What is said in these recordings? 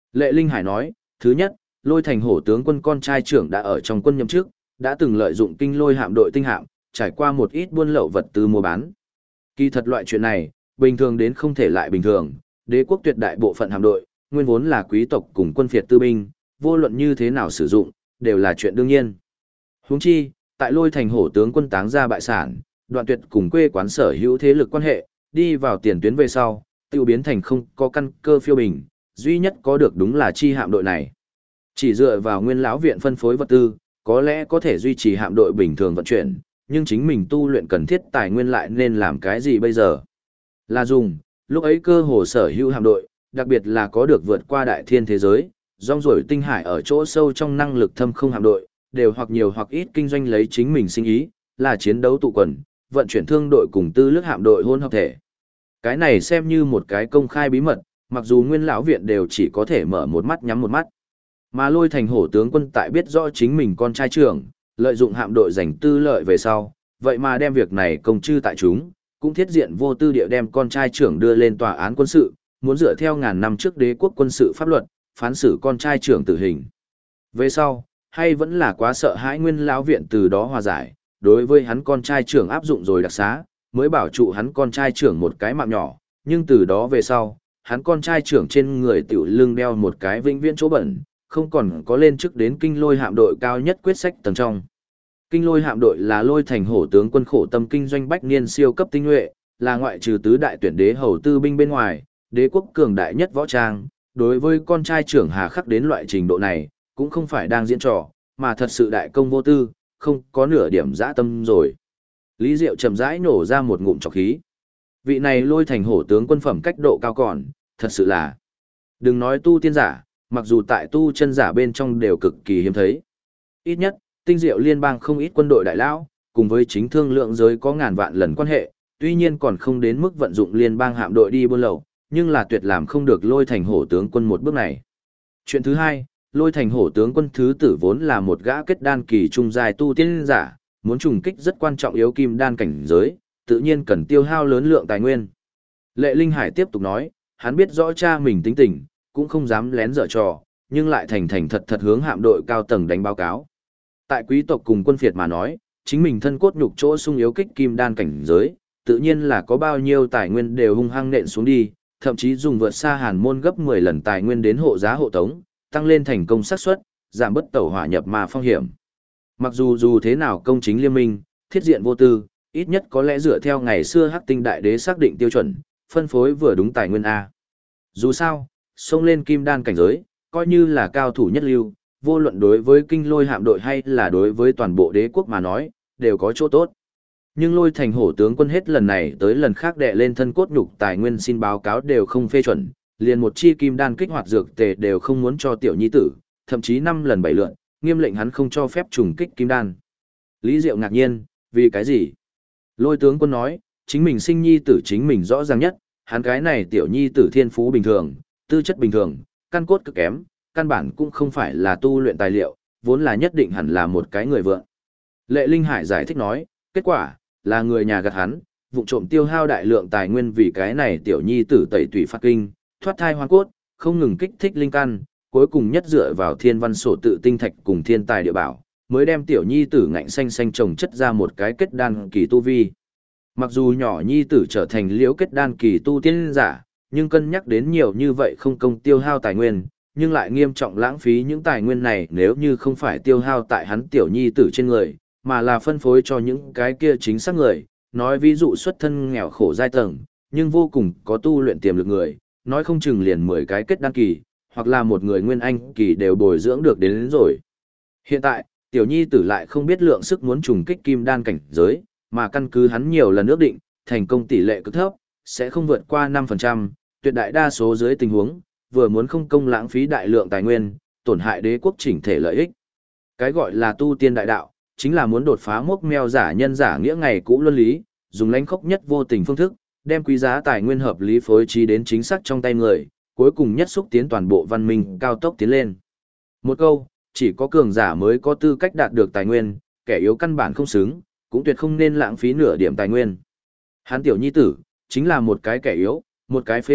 Lệ Linh Hải nói, thứ nhất, Lôi Thành Hổ tướng quân con trai trưởng đã ở trong quân nhậm chức, đã từng lợi dụng kinh lôi hạm đội tinh hạm, trải qua một ít buôn lậu vật tư mua bán. Kỳ thật loại chuyện này, bình thường đến không thể lại bình thường, đế quốc tuyệt đại bộ phận hạm đội, nguyên vốn là quý tộc cùng quân phiệt tư binh, vô luận như thế nào sử dụng, đều là chuyện đương nhiên. Huống chi, tại Lôi Thành Hổ tướng quân táng ra bại sản, đoạn tuyệt cùng quê quán sở hữu thế lực quan hệ, đi vào tiền tuyến về sau, tiêu biến thành không có căn cơ phiêu bình, duy nhất có được đúng là chi hạm đội này. Chỉ dựa vào nguyên lão viện phân phối vật tư, có lẽ có thể duy trì hạm đội bình thường vận chuyển, nhưng chính mình tu luyện cần thiết tài nguyên lại nên làm cái gì bây giờ? Là dùng, lúc ấy cơ hồ sở hữu hạm đội, đặc biệt là có được vượt qua đại thiên thế giới, rong ruổi tinh hải ở chỗ sâu trong năng lực thâm không hạm đội, đều hoặc nhiều hoặc ít kinh doanh lấy chính mình sinh ý, là chiến đấu tụ quần, vận chuyển thương đội cùng tư lướt hạm đội hôn hợp thể. Cái này xem như một cái công khai bí mật, mặc dù nguyên lão viện đều chỉ có thể mở một mắt nhắm một mắt. Mà Lôi Thành Hổ tướng quân tại biết rõ chính mình con trai trưởng, lợi dụng hạm đội giành tư lợi về sau, vậy mà đem việc này công chư tại chúng, cũng thiết diện vô tư địa đem con trai trưởng đưa lên tòa án quân sự, muốn dựa theo ngàn năm trước đế quốc quân sự pháp luật, phán xử con trai trưởng tử hình. Về sau, hay vẫn là quá sợ hãi nguyên lão viện từ đó hòa giải, đối với hắn con trai trưởng áp dụng rồi đặc xá, mới bảo trụ hắn con trai trưởng một cái mạng nhỏ, nhưng từ đó về sau, hắn con trai trưởng trên người tiểu lưng đeo một cái vĩnh viễn chỗ bẩn, không còn có lên chức đến kinh lôi hạm đội cao nhất quyết sách tầng trong. Kinh lôi hạm đội là Lôi Thành Hổ tướng quân khổ tâm kinh doanh bách niên siêu cấp tinh nhuệ, là ngoại trừ tứ đại tuyển đế hầu tư binh bên ngoài, đế quốc cường đại nhất võ trang, đối với con trai trưởng hà khắc đến loại trình độ này, cũng không phải đang diễn trò, mà thật sự đại công vô tư, không có nửa điểm dã tâm rồi. Lý Diệu chậm rãi nổ ra một ngụm trọc khí. Vị này Lôi Thành Hổ tướng quân phẩm cách độ cao còn, thật sự là. Đừng nói tu tiên giả, mặc dù tại tu chân giả bên trong đều cực kỳ hiếm thấy. Ít nhất, tinh diệu liên bang không ít quân đội đại lão, cùng với chính thương lượng giới có ngàn vạn lần quan hệ, tuy nhiên còn không đến mức vận dụng liên bang hạm đội đi buôn lậu, nhưng là tuyệt làm không được Lôi Thành Hổ tướng quân một bước này. Chuyện thứ hai, Lôi Thành Hổ tướng quân thứ tử vốn là một gã kết đan kỳ trung giai tu tiên giả, muốn trùng kích rất quan trọng yếu kim đan cảnh giới, tự nhiên cần tiêu hao lớn lượng tài nguyên. Lệ Linh Hải tiếp tục nói, hắn biết rõ cha mình tính tình, cũng không dám lén dở trò, nhưng lại thành thành thật thật hướng hạm đội cao tầng đánh báo cáo. Tại quý tộc cùng quân phiệt mà nói, chính mình thân cốt nhục chỗ sung yếu kích kim đan cảnh giới, tự nhiên là có bao nhiêu tài nguyên đều hung hăng nện xuống đi, thậm chí dùng vượt xa Hàn Môn gấp 10 lần tài nguyên đến hộ giá hộ tống, tăng lên thành công xác suất, giảm bất tẩu hỏa nhập ma phong hiểm. Mặc dù thế nào công chính liên minh, thiết diện vô tư, ít nhất có lẽ dựa theo ngày xưa Hắc Tinh đại đế xác định tiêu chuẩn, phân phối vừa đúng tài nguyên a. Dù sao, xông lên kim đan cảnh giới, coi như là cao thủ nhất lưu, vô luận đối với kinh lôi hạm đội hay là đối với toàn bộ đế quốc mà nói, đều có chỗ tốt. Nhưng Lôi Thành Hổ tướng quân hết lần này tới lần khác đè lên thân cốt nhục tài nguyên xin báo cáo đều không phê chuẩn, liền một chi kim đan kích hoạt dược tề đều không muốn cho tiểu nhi tử, thậm chí 5 lần 7 lượn, nghiêm lệnh hắn không cho phép trùng kích kim đan. Lý Diệu ngạc nhiên, vì cái gì? Lôi tướng quân nói, chính mình sinh nhi tử chính mình rõ ràng nhất, hắn cái này tiểu nhi tử thiên phú bình thường, tư chất bình thường, căn cốt cực kém, căn bản cũng không phải là tu luyện tài liệu, vốn là nhất định hẳn là một cái người vượng. Lệ Linh Hải giải thích nói, kết quả, là người nhà gạt hắn, vụng trộm tiêu hao đại lượng tài nguyên vì cái này tiểu nhi tử tẩy tủy phát kinh, thoát thai hoang cốt, không ngừng kích thích linh căn, cuối cùng nhất dựa vào thiên văn sổ tự tinh thạch cùng thiên tài địa bảo, mới đem tiểu nhi tử ngạnh xanh xanh trồng chất ra một cái kết đan kỳ tu vi. Mặc dù nhỏ nhi tử trở thành liễu kết đan kỳ tu tiên giả, nhưng cân nhắc đến nhiều như vậy không công tiêu hao tài nguyên, nhưng lại nghiêm trọng lãng phí những tài nguyên này nếu như không phải tiêu hao tại hắn tiểu nhi tử trên người, mà là phân phối cho những cái kia chính xác người, nói ví dụ xuất thân nghèo khổ giai tầng, nhưng vô cùng có tu luyện tiềm lực người, nói không chừng liền 10 cái kết đan kỳ, hoặc là một người nguyên anh kỳ đều bồi dưỡng được đến rồi. Hiện tại, tiểu nhi tử lại không biết lượng sức muốn trùng kích kim đan cảnh giới, mà căn cứ hắn nhiều lần ước định, thành công tỷ lệ cực thấp, sẽ không vượt qua 5%, tuyệt đại đa số dưới tình huống, vừa muốn không công lãng phí đại lượng tài nguyên, tổn hại đế quốc chỉnh thể lợi ích. Cái gọi là tu tiên đại đạo, chính là muốn đột phá mốc meo giả nhân giả nghĩa ngày cũ luân lý, dùng lãnh khốc nhất vô tình phương thức, đem quý giá tài nguyên hợp lý phối trí đến chính xác trong tay người, cuối cùng nhất xúc tiến toàn bộ văn minh cao tốc tiến lên. Một câu, chỉ có cường giả mới có tư cách đạt được tài nguyên, kẻ yếu căn bản không xứng, cũng tuyệt không nên lãng phí nửa điểm tài nguyên. Hắn tiểu nhi tử, chính là một cái kẻ yếu, một cái phế vật,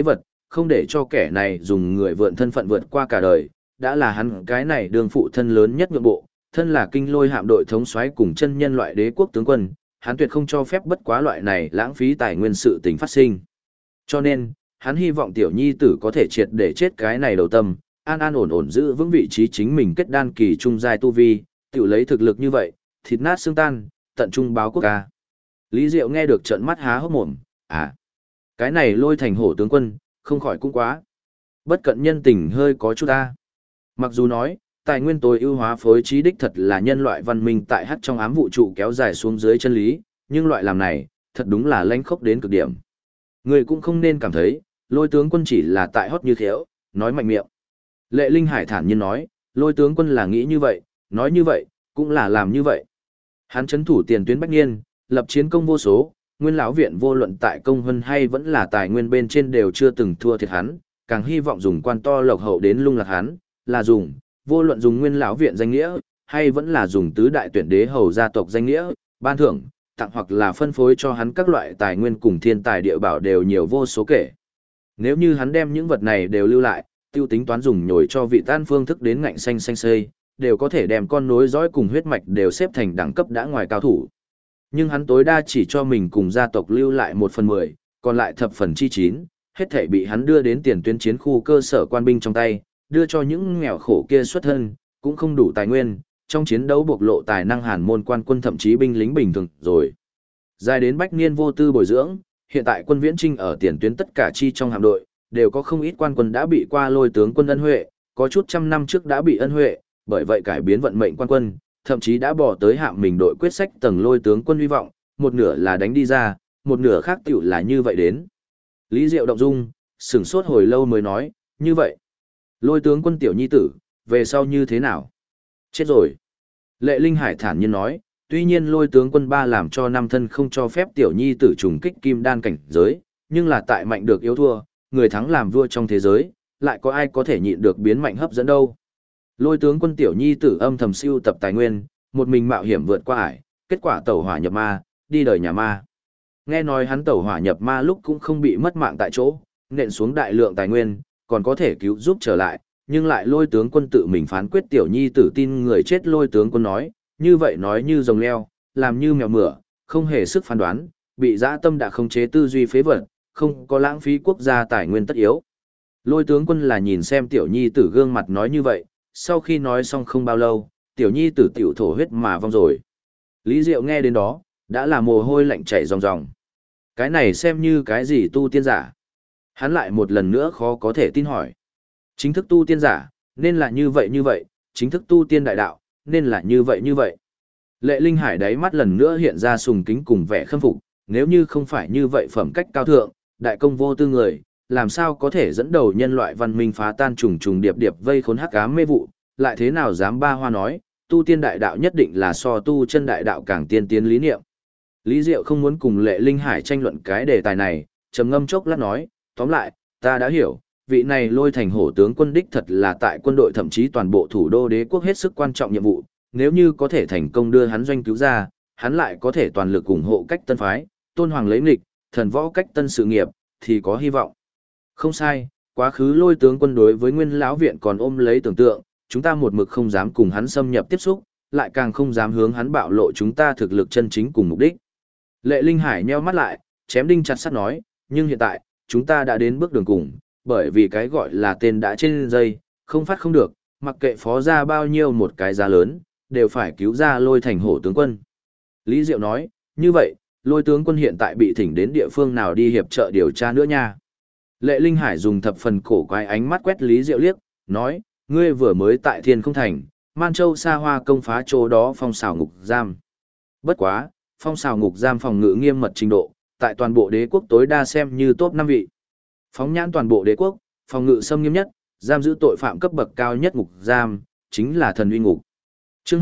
không để cho kẻ này dùng người vượn thân phận vượt qua cả đời, đã là hắn cái này đương phụ thân lớn nhất nhượng bộ, thân là kinh lôi hạm đội thống soái cùng chân nhân loại đế quốc tướng quân, hắn tuyệt không cho phép bất quá loại này lãng phí tài nguyên sự tình phát sinh. Cho nên, hắn hy vọng tiểu nhi tử có thể triệt để chết cái này đầu tâm, an an ổn ổn giữ vững vị trí chính mình kết đan kỳ trung giai tu vi, tiểu lấy thực lực như vậy, thịt nát xương tan, tận trung báo quốc ca. Lý Diệu nghe được trợn mắt há hốc mồm, cái này Lôi Thành Hổ tướng quân, không khỏi cũng quá. Bất cận nhân tình hơi có chút ta. Mặc dù nói, tài nguyên tối ưu hóa phối trí đích thật là nhân loại văn minh tại hắt trong ám vũ trụ kéo dài xuống dưới chân lý, nhưng loại làm này, thật đúng là lanh khốc đến cực điểm. Người cũng không nên cảm thấy, Lôi tướng quân chỉ là tại hót như khéo, nói mạnh miệng. Lệ Linh Hải thản nhiên nói, Lôi tướng quân là nghĩ như vậy, nói như vậy, cũng là làm như vậy. Hắn chấn thủ tiền tuyến Bách Niên, lập chiến công vô số, Nguyên lão viện vô luận tại công hơn hay vẫn là tài nguyên bên trên đều chưa từng thua thiệt hắn, càng hy vọng dùng quan to lộc hậu đến lung lạc hắn, là dùng, vô luận dùng Nguyên lão viện danh nghĩa, hay vẫn là dùng tứ đại tuyển đế hầu gia tộc danh nghĩa, ban thưởng, tặng hoặc là phân phối cho hắn các loại tài nguyên cùng thiên tài địa bảo đều nhiều vô số kể. Nếu như hắn đem những vật này đều lưu lại, tiêu tính toán dùng nhồi cho vị tan phương thức đến ngạnh xanh xanh xơi, đều có thể đem con nối dõi cùng huyết mạch đều xếp thành đẳng cấp đã ngoài cao thủ. Nhưng hắn tối đa chỉ cho mình cùng gia tộc lưu lại 1/10, còn lại thập phần chi 9, hết thể bị hắn đưa đến tiền tuyến chiến khu cơ sở quan binh trong tay, đưa cho những nghèo khổ kia xuất thân, cũng không đủ tài nguyên, trong chiến đấu bộc lộ tài năng hàn môn quan quân thậm chí binh lính bình thường rồi. Dài đến Bách Niên vô tư bồi dưỡng, hiện tại quân viễn trinh ở tiền tuyến tất cả chi trong hạm đội, đều có không ít quan quân đã bị qua Lôi tướng quân ân huệ, có chút trăm năm trước đã bị ân huệ, bởi vậy cải biến vận mệnh quan quân, thậm chí đã bỏ tới hạm mình đội quyết sách tầng Lôi tướng quân hy vọng, một nửa là đánh đi ra, một nửa khác tiểu là như vậy đến. Lý Diệu động dung, sửng sốt hồi lâu mới nói, như vậy. Lôi tướng quân tiểu nhi tử, về sau như thế nào? Chết rồi. Lệ Linh Hải thản nhiên nói, tuy nhiên Lôi tướng quân ba làm cho năm thân không cho phép tiểu nhi tử trùng kích kim đan cảnh giới, nhưng là tại mạnh được yếu thua, người thắng làm vua trong thế giới, lại có ai có thể nhịn được biến mạnh hấp dẫn đâu. Lôi tướng quân tiểu nhi tử âm thầm siêu tập tài nguyên, một mình mạo hiểm vượt qua ải, kết quả tẩu hỏa nhập ma, đi đời nhà ma. Nghe nói hắn tẩu hỏa nhập ma lúc cũng không bị mất mạng tại chỗ, nện xuống đại lượng tài nguyên, còn có thể cứu giúp trở lại, nhưng lại Lôi tướng quân tự mình phán quyết tiểu nhi tử tin người chết. Lôi tướng quân như vậy nói như rồng leo, làm như mèo mửa, không hề sức phán đoán, bị dã tâm đã khống chế tư duy phế vật, không có lãng phí quốc gia tài nguyên tất yếu. Lôi tướng quân là nhìn xem tiểu nhi tử gương mặt nói như vậy, sau khi nói xong không bao lâu, tiểu nhi tử tiểu thổ huyết mà vong rồi. Lý Diệu nghe đến đó, đã là mồ hôi lạnh chảy ròng ròng. Cái này xem như cái gì tu tiên giả? Hắn lại một lần nữa khó có thể tin hỏi. Chính thức tu tiên giả, nên là như vậy, chính thức tu tiên đại đạo, nên là như vậy. Lệ Linh Hải đáy mắt lần nữa hiện ra sùng kính cùng vẻ khâm phục, nếu như không phải như vậy phẩm cách cao thượng, đại công vô tư người, làm sao có thể dẫn đầu nhân loại văn minh phá tan trùng trùng điệp điệp vây khốn hắc ám mê vụ, lại thế nào dám ba hoa nói, tu tiên đại đạo nhất định là so tu chân đại đạo càng tiên tiến lý niệm. Lý Diệu không muốn cùng Lệ Linh Hải tranh luận cái đề tài này, trầm ngâm chốc lát nói, tóm lại, ta đã hiểu, vị này Lôi Thành Hổ tướng quân đích thật là tại quân đội thậm chí toàn bộ thủ đô đế quốc hết sức quan trọng nhiệm vụ, nếu như có thể thành công đưa hắn doanh cứu ra, hắn lại có thể toàn lực ủng hộ cách tân phái, tôn hoàng lấy nghịch, thần võ cách tân sự nghiệp, thì có hy vọng. Không sai, quá khứ Lôi tướng quân đối với Nguyên lão viện còn ôm lấy tưởng tượng, chúng ta một mực không dám cùng hắn xâm nhập tiếp xúc, lại càng không dám hướng hắn bạo lộ chúng ta thực lực chân chính cùng mục đích. Lệ Linh Hải nheo mắt lại, chém đinh chặt sắt nói, nhưng hiện tại, chúng ta đã đến bước đường cùng, bởi vì cái gọi là tên đã trên dây, không phát không được, mặc kệ phó ra bao nhiêu một cái giá lớn, đều phải cứu ra Lôi Thành Hổ tướng quân. Lý Diệu nói, như vậy, Lôi tướng quân hiện tại bị thỉnh đến địa phương nào đi hiệp trợ điều tra nữa nha. Lệ Linh Hải dùng thập phần cổ quái ánh mắt quét Lý Diệu liếc, nói, ngươi vừa mới tại Thiên Không Thành, Man Châu Sa Hoa công phá chỗ đó phong xào ngục giam. Bất quá, phong xào ngục giam phòng ngự nghiêm mật trình độ, tại toàn bộ đế quốc tối đa xem như top 5 vị. Phóng nhãn toàn bộ đế quốc, phòng ngự xâm nghiêm nhất, giam giữ tội phạm cấp bậc cao nhất ngục giam, chính là Thần Uy Ngục. Chương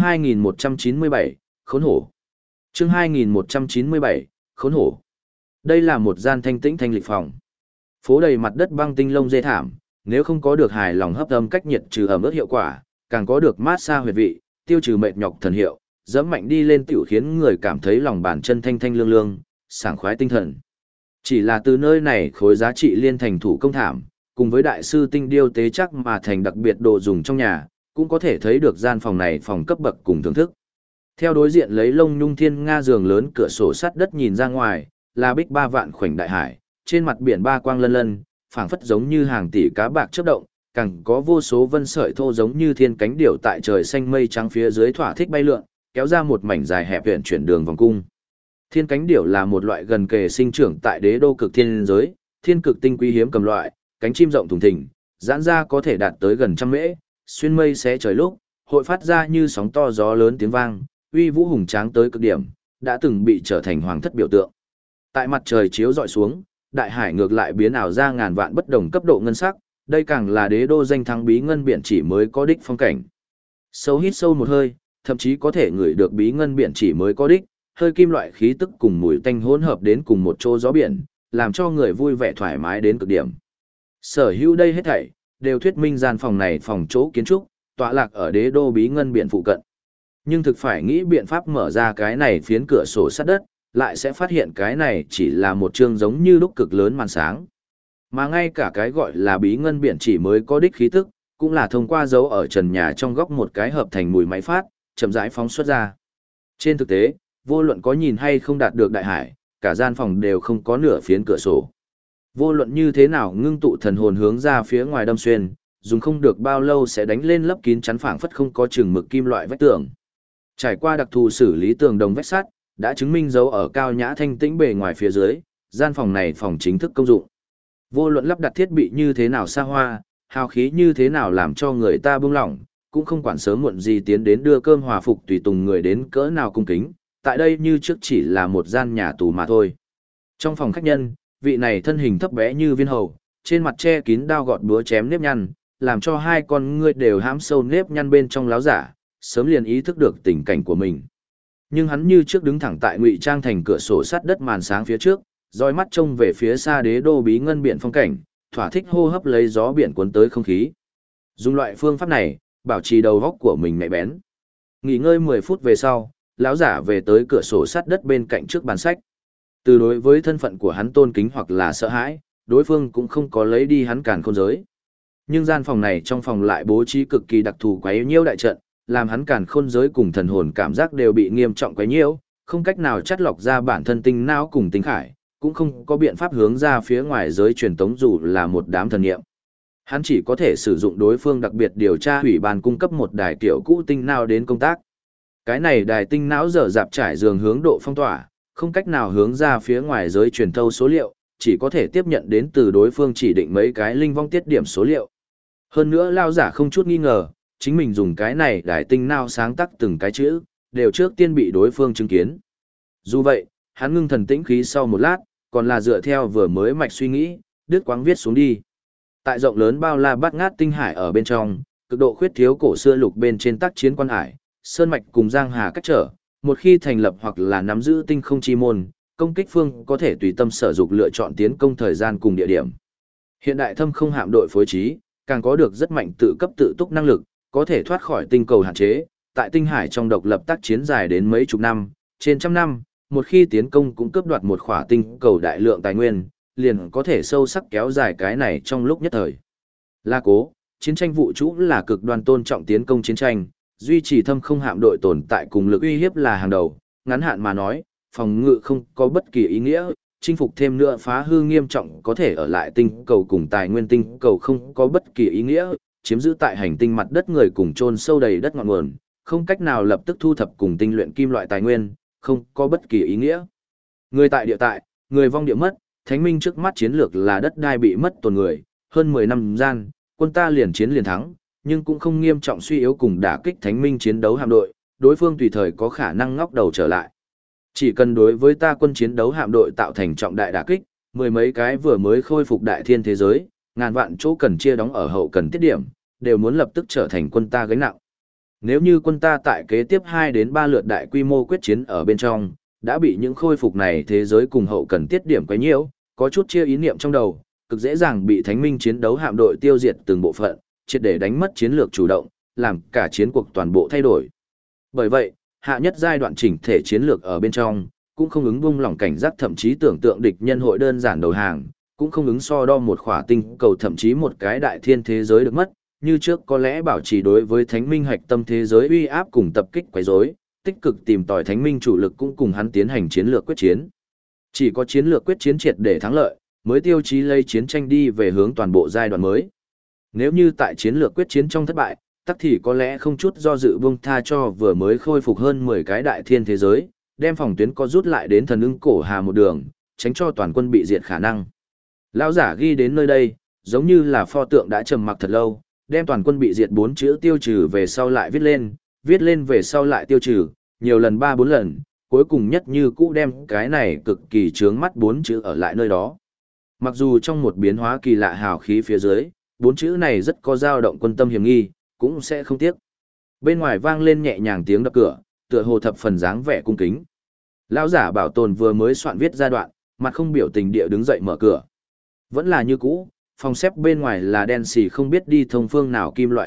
2197, Khốn Hổ. Chương 2197, Khốn Hổ. Đây là một gian thanh tĩnh thanh lịch phòng. Phố đầy mặt đất băng tinh lông dê thảm, nếu không có được hài lòng hấp âm cách nhiệt trừ ẩm ướt hiệu quả, càng có được mát xa huyệt vị, tiêu trừ mệt nhọc thần hiệu, dẫm mạnh đi lên tiểu khiến người cảm thấy lòng bàn chân thanh thanh lương lương, sảng khoái tinh thần. Chỉ là từ nơi này khối giá trị liên thành thủ công thảm, cùng với đại sư tinh điêu tế chắc mà thành đặc biệt đồ dùng trong nhà, cũng có thể thấy được gian phòng này phòng cấp bậc cùng thưởng thức. Theo đối diện lấy lông nhung thiên nga giường lớn cửa sổ sắt đất nhìn ra ngoài, là bích 3 vạn khoảnh đại hải, trên mặt biển ba quang lân lân, phảng phất giống như hàng tỷ cá bạc chớp động, càng có vô số vân sợi thô giống như thiên cánh điểu tại trời xanh mây trắng phía dưới thỏa thích bay lượn, kéo ra một mảnh dài hẹp huyền chuyển đường vòng cung. Thiên cánh điểu là một loại gần kề sinh trưởng tại đế đô cực thiên giới, thiên cực tinh quý hiếm cầm loại, cánh chim rộng thùng thình, giãn ra có thể đạt tới gần trăm mễ, xuyên mây xé trời lúc, hội phát ra như sóng to gió lớn tiếng vang, uy vũ hùng tráng tới cực điểm, đã từng bị trở thành hoàng thất biểu tượng. Tại mặt trời chiếu rọi xuống, đại hải ngược lại biến ảo ra ngàn vạn bất đồng cấp độ ngân sắc, đây càng là đế đô danh thắng bí ngân biển chỉ mới có đích phong cảnh. Sâu hít sâu một hơi, thậm chí có thể ngửi được bí ngân biển chỉ mới có đích, hơi kim loại khí tức cùng mùi tanh hỗn hợp đến cùng một chỗ gió biển, làm cho người vui vẻ thoải mái đến cực điểm. Sở hữu đây hết thảy, đều thuyết minh gian phòng này phòng chỗ kiến trúc, tọa lạc ở đế đô bí ngân biển phụ cận. Nhưng thực phải nghĩ biện pháp mở ra cái này phiến cửa sổ sắt đất, lại sẽ phát hiện cái này chỉ là một chương giống như lúc cực lớn màn sáng. Mà ngay cả cái gọi là bí ngân biển chỉ mới có đích khí tức, cũng là thông qua dấu ở trần nhà trong góc một cái hợp thành mùi máy phát, chậm rãi phóng xuất ra. Trên thực tế, vô luận có nhìn hay không đạt được đại hải, cả gian phòng đều không có nửa phiến cửa sổ. Vô luận như thế nào ngưng tụ thần hồn hướng ra phía ngoài đâm xuyên, dùng không được bao lâu sẽ đánh lên lấp kín chắn phảng phất không có chừng mực kim loại vách tường. Trải qua đặc thù xử lý tường đồng vách sắt, đã chứng minh dấu ở cao nhã thanh tĩnh bề ngoài phía dưới, gian phòng này phòng chính thức công dụng. Vô luận lắp đặt thiết bị như thế nào xa hoa, hào khí như thế nào làm cho người ta bưng lỏng, cũng không quản sớm muộn gì tiến đến đưa cơm hòa phục tùy tùng người đến cỡ nào cung kính, tại đây như trước chỉ là một gian nhà tù mà thôi. Trong phòng khách nhân, vị này thân hình thấp bé như viên hầu, trên mặt che kín đao gọt búa chém nếp nhăn, làm cho hai con ngươi đều hãm sâu nếp nhăn bên trong láo giả, sớm liền ý thức được tình cảnh của mình. Nhưng hắn như trước đứng thẳng tại ngụy trang thành cửa sổ sắt đất màn sáng phía trước, dõi mắt trông về phía xa đế đô bí ngân biển phong cảnh, thỏa thích hô hấp lấy gió biển cuốn tới không khí. Dùng loại phương pháp này, bảo trì đầu óc của mình nhạy bén. Nghỉ ngơi 10 phút về sau, lão giả về tới cửa sổ sắt đất bên cạnh trước bàn sách. Từ đối với thân phận của hắn tôn kính hoặc là sợ hãi, đối phương cũng không có lấy đi hắn càn khôn giới. Nhưng gian phòng này trong phòng lại bố trí cực kỳ đặc thù quấy nhiễu đại trận, làm hắn càn khôn giới cùng thần hồn cảm giác đều bị nghiêm trọng quấy nhiễu, không cách nào chắt lọc ra bản thân tinh não cùng tinh khải, cũng không có biện pháp hướng ra phía ngoài giới truyền tống dù là một đám thần niệm. Hắn chỉ có thể sử dụng đối phương đặc biệt điều tra ủy ban cung cấp một đài kiểu cũ tinh não đến công tác. Cái này đài tinh não dở dạp trải giường hướng độ phong tỏa, không cách nào hướng ra phía ngoài giới truyền thâu số liệu, chỉ có thể tiếp nhận đến từ đối phương chỉ định mấy cái linh vong tiết điểm số liệu. Hơn nữa lao giả không chút nghi ngờ, chính mình dùng cái này đài tinh não sáng tác từng cái chữ, đều trước tiên bị đối phương chứng kiến. Dù vậy, hắn ngưng thần tĩnh khí sau một lát, còn là dựa theo vừa mới mạch suy nghĩ, đứt quãng viết xuống đi. Tại rộng lớn bao la bát ngát tinh hải ở bên trong, cực độ khuyết thiếu cổ xưa lục bên trên tác chiến quan hải, sơn mạch cùng giang hà cách trở, một khi thành lập hoặc là nắm giữ tinh không chi môn, công kích phương có thể tùy tâm sở dục lựa chọn tiến công thời gian cùng địa điểm. Hiện đại thâm không hạm đội phối trí, càng có được rất mạnh tự cấp tự túc năng lực, có thể thoát khỏi tinh cầu hạn chế, tại tinh hải trong độc lập tác chiến dài đến mấy chục năm, trên trăm năm, một khi tiến công cũng cướp đoạt một khỏa tinh cầu đại lượng tài nguyên, liền có thể sâu sắc kéo dài cái này trong lúc nhất thời. La cố, chiến tranh vũ trụ là cực đoan tôn trọng tiến công chiến tranh, duy trì thâm không hạm đội tồn tại cùng lực uy hiếp là hàng đầu, ngắn hạn mà nói, phòng ngự không có bất kỳ ý nghĩa, chinh phục thêm nữa phá hư nghiêm trọng có thể ở lại tinh cầu cùng tài nguyên tinh cầu không có bất kỳ ý nghĩa, chiếm giữ tại hành tinh mặt đất người cùng chôn sâu đầy đất ngọn nguồn, không cách nào lập tức thu thập cùng tinh luyện kim loại tài nguyên, không có bất kỳ ý nghĩa. Người tại địa tại, người vong địa mất, thánh minh trước mắt chiến lược là đất đai bị mất tồn người, hơn 10 năm gian, quân ta liền chiến liền thắng, nhưng cũng không nghiêm trọng suy yếu cùng đả kích thánh minh chiến đấu hạm đội, đối phương tùy thời có khả năng ngóc đầu trở lại. Chỉ cần đối với ta quân chiến đấu hạm đội tạo thành trọng đại đả kích, mười mấy cái vừa mới khôi phục đại thiên thế giới, ngàn vạn chỗ cần chia đóng ở hậu cần tiết điểm, đều muốn lập tức trở thành quân ta gánh nặng. Nếu như quân ta tại kế tiếp 2 đến 3 lượt đại quy mô quyết chiến ở bên trong, đã bị những khôi phục này thế giới cùng hậu cần tiết điểm quấy nhiễu, có chút chia ý niệm trong đầu, cực dễ dàng bị thánh minh chiến đấu hạm đội tiêu diệt từng bộ phận, triệt để đánh mất chiến lược chủ động, làm cả chiến cuộc toàn bộ thay đổi. Bởi vậy, hạ nhất giai đoạn chỉnh thể chiến lược ở bên trong, cũng không ứng buông lỏng cảnh giác thậm chí tưởng tượng địch nhân hội đơn giản đầu hàng, cũng không ứng so đo một khỏa tinh cầu thậm chí một cái đại thiên thế giới được mất, như trước có lẽ bảo trì đối với thánh minh hạch tâm thế giới uy áp cùng tập kích quấy rối, tích cực tìm tòi thánh minh chủ lực cũng cùng hắn tiến hành chiến lược quyết chiến. Chỉ có chiến lược quyết chiến triệt để thắng lợi, mới tiêu chí lấy chiến tranh đi về hướng toàn bộ giai đoạn mới. Nếu như tại chiến lược quyết chiến trong thất bại, tắc thì có lẽ không chút do dự buông tha cho vừa mới khôi phục hơn 10 cái đại thiên thế giới, đem phòng tuyến có rút lại đến thần ưng cổ hà một đường, tránh cho toàn quân bị diệt khả năng. Lão giả ghi đến nơi đây, giống như là pho tượng đã trầm mặc thật lâu, đem toàn quân bị diệt 4 chữ tiêu trừ về sau lại viết lên về sau lại tiêu trừ, nhiều lần 3-4 lần, cuối cùng nhất như cũ đem cái này cực kỳ chướng mắt 4 chữ ở lại nơi đó. Mặc dù trong một biến hóa kỳ lạ hào khí phía dưới, 4 chữ này rất có dao động quân tâm hiểm nghi, cũng sẽ không tiếc. Bên ngoài vang lên nhẹ nhàng tiếng đập cửa, tựa hồ thập phần dáng vẻ cung kính. Lão giả bảo tồn vừa mới soạn viết ra đoạn, mặt không biểu tình địa đứng dậy mở cửa. Vẫn là như cũ, phòng xếp bên ngoài là đen xì không biết đi thông phương nào kim loại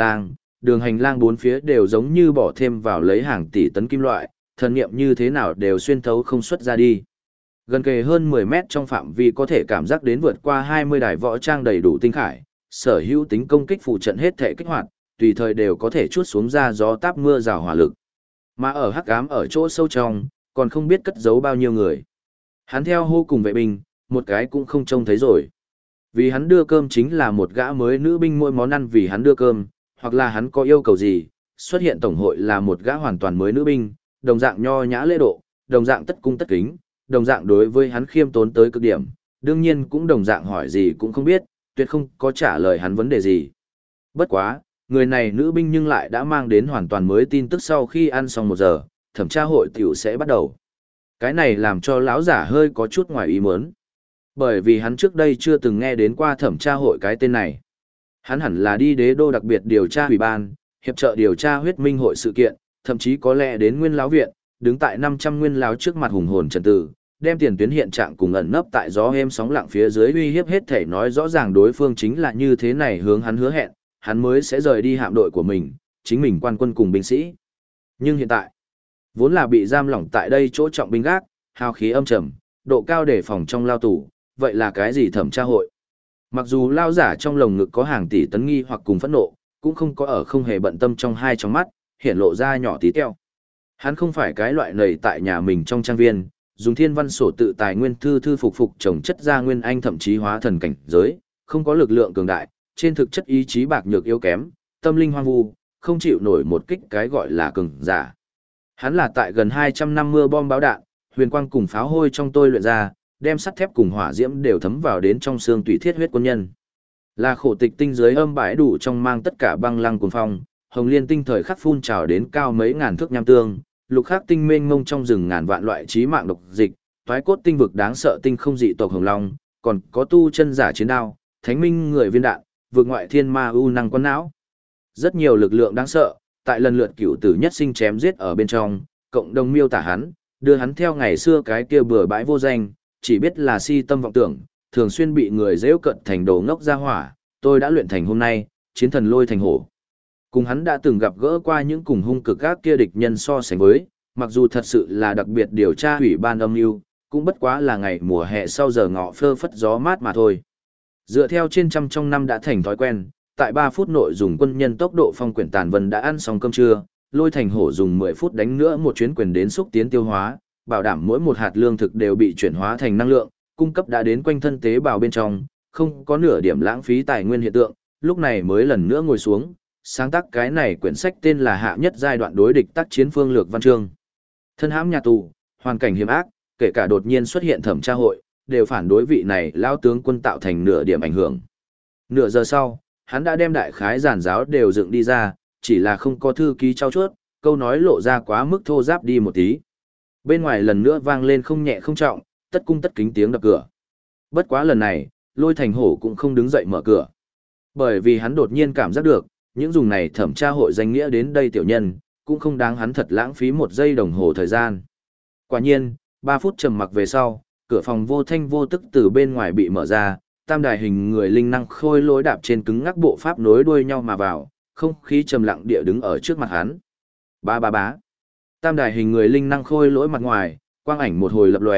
đường hành lang bốn phía đều giống như bỏ thêm vào lấy hàng tỷ tấn kim loại, thần niệm như thế nào đều xuyên thấu không xuất ra đi. Gần kề hơn 10 mét trong phạm vi có thể cảm giác đến vượt qua 20 đài võ trang đầy đủ tinh khải, sở hữu tính công kích phụ trận hết thể kích hoạt, tùy thời đều có thể chuốt xuống ra gió táp mưa rào hỏa lực. Mà ở hắc ám ở chỗ sâu trong, còn không biết cất giấu bao nhiêu người. Hắn theo hô cùng vệ binh, một cái cũng không trông thấy rồi. Vì hắn đưa cơm chính là một gã mới nữ binh mỗi món ăn vì hắn đưa cơm, hoặc là hắn có yêu cầu gì, xuất hiện tổng hội là một gã hoàn toàn mới nữ binh, đồng dạng nho nhã lễ độ, đồng dạng tất cung tất kính, đồng dạng đối với hắn khiêm tốn tới cực điểm, đương nhiên cũng đồng dạng hỏi gì cũng không biết, tuyệt không có trả lời hắn vấn đề gì. Bất quá, người này nữ binh nhưng lại đã mang đến hoàn toàn mới tin tức sau khi ăn xong 1 giờ, thẩm tra hội tiểu sẽ bắt đầu. Cái này làm cho lão giả hơi có chút ngoài ý muốn. Bởi vì hắn trước đây chưa từng nghe đến qua thẩm tra hội cái tên này. Hắn hẳn là đi đế đô đặc biệt điều tra ủy ban, hiệp trợ điều tra huyết minh hội sự kiện, thậm chí có lẽ đến nguyên lão viện, đứng tại 500 nguyên lão trước mặt hùng hồn trần tử, đem tiền tuyến hiện trạng cùng ẩn nấp tại gió êm sóng lặng phía dưới uy hiếp hết thể nói rõ ràng đối phương chính là như thế này hướng hắn hứa hẹn, hắn mới sẽ rời đi hạm đội của mình, chính mình quan quân cùng binh sĩ. Nhưng hiện tại, vốn là bị giam lỏng tại đây chỗ trọng binh gác, hào khí âm trầm, độ cao đề phòng trong lao tù, vậy là cái gì thẩm tra hội? Mặc dù lao giả trong lồng ngực có hàng tỷ tấn nghi hoặc cùng phẫn nộ, cũng không có ở không hề bận tâm trong hai trong mắt, hiện lộ ra nhỏ tí teo. Hắn không phải cái loại nầy tại nhà mình trong trang viên, dùng thiên văn sổ tự tài nguyên thư phục trồng chất ra nguyên anh thậm chí hóa thần cảnh giới, không có lực lượng cường đại, trên thực chất ý chí bạc nhược yếu kém, tâm linh hoang vu, không chịu nổi một kích cái gọi là cường giả. Hắn là tại gần 200 năm mưa bom báo đạn, huyền quang cùng pháo hôi trong tôi luyện ra, đem sắt thép cùng hỏa diễm đều thấm vào đến trong xương tùy thiết huyết quân nhân. Là khổ tịch tinh dưới âm bãi đủ trong mang tất cả băng lăng cuồng phong, hồng liên tinh thời khắc phun trào đến cao mấy ngàn thước nham tương, lục khắc tinh mênh mông trong rừng ngàn vạn loại trí mạng độc dịch, toái cốt tinh vực đáng sợ tinh không dị tộc hồng long, còn có tu chân giả chiến đao, thánh minh người viên đạn, vượt ngoại thiên ma u năng quân não. Rất nhiều lực lượng đáng sợ, tại lần lượt cửu tử nhất sinh chém giết ở bên trong, cộng đồng miêu tả hắn, đưa hắn theo ngày xưa cái kia bừa bãi vô danh, chỉ biết là si tâm vọng tưởng, thường xuyên bị người giễu cận thành đồ ngốc ra hỏa, tôi đã luyện thành hôm nay, chiến thần lôi thành hổ. Cùng hắn đã từng gặp gỡ qua những cùng hung cực các kia địch nhân so sánh với, mặc dù thật sự là đặc biệt điều tra ủy ban âm mưu, cũng bất quá là ngày mùa hè sau giờ ngọ phơ phất gió mát mà thôi. Dựa theo trên trăm trong năm đã thành thói quen, tại 3 phút nội dùng quân nhân tốc độ phong quyển tàn vân đã ăn xong cơm trưa, lôi thành hổ dùng 10 phút đánh nữa một chuyến quyền đến xúc tiến tiêu hóa, bảo đảm mỗi một hạt lương thực đều bị chuyển hóa thành năng lượng, cung cấp đã đến quanh thân tế bào bên trong, không có nửa điểm lãng phí tài nguyên hiện tượng, lúc này mới lần nữa ngồi xuống, sáng tác cái này quyển sách tên là Hạ nhất giai đoạn đối địch tác chiến phương lược văn chương. Thân hãm nhà tù, hoàn cảnh hiểm ác, kể cả đột nhiên xuất hiện thẩm tra hội, đều phản đối vị này lao tướng quân tạo thành nửa điểm ảnh hưởng. Nửa giờ sau, hắn đã đem đại khái giản giáo đều dựng đi ra, chỉ là không có thư ký trao chuốt, câu nói lộ ra quá mức thô giáp đi một tí. Bên ngoài lần nữa vang lên không nhẹ không trọng, tất cung tất kính tiếng đập cửa. Bất quá lần này, lôi thành hổ cũng không đứng dậy mở cửa. Bởi vì hắn đột nhiên cảm giác được, những dùng này thẩm tra hội danh nghĩa đến đây tiểu nhân, cũng không đáng hắn thật lãng phí 1 giây đồng hồ thời gian. Quả nhiên, 3 phút trầm mặc về sau, cửa phòng vô thanh vô tức từ bên ngoài bị mở ra, tam đài hình người linh năng khôi lối đạp trên cứng ngắc bộ pháp nối đuôi nhau mà vào, không khí trầm lặng địa đứng ở trước mặt hắn. Ba ba bá. Tam đài hình người linh năng khôi lỗi mặt ngoài, quang ảnh một hồi lập lòe,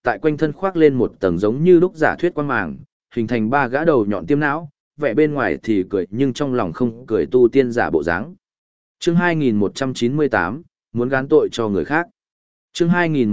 tại quanh thân khoác lên một tầng giống như lúc giả thuyết quang màng, hình thành ba gã đầu nhọn tiêm não, vẻ bên ngoài thì cười nhưng trong lòng không cười tu tiên giả bộ dáng. Chương 2198, muốn gán tội cho người khác. Chương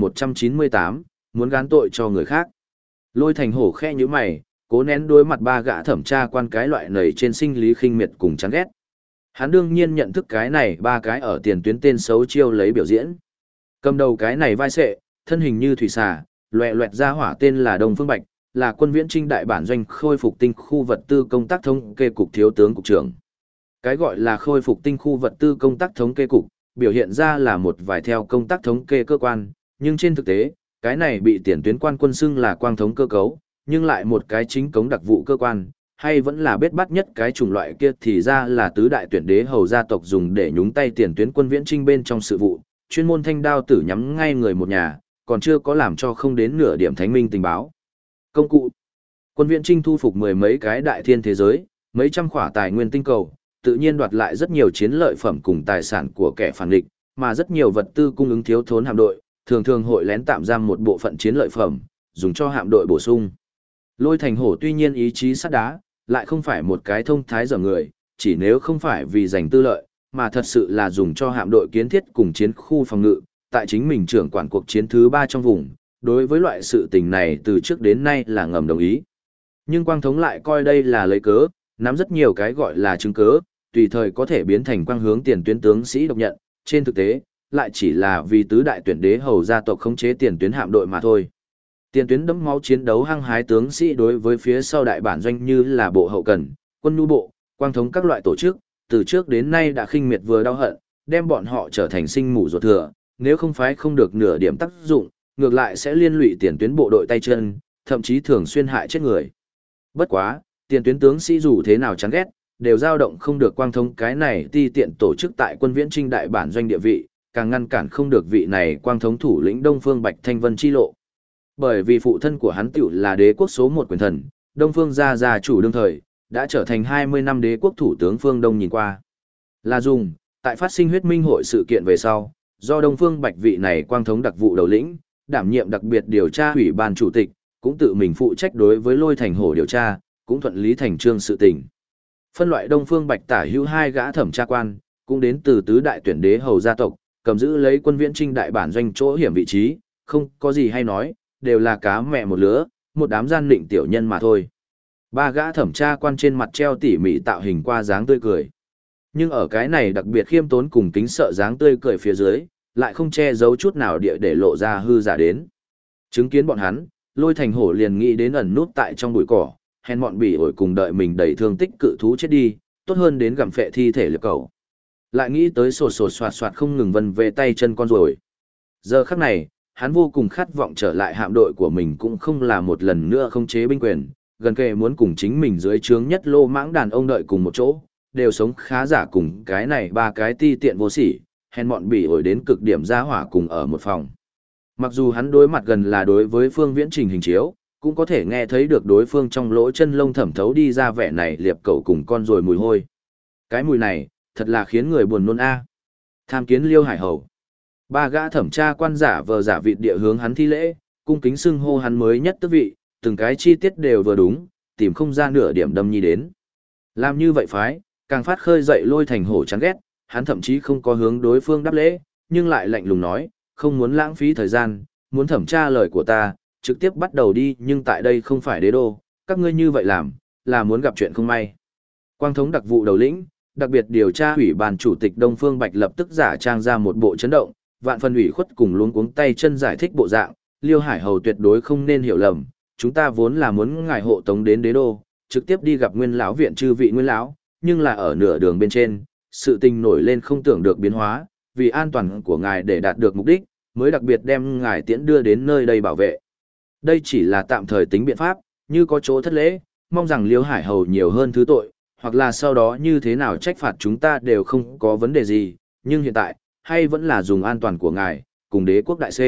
2198, muốn gán tội cho người khác. Lôi Thành Hổ khẽ nhíu mày, cố nén đối mặt ba gã thẩm tra quan cái loại nầy trên sinh lý khinh miệt cùng chán ghét. Hắn đương nhiên nhận thức cái này ba cái ở tiền tuyến tên xấu chiêu lấy biểu diễn. Cầm đầu cái này vai sệ, thân hình như thủy xà, loẹ loẹt ra hỏa tên là Đông Phương Bạch, là quân viễn trinh đại bản doanh khôi phục tinh khu vật tư công tác thống kê cục thiếu tướng cục trưởng. Cái gọi là khôi phục tinh khu vật tư công tác thống kê cục, biểu hiện ra là một vài theo công tác thống kê cơ quan, nhưng trên thực tế, cái này bị tiền tuyến quan quân xưng là quang thống cơ cấu, nhưng lại một cái chính cống đặc vụ cơ quan, hay vẫn là bết bắt nhất cái chủng loại kia thì ra là tứ đại tuyển đế hầu gia tộc dùng để nhúng tay tiền tuyến quân viễn trinh bên trong sự vụ, chuyên môn thanh đao tử nhắm ngay người một nhà, còn chưa có làm cho không đến nửa điểm thánh minh tình báo. Công cụ. Quân viễn trinh thu phục mười mấy cái đại thiên thế giới, mấy trăm khỏa tài nguyên tinh cầu, tự nhiên đoạt lại rất nhiều chiến lợi phẩm cùng tài sản của kẻ phản địch, mà rất nhiều vật tư cung ứng thiếu thốn hạm đội, thường thường hội lén tạm giam một bộ phận chiến lợi phẩm, dùng cho hạm đội bổ sung. Lôi Thành Hổ tuy nhiên ý chí sắt đá, lại không phải một cái thông thái dở người, chỉ nếu không phải vì giành tư lợi, mà thật sự là dùng cho hạm đội kiến thiết cùng chiến khu phòng ngự, tại chính mình trưởng quản cuộc chiến thứ 3 trong vùng, đối với loại sự tình này từ trước đến nay là ngầm đồng ý. Nhưng Quang Thống lại coi đây là lấy cớ, nắm rất nhiều cái gọi là chứng cớ, tùy thời có thể biến thành quang hướng tiền tuyến tướng sĩ độc nhận, trên thực tế, lại chỉ là vì tứ đại tuyển đế hầu gia tộc khống chế tiền tuyến hạm đội mà thôi. Tiền tuyến đẫm máu chiến đấu hăng hái tướng sĩ đối với phía sau đại bản doanh như là bộ hậu cần, quân nhu bộ, Quang Thống các loại tổ chức, từ trước đến nay đã khinh miệt vừa đau hận, đem bọn họ trở thành sinh mủ ruột thừa, nếu không phái không được nửa điểm tác dụng, ngược lại sẽ liên lụy tiền tuyến bộ đội tay chân, thậm chí thường xuyên hại chết người. Bất quá, tiền tuyến tướng sĩ dù thế nào chán ghét, đều dao động không được Quang Thống cái này ti tiện tổ chức tại quân viễn trinh đại bản doanh địa vị, càng ngăn cản không được vị này Quang Thống thủ lĩnh Đông Phương Bạch Thanh Vân chi lộ. Bởi vì phụ thân của hắn tiểu là đế quốc số 1 quyền thần, Đông Phương gia chủ đương thời, đã trở thành 20 năm đế quốc thủ tướng phương Đông nhìn qua. Là dùng, tại phát sinh huyết minh hội sự kiện về sau, do Đông Phương Bạch vị này Quang Thống đặc vụ đầu lĩnh, đảm nhiệm đặc biệt điều tra ủy ban chủ tịch, cũng tự mình phụ trách đối với Lôi Thành Hổ điều tra, cũng thuận lý thành trương sự tình. Phân loại Đông Phương Bạch tả hữu hai gã thẩm tra quan, cũng đến từ tứ đại tuyển đế hầu gia tộc, cầm giữ lấy quân viễn trinh đại bản doanh chỗ hiểm vị trí, không có gì hay nói, đều là cá mẹ một lứa, một đám gian định tiểu nhân mà thôi. Ba gã thẩm tra quan trên mặt treo tỉ mỉ tạo hình qua dáng tươi cười. Nhưng ở cái này đặc biệt khiêm tốn cùng kính sợ dáng tươi cười phía dưới, lại không che giấu chút nào địa để lộ ra hư giả đến. Chứng kiến bọn hắn, Lôi Thành Hổ liền nghĩ đến ẩn nút tại trong bụi cỏ, hèn mọn bỉ ổi cùng đợi mình đầy thương tích cự thú chết đi, tốt hơn đến gặm phệ thi thể liệp cầu. Lại nghĩ tới sột sột soạt soạt không ngừng vân về tay chân con rồi. Giờ khắc này, hắn vô cùng khát vọng trở lại hạm đội của mình cũng không là một lần nữa không chế binh quyền, gần kề muốn cùng chính mình dưới trướng nhất lô mãng đàn ông đợi cùng một chỗ, đều sống khá giả cùng cái này ba cái ti tiện vô sỉ, hèn mọn bỉ ổi đến cực điểm ra hỏa cùng ở một phòng. Mặc dù hắn đối mặt gần là đối với Phương Viễn Trình hình chiếu, cũng có thể nghe thấy được đối phương trong lỗ chân lông thẩm thấu đi ra vẻ này liệp cẩu cùng con rồi mùi hôi. Cái mùi này, thật là khiến người buồn nôn a. Tham kiến Liêu Hải Hầu. Ba gã thẩm tra quan giả vờ giả vịt địa hướng hắn thi lễ, cung kính xưng hô hắn mới nhất tước vị, từng cái chi tiết đều vừa đúng, tìm không ra nửa điểm đâm nhi đến. Làm như vậy phái, càng phát khơi dậy Lôi Thành Hổ chán ghét, hắn thậm chí không có hướng đối phương đáp lễ, nhưng lại lạnh lùng nói, không muốn lãng phí thời gian, muốn thẩm tra lời của ta, trực tiếp bắt đầu đi, nhưng tại đây không phải đế đô, các ngươi như vậy làm, là muốn gặp chuyện không may. Quang Thống đặc vụ đầu lĩnh, đặc biệt điều tra ủy ban chủ tịch Đông Phương Bạch lập tức giả trang ra một bộ chấn động, vạn phần ủy khuất cùng luống cuống tay chân giải thích bộ dạng, Liêu Hải Hầu tuyệt đối không nên hiểu lầm, chúng ta vốn là muốn ngài hộ tống đến đế đô, trực tiếp đi gặp Nguyên lão viện chư vị Nguyên lão, nhưng là ở nửa đường bên trên, sự tình nổi lên không tưởng được biến hóa, vì an toàn của ngài để đạt được mục đích, mới đặc biệt đem ngài tiễn đưa đến nơi đây bảo vệ. Đây chỉ là tạm thời tính biện pháp, như có chỗ thất lễ, mong rằng Liêu Hải Hầu nhiều hơn thứ tội, hoặc là sau đó như thế nào trách phạt chúng ta đều không có vấn đề gì, nhưng hiện tại, hay vẫn là dùng an toàn của ngài, cùng đế quốc đại C.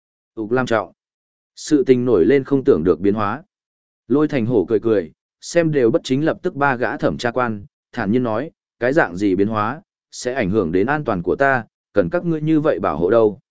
Úc Lam trọng. Sự tình nổi lên không tưởng được biến hóa. Lôi Thành Hổ cười cười, xem đều bất chính lập tức ba gã thẩm tra quan, thản nhiên nói, cái dạng gì biến hóa, sẽ ảnh hưởng đến an toàn của ta, cần các ngươi như vậy bảo hộ đâu.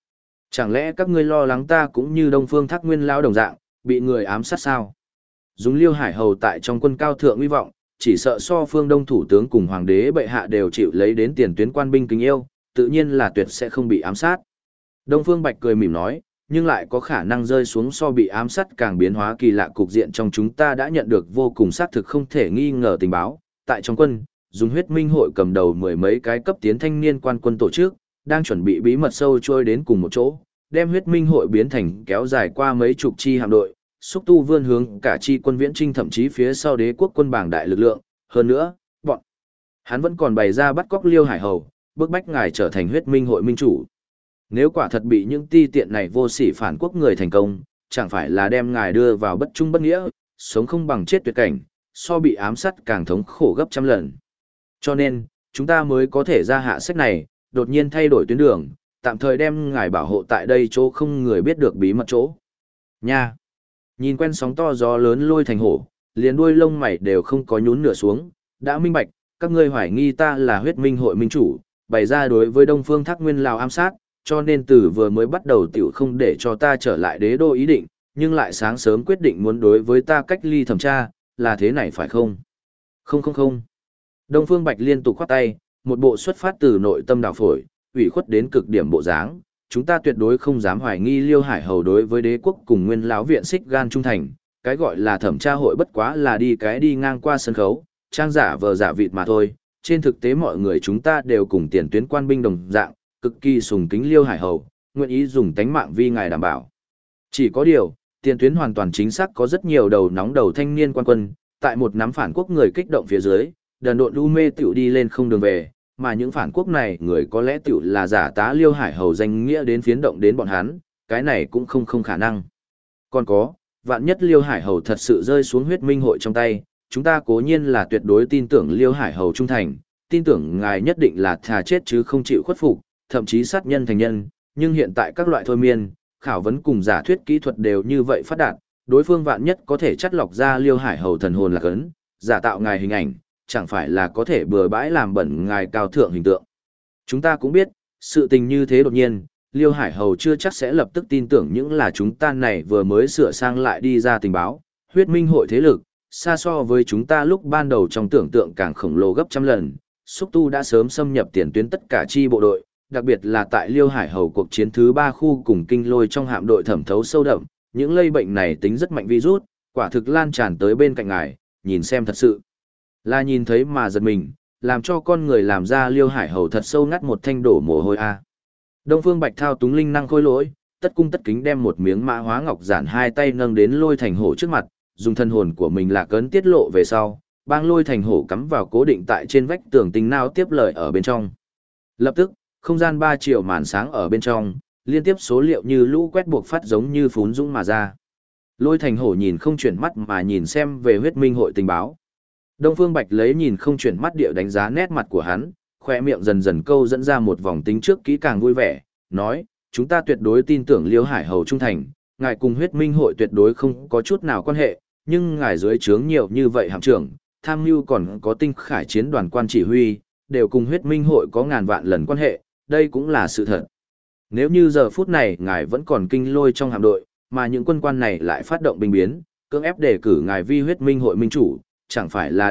Chẳng lẽ các ngươi lo lắng ta cũng như Đông Phương Thác Nguyên lão đồng dạng, bị người ám sát sao? Dùng Liêu Hải Hầu tại trong quân cao thượng uy vọng, chỉ sợ so phương Đông thủ tướng cùng hoàng đế bệ hạ đều chịu lấy đến tiền tuyến quan binh kính yêu, tự nhiên là tuyệt sẽ không bị ám sát. Đông Phương Bạch cười mỉm nói, nhưng lại có khả năng rơi xuống so bị ám sát càng biến hóa kỳ lạ cục diện trong chúng ta đã nhận được vô cùng xác thực không thể nghi ngờ tình báo. Tại trong quân, dùng huyết minh hội cầm đầu mười mấy cái cấp tiến thanh niên quan quân tổ chức, đang chuẩn bị bí mật sâu trôi đến cùng một chỗ, đem huyết minh hội biến thành kéo dài qua mấy chục chi hạm đội, xúc tu vươn hướng cả chi quân viễn trinh thậm chí phía sau đế quốc quân bảng đại lực lượng. Hơn nữa, bọn hắn vẫn còn bày ra bắt cóc Liêu Hải Hầu, bức bách ngài trở thành huyết minh hội minh chủ. Nếu quả thật bị những ti tiện này vô sỉ phản quốc người thành công, chẳng phải là đem ngài đưa vào bất trung bất nghĩa, sống không bằng chết tuyệt cảnh, so bị ám sát càng thống khổ gấp trăm lần. Cho nên, chúng ta mới có thể ra hạ sách này, đột nhiên thay đổi tuyến đường, tạm thời đem ngài bảo hộ tại đây chỗ không người biết được bí mật chỗ. Nha! Nhìn quen sóng to gió lớn Lôi Thành Hổ, liền đuôi lông mày đều không có nhún nửa xuống, đã minh bạch, các ngươi hoài nghi ta là huyết minh hội minh chủ, bày ra đối với Đông Phương Thác Nguyên Lào ám sát, cho nên từ vừa mới bắt đầu tiểu không để cho ta trở lại đế đô ý định, nhưng lại sáng sớm quyết định muốn đối với ta cách ly thẩm tra, là thế này phải không? Không không không. Đông Phương Bạch liên tục khoát tay, một bộ xuất phát từ nội tâm đào phổi, ủy khuất đến cực điểm bộ dáng, chúng ta tuyệt đối không dám hoài nghi Liêu Hải Hầu đối với đế quốc cùng Nguyên lão viện xích gan trung thành, cái gọi là thẩm tra hội bất quá là đi ngang qua sân khấu, trang giả vờ giả vịt mà thôi, trên thực tế mọi người chúng ta đều cùng tiền tuyến quan binh đồng dạng, cực kỳ sùng kính Liêu Hải Hầu, nguyện ý dùng tánh mạng vì ngài đảm bảo. Chỉ có điều, tiền tuyến hoàn toàn chính xác có rất nhiều đầu nóng đầu thanh niên quan quân, tại một nắm phản quốc người kích động phía dưới, đần độn u mê tiểu đi lên không đường về, mà những phản quốc này người có lẽ tiểu là giả tá Liêu Hải Hầu danh nghĩa đến phiến động đến bọn hắn, cái này cũng không khả năng. Còn có, vạn nhất Liêu Hải Hầu thật sự rơi xuống huyết minh hội trong tay, chúng ta cố nhiên là tuyệt đối tin tưởng Liêu Hải Hầu trung thành, tin tưởng ngài nhất định là thà chết chứ không chịu khuất phục, thậm chí sát nhân thành nhân, nhưng hiện tại các loại thôi miên, khảo vấn cùng giả thuyết kỹ thuật đều như vậy phát đạt, đối phương vạn nhất có thể chắt lọc ra Liêu Hải Hầu thần hồn là cấn, giả tạo ngài hình ảnh, chẳng phải là có thể bừa bãi làm bẩn ngài cao thượng hình tượng. Chúng ta cũng biết, sự tình như thế đột nhiên, Liêu Hải Hầu chưa chắc sẽ lập tức tin tưởng những là chúng ta này vừa mới sửa sang lại đi ra tình báo, huyết minh hội thế lực, xa so với chúng ta lúc ban đầu trong tưởng tượng càng khổng lồ gấp trăm lần, xúc tu đã sớm xâm nhập tiền tuyến tất cả chi bộ đội, đặc biệt là tại Liêu Hải Hầu cuộc chiến thứ 3 khu cùng kinh lôi trong hạm đội thẩm thấu sâu đậm, những lây bệnh này tính rất mạnh virus, quả thực lan tràn tới bên cạnh ngài, nhìn xem thật sự là nhìn thấy mà giật mình, làm cho con người làm ra Liêu Hải Hầu thật sâu ngắt một thanh đổ mồ hôi a. Đông Phương Bạch thao túng linh năng khôi lỗi, tất cung tất kính đem một miếng mã hóa ngọc giản hai tay nâng đến Lôi Thành Hổ trước mặt, dùng thân hồn của mình là cấn tiết lộ về sau, bang Lôi Thành Hổ cắm vào cố định tại trên vách tường tinh nao tiếp lời ở bên trong. Lập tức, không gian 3 triệu màn sáng ở bên trong, liên tiếp số liệu như lũ quét buộc phát giống như phún dũng mà ra. Lôi Thành Hổ nhìn không chuyển mắt mà nhìn xem về huyết minh hội tình báo. Đông Phương Bạch lấy nhìn không chuyển mắt điệu đánh giá nét mặt của hắn, khoe miệng dần dần câu dẫn ra một vòng tính trước kỹ càng vui vẻ, nói, chúng ta tuyệt đối tin tưởng Liêu Hải Hầu trung thành, ngài cùng huyết minh hội tuyệt đối không có chút nào quan hệ, nhưng ngài dưới trướng nhiều như vậy hạm trưởng, tham mưu còn có tinh khải chiến đoàn quan chỉ huy, đều cùng huyết minh hội có ngàn vạn lần quan hệ, đây cũng là sự thật. Nếu như giờ phút này ngài vẫn còn kinh lôi trong hạm đội, mà những quân quan này lại phát động binh biến, cưỡng ép đề cử ngài vi huyết minh hội minh chủ, chẳng phải là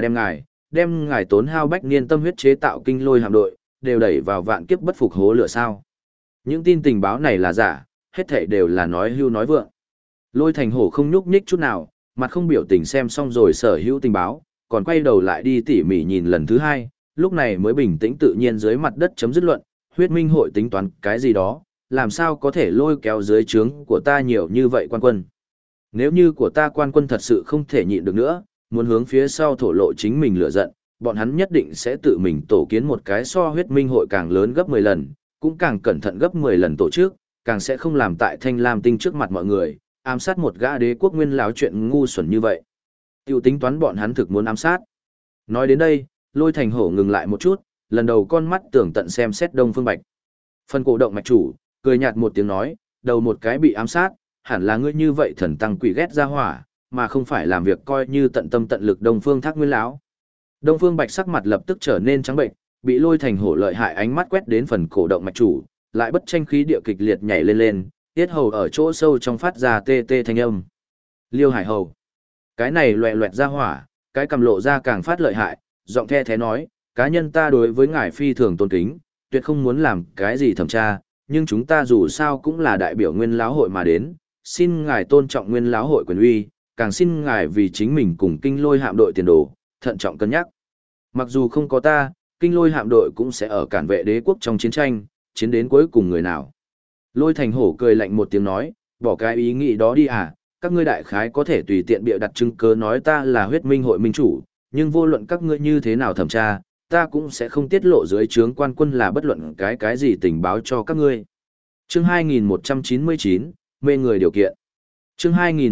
đem ngài tốn hao bách niên tâm huyết chế tạo kinh lôi hạm đội, đều đẩy vào vạn kiếp bất phục hố lửa sao. Những tin tình báo này là giả, hết thảy đều là nói hưu nói vượng. Lôi Thành Hổ không nhúc nhích chút nào, mặt không biểu tình xem xong rồi sở hữu tình báo, còn quay đầu lại đi tỉ mỉ nhìn lần thứ hai, lúc này mới bình tĩnh tự nhiên dưới mặt đất chấm dứt luận, huyết minh hội tính toán cái gì đó, làm sao có thể lôi kéo dưới trướng của ta nhiều như vậy quan quân. Nếu như của ta quan quân thật sự không thể nhịn được nữa, muốn hướng phía sau thổ lộ chính mình lửa giận, bọn hắn nhất định sẽ tự mình tổ kiến một cái so huyết minh hội càng lớn gấp 10 lần, cũng càng cẩn thận gấp 10 lần tổ chức, càng sẽ không làm tại Thanh Lam Tinh trước mặt mọi người, ám sát một gã đế quốc nguyên lão chuyện ngu xuẩn như vậy. Tiểu tính toán bọn hắn thực muốn ám sát. Nói đến đây, Lôi Thành Hổ ngừng lại một chút, lần đầu con mắt tưởng tận xem xét Đông Phương Bạch. Phần cổ động mạch chủ, cười nhạt một tiếng nói, đầu một cái bị ám sát, hẳn là ngươi như vậy thần tăng quỷ ghét ra hỏa, mà không phải làm việc coi như tận tâm tận lực Đông Phương Thác Nguyên lão. Đông Phương Bạch sắc mặt lập tức trở nên trắng bệnh, bị Lôi Thành Hổ lợi hại ánh mắt quét đến phần cổ động mạch chủ, lại bất tranh khí địa kịch liệt nhảy lên lên, tiết hầu ở chỗ sâu trong phát ra tê tê thanh âm. Liêu Hải Hầu. Cái này loẹ loẹt ra hỏa, cái cầm lộ ra càng phát lợi hại, giọng the thế nói, cá nhân ta đối với ngài phi thường tôn kính, tuyệt không muốn làm cái gì thẩm tra, nhưng chúng ta dù sao cũng là đại biểu Nguyên Lão hội mà đến, xin ngài tôn trọng Nguyên Lão hội quyền uy, càng xin ngài vì chính mình cùng Kinh Lôi hạm đội tiền đồ, thận trọng cân nhắc. Mặc dù không có ta, Kinh Lôi hạm đội cũng sẽ ở cản vệ đế quốc trong chiến tranh, chiến đến cuối cùng người nào. Lôi Thành Hổ cười lạnh một tiếng nói, bỏ cái ý nghĩ đó đi à, các ngươi đại khái có thể tùy tiện bịa đặt chứng cớ nói ta là huyết minh hội minh chủ, nhưng vô luận các ngươi như thế nào thẩm tra, ta cũng sẽ không tiết lộ dưới trướng quan quân là bất luận cái gì tình báo cho các ngươi. Chương 2199, mê người điều kiện. Chương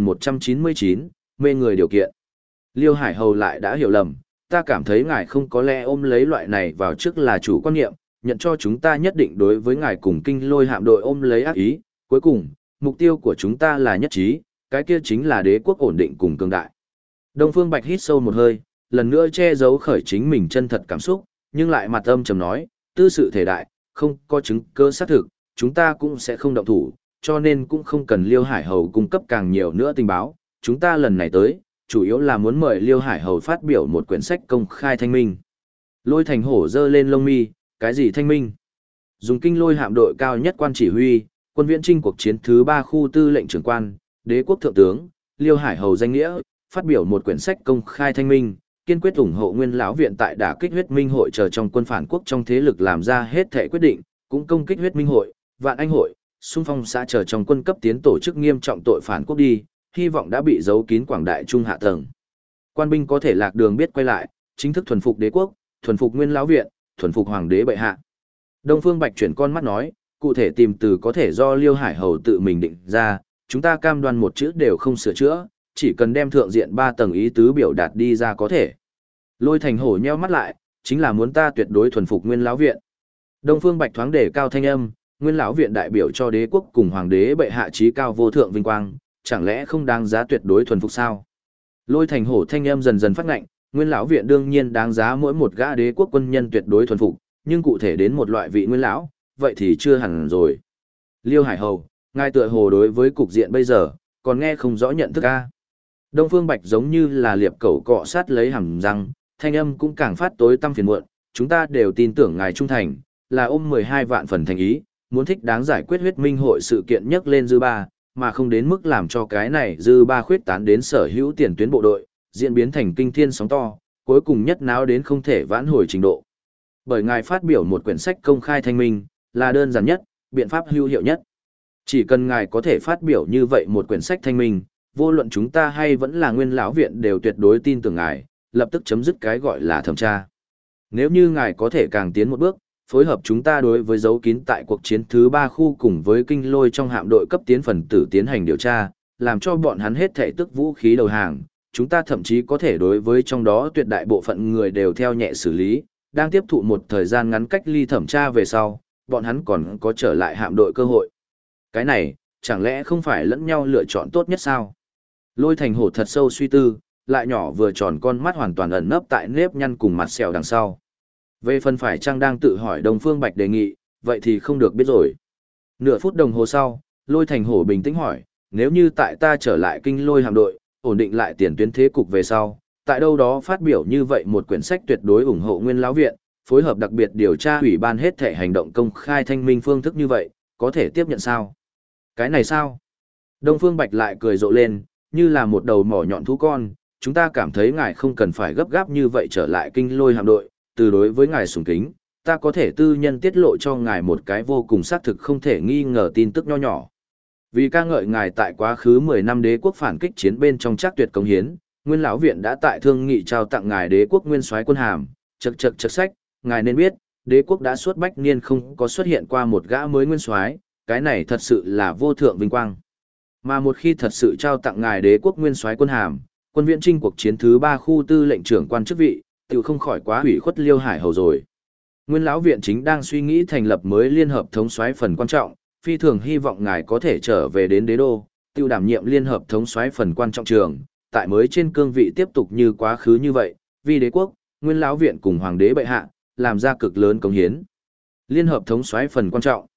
2199, mê người điều kiện. Liêu Hải Hầu lại đã hiểu lầm, ta cảm thấy ngài không có lẽ ôm lấy loại này vào trước là chủ quan niệm, nhận cho chúng ta nhất định đối với ngài cùng Kinh Lôi hạm đội ôm lấy ác ý, cuối cùng, mục tiêu của chúng ta là nhất trí, cái kia chính là đế quốc ổn định cùng cường đại. Đông Phương Bạch hít sâu một hơi, lần nữa che giấu khởi chính mình chân thật cảm xúc, nhưng lại mặt âm trầm nói, tư sự thể đại, không có chứng cơ xác thực, chúng ta cũng sẽ không động thủ, cho nên cũng không cần Liêu Hải Hầu cung cấp càng nhiều nữa tình báo, chúng ta lần này tới, chủ yếu là muốn mời Liêu Hải Hầu phát biểu một quyển sách công khai thanh minh. Lôi Thành Hổ giơ lên lông mi, cái gì thanh minh? Dùng Kinh Lôi hạm đội cao nhất quan chỉ huy, quân viễn chinh cuộc chiến thứ 3 khu tư lệnh trưởng quan, đế quốc thượng tướng, Liêu Hải Hầu danh nghĩa, phát biểu một quyển sách công khai thanh minh, kiên quyết ủng hộ Nguyên Lão viện tại đả kích huyết minh hội chờ trong quân phản quốc trong thế lực làm ra hết thể quyết định, cũng công kích huyết minh hội, vạn anh hội, xung phong xã chờ trong quân cấp tiến tổ chức nghiêm trọng tội phản quốc đi, hy vọng đã bị giấu kín quảng đại trung hạ tầng. Quan binh có thể lạc đường biết quay lại, chính thức thuần phục đế quốc, thuần phục Nguyên Lão viện, thuần phục hoàng đế bệ hạ. Đông Phương Bạch chuyển con mắt nói, cụ thể tìm từ có thể do Liêu Hải Hầu tự mình định ra, chúng ta cam đoan một chữ đều không sửa chữa, chỉ cần đem thượng diện 3 tầng ý tứ biểu đạt đi ra có thể. Lôi Thành Hổ nheo mắt lại, chính là muốn ta tuyệt đối thuần phục Nguyên Lão viện. Đông Phương Bạch thoáng đề cao thanh âm, Nguyên Lão viện đại biểu cho đế quốc cùng hoàng đế bệ hạ chí cao vô thượng vinh quang, chẳng lẽ không đáng giá tuyệt đối thuần phục sao? Lôi Thành Hổ thanh âm dần dần phát ngạnh, Nguyên Lão viện đương nhiên đáng giá mỗi một gã đế quốc quân nhân tuyệt đối thuần phục, nhưng cụ thể đến một loại vị Nguyên Lão, vậy thì chưa hẳn rồi. Liêu Hải Hầu, ngài tựa hồ đối với cục diện bây giờ, còn nghe không rõ nhận thức a. Đông Phương Bạch giống như là liệp cẩu cọ sát lấy hàm răng, thanh âm cũng càng phát tối tăm phiền muộn, chúng ta đều tin tưởng ngài trung thành, là ôm 12 vạn phần thành ý, muốn thích đáng giải quyết huyết minh hội sự kiện nhất lên dư ba, mà không đến mức làm cho cái này dư ba khuyết tán đến sở hữu tiền tuyến bộ đội, diễn biến thành kinh thiên sóng to, cuối cùng nhất náo đến không thể vãn hồi trình độ. Bởi ngài phát biểu một quyển sách công khai thanh minh, là đơn giản nhất, biện pháp hữu hiệu nhất. Chỉ cần ngài có thể phát biểu như vậy một quyển sách thanh minh, vô luận chúng ta hay vẫn là Nguyên Lão viện đều tuyệt đối tin tưởng ngài, lập tức chấm dứt cái gọi là thẩm tra. Nếu như ngài có thể càng tiến một bước, phối hợp chúng ta đối với dấu kín tại cuộc chiến thứ 3 khu cùng với Kinh Lôi trong hạm đội cấp tiến phần tử tiến hành điều tra, làm cho bọn hắn hết thể tức vũ khí đầu hàng, chúng ta thậm chí có thể đối với trong đó tuyệt đại bộ phận người đều theo nhẹ xử lý, đang tiếp thụ một thời gian ngắn cách ly thẩm tra về sau, bọn hắn còn có trở lại hạm đội cơ hội. Cái này, chẳng lẽ không phải lẫn nhau lựa chọn tốt nhất sao? Lôi Thành Hổ thật sâu suy tư, lại nhỏ vừa tròn con mắt hoàn toàn ẩn nấp tại nếp nhăn cùng mặt sẹo đằng sau. Về phần phải chăng đang tự hỏi Đông Phương Bạch đề nghị, vậy thì không được biết rồi. Nửa phút đồng hồ sau, Lôi Thành Hổ bình tĩnh hỏi, nếu như tại ta trở lại Kinh Lôi hạm đội, ổn định lại tiền tuyến thế cục về sau, tại đâu đó phát biểu như vậy một quyển sách tuyệt đối ủng hộ Nguyên Lão viện, phối hợp đặc biệt điều tra ủy ban hết thể hành động công khai thanh minh phương thức như vậy, có thể tiếp nhận sao? Cái này sao? Đông Phương Bạch lại cười rộ lên, như là một đầu mỏ nhọn thú con, chúng ta cảm thấy ngài không cần phải gấp gáp như vậy trở lại Kinh Lôi hạm đội, từ đối với ngài sùng kính, ta có thể tư nhân tiết lộ cho ngài một cái vô cùng xác thực không thể nghi ngờ tin tức nho nhỏ. Vì ca ngợi ngài tại quá khứ 10 năm đế quốc phản kích chiến bên trong chắc tuyệt công hiến, Nguyên Lão viện đã tại thương nghị trao tặng ngài đế quốc nguyên soái quân hàm, chật sách, ngài nên biết, đế quốc đã suốt bách niên không có xuất hiện qua một gã mới nguyên soái, cái này thật sự là vô thượng vinh quang. Mà một khi thật sự trao tặng ngài đế quốc nguyên soái quân hàm, quân viễn chinh cuộc chiến thứ 3 khu tư lệnh trưởng quan chức vị, tự không khỏi quá hủy khuất Liêu Hải Hầu rồi. Nguyên Lão viện chính đang suy nghĩ thành lập mới liên hợp thống soái phần quan trọng, phi thường hy vọng ngài có thể trở về đến đế đô, tiêu đảm nhiệm liên hợp thống soái phần quan trọng trường, tại mới trên cương vị tiếp tục như quá khứ như vậy, vì đế quốc, Nguyên Lão viện cùng hoàng đế bệ hạ, làm ra cực lớn cống hiến. Liên hợp thống soái phần quan trọng.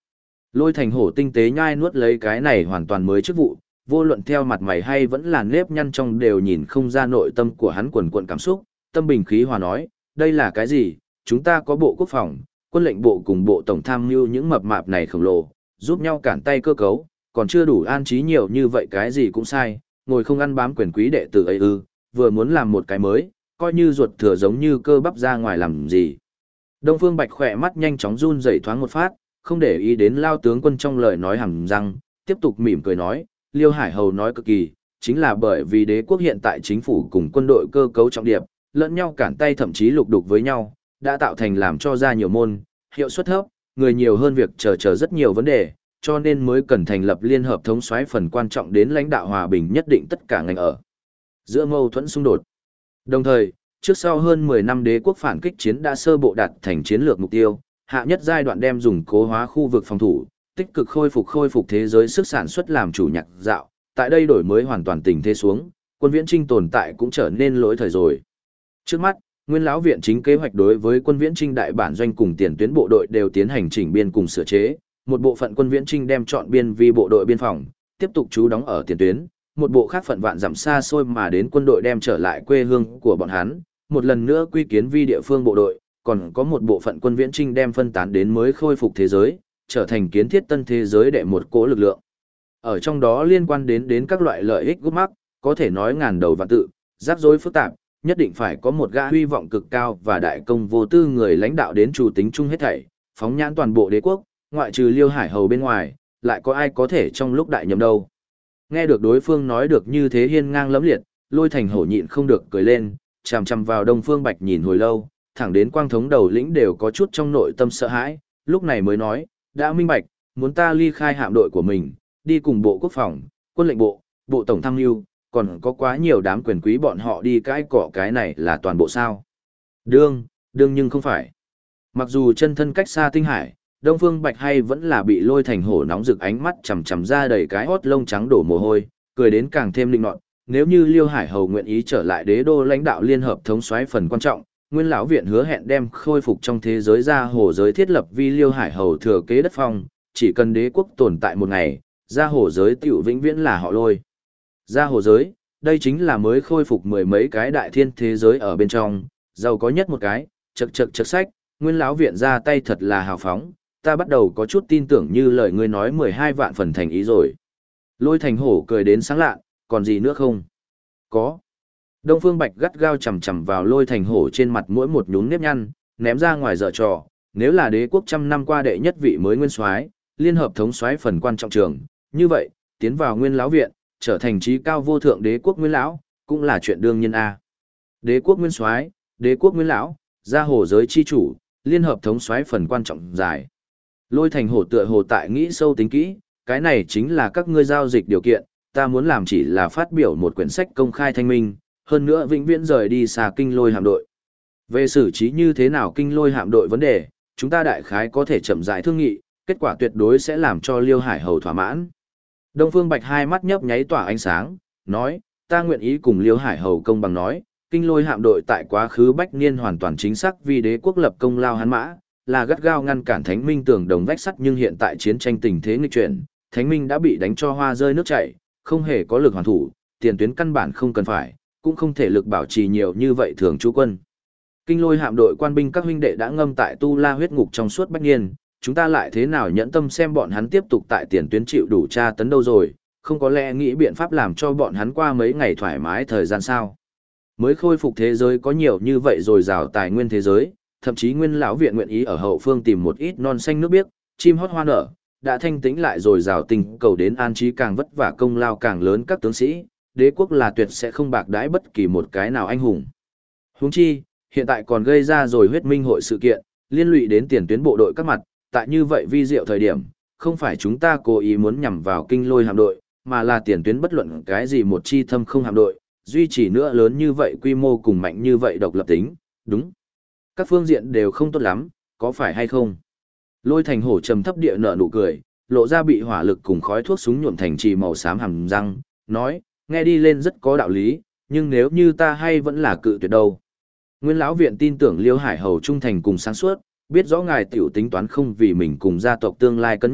Lôi Thành Hổ tinh tế nhai nuốt lấy cái này hoàn toàn mới chức vụ, vô luận theo mặt mày hay vẫn là nếp nhăn trong đều nhìn không ra nội tâm của hắn quần quận cảm xúc, tâm bình khí hòa nói, đây là cái gì, chúng ta có bộ quốc phòng, quân lệnh bộ cùng bộ tổng tham mưu những mập mạp này khổng lồ, giúp nhau cản tay cơ cấu, còn chưa đủ an trí nhiều như vậy cái gì cũng sai, ngồi không ăn bám quyền quý đệ tử ấy ư, vừa muốn làm một cái mới, coi như ruột thừa giống như cơ bắp ra ngoài làm gì. Đông Phương Bạch khỏe mắt nhanh chóng run rẩy thoáng một phát, không để ý đến Lao tướng quân trong lời nói hàm răng, tiếp tục mỉm cười nói, Liêu Hải Hầu nói cực kỳ, chính là bởi vì đế quốc hiện tại chính phủ cùng quân đội cơ cấu trọng điệp, lẫn nhau cản tay thậm chí lục đục với nhau, đã tạo thành làm cho ra nhiều môn, hiệu suất thấp, người nhiều hơn việc chờ rất nhiều vấn đề, cho nên mới cần thành lập liên hợp thống soái phần quan trọng đến lãnh đạo hòa bình nhất định tất cả ngành ở giữa mâu thuẫn xung đột. Đồng thời, trước sau hơn 10 năm đế quốc phản kích chiến đã sơ bộ đạt thành chiến lược mục tiêu, hạ nhất giai đoạn đem dùng cố hóa khu vực phòng thủ, tích cực khôi phục thế giới sức sản xuất làm chủ nhạc dạo, tại đây đổi mới hoàn toàn tình thế xuống, quân viễn trinh tồn tại cũng trở nên lỗi thời rồi. Trước mắt, Nguyên lão viện chính kế hoạch đối với quân viễn trinh đại bản doanh cùng tiền tuyến bộ đội đều tiến hành chỉnh biên cùng sửa chế, một bộ phận quân viễn trinh đem chọn biên vi bộ đội biên phòng, tiếp tục trú đóng ở tiền tuyến, một bộ khác phận vạn dặm xa xôi mà đến quân đội đem trở lại quê hương của bọn hắn, một lần nữa quy kiến vi địa phương bộ đội, còn có một bộ phận quân viễn trinh đem phân tán đến mới khôi phục thế giới, trở thành kiến thiết tân thế giới đệ một cỗ lực lượng. Ở trong đó liên quan đến các loại lợi ích gút mắc, có thể nói ngàn đầu vạn tự, rắc rối phức tạp, nhất định phải có một gã hy vọng cực cao và đại công vô tư người lãnh đạo đến chủ tính chung hết thảy, phóng nhãn toàn bộ đế quốc, ngoại trừ Liêu Hải Hầu bên ngoài, lại có ai có thể trong lúc đại nhậm đâu. Nghe được đối phương nói được như thế hiên ngang lẫm liệt, Lôi Thành Hổ nhịn không được cười lên, chằm chằm vào Đông Phương Bạch nhìn hồi lâu, thẳng đến quang thống đầu lĩnh đều có chút trong nội tâm sợ hãi, lúc này mới nói, đã minh bạch, muốn ta ly khai hạm đội của mình, đi cùng bộ quốc phòng, quân lệnh bộ, bộ tổng tham mưu, còn có quá nhiều đám quyền quý bọn họ đi cãi cọ cái này là toàn bộ sao. Đương nhưng không phải. Mặc dù chân thân cách xa tinh hải, Đông Phương Bạch hay vẫn là bị Lôi Thành Hổ nóng rực ánh mắt chằm chằm ra đầy cái hót lông trắng đổ mồ hôi, cười đến càng thêm linh nọt. Nếu như Liêu Hải Hầu nguyện ý trở lại đế đô lãnh đạo liên hợp thống soái phần quan trọng, Nguyên lão viện hứa hẹn đem khôi phục trong thế giới ra hồ giới thiết lập vi Liêu Hải Hầu thừa kế đất phong, chỉ cần đế quốc tồn tại một ngày, ra hồ giới tiểu vĩnh viễn là họ Lôi. Ra hồ giới, đây chính là mới khôi phục mười mấy cái đại thiên thế giới ở bên trong, giàu có nhất một cái, chật sách, Nguyên lão viện ra tay thật là hào phóng, ta bắt đầu có chút tin tưởng như lời ngươi nói 12 vạn phần thành ý rồi. Lôi Thành Hổ cười đến sáng lạ, còn gì nữa không? Có. Đông Phương Bạch gắt gao chầm chầm vào Lôi Thành Hổ trên mặt mỗi một nhún nếp nhăn, ném ra ngoài dở trò, nếu là đế quốc trăm năm qua đệ nhất vị mới nguyên soái, liên hợp thống soái phần quan trọng trường, như vậy, tiến vào Nguyên lão viện, trở thành trí cao vô thượng đế quốc Nguyên lão, cũng là chuyện đương nhiên a. Đế quốc Nguyên soái, đế quốc Nguyên lão, ra hồ giới chi chủ, liên hợp thống soái phần quan trọng giải. Lôi Thành Hổ tựa hồ tại nghĩ sâu tính kỹ, cái này chính là các ngươi giao dịch điều kiện, ta muốn làm chỉ là phát biểu một quyển sách công khai thanh minh, hơn nữa vĩnh viễn rời đi xa kinh lôi hạm đội. Về xử trí như thế nào kinh lôi hạm đội vấn đề, chúng ta đại khái có thể chậm rãi thương nghị, kết quả tuyệt đối sẽ làm cho Liêu Hải Hầu thỏa mãn. Đông Phương Bạch hai mắt nhấp nháy tỏa ánh sáng, nói, ta nguyện ý cùng Liêu Hải Hầu công bằng nói, kinh lôi hạm đội tại quá khứ bách niên hoàn toàn chính xác vì đế quốc lập công lao hắn mã, là gắt gao ngăn cản Thánh Minh tường đồng vách sắt, nhưng hiện tại chiến tranh tình thế nghịch chuyển, Thánh Minh đã bị đánh cho hoa rơi nước chảy, không hề có lực hoàn thủ, tiền tuyến căn bản không cần phải, cũng không thể lực bảo trì nhiều như vậy thường trú quân. Kinh lôi hạm đội quan binh các huynh đệ đã ngâm tại tu la huyết ngục trong suốt bách niên, chúng ta lại thế nào nhẫn tâm xem bọn hắn tiếp tục tại tiền tuyến chịu đủ tra tấn đâu rồi, không có lẽ nghĩ biện pháp làm cho bọn hắn qua mấy ngày thoải mái thời gian sao. Mới khôi phục thế giới có nhiều như vậy rồi rào tài nguyên thế giới, thậm chí Nguyên lão viện nguyện ý ở hậu phương tìm một ít non xanh nước biếc, chim hót hoa nở, đã thanh tĩnh lại rồi rào tình cầu đến an trí càng vất vả công lao càng lớn các tướng sĩ, đế quốc là tuyệt sẽ không bạc đãi bất kỳ một cái nào anh hùng. Huống chi, hiện tại còn gây ra rồi huyết minh hội sự kiện, liên lụy đến tiền tuyến bộ đội các mặt, tại như vậy vi diệu thời điểm, không phải chúng ta cố ý muốn nhằm vào kinh lôi hạm đội, mà là tiền tuyến bất luận cái gì một chi thâm không hạm đội, duy trì nữa lớn như vậy quy mô cùng mạnh như vậy độc lập tính, đúng. Các phương diện đều không tốt lắm, có phải hay không? Lôi Thành Hổ trầm thấp địa nở nụ cười, lộ ra bị hỏa lực cùng khói thuốc súng nhuộm thành trì màu xám hàm răng, nói, nghe đi lên rất có đạo lý, nhưng nếu như ta hay vẫn là cự tuyệt đâu. Nguyên lão viện tin tưởng Liêu Hải Hầu trung thành cùng sáng suốt, biết rõ ngài tiểu tính toán không vì mình cùng gia tộc tương lai cân nhắc,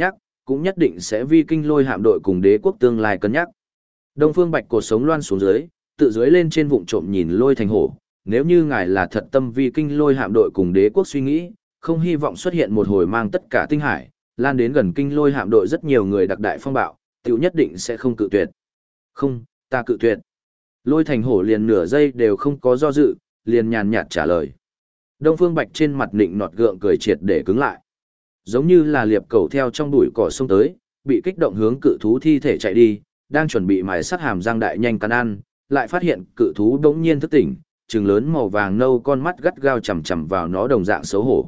cũng nhất định sẽ vi kinh lôi hạm đội cùng đế quốc tương lai cân nhắc. Đông Phương Bạch cột sống loan xuống dưới, tự dưới lên trên vụng trộm nhìn Lôi Thành Hổ, nếu như ngài là thật tâm vi kinh lôi hạm đội cùng đế quốc suy nghĩ, không hy vọng xuất hiện một hồi mang tất cả tinh hải, lan đến gần kinh lôi hạm đội rất nhiều người đặc đại phong bạo, tiểu nhất định sẽ không cự tuyệt. Không, ta cự tuyệt. Lôi Thành Hổ liền nửa giây đều không có do dự, liền nhàn nhạt trả lời. Đông Phương Bạch trên mặt nịnh nọt gượng cười triệt để cứng lại. Giống như là liệp cầu theo trong bụi cỏ sông tới, bị kích động hướng cự thú thi thể chạy đi, đang chuẩn bị mài sắt hàm răng đại nhanh cắn ăn, lại phát hiện cự thú đống nhiên thức tỉnh, trừng lớn màu vàng nâu con mắt gắt gao chằm chằm vào nó đồng dạng xấu hổ.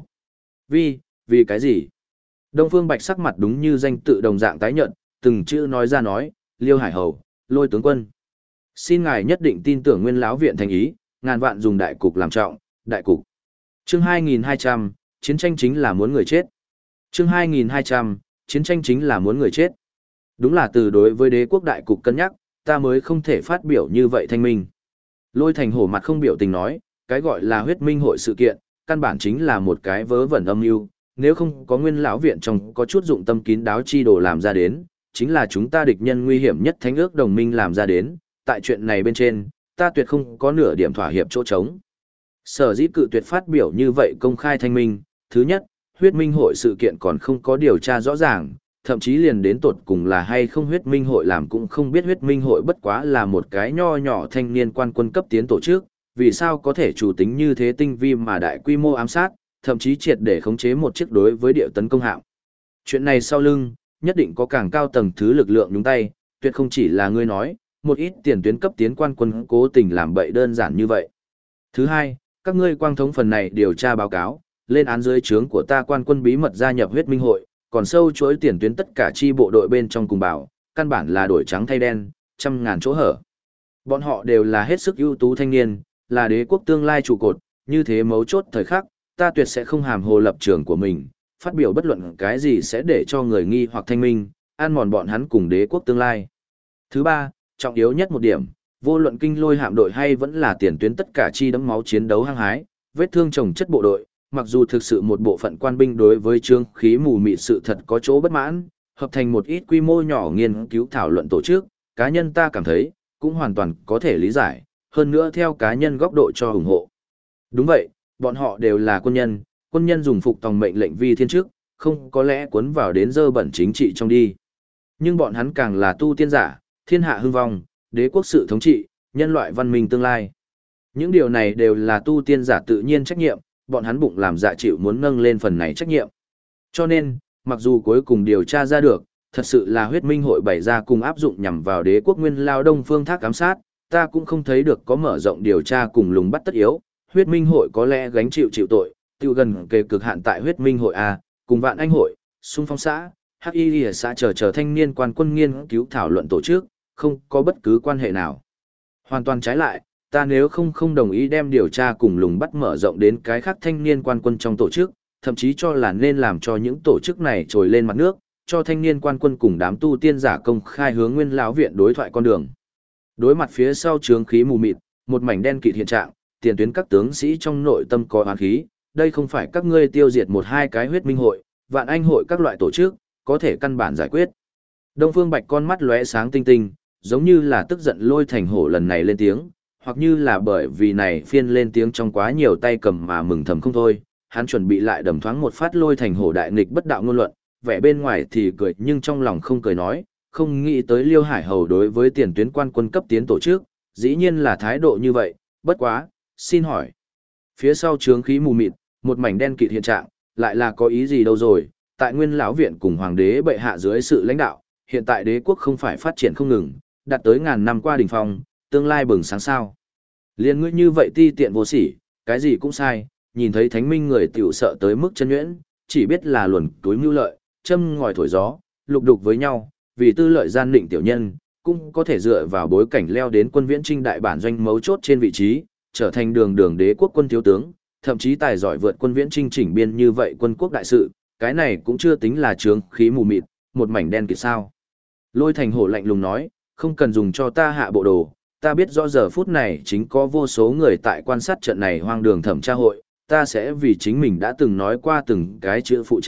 Vì cái gì? Đông Phương Bạch sắc mặt đúng như danh tự đồng dạng tái nhợt, từng chữ nói ra nói, Liêu Hải Hầu, Lôi tướng quân. Xin ngài nhất định tin tưởng Nguyên lão viện thành ý, ngàn vạn dùng đại cục làm trọng, đại cục. Chương 2200, chiến tranh chính là muốn người chết. Chương 2200, chiến tranh chính là muốn người chết. Đúng là từ đối với đế quốc đại cục cân nhắc, ta mới không thể phát biểu như vậy thanh minh. Lôi Thành Hổ mặt không biểu tình nói, cái gọi là huyết minh hội sự kiện, căn bản chính là một cái vớ vẩn âm mưu, nếu không có Nguyên lão viện trong có chút dụng tâm kín đáo chi đồ làm ra đến, chính là chúng ta địch nhân nguy hiểm nhất thánh ước đồng minh làm ra đến, tại chuyện này bên trên, ta tuyệt không có nửa điểm thỏa hiệp chỗ trống. Sở dĩ cự tuyệt phát biểu như vậy công khai thanh minh, thứ nhất, huyết minh hội sự kiện còn không có điều tra rõ ràng, thậm chí liền đến tột cùng là hay không huyết minh hội làm cũng không biết huyết minh hội bất quá là một cái nho nhỏ thanh niên quan quân cấp tiến tổ chức, vì sao có thể chủ tính như thế tinh vi mà đại quy mô ám sát, thậm chí triệt để khống chế một chiếc đối với địa tấn công hạm. Chuyện này sau lưng, nhất định có càng cao tầng thứ lực lượng nhúng tay, tuyệt không chỉ là ngươi nói, một ít tiền tuyến cấp tiến quan quân cố tình làm bậy đơn giản như vậy. Thứ hai, các ngươi quang thống phần này điều tra báo cáo, lên án dưới trướng của ta quan quân bí mật gia nhập huyết minh hội, còn sâu chuỗi tiền tuyến tất cả chi bộ đội bên trong cùng bảo, căn bản là đổi trắng thay đen, trăm ngàn chỗ hở. Bọn họ đều là hết sức ưu tú thanh niên, là đế quốc tương lai trụ cột, như thế mấu chốt thời khắc, ta tuyệt sẽ không hàm hồ lập trường của mình, phát biểu bất luận cái gì sẽ để cho người nghi hoặc thanh minh, an mòn bọn hắn cùng đế quốc tương lai. Thứ ba, trọng yếu nhất một điểm, vô luận kinh lôi hạm đội hay vẫn là tiền tuyến tất cả chi đấm máu chiến đấu hăng hái, vết thương chồng chất bộ đội, mặc dù thực sự một bộ phận quan binh đối với trương khí mù mịt sự thật có chỗ bất mãn, hợp thành một ít quy mô nhỏ nghiên cứu thảo luận tổ chức, cá nhân ta cảm thấy, cũng hoàn toàn có thể lý giải, hơn nữa theo cá nhân góc độ cho ủng hộ. Đúng vậy, bọn họ đều là quân nhân dùng phục tòng mệnh lệnh vi thiên trước, không có lẽ cuốn vào đến dơ bẩn chính trị trong đi. Nhưng bọn hắn càng là tu tiên giả, thiên hạ hưng vong, đế quốc sự thống trị, nhân loại văn minh tương lai. Những điều này đều là tu tiên giả tự nhiên trách nhiệm, bọn hắn bụng làm dạ chịu muốn nâng lên phần này trách nhiệm. Cho nên, mặc dù cuối cùng điều tra ra được, thật sự là huyết minh hội bày ra cùng áp dụng nhằm vào đế quốc nguyên lao đông phương thác ám sát, ta cũng không thấy được có mở rộng điều tra cùng lùng bắt tất yếu, huyết minh hội có lẽ gánh chịu tội, tiêu gần kề cực hạn tại huyết minh hội A, cùng vạn anh hội, xung phong xã, hắc y xã chờ thanh niên quan quân nghiên cứu thảo luận tổ chức, không có bất cứ quan hệ nào. Hoàn toàn trái lại, ta nếu không đồng ý đem điều tra cùng lùng bắt mở rộng đến cái khác thanh niên quan quân trong tổ chức, thậm chí cho là nên làm cho những tổ chức này trồi lên mặt nước, cho thanh niên quan quân cùng đám tu tiên giả công khai hướng nguyên lão viện đối thoại con đường. Đối mặt phía sau trướng khí mù mịt, một mảnh đen kịt hiện trạng, tiền tuyến các tướng sĩ trong nội tâm có oán khí, đây không phải các ngươi tiêu diệt một hai cái huyết minh hội, vạn anh hội các loại tổ chức, có thể căn bản giải quyết. Đông Phương Bạch con mắt lóe sáng tinh tinh, giống như là tức giận Lôi Thành Hổ lần này lên tiếng, hoặc như là bởi vì này phiên lên tiếng trong quá nhiều tay cầm mà mừng thầm không thôi, hắn chuẩn bị lại đầm thoáng một phát Lôi Thành Hổ đại nghịch bất đạo ngôn luận, vẻ bên ngoài thì cười nhưng trong lòng không cười nói, không nghĩ tới Liêu Hải Hầu đối với tiền tuyến quan quân cấp tiến tổ chức, dĩ nhiên là thái độ như vậy, bất quá, xin hỏi. Phía sau trướng khí mù mịt, một mảnh đen kịt hiện trạng, lại là có ý gì đâu rồi, tại nguyên lão viện cùng hoàng đế bệ hạ dưới sự lãnh đạo, hiện tại đế quốc không phải phát triển không ngừng, đạt tới ngàn năm qua đỉnh phong, tương lai bừng sáng sao. Liên ngươi như vậy ti tiện vô sỉ, cái gì cũng sai, nhìn thấy thánh minh người tiểu sợ tới mức chân nhuyễn, chỉ biết là luồn túi mưu lợi, châm ngòi thổi gió, lục đục với nhau, vì tư lợi gian định tiểu nhân, cũng có thể dựa vào bối cảnh leo đến quân viễn trinh đại bản doanh mấu chốt trên vị trí, trở thành đường đế quốc quân thiếu tướng, thậm chí tài giỏi vượt quân viễn trinh chỉnh biên như vậy quân quốc đại sự, cái này cũng chưa tính là trướng khí mù mịt, một mảnh đen kịt sao. Lôi Thành Hổ lạnh lùng nói, không cần dùng cho ta hạ bộ đồ, ta biết rõ giờ phút này chính có vô số người tại quan sát trận này hoang đường thẩm tra hội, ta sẽ vì chính mình đã từng nói qua từng cái chữ phụ trách,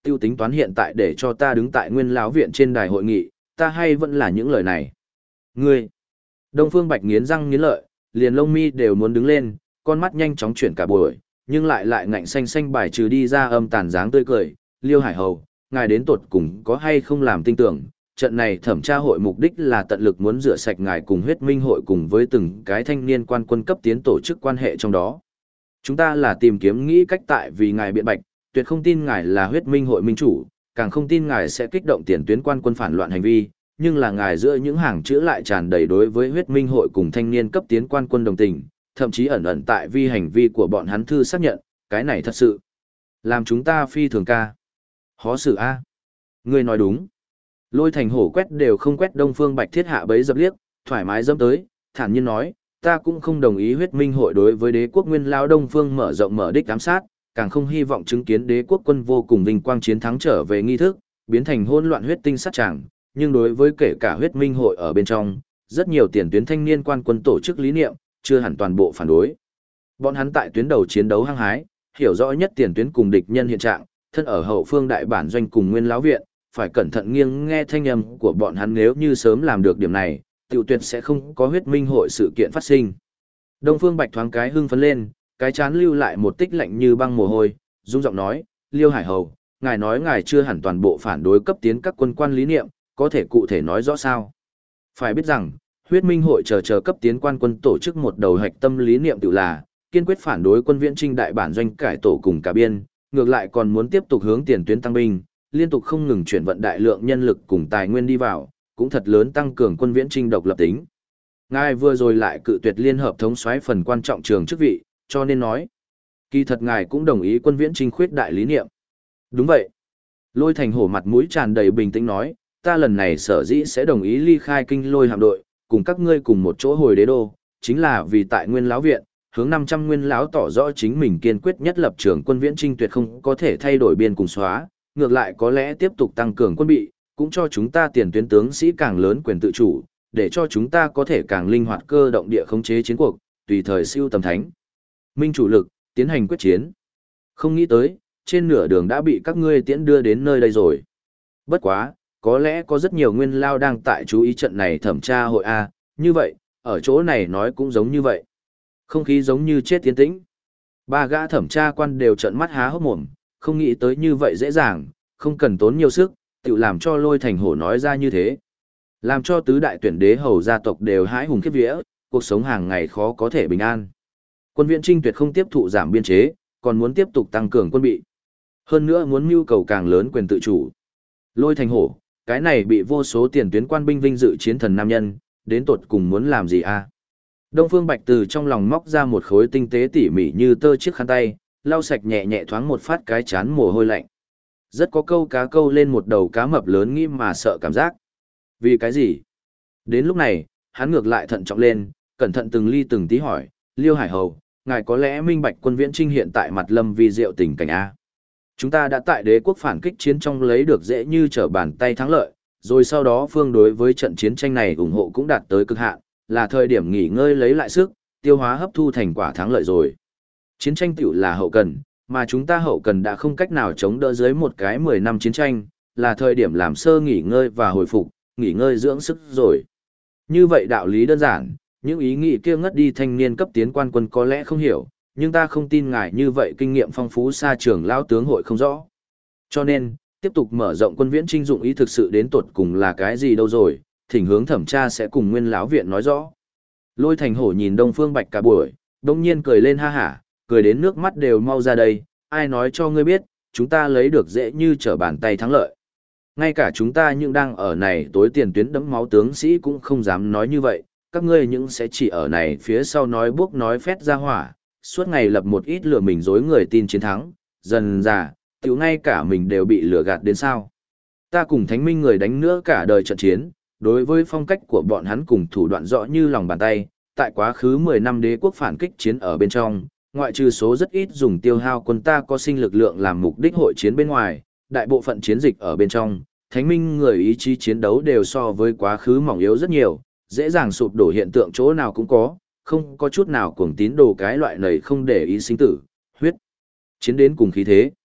tiêu tính toán hiện tại để cho ta đứng tại Nguyên lão viện trên đài hội nghị, ta hay vẫn là những lời này. Ngươi! Đông Phương Bạch nghiến răng nghiến lợi, liền lông mi đều muốn đứng lên, con mắt nhanh chóng chuyển cả buổi, nhưng lại ngạnh xanh xanh bài trừ đi ra âm tàn dáng tươi cười. Liêu Hải Hầu, ngài đến tột cùng có hay không làm tin tưởng, trận này thẩm tra hội mục đích là tận lực muốn rửa sạch ngài cùng huyết minh hội cùng với từng cái thanh niên quan quân cấp tiến tổ chức quan hệ trong đó. Chúng ta là tìm kiếm nghĩ cách tại vì ngài biện bạch, tuyệt không tin ngài là huyết minh hội minh chủ, càng không tin ngài sẽ kích động tiền tuyến quan quân phản loạn hành vi, nhưng là ngài giữa những hàng chữ lại tràn đầy đối với huyết minh hội cùng thanh niên cấp tiến quan quân đồng tình, thậm chí ẩn ẩn tại vi hành vi của bọn hắn thư xác nhận, cái này thật sự làm chúng ta phi thường ca. Hó sự a. Ngươi nói đúng. Lôi Thành Hổ quét đều không quét Đông Phương Bạch thiết hạ bấy dập liếc, thoải mái dâm tới, thản nhiên nói, ta cũng không đồng ý huyết minh hội đối với đế quốc nguyên lao Đông Phương mở rộng mở đích ám sát, càng không hy vọng chứng kiến đế quốc quân vô cùng vinh quang chiến thắng trở về nghi thức, biến thành hỗn loạn huyết tinh sát tràng, nhưng đối với kể cả huyết minh hội ở bên trong, rất nhiều tiền tuyến thanh niên quan quân tổ chức lý niệm, chưa hẳn toàn bộ phản đối. Bọn hắn tại tuyến đầu chiến đấu hăng hái, hiểu rõ nhất tiền tuyến cùng địch nhân hiện trạng, thân ở hậu phương đại bản doanh cùng nguyên lão viện, phải cẩn thận nghiêng nghe thanh âm của bọn hắn, nếu như sớm làm được điểm này, tiểu tuyệt sẽ không có huyết minh hội sự kiện phát sinh. Đông Phương Bạch thoáng cái hưng phấn lên, cái chán lưu lại một tích lạnh như băng mồ hôi, rung giọng nói, Liêu Hải Hầu, ngài nói ngài chưa hẳn toàn bộ phản đối cấp tiến các quân quan lý niệm, có thể cụ thể nói rõ sao? Phải biết rằng, huyết minh hội chờ cấp tiến quan quân tổ chức một đầu hạch tâm lý niệm tự là, kiên quyết phản đối quân viễn trinh đại bản doanh cải tổ cùng cả biên, ngược lại còn muốn tiếp tục hướng tiền tuyến tăng binh, liên tục không ngừng chuyển vận đại lượng nhân lực cùng tài nguyên đi vào, cũng thật lớn tăng cường quân viễn trinh độc lập tính. Ngài vừa rồi lại cự tuyệt liên hợp thống soái phần quan trọng trường chức vị, cho nên nói, kỳ thật ngài cũng đồng ý quân viễn trinh khuyết đại lý niệm. Đúng vậy. Lôi Thành Hổ mặt mũi tràn đầy bình tĩnh nói, ta lần này sở dĩ sẽ đồng ý ly khai kinh lôi hạm đội, cùng các ngươi cùng một chỗ hồi đế đô, chính là vì tại nguyên lão viện, hướng 500 nguyên lão tỏ rõ chính mình kiên quyết nhất lập trường quân viễn trinh tuyệt không có thể thay đổi biên cùng xóa, ngược lại có lẽ tiếp tục tăng cường quân bị, cũng cho chúng ta tiền tuyến tướng sĩ càng lớn quyền tự chủ, để cho chúng ta có thể càng linh hoạt cơ động địa khống chế chiến cuộc, tùy thời siêu tầm thánh minh chủ lực, tiến hành quyết chiến. Không nghĩ tới, trên nửa đường đã bị các ngươi tiễn đưa đến nơi đây rồi. Bất quá, có lẽ có rất nhiều nguyên lao đang tại chú ý trận này thẩm tra hội A, như vậy, ở chỗ này nói cũng giống như vậy. Không khí giống như chết tiến tĩnh. Ba gã thẩm tra quan đều trợn mắt há hốc mồm, không nghĩ tới như vậy dễ dàng, không cần tốn nhiều sức, tự làm cho Lôi Thành Hổ nói ra như thế. Làm cho tứ đại tuyển đế hầu gia tộc đều hãi hùng khiếp vía, cuộc sống hàng ngày khó có thể bình an. Quân viễn trinh tuyệt không tiếp thụ giảm biên chế, còn muốn tiếp tục tăng cường quân bị. Hơn nữa muốn mưu cầu càng lớn quyền tự chủ. Lôi Thành Hổ, cái này bị vô số tiền tuyến quan binh vinh dự chiến thần nam nhân, đến tột cùng muốn làm gì a? Đông Phương Bạch từ trong lòng móc ra một khối tinh tế tỉ mỉ như tơ chiếc khăn tay, lau sạch nhẹ nhẹ thoáng một phát cái chán mồ hôi lạnh. Rất có câu cá câu lên một đầu cá mập lớn nghĩ mà sợ cảm giác. Vì cái gì? Đến lúc này, hắn ngược lại thận trọng lên, cẩn thận từng ly từng tí hỏi, Liêu Hải Hầu, ngài có lẽ minh bạch quân viễn trinh hiện tại mặt lâm vi diệu tình cảnh A. Chúng ta đã tại đế quốc phản kích chiến trong lấy được dễ như trở bàn tay thắng lợi, rồi sau đó phương đối với trận chiến tranh này ủng hộ cũng đạt tới cực hạn, là thời điểm nghỉ ngơi lấy lại sức, tiêu hóa hấp thu thành quả thắng lợi rồi. Chiến tranh tiểu là hậu cần, mà chúng ta hậu cần đã không cách nào chống đỡ dưới một cái 10 năm chiến tranh, là thời điểm làm sơ nghỉ ngơi và hồi phục, nghỉ ngơi dưỡng sức rồi. Như vậy đạo lý đơn giản, những ý nghĩ kia ngất đi thanh niên cấp tiến quan quân có lẽ không hiểu, nhưng ta không tin ngài như vậy kinh nghiệm phong phú xa trường lao tướng hội không rõ. Cho nên, tiếp tục mở rộng quân viễn trinh dụng ý thực sự đến tột cùng là cái gì đâu rồi, thỉnh hướng thẩm tra sẽ cùng nguyên lão viện nói rõ. Lôi Thành Hổ nhìn Đông Phương Bạch cả buổi, đông nhiên cười lên ha hả, cười đến nước mắt đều mau ra đây, ai nói cho ngươi biết, chúng ta lấy được dễ như trở bàn tay thắng lợi. Ngay cả chúng ta những đang ở này tối tiền tuyến đẫm máu tướng sĩ cũng không dám nói như vậy, các ngươi những sẽ chỉ ở này phía sau nói buốc nói phét ra hỏa, suốt ngày lập một ít lừa mình dối người tin chiến thắng, dần dà, tiểu ngay cả mình đều bị lừa gạt đến sao. Ta cùng thánh minh người đánh nữa cả đời trận chiến, đối với phong cách của bọn hắn cùng thủ đoạn rõ như lòng bàn tay, tại quá khứ 10 năm đế quốc phản kích chiến ở bên trong, ngoại trừ số rất ít dùng tiêu hao quân ta có sinh lực lượng làm mục đích hội chiến bên ngoài, đại bộ phận chiến dịch ở bên trong, thánh minh người ý chí chiến đấu đều so với quá khứ mỏng yếu rất nhiều, dễ dàng sụp đổ hiện tượng chỗ nào cũng có, không có chút nào cuồng tín đồ cái loại này không để ý sinh tử, huyết chiến đến cùng khí thế.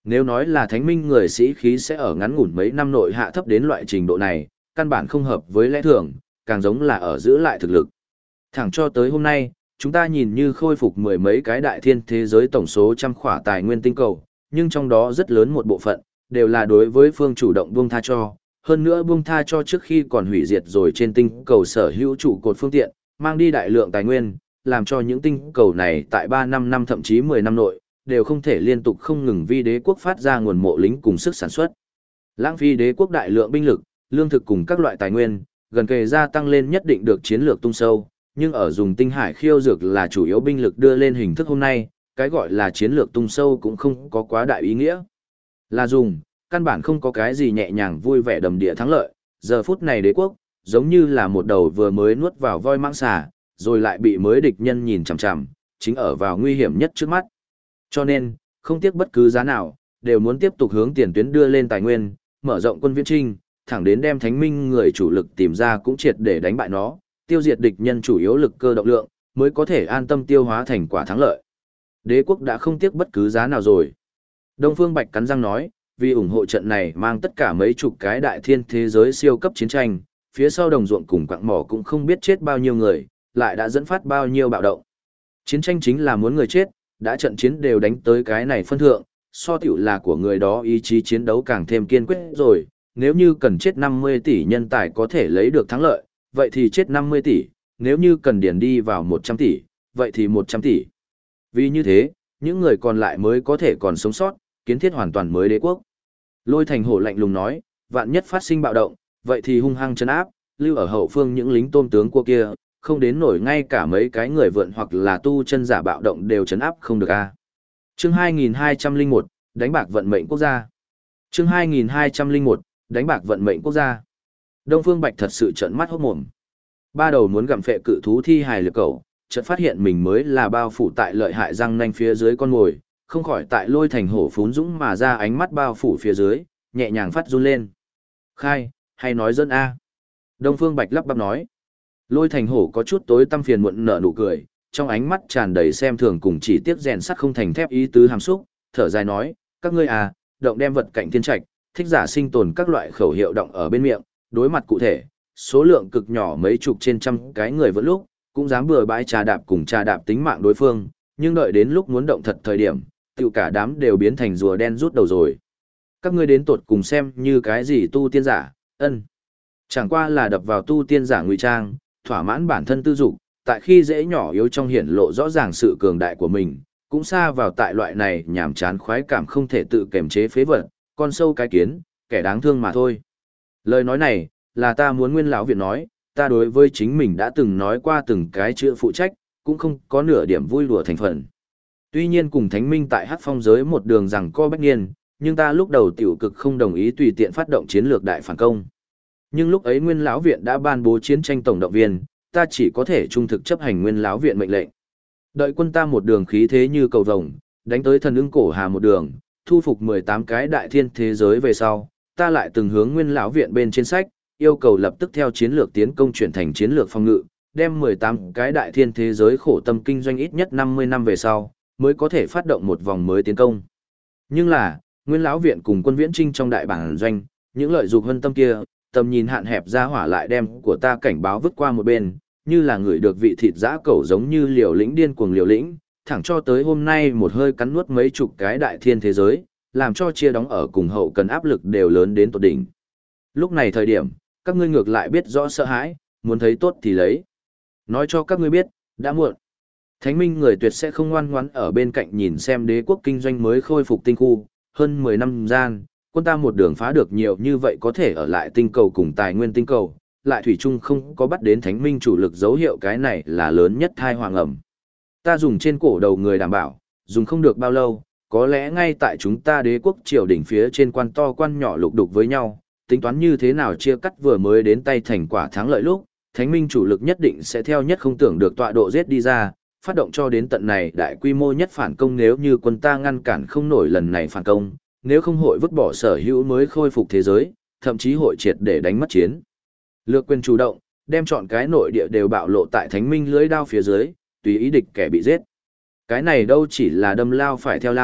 Nếu nói là thánh minh người sĩ khí sẽ ở ngắn ngủn mấy năm nội hạ thấp đến loại trình độ này, căn bản không hợp với lẽ thường, càng giống là ở giữ lại thực lực. Thẳng cho tới hôm nay, chúng ta nhìn như khôi phục mười mấy cái đại thiên thế giới tổng số trăm khỏa tài nguyên tinh cầu, nhưng trong đó rất lớn một bộ phận, đều là đối với phương chủ động buông tha cho, hơn nữa buông tha cho trước khi còn hủy diệt rồi trên tinh cầu sở hữu trụ cột phương tiện, mang đi đại lượng tài nguyên, làm cho những tinh cầu này tại 3-5 năm thậm chí 10 năm nội, đều không thể liên tục không ngừng vi đế quốc phát ra nguồn mộ lính cùng sức sản xuất. Lãng phí đế quốc đại lượng binh lực, lương thực cùng các loại tài nguyên, gần kề gia tăng lên nhất định được chiến lược tung sâu, nhưng ở dùng tinh hải khiêu dược là chủ yếu binh lực đưa lên hình thức hôm nay, cái gọi là chiến lược tung sâu cũng không có quá đại ý nghĩa. Là dùng, căn bản không có cái gì nhẹ nhàng vui vẻ đầm địa thắng lợi, giờ phút này đế quốc, giống như là một đầu vừa mới nuốt vào voi mãng xà, rồi lại bị mới địch nhân nhìn chằm chằm, chính ở vào nguy hiểm nhất trước mắt. Cho nên, không tiếc bất cứ giá nào, đều muốn tiếp tục hướng tiền tuyến đưa lên tài nguyên, mở rộng quân viễn trinh, thẳng đến đem thánh minh người chủ lực tìm ra cũng triệt để đánh bại nó, tiêu diệt địch nhân chủ yếu lực cơ động lượng, mới có thể an tâm tiêu hóa thành quả thắng lợi. Đế quốc đã không tiếc bất cứ giá nào rồi. Đông Phương Bạch cắn răng nói, vì ủng hộ trận này mang tất cả mấy chục cái đại thiên thế giới siêu cấp chiến tranh, phía sau đồng ruộng cùng quặng mỏ cũng không biết chết bao nhiêu người, lại đã dẫn phát bao nhiêu bạo động. Chiến tranh chính là muốn người chết, đã trận chiến đều đánh tới cái này phân thượng, so tiểu là của người đó ý chí chiến đấu càng thêm kiên quyết rồi, nếu như cần chết 50 tỷ nhân tài có thể lấy được thắng lợi, vậy thì chết 50 tỷ, nếu như cần điền đi vào 100 tỷ, vậy thì 100 tỷ. Vì như thế, những người còn lại mới có thể còn sống sót, kiến thiết hoàn toàn mới đế quốc. Lôi Thành Hổ lạnh lùng nói, vạn nhất phát sinh bạo động, vậy thì hung hăng trấn áp, lưu ở hậu phương những lính tôm tướng của kia, không đến nổi ngay cả mấy cái người vượn hoặc là tu chân giả bạo động đều trấn áp không được a. Chương 2201, đánh bạc vận mệnh quốc gia. Chương 2201, đánh bạc vận mệnh quốc gia. Đông Phương Bạch thật sự trợn mắt hốt mồm. Ba đầu muốn gặm phệ cự thú thi hài liệt cẩu, chợt phát hiện mình mới là bao phủ tại lợi hại răng nanh phía dưới con mồi, không khỏi tại Lôi Thành Hổ phún dũng mà ra ánh mắt bao phủ phía dưới, nhẹ nhàng phát run lên. Khai, hay nói dân a? Đông Phương Bạch lắp bắp nói. Lôi Thành Hổ có chút tối tăm phiền muộn nở nụ cười, trong ánh mắt tràn đầy xem thường cùng chỉ tiếc rèn sắt không thành thép ý tứ hàm xúc, thở dài nói, các ngươi à, động đem vật cạnh thiên trạch, thích giả sinh tồn các loại khẩu hiệu động ở bên miệng, đối mặt cụ thể, số lượng cực nhỏ mấy chục trên trăm cái người vẫn lúc, cũng dám bừa bãi trà đạp cùng trà đạp tính mạng đối phương, nhưng đợi đến lúc muốn động thật thời điểm, tiểu cả đám đều biến thành rùa đen rút đầu rồi. Các ngươi đến tột cùng xem như cái gì tu tiên giả, ân. Chẳng qua là đập vào tu tiên giả ngụy trang, thỏa mãn bản thân tư dục, tại khi dễ nhỏ yếu trong hiển lộ rõ ràng sự cường đại của mình, cũng xa vào tại loại này nhảm chán khoái cảm không thể tự kiềm chế phế vật, con sâu cái kiến, kẻ đáng thương mà thôi. Lời nói này, là ta muốn Nguyên lão viện nói, ta đối với chính mình đã từng nói qua từng cái chữ phụ trách, cũng không có nửa điểm vui đùa thành phần. Tuy nhiên cùng Thánh Minh tại Hắc Phong giới một đường rằng co bách niên, nhưng ta lúc đầu tiểu cực không đồng ý tùy tiện phát động chiến lược đại phản công. Nhưng lúc ấy Nguyên lão viện đã ban bố chiến tranh tổng động viên, ta chỉ có thể trung thực chấp hành Nguyên lão viện mệnh lệnh. Đợi quân ta một đường khí thế như cầu vồng, đánh tới Thần Ưng Cổ Hà một đường, thu phục 18 cái đại thiên thế giới về sau, ta lại từng hướng Nguyên lão viện bên trên sách, yêu cầu lập tức theo chiến lược tiến công chuyển thành chiến lược phòng ngự, đem 18 cái đại thiên thế giới khổ tâm kinh doanh ít nhất 50 năm về sau, mới có thể phát động một vòng mới tiến công. Nhưng là, Nguyên lão viện cùng quân viễn trinh trong đại bản doanh, những lợi dục hân tâm kia, tầm nhìn hạn hẹp ra hỏa lại đem của ta cảnh báo vứt qua một bên, như là người được vị thịt dã cẩu giống như liều lĩnh điên cuồng liều lĩnh, thẳng cho tới hôm nay một hơi cắn nuốt mấy chục cái đại thiên thế giới, làm cho chia đóng ở cùng hậu cần áp lực đều lớn đến tột đỉnh. Lúc này thời điểm, các ngươi ngược lại biết rõ sợ hãi, muốn thấy tốt thì lấy. Nói cho các ngươi biết, đã muộn. Thánh Minh người tuyệt sẽ không ngoan ngoãn ở bên cạnh nhìn xem đế quốc kinh doanh mới khôi phục tinh khu, hơn 10 năm gian, quân ta một đường phá được nhiều như vậy có thể ở lại tinh cầu cùng tài nguyên tinh cầu, lại thủy chung không có bắt đến Thánh Minh chủ lực dấu hiệu, cái này là lớn nhất thai hoàng ẩm. Ta dùng trên cổ đầu người đảm bảo, dùng không được bao lâu, có lẽ ngay tại chúng ta đế quốc triều đỉnh phía trên quan to quan nhỏ lục đục với nhau, tính toán như thế nào chia cắt vừa mới đến tay thành quả thắng lợi lúc, Thánh Minh chủ lực nhất định sẽ theo nhất không tưởng được tọa độ giết đi ra, phát động cho đến tận này đại quy mô nhất phản công, nếu như quân ta ngăn cản không nổi lần này phản công, nếu không hội vứt bỏ sở hữu mới khôi phục thế giới, thậm chí hội triệt để đánh mất chiến. Lược quyền chủ động, đem chọn cái nội địa đều bạo lộ tại Thánh Minh lưỡi đao phía dưới, tùy ý địch kẻ bị giết. Cái này đâu chỉ là đâm lao phải theo lao,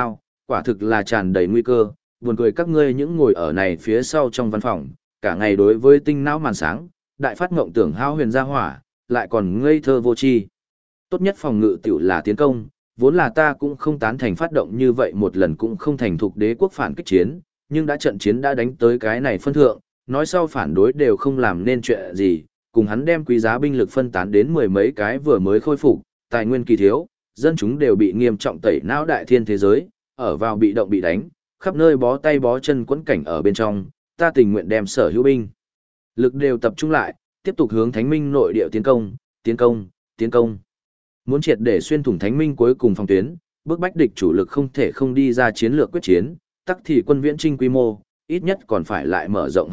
Quả thực là tràn đầy nguy cơ, buồn cười các ngươi những ngồi ở này phía sau trong văn phòng, cả ngày đối với tinh não màn sáng, đại phát ngộng tưởng hao huyền gia hỏa, lại còn ngây thơ vô tri. Tốt nhất phòng ngự tiểu là tiến công, vốn là ta cũng không tán thành phát động như vậy một lần cũng không thành thục đế quốc phản kích chiến, nhưng đã trận chiến đã đánh tới cái này phân thượng, nói sau phản đối đều không làm nên chuyện gì, cùng hắn đem quý giá binh lực phân tán đến mười mấy cái vừa mới khôi phục, tài nguyên kỳ thiếu, dân chúng đều bị nghiêm trọng tẩy não đại thiên thế giới, ở vào bị động bị đánh, khắp nơi bó tay bó chân quẫn cảnh ở bên trong, ta tình nguyện đem sở hữu binh lực đều tập trung lại, tiếp tục hướng Thánh Minh nội địa tiến công, tiến công, tiến công. Muốn triệt để xuyên thủng Thánh Minh cuối cùng phòng tuyến, bước bách địch chủ lực không thể không đi ra chiến lược quyết chiến, tắc thì quân viễn trinh quy mô, ít nhất còn phải lại mở rộng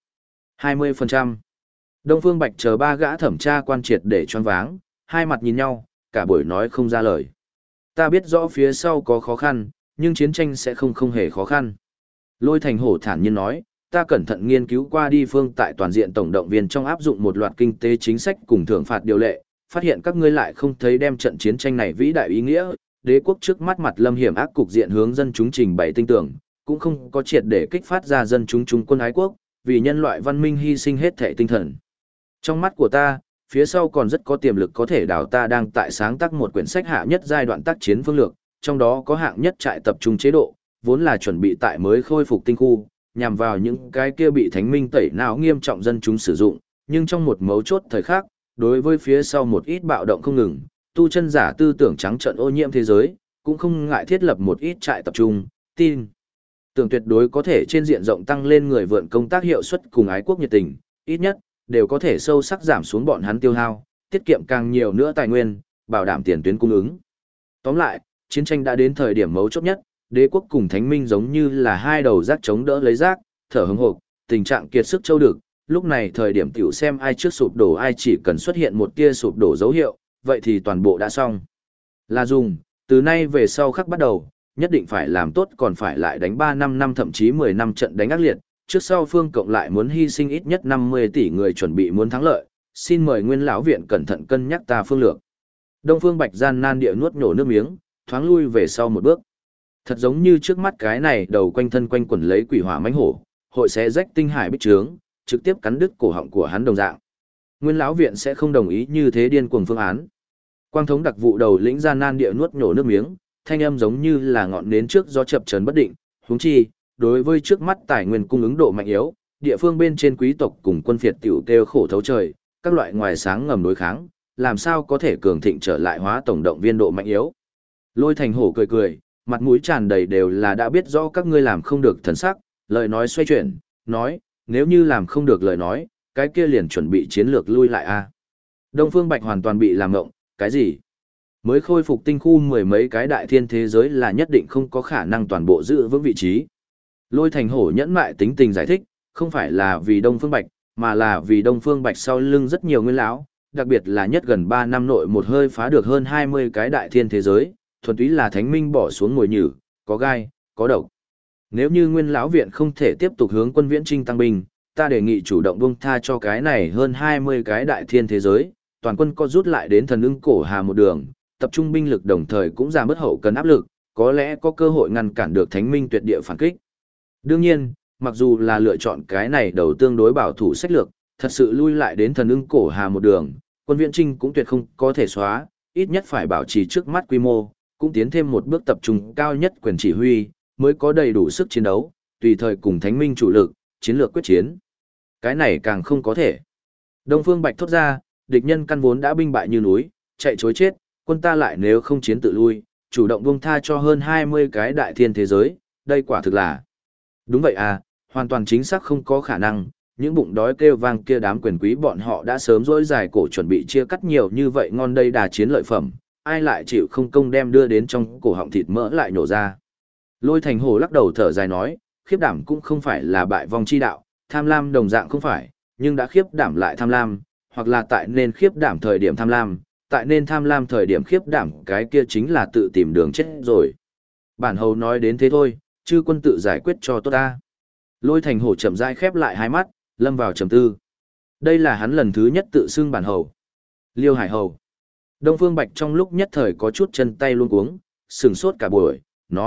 20%. Đông Phương Bạch chờ ba gã thẩm tra quan triệt để choáng váng, hai mặt nhìn nhau, cả buổi nói không ra lời. Ta biết rõ phía sau có khó khăn, nhưng chiến tranh sẽ không hề khó khăn. Lôi Thành Hổ thản nhiên nói, ta cẩn thận nghiên cứu qua đi phương tại toàn diện tổng động viên trong áp dụng một loạt kinh tế chính sách cùng thưởng phạt điều lệ, phát hiện các ngươi lại không thấy đem trận chiến tranh này vĩ đại ý nghĩa, đế quốc trước mắt mặt lâm hiểm ác cục diện hướng dân chúng trình bày tinh tưởng, cũng không có triệt để kích phát ra dân chúng trung quân ái quốc, vì nhân loại văn minh hy sinh hết thể tinh thần. Trong mắt của ta, phía sau còn rất có tiềm lực có thể đào ta đang tại sáng tác một quyển sách hạ nhất giai đoạn tác chiến phương lược, trong đó có hạng nhất trại tập trung chế độ, vốn là chuẩn bị tại mới khôi phục tinh khu, nhằm vào những cái kia bị thánh minh tẩy não nghiêm trọng dân chúng sử dụng, nhưng trong một mấu chốt thời khắc, đối với phía sau một ít bạo động không ngừng, tu chân giả tư tưởng trắng trợn ô nhiễm thế giới, cũng không ngại thiết lập một ít trại tập trung, tin tưởng tuyệt đối có thể trên diện rộng tăng lên người vượn công tác hiệu suất cùng ái quốc nhiệt tình, ít nhất đều có thể sâu sắc giảm xuống bọn hắn tiêu hao, tiết kiệm càng nhiều nữa tài nguyên, bảo đảm tiền tuyến cung ứng. Tóm lại, chiến tranh đã đến thời điểm mấu chốt nhất, đế quốc cùng thánh minh giống như là hai đầu rác chống đỡ lấy rác, thở hững hộc, tình trạng kiệt sức châu được, lúc này thời điểm tiểu xem ai trước sụp đổ ai chỉ cần xuất hiện một tia sụp đổ dấu hiệu, vậy thì toàn bộ đã xong. Là dùng, từ nay về sau khắc bắt đầu, nhất định phải làm tốt còn phải lại đánh 3-5 năm thậm chí 10 năm trận đánh ác liệt, trước sau phương cộng lại muốn hy sinh ít nhất 50 tỷ người chuẩn bị muốn thắng lợi, xin mời Nguyên lão viện cẩn thận cân nhắc ta phương lược. Đông Phương Bạch gian nan địa nuốt nhổ nước miếng, thoáng lui về sau một bước. Thật giống như trước mắt cái này đầu quanh thân quanh quẩn lấy quỷ hỏa mãnh hổ, hội sẽ rách tinh hải bích trướng, trực tiếp cắn đứt cổ họng của hắn đồng dạng. Nguyên lão viện sẽ không đồng ý như thế điên cuồng phương án. Quang thống đặc vụ đầu lĩnh gian nan địa nuốt nhổ nước miếng, thanh âm giống như là ngọn nến trước gió chập chờn bất định, huống chi, đối với trước mắt tài nguyên cung ứng độ mạnh yếu, địa phương bên trên quý tộc cùng quân phiệt tiểu kêu khổ thấu trời, các loại ngoài sáng ngầm đối kháng, làm sao có thể cường thịnh trở lại hóa tổng động viên độ mạnh yếu. Lôi Thành Hổ cười cười, mặt mũi tràn đầy đều là đã biết rõ các ngươi làm không được thần sắc, lời nói xoay chuyển, nói, nếu như làm không được lời nói, cái kia liền chuẩn bị chiến lược lui lại a. Đông Phương Bạch hoàn toàn bị làm ngộng, cái gì? Mới khôi phục tinh khu mười mấy cái đại thiên thế giới là nhất định không có khả năng toàn bộ giữ vững vị trí. Lôi Thành Hổ nhẫn mại tính tình giải thích, không phải là vì Đông Phương Bạch, mà là vì Đông Phương Bạch sau lưng rất nhiều nguyên lão, đặc biệt là nhất gần 3 năm nội một hơi phá được hơn 20 cái đại thiên thế giới, thuần túy là thánh minh bỏ xuống ngồi nhử, có gai, có độc. Nếu như nguyên lão viện không thể tiếp tục hướng quân viễn trinh tăng binh, ta đề nghị chủ động buông tha cho cái này hơn 20 cái đại thiên thế giới, toàn quân có rút lại đến thần ưng cổ hà một đường, tập trung binh lực đồng thời cũng giảm bớt hậu cần áp lực, có lẽ có cơ hội ngăn cản được thánh minh tuyệt địa phản kích. Đương nhiên, mặc dù là lựa chọn cái này đầu tương đối bảo thủ sách lược, thật sự lui lại đến thần ưng cổ hà một đường, quân viễn trinh cũng tuyệt không có thể xóa, ít nhất phải bảo trì trước mắt quy mô, cũng tiến thêm một bước tập trung cao nhất quyền chỉ huy, mới có đầy đủ sức chiến đấu, tùy thời cùng thánh minh chủ lực, chiến lược quyết chiến. Cái này càng không có thể. Đông Phương Bạch thốt ra, địch nhân căn vốn đã binh bại như núi, chạy chối chết, quân ta lại nếu không chiến tự lui, chủ động buông tha cho hơn 20 cái đại thiên thế giới, đây quả thực là. Đúng vậy à, hoàn toàn chính xác không có khả năng, những bụng đói kêu vang kia đám quyền quý bọn họ đã sớm rỗi dài cổ chuẩn bị chia cắt nhiều như vậy ngon đây đà chiến lợi phẩm, ai lại chịu không công đem đưa đến trong cổ họng thịt mỡ lại nổ ra. Lôi Thành Hổ lắc đầu thở dài nói, khiếp đảm cũng không phải là bại vong chi đạo, tham lam đồng dạng không phải, nhưng đã khiếp đảm lại tham lam, hoặc là tại nên khiếp đảm thời điểm tham lam, tại nên tham lam thời điểm khiếp đảm cái kia chính là tự tìm đường chết rồi. Bản hầu nói đến thế thôi, chư quân tự giải quyết cho tốt ta. Lôi Thành Hổ chậm rãi khép lại hai mắt, lâm vào trầm tư. Đây là hắn lần thứ nhất tự xưng bản hầu. Liêu Hải hầu. Đông Phương Bạch trong lúc nhất thời có chút chân tay luống cuống, sừng sốt cả buổi, nói,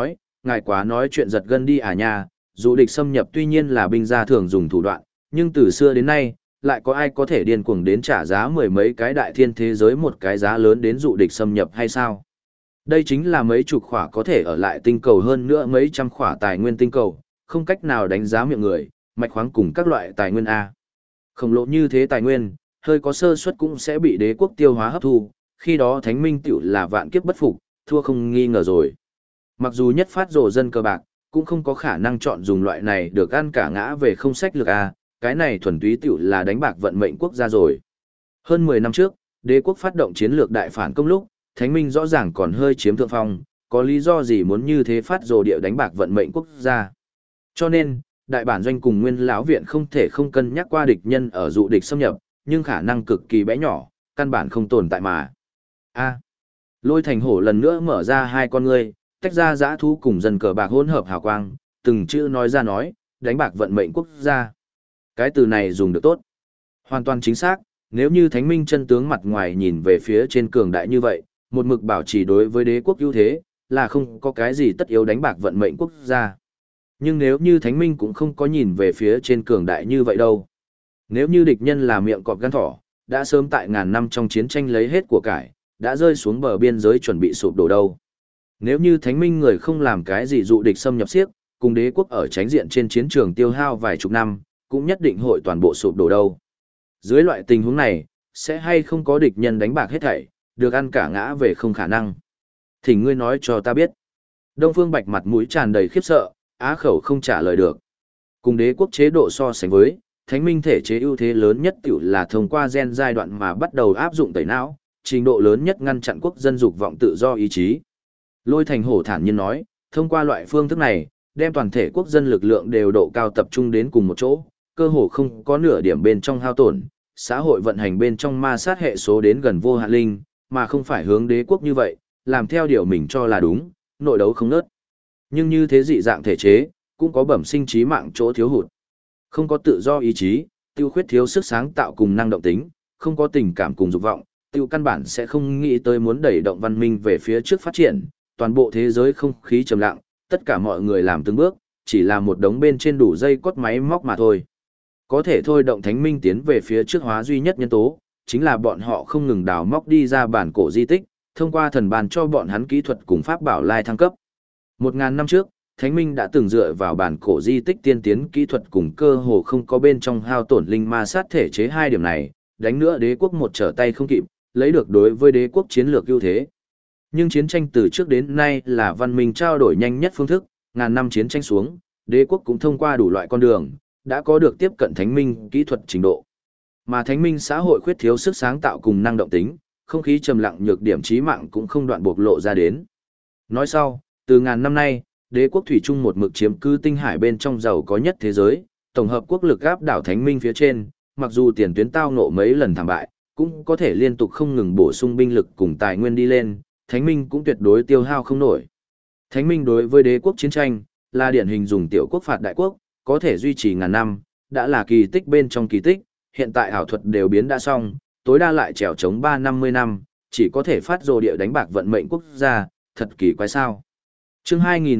ngài quá nói chuyện giật gân đi à nha, dụ địch xâm nhập tuy nhiên là binh gia thường dùng thủ đoạn, nhưng từ xưa đến nay, lại có ai có thể điên cuồng đến trả giá mười mấy cái đại thiên thế giới một cái giá lớn đến dụ địch xâm nhập hay sao? Đây chính là mấy chục khỏa có thể ở lại tinh cầu hơn nữa mấy trăm khỏa tài nguyên tinh cầu, không cách nào đánh giá miệng người, mạch khoáng cùng các loại tài nguyên A. Khổng lồ như thế tài nguyên, hơi có sơ suất cũng sẽ bị đế quốc tiêu hóa hấp thu, khi đó thánh minh tiểu là vạn kiếp bất phục, thua không nghi ngờ rồi. Mặc dù nhất phát rồ dân cơ bạc, cũng không có khả năng chọn dùng loại này được ăn cả ngã về không sách lược A, cái này thuần túy tiểu là đánh bạc vận mệnh quốc gia rồi. Hơn 10 năm trước, đế quốc phát động chiến lược đại phản công lúc, thánh minh rõ ràng còn hơi chiếm thượng phong, có lý do gì muốn như thế phát rồ địa đánh bạc vận mệnh quốc gia. Cho nên, đại bản doanh cùng nguyên lão viện không thể không cân nhắc qua địch nhân ở dụ địch xâm nhập, nhưng khả năng cực kỳ bé nhỏ, căn bản không tồn tại mà. A. Lôi Thành Hổ lần nữa mở ra hai con ngươi, tách ra dã thú cùng dân cờ bạc hỗn hợp hào quang, từng chữ nói ra nói, đánh bạc vận mệnh quốc gia. Cái từ này dùng được tốt. Hoàn toàn chính xác, nếu như thánh minh chân tướng mặt ngoài nhìn về phía trên cường đại như vậy, một mực bảo trì đối với đế quốc ưu thế, là không có cái gì tất yếu đánh bạc vận mệnh quốc gia. Nhưng nếu như thánh minh cũng không có nhìn về phía trên cường đại như vậy đâu. Nếu như địch nhân là miệng cọp gan thỏ, đã sớm tại ngàn năm trong chiến tranh lấy hết của cải, đã rơi xuống bờ biên giới chuẩn bị sụp đổ đâu. Nếu như thánh minh người không làm cái gì dụ địch xâm nhập xiếc, cùng đế quốc ở tránh diện trên chiến trường tiêu hao vài chục năm, cũng nhất định hội toàn bộ sụp đổ đâu. Dưới loại tình huống này, sẽ hay không có địch nhân đánh bạc hết thảy, được ăn cả ngã về không khả năng. Thỉnh ngươi nói cho ta biết. Đông Phương Bạch mặt mũi tràn đầy khiếp sợ, á khẩu không trả lời được. Cùng đế quốc chế độ so sánh với, thánh minh thể chế ưu thế lớn nhất tiểu là thông qua gen giai đoạn mà bắt đầu áp dụng tẩy não, trình độ lớn nhất ngăn chặn quốc dân dục vọng tự do ý chí. Lôi Thành Hổ thản nhiên nói, thông qua loại phương thức này, đem toàn thể quốc dân lực lượng đều độ cao tập trung đến cùng một chỗ, cơ hồ không có nửa điểm bên trong hao tổn, xã hội vận hành bên trong ma sát hệ số đến gần vô hạn linh, mà không phải hướng đế quốc như vậy, làm theo điều mình cho là đúng, nội đấu không nớt. Nhưng như thế dị dạng thể chế, cũng có bẩm sinh trí mạng chỗ thiếu hụt. Không có tự do ý chí, tiêu khuyết thiếu sức sáng tạo cùng năng động tính, không có tình cảm cùng dục vọng, tiêu căn bản sẽ không nghĩ tới muốn đẩy động văn minh về phía trước phát triển, toàn bộ thế giới không khí trầm lặng, tất cả mọi người làm từng bước, chỉ là một đống bên trên đủ dây cốt máy móc mà thôi. Có thể thôi động thánh minh tiến về phía trước hóa duy nhất nhân tố, chính là bọn họ không ngừng đào móc đi ra bản cổ di tích, thông qua thần bàn cho bọn hắn kỹ thuật cùng pháp bảo lai thăng cấp. 1000 năm trước, Thánh Minh đã từng dựa vào bản cổ di tích tiên tiến kỹ thuật cùng cơ hồ không có bên trong hao tổn linh ma sát thể chế hai điểm này, đánh nữa đế quốc một trở tay không kịp, lấy được đối với đế quốc chiến lược ưu thế. Nhưng chiến tranh từ trước đến nay là văn minh trao đổi nhanh nhất phương thức, ngàn năm chiến tranh xuống, đế quốc cũng thông qua đủ loại con đường, đã có được tiếp cận thánh minh kỹ thuật trình độ. Mà thánh minh xã hội khuyết thiếu sức sáng tạo cùng năng động tính, không khí trầm lặng nhược điểm chí mạng cũng không đoạn bộc lộ ra đến. Nói sau, từ ngàn năm nay, đế quốc thủy chung một mực chiếm cứ tinh hải bên trong giàu có nhất thế giới, tổng hợp quốc lực áp đảo thánh minh phía trên, mặc dù tiền tuyến tao ngộ mấy lần thảm bại, cũng có thể liên tục không ngừng bổ sung binh lực cùng tài nguyên đi lên, thánh minh cũng tuyệt đối tiêu hao không nổi. Thánh minh đối với đế quốc chiến tranh, là điển hình dùng tiểu quốc phạt đại quốc, có thể duy trì ngàn năm, đã là kỳ tích bên trong kỳ tích, hiện tại ảo thuật đều biến đã xong, tối đa lại trèo chống 350 năm, chỉ có thể phát rồ địa đánh bạc vận mệnh quốc gia, thật kỳ quái sao. Chương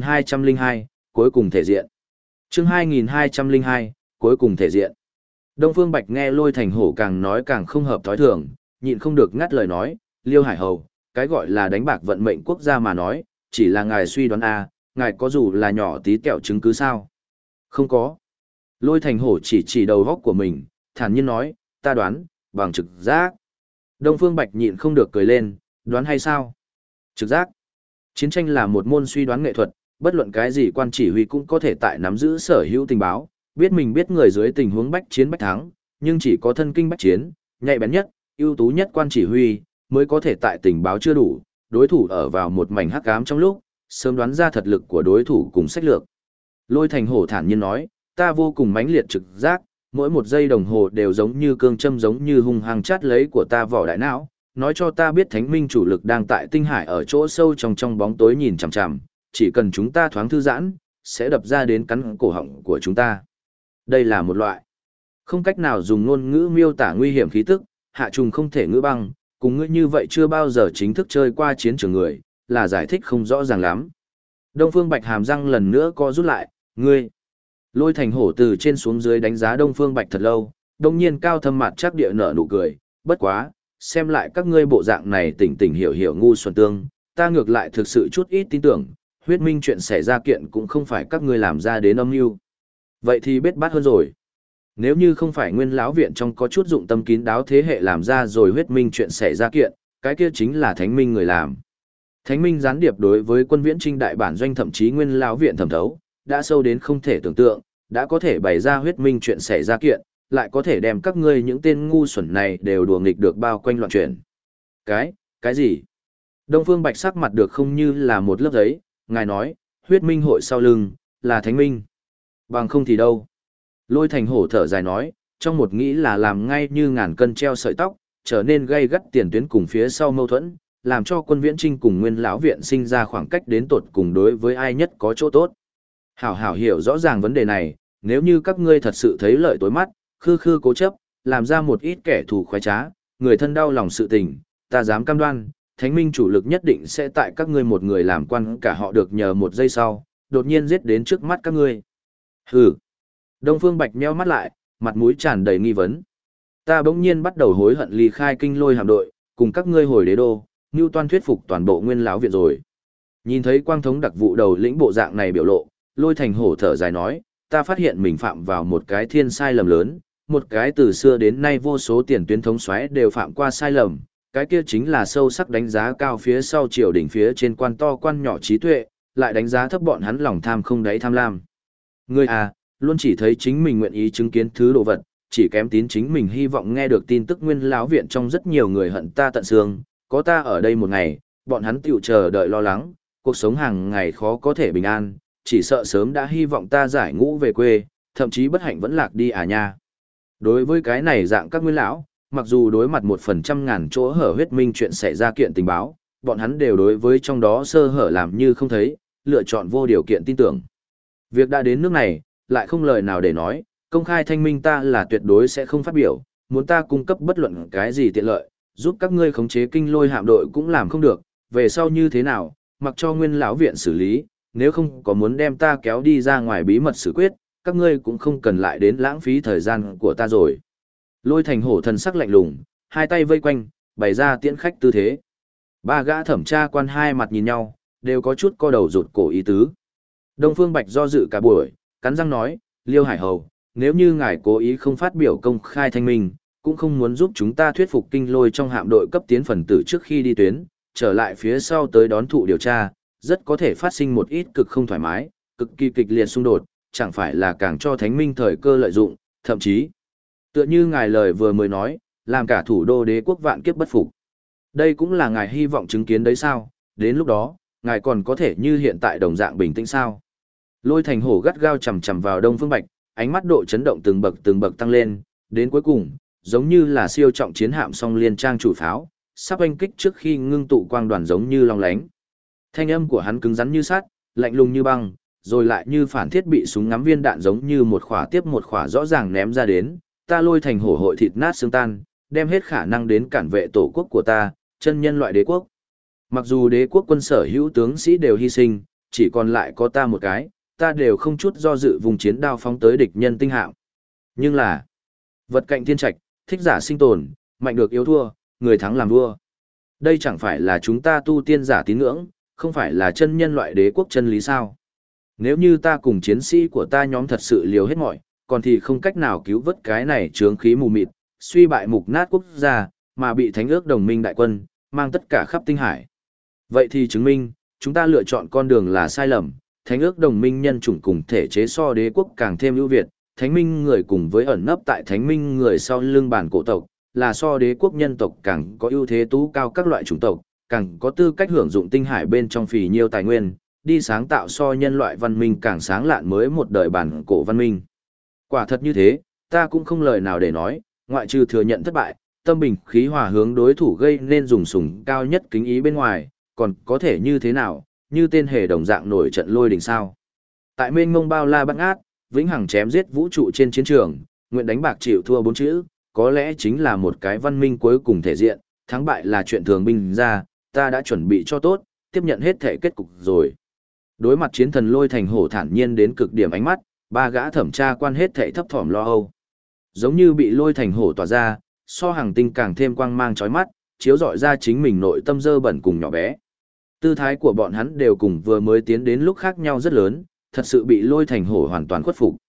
2202, cuối cùng thể diện. Chương 2202, cuối cùng thể diện. Đông Phương Bạch nghe Lôi Thành Hổ càng nói càng không hợp thói thường, nhịn không được ngắt lời nói, Liêu Hải Hầu, cái gọi là đánh bạc vận mệnh quốc gia mà nói, chỉ là ngài suy đoán ngài có dù là nhỏ tí kẹo chứng cứ sao? Không có. Lôi Thành Hổ chỉ đầu góc của mình, thản nhiên nói, ta đoán, bằng trực giác. Đông Phương Bạch nhịn không được cười lên, đoán hay sao? Trực giác. Chiến tranh là một môn suy đoán nghệ thuật, bất luận cái gì quan chỉ huy cũng có thể tại nắm giữ sở hữu tình báo, biết mình biết người dưới tình huống bách chiến bách thắng, nhưng chỉ có thân kinh bách chiến, nhạy bén nhất, ưu tú nhất quan chỉ huy, mới có thể tại tình báo chưa đủ, đối thủ ở vào một mảnh hắc ám trong lúc, sớm đoán ra thật lực của đối thủ cùng sách lược. Lôi Thành Hổ thản nhiên nói, ta vô cùng mãnh liệt trực giác, mỗi một giây đồng hồ đều giống như cương châm giống như hung hăng chát lấy của ta vỏ đại não, nói cho ta biết thánh minh chủ lực đang tại tinh hải ở chỗ sâu trong bóng tối nhìn chằm chằm, chỉ cần chúng ta thoáng thư giãn, sẽ đập ra đến cắn cổ họng của chúng ta. Đây là một loại không cách nào dùng ngôn ngữ miêu tả nguy hiểm khí tức, hạ trùng không thể ngữ băng, cùng ngươi như vậy chưa bao giờ chính thức chơi qua chiến trường người, là giải thích không rõ ràng lắm. Đông Phương Bạch hàm răng lần nữa co rút lại, ngươi. Lôi Thành Hổ từ trên xuống dưới đánh giá Đông Phương Bạch thật lâu, đồng nhiên cao thâm mặt chắc địa nở nụ cười, bất quá, xem lại các ngươi bộ dạng này tỉnh tỉnh hiểu hiểu ngu xuẩn tương, ta ngược lại thực sự chút ít tin tưởng, huyết minh chuyện xảy ra kiện cũng không phải các ngươi làm ra đến âm mưu. Vậy thì biết bát hơn rồi. Nếu như không phải nguyên lão viện trong có chút dụng tâm kín đáo thế hệ làm ra rồi huyết minh chuyện xảy ra kiện, cái kia chính là thánh minh người làm. Thánh minh gián điệp đối với quân viễn trinh đại bản doanh thậm chí nguyên lão viện thẩm thấu, đã sâu đến không thể tưởng tượng, đã có thể bày ra huyết minh chuyện xảy ra kiện, lại có thể đem các ngươi những tên ngu xuẩn này đều đùa nghịch được bao quanh loạn chuyện. Cái gì? Đông Phương Bạch sắc mặt được không như là một lớp giấy, ngài nói, huyết minh hội sau lưng, là thánh minh. Bằng không thì đâu. Lôi Thành Hổ thở dài nói, trong một nghĩ là làm ngay như ngàn cân treo sợi tóc, trở nên gây gắt tiền tuyến cùng phía sau mâu thuẫn, làm cho quân viễn trinh cùng nguyên lão viện sinh ra khoảng cách đến tột cùng đối với ai nhất có chỗ tốt. Hảo hảo hiểu rõ ràng vấn đề này, nếu như các ngươi thật sự thấy lợi tối mắt, khư khư cố chấp, làm ra một ít kẻ thù khoái trá, người thân đau lòng sự tình, ta dám cam đoan, thánh minh chủ lực nhất định sẽ tại các ngươi một người làm quan cả họ được nhờ một giây sau, đột nhiên giết đến trước mắt các ngươi. Hừ. Đông Phương Bạch nheo mắt lại, mặt mũi tràn đầy nghi vấn. Ta bỗng nhiên bắt đầu hối hận ly khai kinh lôi hạm đội, cùng các ngươi hồi đế đô, Ngưu Toan thuyết phục toàn bộ nguyên lão viện rồi. Nhìn thấy quang thống đặc vụ đầu lĩnh bộ dạng này biểu lộ, Lôi Thành Hổ thở dài nói, ta phát hiện mình phạm vào một cái thiên sai lầm lớn, một cái từ xưa đến nay vô số tiền tuyến thống soái đều phạm qua sai lầm, cái kia chính là sâu sắc đánh giá cao phía sau triều đỉnh phía trên quan to quan nhỏ trí tuệ, lại đánh giá thấp bọn hắn lòng tham không đáy tham lam. Ngươi à, luôn chỉ thấy chính mình nguyện ý chứng kiến thứ đồ vật, chỉ kém tín chính mình hy vọng nghe được tin tức nguyên lão viện trong rất nhiều người hận ta tận xương, có ta ở đây một ngày, bọn hắn tiểu chờ đợi lo lắng, cuộc sống hàng ngày khó có thể bình an, chỉ sợ sớm đã hy vọng ta giải ngũ về quê, thậm chí bất hạnh vẫn lạc đi à nha. Đối với cái này dạng các nguyên lão, mặc dù đối mặt 1% chỗ hở huyết minh chuyện xảy ra kiện tình báo, bọn hắn đều đối với trong đó sơ hở làm như không thấy, lựa chọn vô điều kiện tin tưởng. Việc đã đến nước này, lại không lời nào để nói, công khai thanh minh ta là tuyệt đối sẽ không phát biểu, muốn ta cung cấp bất luận cái gì tiện lợi, giúp các ngươi khống chế kinh lôi hạm đội cũng làm không được, về sau như thế nào, mặc cho nguyên lão viện xử lý, nếu không có muốn đem ta kéo đi ra ngoài bí mật xử quyết, các ngươi cũng không cần lại đến lãng phí thời gian của ta rồi. Lôi Thành Hổ thần sắc lạnh lùng, hai tay vây quanh, bày ra tiễn khách tư thế. Ba gã thẩm tra quan hai mặt nhìn nhau, đều có chút co đầu rụt cổ ý tứ. Đông Phương Bạch do dự cả buổi, cắn răng nói, Liêu Hải Hầu, nếu như ngài cố ý không phát biểu công khai thanh minh, cũng không muốn giúp chúng ta thuyết phục kinh lôi trong hạm đội cấp tiến phần tử trước khi đi tuyến, trở lại phía sau tới đón thụ điều tra, rất có thể phát sinh một ít cực không thoải mái, cực kỳ kịch liệt xung đột, chẳng phải là càng cho thánh minh thời cơ lợi dụng, thậm chí, tựa như ngài lời vừa mới nói, làm cả thủ đô đế quốc vạn kiếp bất phục. Đây cũng là ngài hy vọng chứng kiến đấy sao, đến lúc đó, ngài còn có thể như hiện tại đồng dạng bình tĩnh sao. Lôi Thành Hổ gắt gao chầm chầm vào Đông Phương Bạch, ánh mắt độ chấn động từng bậc tăng lên, đến cuối cùng, giống như là siêu trọng chiến hạm song liên trang chủ pháo, sắp oanh kích trước khi ngưng tụ quang đoàn giống như long lánh. Thanh âm của hắn cứng rắn như sắt, lạnh lùng như băng, rồi lại như phản thiết bị súng ngắm viên đạn giống như một khỏa tiếp một khỏa rõ ràng ném ra đến, ta Lôi Thành Hổ hội thịt nát xương tan, đem hết khả năng đến cản vệ tổ quốc của ta, chân nhân loại đế quốc. Mặc dù đế quốc quân sở hữu tướng sĩ đều hy sinh, chỉ còn lại có ta một cái, ta đều không chút do dự vùng chiến đao phóng tới địch nhân tinh hạm. Nhưng là, vật cạnh thiên trạch, thích giả sinh tồn, mạnh được yếu thua, người thắng làm vua. Đây chẳng phải là chúng ta tu tiên giả tín ngưỡng, không phải là chân nhân loại đế quốc chân lý sao. Nếu như ta cùng chiến sĩ của ta nhóm thật sự liều hết mọi, còn thì không cách nào cứu vớt cái này chướng khí mù mịt, suy bại mục nát quốc gia, mà bị thánh ước đồng minh đại quân, mang tất cả khắp tinh hải. Vậy thì chứng minh, chúng ta lựa chọn con đường là sai lầm, thánh ước đồng minh nhân chủng cùng thể chế so đế quốc càng thêm ưu việt, thánh minh người cùng với ẩn nấp tại thánh minh người sau lưng bản cổ tộc, là so đế quốc nhân tộc càng có ưu thế tú cao các loại chủng tộc, càng có tư cách hưởng dụng tinh hải bên trong phì nhiêu tài nguyên, đi sáng tạo so nhân loại văn minh càng sáng lạn mới một đời bản cổ văn minh. Quả thật như thế, ta cũng không lời nào để nói, ngoại trừ thừa nhận thất bại, tâm bình khí hòa hướng đối thủ gây nên dùng sủng cao nhất kính ý bên ngoài, còn có thể như thế nào, như tên hề đồng dạng nổi trận lôi đình sao. Tại mênh mông bao la bát ngát, vĩnh hằng chém giết vũ trụ trên chiến trường, nguyện đánh bạc chịu thua 4 chữ, có lẽ chính là một cái văn minh cuối cùng thể diện, thắng bại là chuyện thường binh ra, ta đã chuẩn bị cho tốt, tiếp nhận hết thể kết cục rồi. Đối mặt chiến thần Lôi Thành Hổ thản nhiên đến cực điểm ánh mắt, ba gã thẩm tra quan hết thảy thấp thỏm lo âu. Giống như bị Lôi Thành Hổ tỏa ra, so hàng tinh càng thêm quang mang chói mắt, chiếu rọi ra chính mình nội tâm dơ bẩn cùng nhỏ bé. Tư thái của bọn hắn đều cùng vừa mới tiến đến lúc khác nhau rất lớn, thật sự bị Lôi Thành Hổ hoàn toàn khuất phục.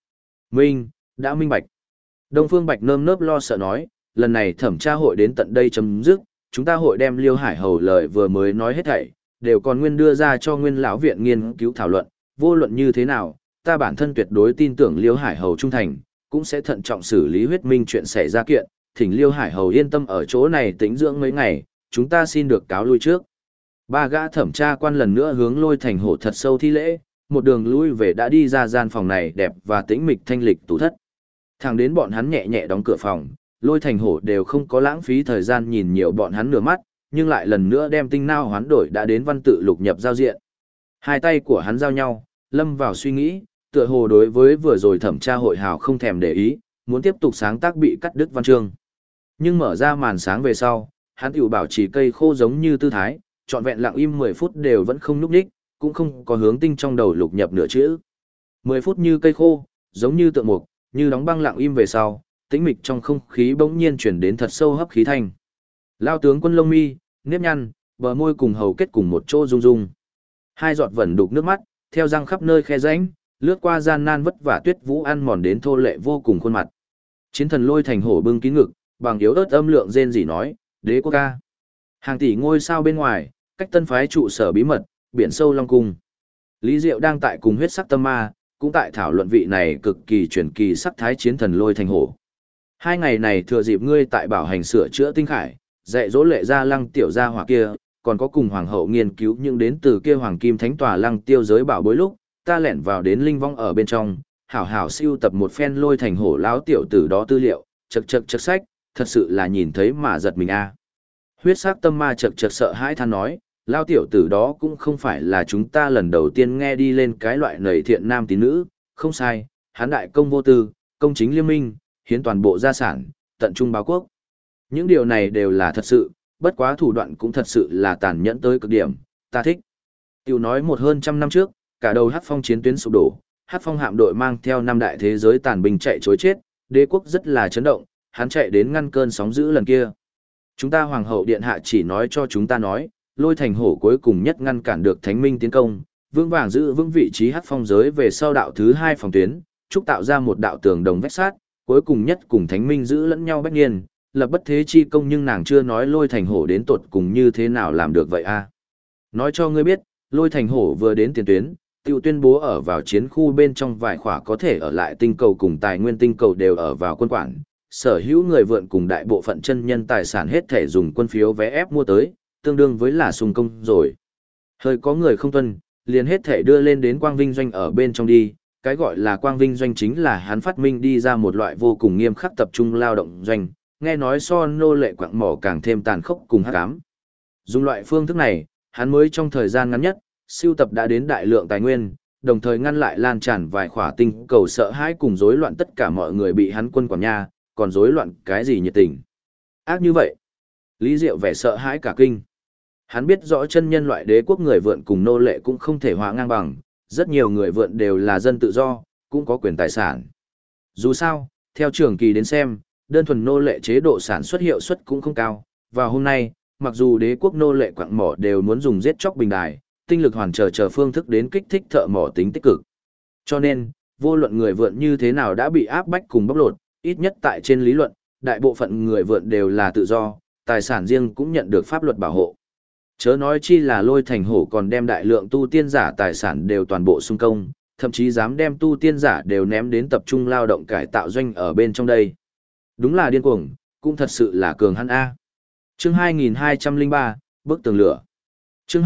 Đã minh bạch. Đông Phương Bạch nơm nớp lo sợ nói, lần này thẩm tra hội đến tận đây chấm dứt, chúng ta hội đem Liêu Hải Hầu lời vừa mới nói hết thảy, đều còn nguyên đưa ra cho Nguyên lão viện nghiên cứu thảo luận, vô luận như thế nào, ta bản thân tuyệt đối tin tưởng Liêu Hải Hầu trung thành, cũng sẽ thận trọng xử lý huyết minh chuyện xảy ra kiện, thỉnh Liêu Hải Hầu yên tâm ở chỗ này tĩnh dưỡng mấy ngày, chúng ta xin được cáo lui trước. Ba gã thẩm tra quan lần nữa hướng Lôi Thành Hổ thật sâu thi lễ, một đường lui về đã đi ra gian phòng này đẹp và tĩnh mịch thanh lịch tủ thất. Thẳng đến bọn hắn nhẹ nhẹ đóng cửa phòng, Lôi Thành Hổ đều không có lãng phí thời gian nhìn nhiều bọn hắn nửa mắt, nhưng lại lần nữa đem tinh nao hoán đổi đã đến văn tự lục nhập giao diện. Hai tay của hắn giao nhau, lâm vào suy nghĩ, tựa hồ đối với vừa rồi thẩm tra hội hào không thèm để ý, muốn tiếp tục sáng tác bị cắt đứt văn chương. Nhưng mở ra màn sáng về sau, hắn tiểu bảo chỉ cây khô giống như tư thái, trọn vẹn lặng im 10 phút đều vẫn không nhúc nhích, cũng không có hướng tinh trong đầu lục nhập nửa chữ. 10 phút như cây khô, giống như tượng mục, như đóng băng lặng im về sau, tĩnh mịch trong không khí bỗng nhiên chuyển đến thật sâu hấp khí thanh. Lao tướng quân lông mi, nếp nhăn, bờ môi cùng hầu kết cùng một chỗ rung rung. Hai giọt vẩn đục nước mắt, theo răng khắp nơi khe rãnh, lướt qua gian nan vất vả tuyết vũ ăn mòn đến thô lệ vô cùng khuôn mặt. Chiến thần Lôi Thành Hổ bưng kín ngực, bằng yếu ớt âm lượng rên rỉ nói, đế quốc ca. Hàng tỷ ngôi sao bên ngoài, cách tân phái trụ sở bí mật, biển sâu Long Cung. Lý Diệu đang tại cùng huyết sắc tâm ma, cũng tại thảo luận vị này cực kỳ truyền kỳ sắc thái chiến thần Lôi Thành Hổ. Hai ngày này thừa dịp ngươi tại bảo hành sửa chữa tinh khải, dạy dỗ lệ gia lăng tiểu gia hỏa kia, còn có cùng hoàng hậu nghiên cứu những đến từ kia hoàng kim thánh tòa lăng tiêu giới bảo bối lúc, ta lẻn vào đến linh vong ở bên trong, hảo hảo siêu tập một phen Lôi Thành Hổ lão tiểu tử đó tư liệu, chật sách, thật sự là nhìn thấy mà giật mình a. Huyết sắc tâm ma chật sợ hãi than nói, lao tiểu tử đó cũng không phải là chúng ta lần đầu tiên nghe đi lên cái loại nầy thiện nam tín nữ, không sai, hắn đại công vô tư, công chính liêm minh, hiến toàn bộ gia sản, tận trung báo quốc. Những điều này đều là thật sự, bất quá thủ đoạn cũng thật sự là tàn nhẫn tới cực điểm, ta thích. Tiểu nói một hơn trăm năm trước, cả đầu Hắc Phong chiến tuyến sụp đổ, Hắc Phong hạm đội mang theo năm đại thế giới tàn binh chạy trối chết, đế quốc rất là chấn động, hắn chạy đến ngăn cơn sóng dữ lần kia. Chúng ta hoàng hậu điện hạ chỉ nói cho chúng ta nói, Lôi Thành Hổ cuối cùng nhất ngăn cản được Thánh Minh tiến công, vững vàng giữ vững vị trí Hắc Phong giới về sau đạo thứ hai phòng tuyến, trúc tạo ra một đạo tường đồng vách sát, cuối cùng nhất cùng Thánh Minh giữ lẫn nhau bách niên, lập bất thế chi công, nhưng nàng chưa nói Lôi Thành Hổ đến tột cùng như thế nào làm được vậy a. Nói cho ngươi biết, Lôi Thành Hổ vừa đến tiền tuyến, tiêu tuyên bố ở vào chiến khu bên trong vài khỏa có thể ở lại tinh cầu cùng tài nguyên tinh cầu đều ở vào quân quản, sở hữu người vượn cùng đại bộ phận chân nhân tài sản hết thể dùng quân phiếu vé ép mua tới, tương đương với là sung công rồi. Hơi có người không tuân, liền hết thể đưa lên đến Quang Vinh Doanh ở bên trong đi, cái gọi là Quang Vinh Doanh chính là hắn phát minh đi ra một loại vô cùng nghiêm khắc tập trung lao động doanh, nghe nói so nô lệ quặng mỏ càng thêm tàn khốc cùng hắc ám. Dùng loại phương thức này, hắn mới trong thời gian ngắn nhất, siêu tập đã đến đại lượng tài nguyên, đồng thời ngăn lại lan tràn vài khỏa tinh cầu sợ hãi cùng rối loạn tất cả mọi người bị hắn quân quản nha, còn rối loạn cái gì nhiệt tình. Ác như vậy. Lý Diệu vẻ sợ hãi cả kinh. Hắn biết rõ chân nhân loại đế quốc người vượn cùng nô lệ cũng không thể hòa ngang bằng, rất nhiều người vượn đều là dân tự do, cũng có quyền tài sản. Dù sao, theo trường kỳ đến xem, đơn thuần nô lệ chế độ sản xuất hiệu suất cũng không cao. Và hôm nay, mặc dù đế quốc nô lệ quặng mỏ đều muốn dùng giết chóc bình đài, tinh lực hoàn chờ phương thức đến kích thích thợ mỏ tính tích cực. Cho nên, vô luận người vượn như thế nào đã bị áp bách cùng bóc lột, ít nhất tại trên lý luận, đại bộ phận người vượn đều là tự do, tài sản riêng cũng nhận được pháp luật bảo hộ. Chớ nói chi là Lôi Thành Hổ còn đem đại lượng tu tiên giả tài sản đều toàn bộ xung công, thậm chí dám đem tu tiên giả đều ném đến tập trung lao động cải tạo doanh ở bên trong đây. Đúng là điên cuồng, cũng thật sự là cường hắn A. Chương 2203, bức tường lửa. Chương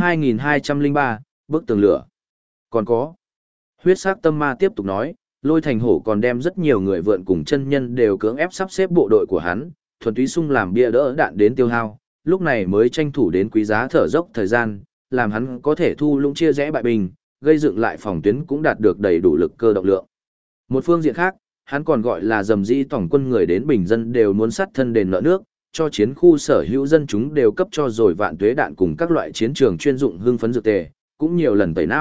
2203, bức tường lửa. Còn có. Huyết sắc tâm ma tiếp tục nói, Lôi Thành Hổ còn đem rất nhiều người vượn cùng chân nhân đều cưỡng ép sắp xếp bộ đội của hắn, thuần túy sung làm bia đỡ đạn đến tiêu hao, lúc này mới tranh thủ đến quý giá thở dốc thời gian, làm hắn có thể thu lũng chia rẽ bại bình, gây dựng lại phòng tuyến cũng đạt được đầy đủ lực cơ động lượng. Một phương diện khác, hắn còn gọi là dầm dĩ tổng quân người đến bình dân đều muốn sát thân đền nợ nước, cho chiến khu sở hữu dân chúng đều cấp cho rồi vạn tuế đạn cùng các loại chiến trường chuyên dụng hưng phấn dược tề, cũng nhiều lần tẩy não,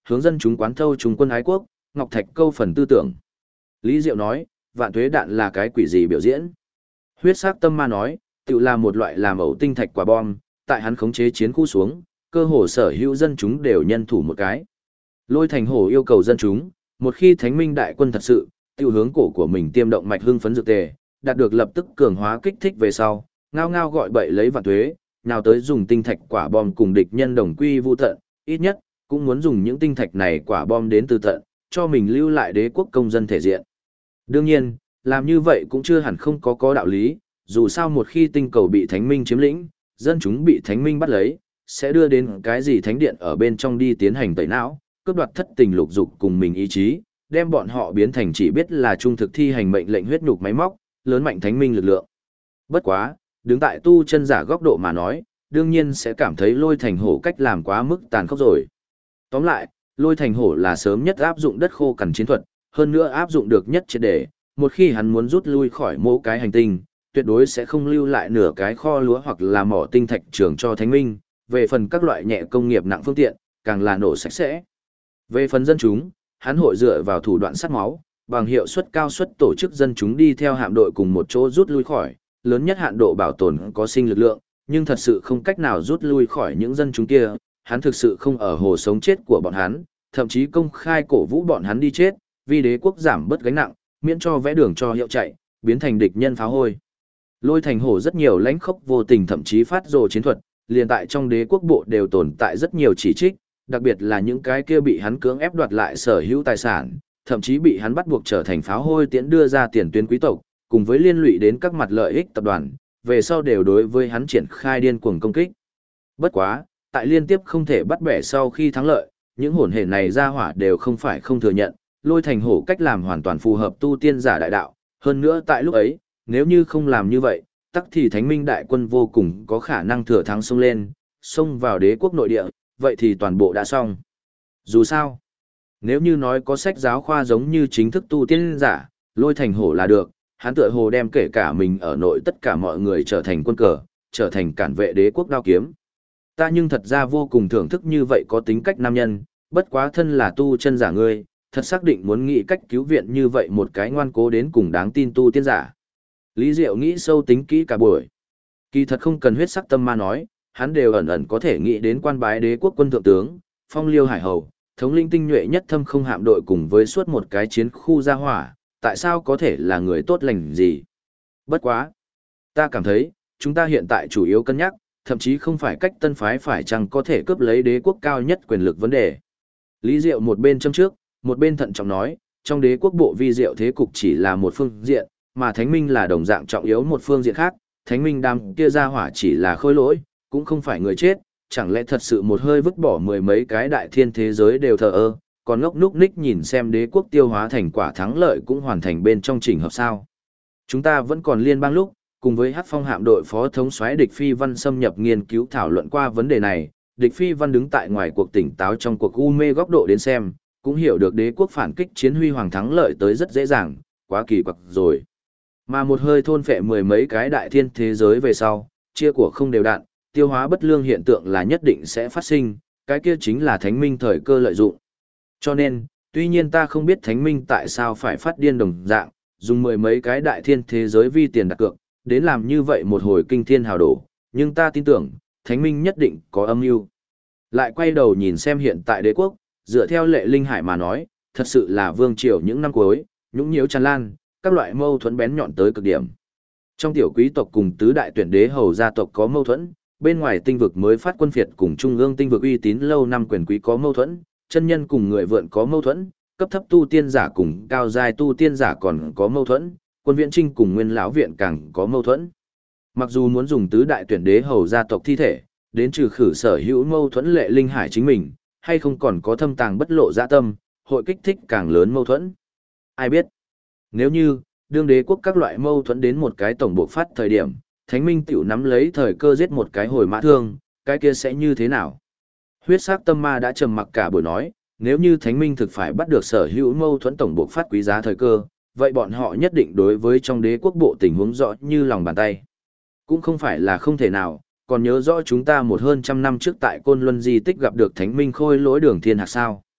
hướng dân chúng quán thâu chúng quân ái quốc, Ngọc Thạch câu phần tư tưởng. Lý Diệu nói, vạn tuế đạn là cái quỷ gì biểu diễn? Huyết sắc tâm ma nói, tự là một loại làm ẩu tinh thạch quả bom, tại hắn khống chế chiến khu xuống, cơ hồ sở hữu dân chúng đều nhân thủ một cái. Lôi Thành Hổ yêu cầu dân chúng, một khi Thánh Minh đại quân thật sự, tiêu hướng cổ của mình tiêm động mạch hưng phấn dược tề, đạt được lập tức cường hóa kích thích về sau, ngao ngao gọi bậy lấy vạn tuế, nào tới dùng tinh thạch quả bom cùng địch nhân đồng quy vu tận, ít nhất cũng muốn dùng những tinh thạch này quả bom đến từ tận, cho mình lưu lại đế quốc công dân thể diện. Đương nhiên, làm như vậy cũng chưa hẳn không có đạo lý, dù sao một khi tinh cầu bị Thánh Minh chiếm lĩnh, dân chúng bị Thánh Minh bắt lấy, sẽ đưa đến cái gì thánh điện ở bên trong đi tiến hành tẩy não, cướp đoạt thất tình lục dục cùng mình ý chí, đem bọn họ biến thành chỉ biết là trung thực thi hành mệnh lệnh huyết nhục máy móc, lớn mạnh Thánh Minh lực lượng. Bất quá, đứng tại tu chân giả góc độ mà nói, đương nhiên sẽ cảm thấy Lôi Thành Hổ cách làm quá mức tàn khốc rồi. Tóm lại, Lôi Thành Hổ là sớm nhất áp dụng đất khô cằn chiến thuật, hơn nữa áp dụng được nhất triệt để, một khi hắn muốn rút lui khỏi mỗi cái hành tinh, tuyệt đối sẽ không lưu lại nửa cái kho lúa hoặc là mỏ tinh thạch trường cho Thánh Minh, về phần các loại nhẹ công nghiệp nặng phương tiện, càng là nổ sạch sẽ. Về phần dân chúng, hắn hội dựa vào thủ đoạn sát máu, bằng hiệu suất cao suất tổ chức dân chúng đi theo hạm đội cùng một chỗ rút lui khỏi, lớn nhất hạn độ bảo tồn có sinh lực lượng, nhưng thật sự không cách nào rút lui khỏi những dân chúng kia, hắn thực sự không ở hồ sống chết của bọn hắn, thậm chí công khai cổ vũ bọn hắn đi chết, vì đế quốc giảm bớt gánh nặng, miễn cho vẽ đường cho hiệu chạy, biến thành địch nhân phá hôi. Lôi Thành Hổ rất nhiều lãnh khốc vô tình thậm chí phát rồ chiến thuật, liền tại trong đế quốc bộ đều tồn tại rất nhiều chỉ trích, đặc biệt là những cái kia bị hắn cưỡng ép đoạt lại sở hữu tài sản, thậm chí bị hắn bắt buộc trở thành pháo hôi tiễn đưa ra tiền tuyến quý tộc, cùng với liên lụy đến các mặt lợi ích tập đoàn, về sau đều đối với hắn triển khai điên cuồng công kích. Bất quá, tại liên tiếp không thể bắt bẻ sau khi thắng lợi, những hỗn hệ này ra hỏa đều không phải không thừa nhận, Lôi Thành Hổ cách làm hoàn toàn phù hợp tu tiên giả đại đạo, hơn nữa tại lúc ấy, nếu như không làm như vậy, tắc thì Thánh Minh đại quân vô cùng có khả năng thừa thắng xông lên, xông vào đế quốc nội địa, vậy thì toàn bộ đã xong. Dù sao, nếu như nói có sách giáo khoa giống như chính thức tu tiên giả, Lôi Thành Hổ là được, hắn tựa hồ đem kể cả mình ở nội tất cả mọi người trở thành quân cờ, trở thành cản vệ đế quốc đao kiếm. Ta nhưng thật ra vô cùng thưởng thức như vậy có tính cách nam nhân, bất quá thân là tu chân giả ngươi, thật xác định muốn nghĩ cách cứu viện như vậy một cái ngoan cố đến cùng đáng tin tu tiên giả. Lý Diệu nghĩ sâu tính kỹ cả buổi. Kỳ thật không cần huyết sắc tâm ma nói, hắn đều ẩn ẩn có thể nghĩ đến quan bái đế quốc quân thượng tướng, phong liêu hải hầu, thống lĩnh tinh nhuệ nhất thâm không hạm đội cùng với suốt một cái chiến khu gia hỏa, tại sao có thể là người tốt lành gì. Bất quá. Ta cảm thấy, chúng ta hiện tại chủ yếu cân nhắc, thậm chí không phải cách tân phái phải chăng có thể cướp lấy đế quốc cao nhất quyền lực vấn đề. Lý Diệu một bên châm trước, một bên thận trọng nói, trong đế quốc bộ vi diệu thế cục chỉ là một phương diện, mà Thánh Minh là đồng dạng trọng yếu một phương diện khác, Thánh Minh đám kia ra hỏa chỉ là khôi lỗi, cũng không phải người chết, chẳng lẽ thật sự một hơi vứt bỏ mười mấy cái đại thiên thế giới đều thờ ơ, còn ngốc núc ních nhìn xem đế quốc tiêu hóa thành quả thắng lợi cũng hoàn thành bên trong trình hợp sao. Chúng ta vẫn còn liên bang lúc, cùng với Hắc Phong hạm đội phó thống soái Địch Phi Văn xâm nhập nghiên cứu thảo luận qua vấn đề này, Địch Phi Văn đứng tại ngoài cuộc tỉnh táo trong cuộc u mê góc độ đến xem, cũng hiểu được đế quốc phản kích chiến huy hoàng thắng lợi tới rất dễ dàng, quá kỳ quặc rồi. Mà một hơi thôn phệ mười mấy cái đại thiên thế giới về sau, chia của không đều đặn, tiêu hóa bất lương hiện tượng là nhất định sẽ phát sinh, cái kia chính là Thánh Minh thời cơ lợi dụng. Cho nên, tuy nhiên ta không biết Thánh Minh tại sao phải phát điên đồng dạng, dùng mười mấy cái đại thiên thế giới vi tiền đặt cược, đến làm như vậy một hồi kinh thiên hào đổ, nhưng ta tin tưởng, Thánh Minh nhất định có âm mưu. Lại quay đầu nhìn xem hiện tại đế quốc, dựa theo lệ linh hải mà nói, thật sự là vương triều những năm cuối, nhũng nhiễu tràn lan, các loại mâu thuẫn bén nhọn tới cực điểm. Trong tiểu quý tộc cùng tứ đại tuyển đế hầu gia tộc có mâu thuẫn, bên ngoài tinh vực mới phát quân phiệt cùng trung ương tinh vực uy tín lâu năm quyền quý có mâu thuẫn, chân nhân cùng người vượn có mâu thuẫn, cấp thấp tu tiên giả cùng cao giai tu tiên giả còn có mâu thuẫn, quân viện trinh cùng nguyên lão viện càng có mâu thuẫn. Mặc dù muốn dùng tứ đại tuyển đế hầu gia tộc thi thể, đến trừ khử sở hữu mâu thuẫn lệ linh hải chính mình, hay không còn có thâm tàng bất lộ dạ tâm, hội kích thích càng lớn mâu thuẫn. Ai biết, nếu như, đương đế quốc các loại mâu thuẫn đến một cái tổng bộ phát thời điểm, Thánh Minh tiểu nắm lấy thời cơ giết một cái hồi mã thương, cái kia sẽ như thế nào? Huyết sắc tâm ma đã trầm mặc cả buổi nói, nếu như Thánh Minh thực phải bắt được sở hữu mâu thuẫn tổng bộ phát quý giá thời cơ, vậy bọn họ nhất định đối với trong đế quốc bộ tình huống rõ như lòng bàn tay. Cũng không phải là không thể nào, còn nhớ rõ chúng ta hơn 100 năm trước tại Côn Luân di tích gặp được Thánh Minh khôi lỗi Đường Thiên Hạc sao?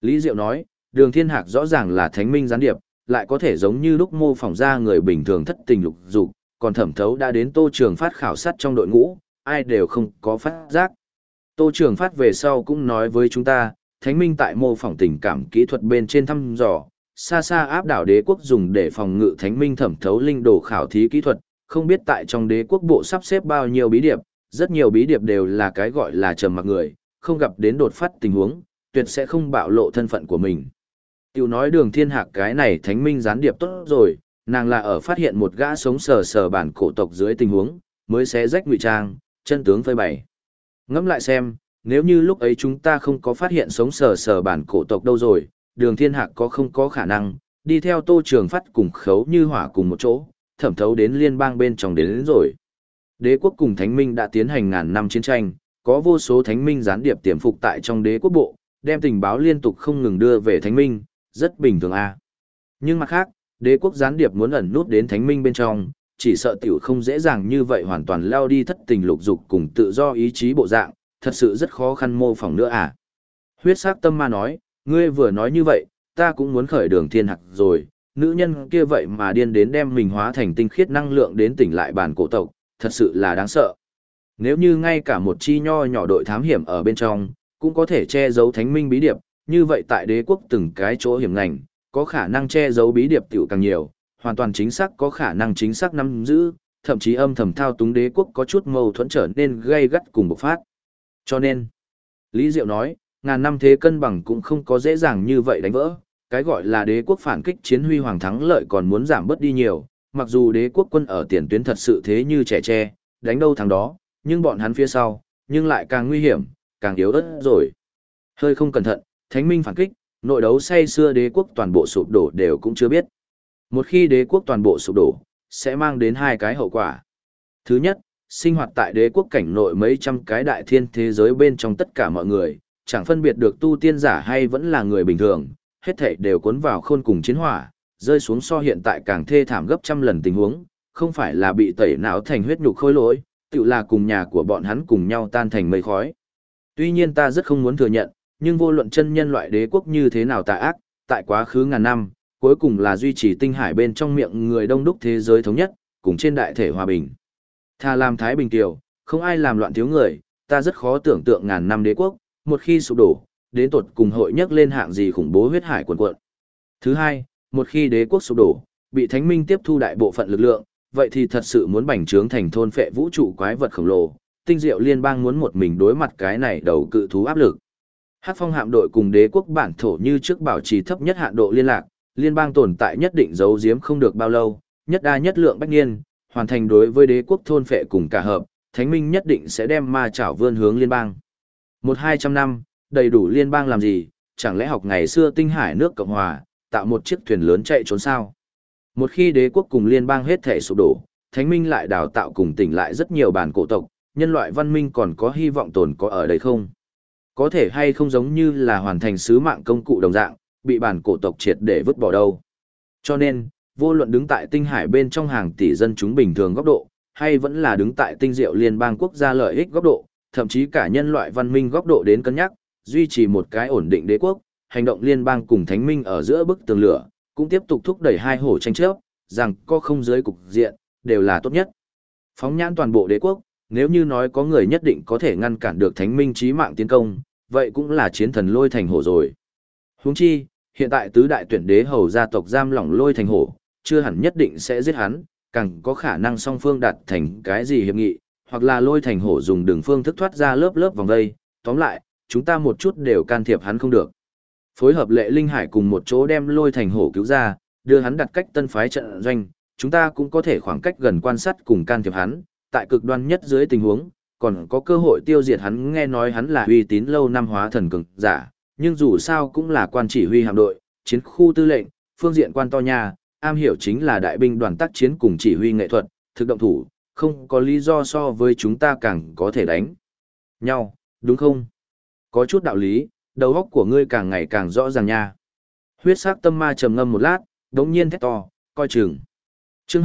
Lý Diệu nói, Đường Thiên Hạc rõ ràng là thánh minh gián điệp, lại có thể giống như lúc mô phỏng ra người bình thường thất tình lục dục, còn Thẩm Thấu đã đến Tô Trường Phát khảo sát trong đội ngũ, ai đều không có phát giác. Tô Trường Phát về sau cũng nói với chúng ta, thánh minh tại mô phỏng tình cảm kỹ thuật bên trên thăm dò, xa xa áp đảo đế quốc dùng để phòng ngự thánh minh thẩm thấu linh đồ khảo thí kỹ thuật, không biết tại trong đế quốc bộ sắp xếp bao nhiêu bí điệp, rất nhiều bí điệp đều là cái gọi là trầm mặc người, không gặp đến đột phát tình huống, tuyệt sẽ không bạo lộ thân phận của mình. Tiểu nói Đường Thiên Hạc cái này thánh minh gián điệp tốt rồi, nàng là ở phát hiện một gã sống sờ sờ bản cổ tộc dưới tình huống, mới xé rách ngụy trang, chân tướng phơi bày. Ngẫm lại xem, nếu như lúc ấy chúng ta không có phát hiện sống sờ sờ bản cổ tộc đâu rồi, Đường Thiên Hạc có không có khả năng đi theo Tô Trường Phát cùng Khấu Như Hỏa cùng một chỗ, thẩm thấu đến liên bang bên trong đến rồi. Đế quốc cùng thánh minh đã tiến hành ngàn năm chiến tranh, có vô số thánh minh gián điệp tiềm phục tại trong đế quốc bộ, đem tình báo liên tục không ngừng đưa về thánh minh, rất bình thường à. Nhưng mặt khác, đế quốc gián điệp muốn ẩn nút đến thánh minh bên trong, chỉ sợ tiểu không dễ dàng như vậy hoàn toàn lao đi thất tình lục dục cùng tự do ý chí bộ dạng, thật sự rất khó khăn mô phỏng nữa à. Huyết sắc tâm ma nói, ngươi vừa nói như vậy, ta cũng muốn khởi Đường Thiên Hạc rồi, nữ nhân kia vậy mà điên đến đem mình hóa thành tinh khiết năng lượng đến tỉnh lại bản cổ tộc, thật sự là đáng sợ. Nếu như ngay cả một chi nho nhỏ đội thám hiểm ở bên trong, cũng có thể che giấu thánh minh bí điệp, như vậy tại đế quốc từng cái chỗ hiểm ngành, có khả năng che giấu bí điệp tiểu càng nhiều, hoàn toàn chính xác có khả năng chính xác nắm giữ, thậm chí âm thầm thao túng đế quốc có chút mâu thuẫn trở nên gây gắt cùng bộc phát. Cho nên, Lý Diệu nói, ngàn năm thế cân bằng cũng không có dễ dàng như vậy đánh vỡ, cái gọi là đế quốc phản kích chiến huy hoàng thắng lợi còn muốn giảm bớt đi nhiều, mặc dù đế quốc quân ở tiền tuyến thật sự thế như trẻ tre, đánh đâu thắng đó, nhưng bọn hắn phía sau, nhưng lại càng nguy hiểm, càng yếu ớt rồi. Hơi không cẩn thận, thánh minh phản kích, nội đấu say xưa đế quốc toàn bộ sụp đổ đều cũng chưa biết. Một khi đế quốc toàn bộ sụp đổ, sẽ mang đến hai cái hậu quả. Thứ nhất, sinh hoạt tại đế quốc cảnh nội mấy trăm cái đại thiên thế giới bên trong tất cả mọi người, chẳng phân biệt được tu tiên giả hay vẫn là người bình thường, hết thảy đều cuốn vào khôn cùng chiến hỏa, rơi xuống so hiện tại càng thê thảm gấp trăm lần tình huống, không phải là bị tẩy não thành huyết nhục khối lỗi, tự là cùng nhà của bọn hắn cùng nhau tan thành mây khói. Tuy nhiên ta rất không muốn thừa nhận, nhưng vô luận chân nhân loại đế quốc như thế nào tà ác, tại quá khứ ngàn năm, cuối cùng là duy trì tinh hải bên trong miệng người đông đúc thế giới thống nhất, cùng trên đại thể hòa bình. Tha làm Thái Bình Tiểu, không ai làm loạn thiếu người, ta rất khó tưởng tượng ngàn năm đế quốc, một khi sụp đổ, đến tột cùng hội nhấc lên hạng gì khủng bố huyết hải cuồn cuộn. Thứ hai, một khi đế quốc sụp đổ, bị thánh minh tiếp thu đại bộ phận lực lượng, vậy thì thật sự muốn bành trướng thành thôn phệ vũ trụ quái vật khổng lồ, tinh diệu liên bang muốn một mình đối mặt cái này đầu cự thú áp lực. Hắc Phong hạm đội cùng đế quốc bản thổ như trước bảo trì thấp nhất hạn độ liên lạc, liên bang tồn tại nhất định giấu giếm không được bao lâu, nhất đa nhất lượng bách niên, hoàn thành đối với đế quốc thôn phệ cùng cả hợp, thánh minh nhất định sẽ đem ma chảo vươn hướng liên bang. 1-200 năm, đầy đủ liên bang làm gì, chẳng lẽ học ngày xưa tinh hải nước Cộng Hòa, tạo một chiếc thuyền lớn chạy trốn sao? Một khi đế quốc cùng liên bang hết thể sụp đổ, thánh minh lại đào tạo cùng tỉnh lại rất nhiều bản cổ tộc, nhân loại văn minh còn có hy vọng tồn có ở đây không? Có thể hay không giống như là hoàn thành sứ mạng công cụ đồng dạng, bị bản cổ tộc triệt để vứt bỏ đâu. Cho nên, vô luận đứng tại tinh hải bên trong hàng tỷ dân chúng bình thường góc độ, hay vẫn là đứng tại tinh diệu liên bang quốc gia lợi ích góc độ, thậm chí cả nhân loại văn minh góc độ đến cân nhắc, duy trì một cái ổn định đế quốc, hành động liên bang cùng thánh minh ở giữa bức tường lửa, cũng tiếp tục thúc đẩy hai hổ tranh chấp, rằng có không giới cục diện, đều là tốt nhất. Phóng nhãn toàn bộ đế quốc, nếu như nói có người nhất định có thể ngăn cản được thánh minh chí mạng tiến công, vậy cũng là chiến thần Lôi Thành Hổ rồi. Huống chi, hiện tại tứ đại tuyển đế hầu gia tộc giam lỏng Lôi Thành Hổ, chưa hẳn nhất định sẽ giết hắn, càng có khả năng song phương đạt thành cái gì hiệp nghị, hoặc là Lôi Thành Hổ dùng đường phương thức thoát ra lớp lớp vòng vây, tóm lại, chúng ta một chút đều can thiệp hắn không được. Phối hợp Lệ Linh Hải cùng một chỗ đem Lôi Thành Hổ cứu ra, đưa hắn đặt cách tân phái trận doanh, chúng ta cũng có thể khoảng cách gần quan sát cùng can thiệp hắn, tại cực đoan nhất dưới tình huống, còn có cơ hội tiêu diệt hắn. Nghe nói hắn là uy tín lâu năm hóa thần cường giả, nhưng dù sao cũng là quan chỉ huy hạm đội, chiến khu tư lệnh, phương diện quan to nha, am hiểu chính là đại binh đoàn tác chiến cùng chỉ huy nghệ thuật, thực động thủ, không có lý do so với chúng ta càng có thể đánh nhau, đúng không? Có chút đạo lý, đầu óc của ngươi càng ngày càng rõ ràng nha. Huyết sắc tâm ma trầm ngâm một lát, đống nhiên thét to, coi chừng. Chương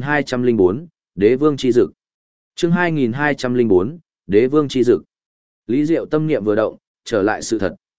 2204, Đế Vương chi dực. Chương 2204, Đế Vương chi dực. Lý Diệu tâm niệm vừa động, trở lại sự thật.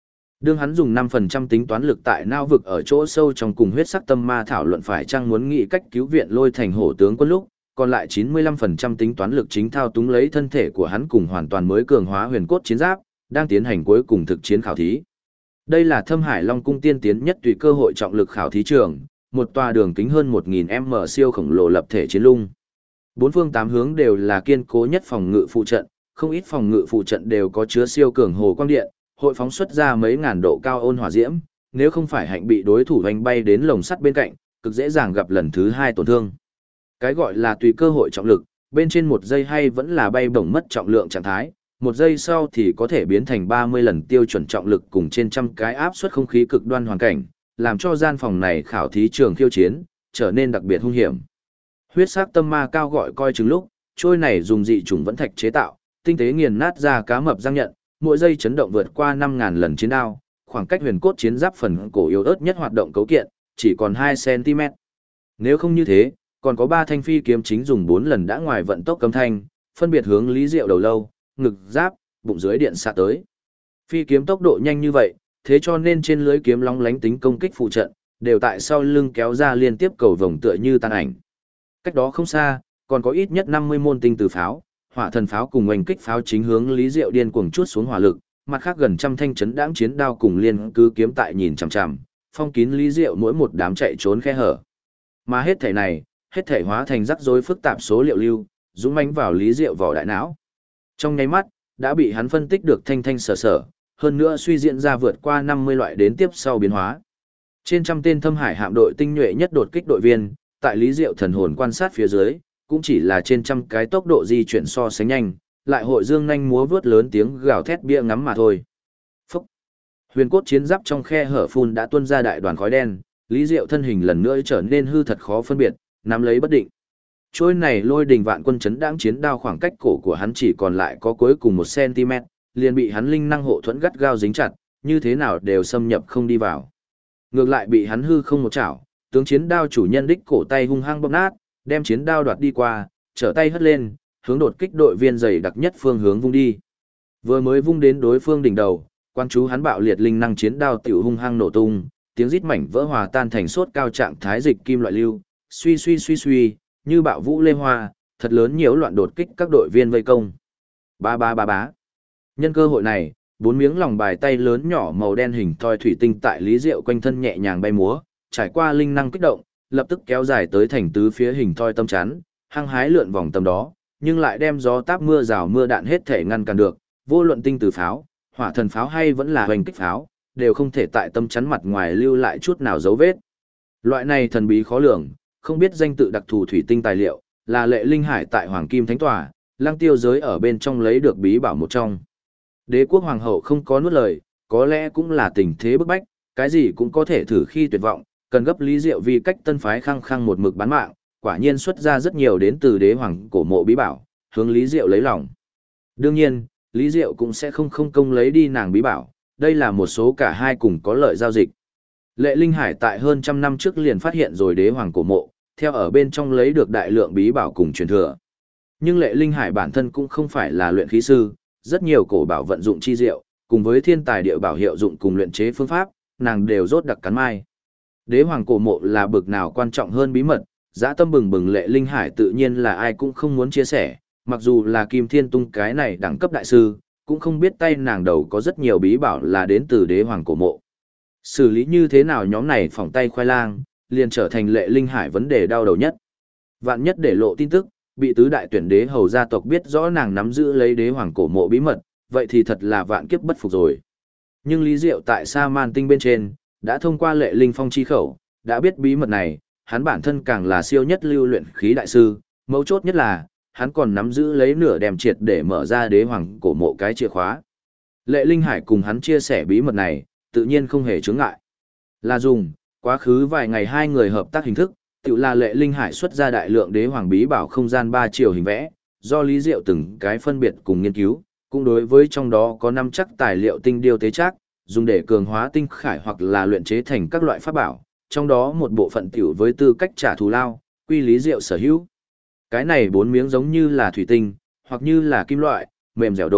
Đương hắn dùng 5% tính toán lực tại não vực ở chỗ sâu trong cùng huyết sắc tâm ma thảo luận phải chăng muốn nghĩ cách cứu viện Lôi Thành Hổ tướng quân lúc, còn lại 95% tính toán lực chính thao túng lấy thân thể của hắn cùng hoàn toàn mới cường hóa huyền cốt chiến giáp, đang tiến hành cuối cùng thực chiến khảo thí. Đây là Thâm Hải Long cung tiên tiến nhất tùy cơ hội trọng lực khảo thí trường, một tòa đường kính hơn 1000m siêu khổng lồ lập thể chiến lung. Bốn phương tám hướng đều là kiên cố nhất phòng ngự phụ trận, không ít phòng ngự phụ trận đều có chứa siêu cường hồ quang điện, hội phóng xuất ra mấy ngàn độ cao ôn hỏa diễm, nếu không phải hạnh bị đối thủ hoành bay đến lồng sắt bên cạnh, cực dễ dàng gặp lần thứ hai tổn thương. Cái gọi là tùy cơ hội trọng lực, bên trên một giây hay vẫn là bay bổng mất trọng lượng trạng thái, một giây sau thì có thể biến thành 30 lần tiêu chuẩn trọng lực cùng trên trăm cái áp suất không khí cực đoan hoàn cảnh, làm cho gian phòng này khảo thí trường khiêu chiến, trở nên đặc biệt hung hiểm. Huyết sắc tâm ma cao gọi coi chừng lúc, trôi này dùng dị chủng vẫn thạch chế tạo, tinh tế nghiền nát ra cá mập răng nhận, mỗi giây chấn động vượt qua 5000 lần chiến đao, khoảng cách huyền cốt chiến giáp phần cổ yếu ớt nhất hoạt động cấu kiện, chỉ còn 2 cm. Nếu không như thế, còn có 3 thanh phi kiếm chính dùng 4 lần đã ngoài vận tốc cấm thanh, phân biệt hướng Lý Diệu đầu lâu, ngực, giáp, bụng dưới điện xạ tới. Phi kiếm tốc độ nhanh như vậy, thế cho nên trên lưới kiếm long lánh tính công kích phụ trận, đều tại sau lưng kéo ra liên tiếp cầu vồng tựa như tàn ảnh. Cách đó không xa, còn có ít nhất 50 môn tinh từ pháo, hỏa thần pháo cùng oanh kích pháo chính hướng Lý Diệu điên cuồng chuốt xuống hỏa lực, mặt khác gần trăm thanh chấn đãng chiến đao cùng liên cứ kiếm tại nhìn chằm chằm, phong kín Lý Diệu mỗi một đám chạy trốn khe hở. Mà hết thể này, hết thể hóa thành rắc rối phức tạp số liệu lưu, dũng mãnh vào Lý Diệu vỏ đại não. Trong nháy mắt, đã bị hắn phân tích được thanh thanh sở sở, hơn nữa suy diễn ra vượt qua 50 loại đến tiếp sau biến hóa. Trên trăm tên Thâm Hải hạm đội tinh nhuệ nhất đột kích đội viên, tại Lý Diệu thần hồn quan sát phía dưới, cũng chỉ là trên trăm cái tốc độ di chuyển so sánh nhanh, lại hội dương nhanh múa vướt lớn tiếng gào thét bia ngắm mà thôi. Phúc! Huyền cốt chiến giáp trong khe hở phun đã tuôn ra đại đoàn khói đen, Lý Diệu thân hình lần nữa trở nên hư thật khó phân biệt, nắm lấy bất định. Trôi này Lôi Đình Vạn Quân chấn đãng chiến đao khoảng cách cổ của hắn chỉ còn lại có cuối cùng 1 cm, liền bị hắn linh năng hộ thuẫn gắt gao dính chặt, như thế nào đều xâm nhập không đi vào. Ngược lại bị hắn hư không một chảo, tướng chiến đao chủ nhân đích cổ tay hung hăng bóp nát, đem chiến đao đoạt đi qua, trở tay hất lên, hướng đột kích đội viên dày đặc nhất phương hướng vung đi. Vừa mới vung đến đối phương đỉnh đầu, quan chú hắn bạo liệt linh năng chiến đao tiểu hung hăng nổ tung, tiếng rít mảnh vỡ hòa tan thành sốt cao trạng thái dịch kim loại lưu, suy suy suy suy, như bạo vũ lê hoa, thật lớn nhiễu loạn đột kích các đội viên vây công. Ba ba ba bá. Nhân cơ hội này, 4 miếng lòng bài tay lớn nhỏ màu đen hình thoi thủy tinh tại Lý Diệu quanh thân nhẹ nhàng bay múa, trải qua linh năng kích động, lập tức kéo dài tới thành tứ phía hình thoi tâm chắn, hăng hái lượn vòng tầm đó, nhưng lại đem gió táp mưa rào mưa đạn hết thể ngăn cản được, vô luận tinh từ pháo, hỏa thần pháo hay vẫn là hoành kích pháo, đều không thể tại tâm chắn mặt ngoài lưu lại chút nào dấu vết. Loại này thần bí khó lường, không biết danh tự đặc thù thủy tinh tài liệu, là Lệ Linh Hải tại Hoàng Kim Thánh Tòa, Lăng Tiêu giới ở bên trong lấy được bí bảo một trong. Đế quốc hoàng hậu không có nuốt lời, có lẽ cũng là tình thế bức bách, cái gì cũng có thể thử khi tuyệt vọng, cần gấp Lý Diệu vì cách tân phái khăng khăng một mực bán mạng, quả nhiên xuất ra rất nhiều đến từ đế hoàng cổ mộ bí bảo, hướng Lý Diệu lấy lòng. Đương nhiên, Lý Diệu cũng sẽ không công lấy đi nàng bí bảo, đây là một số cả hai cùng có lợi giao dịch. Lệ Linh Hải tại hơn 100 năm trước liền phát hiện rồi đế hoàng cổ mộ, theo ở bên trong lấy được đại lượng bí bảo cùng truyền thừa. Nhưng Lệ Linh Hải bản thân cũng không phải là luyện khí sư, rất nhiều cổ bảo vận dụng chi diệu, cùng với thiên tài địa bảo hiệu dụng cùng luyện chế phương pháp, nàng đều rốt đặc cắn mai. Đế hoàng cổ mộ là bực nào quan trọng hơn bí mật, dã tâm bừng bừng Lệ Linh Hải tự nhiên là ai cũng không muốn chia sẻ, mặc dù là Kim Thiên Tung cái này đẳng cấp đại sư, cũng không biết tay nàng đầu có rất nhiều bí bảo là đến từ đế hoàng cổ mộ. Xử lý như thế nào nhóm này phỏng tay khoai lang, liền trở thành Lệ Linh Hải vấn đề đau đầu nhất. Vạn nhất để lộ tin tức, bị tứ đại tuyển đế hầu gia tộc biết rõ nàng nắm giữ lấy đế hoàng cổ mộ bí mật, vậy thì thật là vạn kiếp bất phục rồi. Nhưng Lý Diệu tại Sa Man Tinh bên trên, đã thông qua Lệ Linh Phong chi khẩu, đã biết bí mật này, hắn bản thân càng là siêu nhất lưu luyện khí đại sư, mấu chốt nhất là, hắn còn nắm giữ lấy nửa đem triệt để mở ra đế hoàng cổ mộ cái chìa khóa. Lệ Linh Hải cùng hắn chia sẻ bí mật này, tự nhiên không hề chướng ngại. Là dùng, quá khứ vài ngày hai người hợp tác hình thức, tự là Lệ Linh Hải xuất ra đại lượng đế hoàng bí bảo không gian 3 chiều hình vẽ, do Lý Diệu từng cái phân biệt cùng nghiên cứu, cũng đối với trong đó có năm chắc tài liệu tinh điêu tế chắc, dùng để cường hóa tinh khải hoặc là luyện chế thành các loại pháp bảo, trong đó một bộ phận tiểu với tư cách trả thù lao, quy Lý Diệu sở hữu. Cái này 4 miếng giống như là thủy tinh, hoặc như là kim loại, mềm dẻo độ,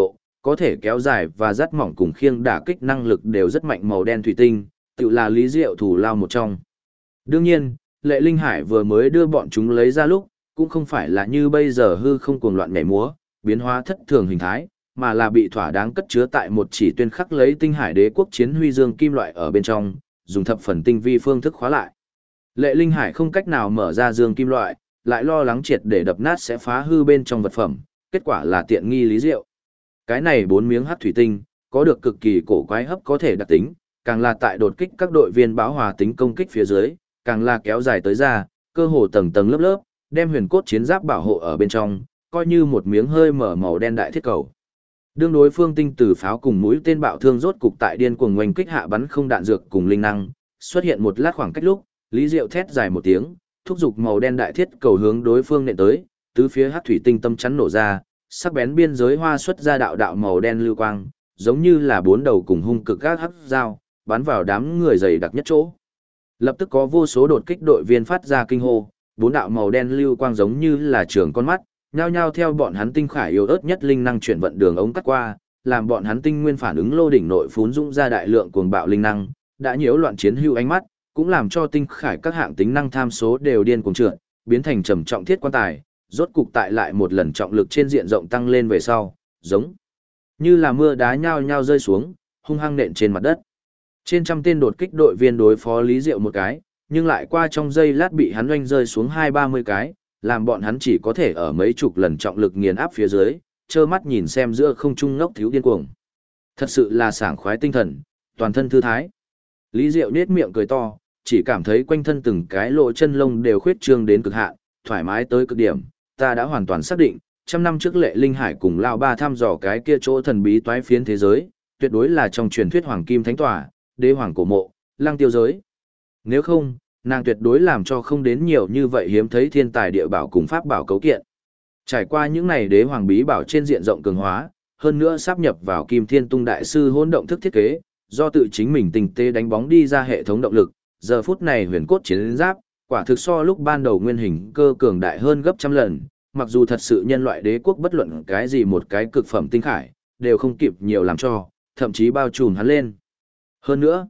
có thể kéo dài và dắt mỏng cùng khiêng đả kích năng lực đều rất mạnh màu đen thủy tinh, tự là Lý Diệu thủ lao một trong. Đương nhiên, Lệ Linh Hải vừa mới đưa bọn chúng lấy ra lúc, cũng không phải là như bây giờ hư không cuồng loạn nhảy múa, biến hóa thất thường hình thái, mà là bị thỏa đáng cất chứa tại một chỉ tuyên khắc lấy tinh hải đế quốc chiến huy dương kim loại ở bên trong, dùng thập phần tinh vi phương thức khóa lại. Lệ Linh Hải không cách nào mở ra dương kim loại, lại lo lắng triệt để đập nát sẽ phá hư bên trong vật phẩm, kết quả là tiện nghi Lý Diệu. Cái này 4 miếng hắc thủy tinh, có được cực kỳ cổ quái hấp có thể đặc tính, càng là tại đột kích các đội viên báo hòa tính công kích phía dưới, càng là kéo dài tới ra, cơ hồ tầng tầng lớp lớp, đem huyền cốt chiến giáp bảo hộ ở bên trong, coi như một miếng hơi mở màu đen đại thiết cầu. Đương đối phương tinh tử pháo cùng mũi tên bạo thương rốt cục tại điên cuồng ngoành kích hạ bắn không đạn dược cùng linh năng, xuất hiện một lát khoảng cách lúc, Lý Diệu thét dài một tiếng, thúc giục màu đen đại thiết cầu hướng đối phương nện tới, tứ phía hắc thủy tinh tâm chắn nổ ra, sắc bén biên giới hoa xuất ra đạo đạo màu đen lưu quang, giống như là 4 đầu cùng hung cực các hắc dao, bắn vào đám người dày đặc nhất chỗ. Lập tức có vô số đột kích đội viên phát ra kinh hô, 4 đạo màu đen lưu quang giống như là trường con mắt, nhao nhao theo bọn hắn tinh khải yếu ớt nhất linh năng chuyển vận đường ống cắt qua, làm bọn hắn tinh nguyên phản ứng lô đỉnh nội phún dũng ra đại lượng cuồng bạo linh năng, đã nhiễu loạn chiến hữu ánh mắt, cũng làm cho tinh khải các hạng tính năng tham số đều điên cuồng trượt, biến thành trầm trọng thiết quan tài, rốt cục tại lại một lần trọng lực trên diện rộng tăng lên về sau, giống như là mưa đá nhao nhao rơi xuống, hung hăng nện trên mặt đất. Trên trăm tên đột kích đội viên đối phó Lý Diệu một cái, nhưng lại qua trong giây lát bị hắn oanh rơi xuống 20-30 cái, làm bọn hắn chỉ có thể ở mấy chục lần trọng lực nghiền áp phía dưới, trơ mắt nhìn xem giữa không trung ngốc thiếu điên cuồng. Thật sự là sảng khoái tinh thần, toàn thân thư thái. Lý Diệu nhếch miệng cười to, chỉ cảm thấy quanh thân từng cái lỗ chân lông đều khuyết trương đến cực hạn, thoải mái tới cực điểm. Ta đã hoàn toàn xác định, trăm năm trước Lệ Linh Hải cùng Lão Ba thăm dò cái kia chỗ thần bí toái phiến thế giới, tuyệt đối là trong truyền thuyết hoàng kim thánh tòa, đế hoàng cổ mộ, lang tiêu giới. Nếu không, nàng tuyệt đối làm cho không đến nhiều như vậy hiếm thấy thiên tài địa bảo cùng pháp bảo cấu kiện. Trải qua những này đế hoàng bí bảo trên diện rộng cường hóa, hơn nữa sáp nhập vào Kim Thiên Tung đại sư hỗn động thức thiết kế, do tự chính mình tinh tế đánh bóng đi ra hệ thống động lực, giờ phút này huyền cốt chiến giáp, quả thực so lúc ban đầu nguyên hình cơ cường đại hơn gấp trăm lần, mặc dù thật sự nhân loại đế quốc bất luận cái gì một cái cực phẩm tinh khải, đều không kịp nhiều làm cho, thậm chí bao trùm hắn lên. Hơn nữa,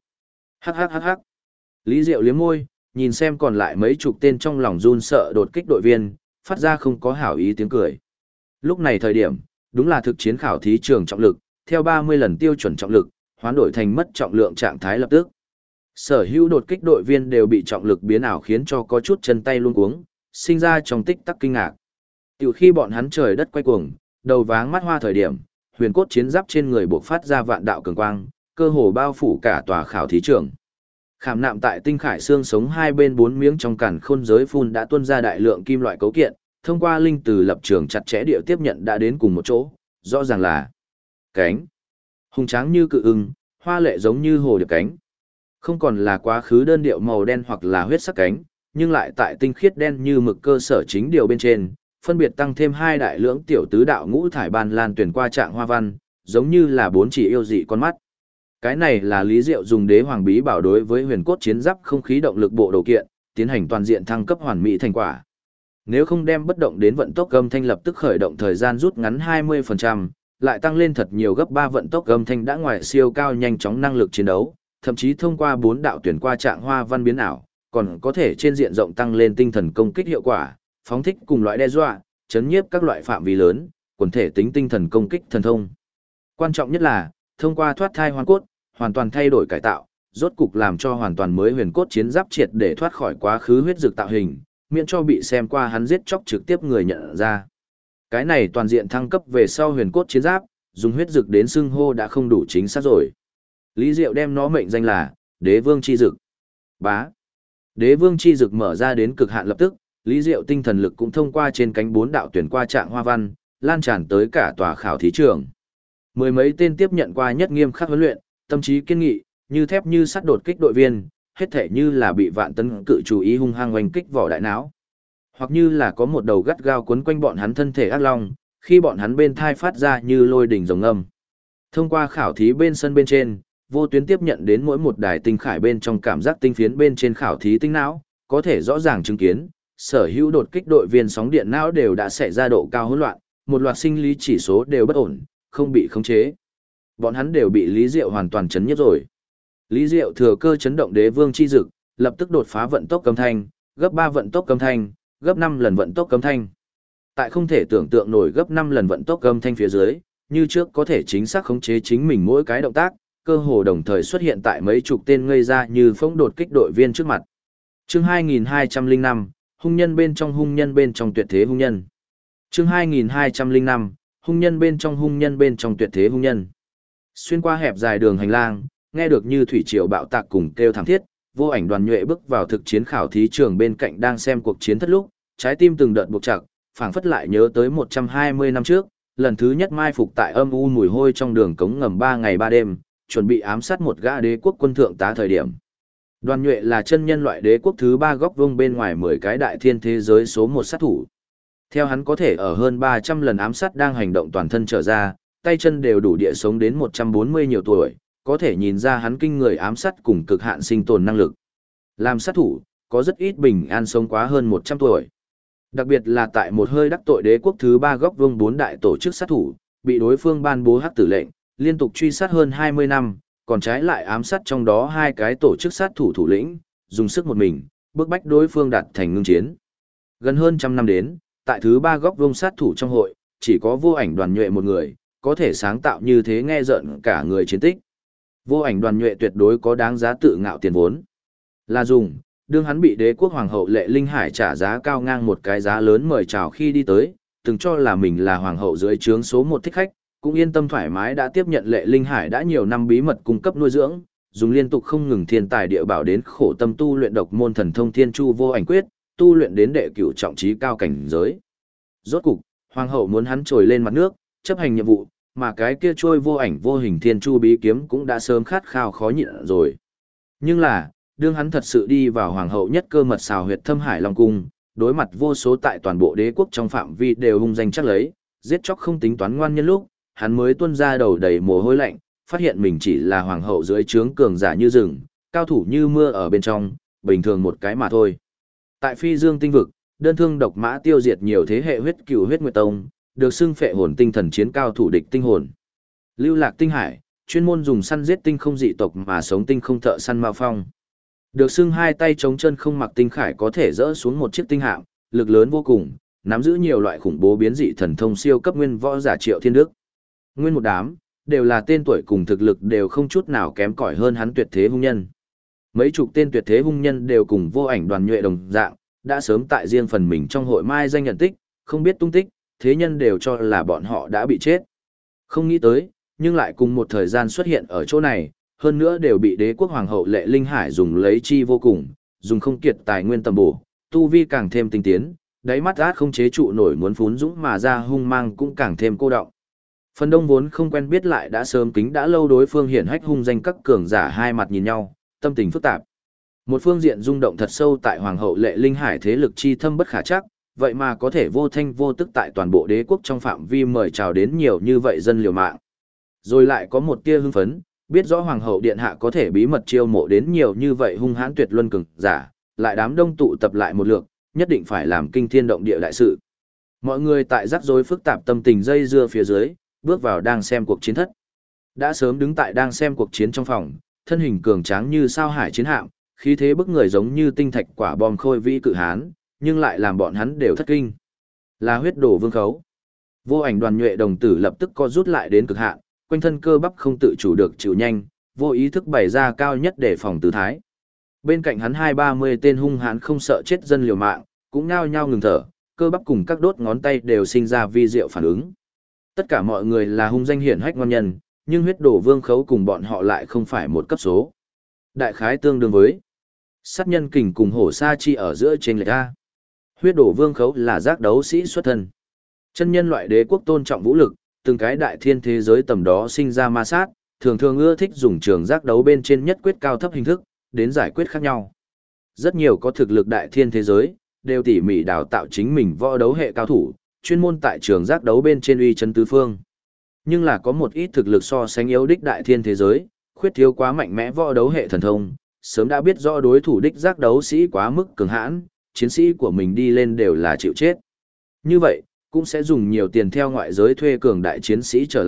hắc. Lý Diệu liếm môi, nhìn xem còn lại mấy chục tên trong lòng run sợ đột kích đội viên, phát ra không có hảo ý tiếng cười. Lúc này thời điểm, đúng là thực chiến khảo thí trường trọng lực, theo 30 lần tiêu chuẩn trọng lực, hoán đổi thành mất trọng lượng trạng thái lập tức. Sở hữu đột kích đội viên đều bị trọng lực biến ảo khiến cho có chút chân tay luống cuống, sinh ra trong tích tắc kinh ngạc. Từ khi bọn hắn trời đất quay cuồng, đầu váng mắt hoa thời điểm, huyền cốt chiến giáp trên người bộc phát ra vạn đạo cường quang, cơ hồ bao phủ cả tòa khảo thí trường. Khảm nạm tại tinh khải xương sống hai bên 4 miếng trong càn khôn giới phun đã tuôn ra đại lượng kim loại cấu kiện, thông qua linh từ lập trường chặt chẽ địa tiếp nhận đã đến cùng một chỗ, rõ ràng là cánh, hùng tráng như cự ưng, hoa lệ giống như hồ điệp cánh. Không còn là quá khứ đơn điệu màu đen hoặc là huyết sắc cánh, nhưng lại tại tinh khiết đen như mực cơ sở chính điều bên trên, phân biệt tăng thêm 2 đại lưỡng tiểu tứ đạo ngũ thải ban lan tuyển qua trạng hoa văn, giống như là 4 chỉ yêu dị con mắt. Cái này là Lý Diệu dùng đế hoàng bí bảo đối với huyền cốt chiến giáp không khí động lực bộ đầu kiện, tiến hành toàn diện thăng cấp hoàn mỹ thành quả. Nếu không đem bất động đến vận tốc âm thanh lập tức khởi động thời gian rút ngắn 20%, lại tăng lên thật nhiều gấp 3 vận tốc âm thanh đã ngoài siêu cao nhanh chóng năng lực chiến đấu, thậm chí thông qua 4 đạo tuyển qua trạng hoa văn biến ảo, còn có thể trên diện rộng tăng lên tinh thần công kích hiệu quả, phóng thích cùng loại đe dọa, chấn nhiếp các loại phạm vi lớn, quần thể tính tinh thần công kích thần thông. Quan trọng nhất là, thông qua thoát thai hoàn cốt, hoàn toàn thay đổi cải tạo, rốt cục làm cho hoàn toàn mới huyền cốt chiến giáp triệt để thoát khỏi quá khứ huyết dược tạo hình, miễn cho bị xem qua hắn giết chóc trực tiếp người nhận ra. Cái này toàn diện thăng cấp về sau huyền cốt chiến giáp, dùng huyết dược đến xưng hô đã không đủ chính xác rồi. Lý Diệu đem nó mệnh danh là Đế Vương chi dược. Bá. Đế Vương chi dược mở ra đến cực hạn lập tức, Lý Diệu tinh thần lực cũng thông qua trên cánh 4 đạo tuyển qua trạng hoa văn, lan tràn tới cả tòa khảo thí trường. Mười mấy tên tiếp nhận qua nhất nghiêm khắc huấn luyện, tâm trí kiên nghị, như thép như sắt đột kích đội viên, hết thể như là bị vạn tấn cự chú ý hung hăng oanh kích vỏ đại não. Hoặc như là có một đầu gắt gao quấn quanh bọn hắn thân thể ác long, khi bọn hắn bên thai phát ra như lôi đỉnh rồng âm. Thông qua khảo thí bên sân bên trên, vô tuyến tiếp nhận đến mỗi một đài tinh khải bên trong cảm giác tinh phiến bên trên khảo thí tinh não, có thể rõ ràng chứng kiến, sở hữu đột kích đội viên sóng điện não đều đã xảy ra độ cao hỗn loạn, một loạt sinh lý chỉ số đều bất ổn, không bị khống chế. Bọn hắn đều bị Lý Diệu hoàn toàn chấn nhiếp rồi. Lý Diệu thừa cơ chấn động đế vương chi dực, lập tức đột phá vận tốc cấm thanh, gấp 3 vận tốc cấm thanh, gấp 5 lần vận tốc cấm thanh. Tại không thể tưởng tượng nổi gấp 5 lần vận tốc cấm thanh phía dưới, như trước có thể chính xác khống chế chính mình mỗi cái động tác, cơ hồ đồng thời xuất hiện tại mấy chục tên ngây ra như phóng đột kích đội viên trước mặt. Chương 2205, hung nhân bên trong tuyệt thế hung nhân. Chương 2205, hung nhân bên trong tuyệt thế hung nhân. Xuyên qua hẹp dài đường hành lang, nghe được như thủy triều bạo tạc cùng kêu thảm thiết, Vô Ảnh Đoàn Nhuệ bước vào thực chiến khảo thí trường bên cạnh đang xem cuộc chiến thất lúc, trái tim từng đợt buộc chặt, phảng phất lại nhớ tới 120 năm trước, lần thứ nhất mai phục tại âm u mùi hôi trong đường cống ngầm 3 ngày 3 đêm, chuẩn bị ám sát một gã đế quốc quân thượng tá thời điểm. Đoàn Nhuệ là chân nhân loại đế quốc thứ 3 góc vuông bên ngoài 10 cái đại thiên thế giới số 1 sát thủ. Theo hắn có thể ở hơn 300 lần ám sát đang hành động toàn thân trở ra, tay chân đều đủ địa sống đến 140 nhiều tuổi, có thể nhìn ra hắn kinh người ám sát cùng cực hạn sinh tồn năng lực. Làm sát thủ, có rất ít bình an sống quá hơn 100 tuổi. Đặc biệt là tại một hơi đắc tội đế quốc thứ 3 góc vuông 4 đại tổ chức sát thủ, bị đối phương ban bố hắc tử lệnh, liên tục truy sát hơn 20 năm, còn trái lại ám sát trong đó 2 cái tổ chức sát thủ thủ lĩnh, dùng sức một mình, bức bách đối phương đạt thành ngưng chiến. Gần hơn trăm năm đến, tại thứ 3 góc vuông sát thủ trong hội, chỉ có Vô Ảnh Đoàn Nhuệ một người, có thể sáng tạo như thế nghe rợn cả người chiến tích. Vô Ảnh Đoàn Nhuệ tuyệt đối có đáng giá tự ngạo tiền vốn. Là dùng, đương hắn bị đế quốc hoàng hậu Lệ Linh Hải trả giá cao ngang một cái giá lớn mời chào khi đi tới, từng cho là mình là hoàng hậu dưới trướng số 1 thích khách, cũng yên tâm thoải mái đã tiếp nhận Lệ Linh Hải đã nhiều năm bí mật cung cấp nuôi dưỡng, dùng liên tục không ngừng thiên tài địa bảo đến khổ tâm tu luyện độc môn thần thông Thiên Chu Vô Ảnh Quyết, tu luyện đến đệ cửu trọng trí cao cảnh giới. Rốt cục, hoàng hậu muốn hắn trồi lên mặt nước, chấp hành nhiệm vụ, mà cái kia trôi vô ảnh vô hình Thiên Chu bí kiếm cũng đã sớm khát khao khó nhịn rồi. Nhưng là, đương hắn thật sự đi vào hoàng hậu nhất cơ mật xào huyệt Thâm Hải Long cung, đối mặt vô số tại toàn bộ đế quốc trong phạm vi đều hung danh chắc lấy, giết chóc không tính toán ngoan nhân lúc, hắn mới tuôn ra đầu đầy mồ hôi lạnh, phát hiện mình chỉ là hoàng hậu dưới trướng cường giả như rừng, cao thủ như mưa ở bên trong, bình thường một cái mà thôi. Tại Phi Dương tinh vực, đơn thương độc mã tiêu diệt nhiều thế hệ huyết cửu huyết nguyệt tông, được xưng phệ hồn tinh thần chiến cao thủ địch tinh hồn. Lưu Lạc Tinh Hải, chuyên môn dùng săn giết tinh không dị tộc mà sống tinh không thợ săn Mao Phong. Được xưng hai tay chống chân không mặc tinh khải có thể dỡ xuống một chiếc tinh hạm, lực lớn vô cùng, nắm giữ nhiều loại khủng bố biến dị thần thông siêu cấp nguyên võ giả Triệu Thiên Đức. Nguyên một đám, đều là tên tuổi cùng thực lực đều không chút nào kém cỏi hơn hắn tuyệt thế hung nhân. Mấy chục tên tuyệt thế hung nhân đều cùng Vô Ảnh Đoàn Nhuệ đồng dạng, đã sớm tại riêng phần mình trong hội mai danh nhận tích, không biết tung tích, thế nhân đều cho là bọn họ đã bị chết. Không nghĩ tới, nhưng lại cùng một thời gian xuất hiện ở chỗ này, hơn nữa đều bị đế quốc hoàng hậu Lệ Linh Hải dùng lấy chi vô cùng, dùng không kiệt tài nguyên tầm bổ, tu vi càng thêm tinh tiến, đáy mắt át không chế trụ nổi muốn phún dũng mà ra hung mang cũng càng thêm cô đọng. Phần đông vốn không quen biết lại đã sớm kính đã lâu đối phương hiển hách hung danh các cường giả hai mặt nhìn nhau, tâm tình phức tạp. Một phương diện rung động thật sâu tại hoàng hậu Lệ Linh Hải thế lực chi thâm bất khả chắc, vậy mà có thể vô thanh vô tức tại toàn bộ đế quốc trong phạm vi mời chào đến nhiều như vậy dân liều mạng. Rồi lại có một tia hưng phấn, biết rõ hoàng hậu điện hạ có thể bí mật chiêu mộ đến nhiều như vậy hung hãn tuyệt luân cường giả, lại đám đông tụ tập lại một lượt, nhất định phải làm kinh thiên động địa đại sự. Mọi người tại rắc rối phức tạp tâm tình dây dưa phía dưới, bước vào đang xem cuộc chiến thất. Đã sớm đứng tại đang xem cuộc chiến trong phòng, thân hình cường tráng như sao hải chiến hạm, khí thế bức người giống như tinh thạch quả bom khôi vĩ cự hán, nhưng lại làm bọn hắn đều thất kinh. Là huyết đổ vương khấu. Vô Ảnh Đoàn Nhuệ đồng tử lập tức co rút lại đến cực hạn, quanh thân cơ bắp không tự chủ được chịu nhanh, vô ý thức bày ra cao nhất để phòng tư thái. Bên cạnh hắn 20-30 tên hung hãn không sợ chết dân liều mạng, cũng nhao nhao ngừng thở, cơ bắp cùng các đốt ngón tay đều sinh ra vi diệu phản ứng. Tất cả mọi người là hung danh hiển hách ngon nhân, nhưng huyết đổ vương khấu cùng bọn họ lại không phải một cấp số. Đại khái tương đương với sát nhân kình cùng hổ sa chi ở giữa trên lệch A. Huyết đổ vương khấu là giác đấu sĩ xuất thân. Chân nhân loại đế quốc tôn trọng vũ lực, từng cái đại thiên thế giới tầm đó sinh ra ma sát, thường thường ưa thích dùng trường giác đấu bên trên nhất quyết cao thấp hình thức, đến giải quyết khác nhau. Rất nhiều có thực lực đại thiên thế giới, đều tỉ mỉ đào tạo chính mình võ đấu hệ cao thủ, chuyên môn tại trường giác đấu bên trên uy chấn tứ phương. Nhưng là có một ít thực lực so sánh yếu đích đại thiên thế giới, khuyết thiếu quá mạnh mẽ võ đấu hệ thần thông, sớm đã biết rõ đối thủ đích giác đấu sĩ quá mức cường hãn, chiến sĩ của mình đi lên đều là chịu chết. Như vậy, cũng sẽ dùng nhiều tiền theo ngoại giới thuê cường đại chiến sĩ trở lại,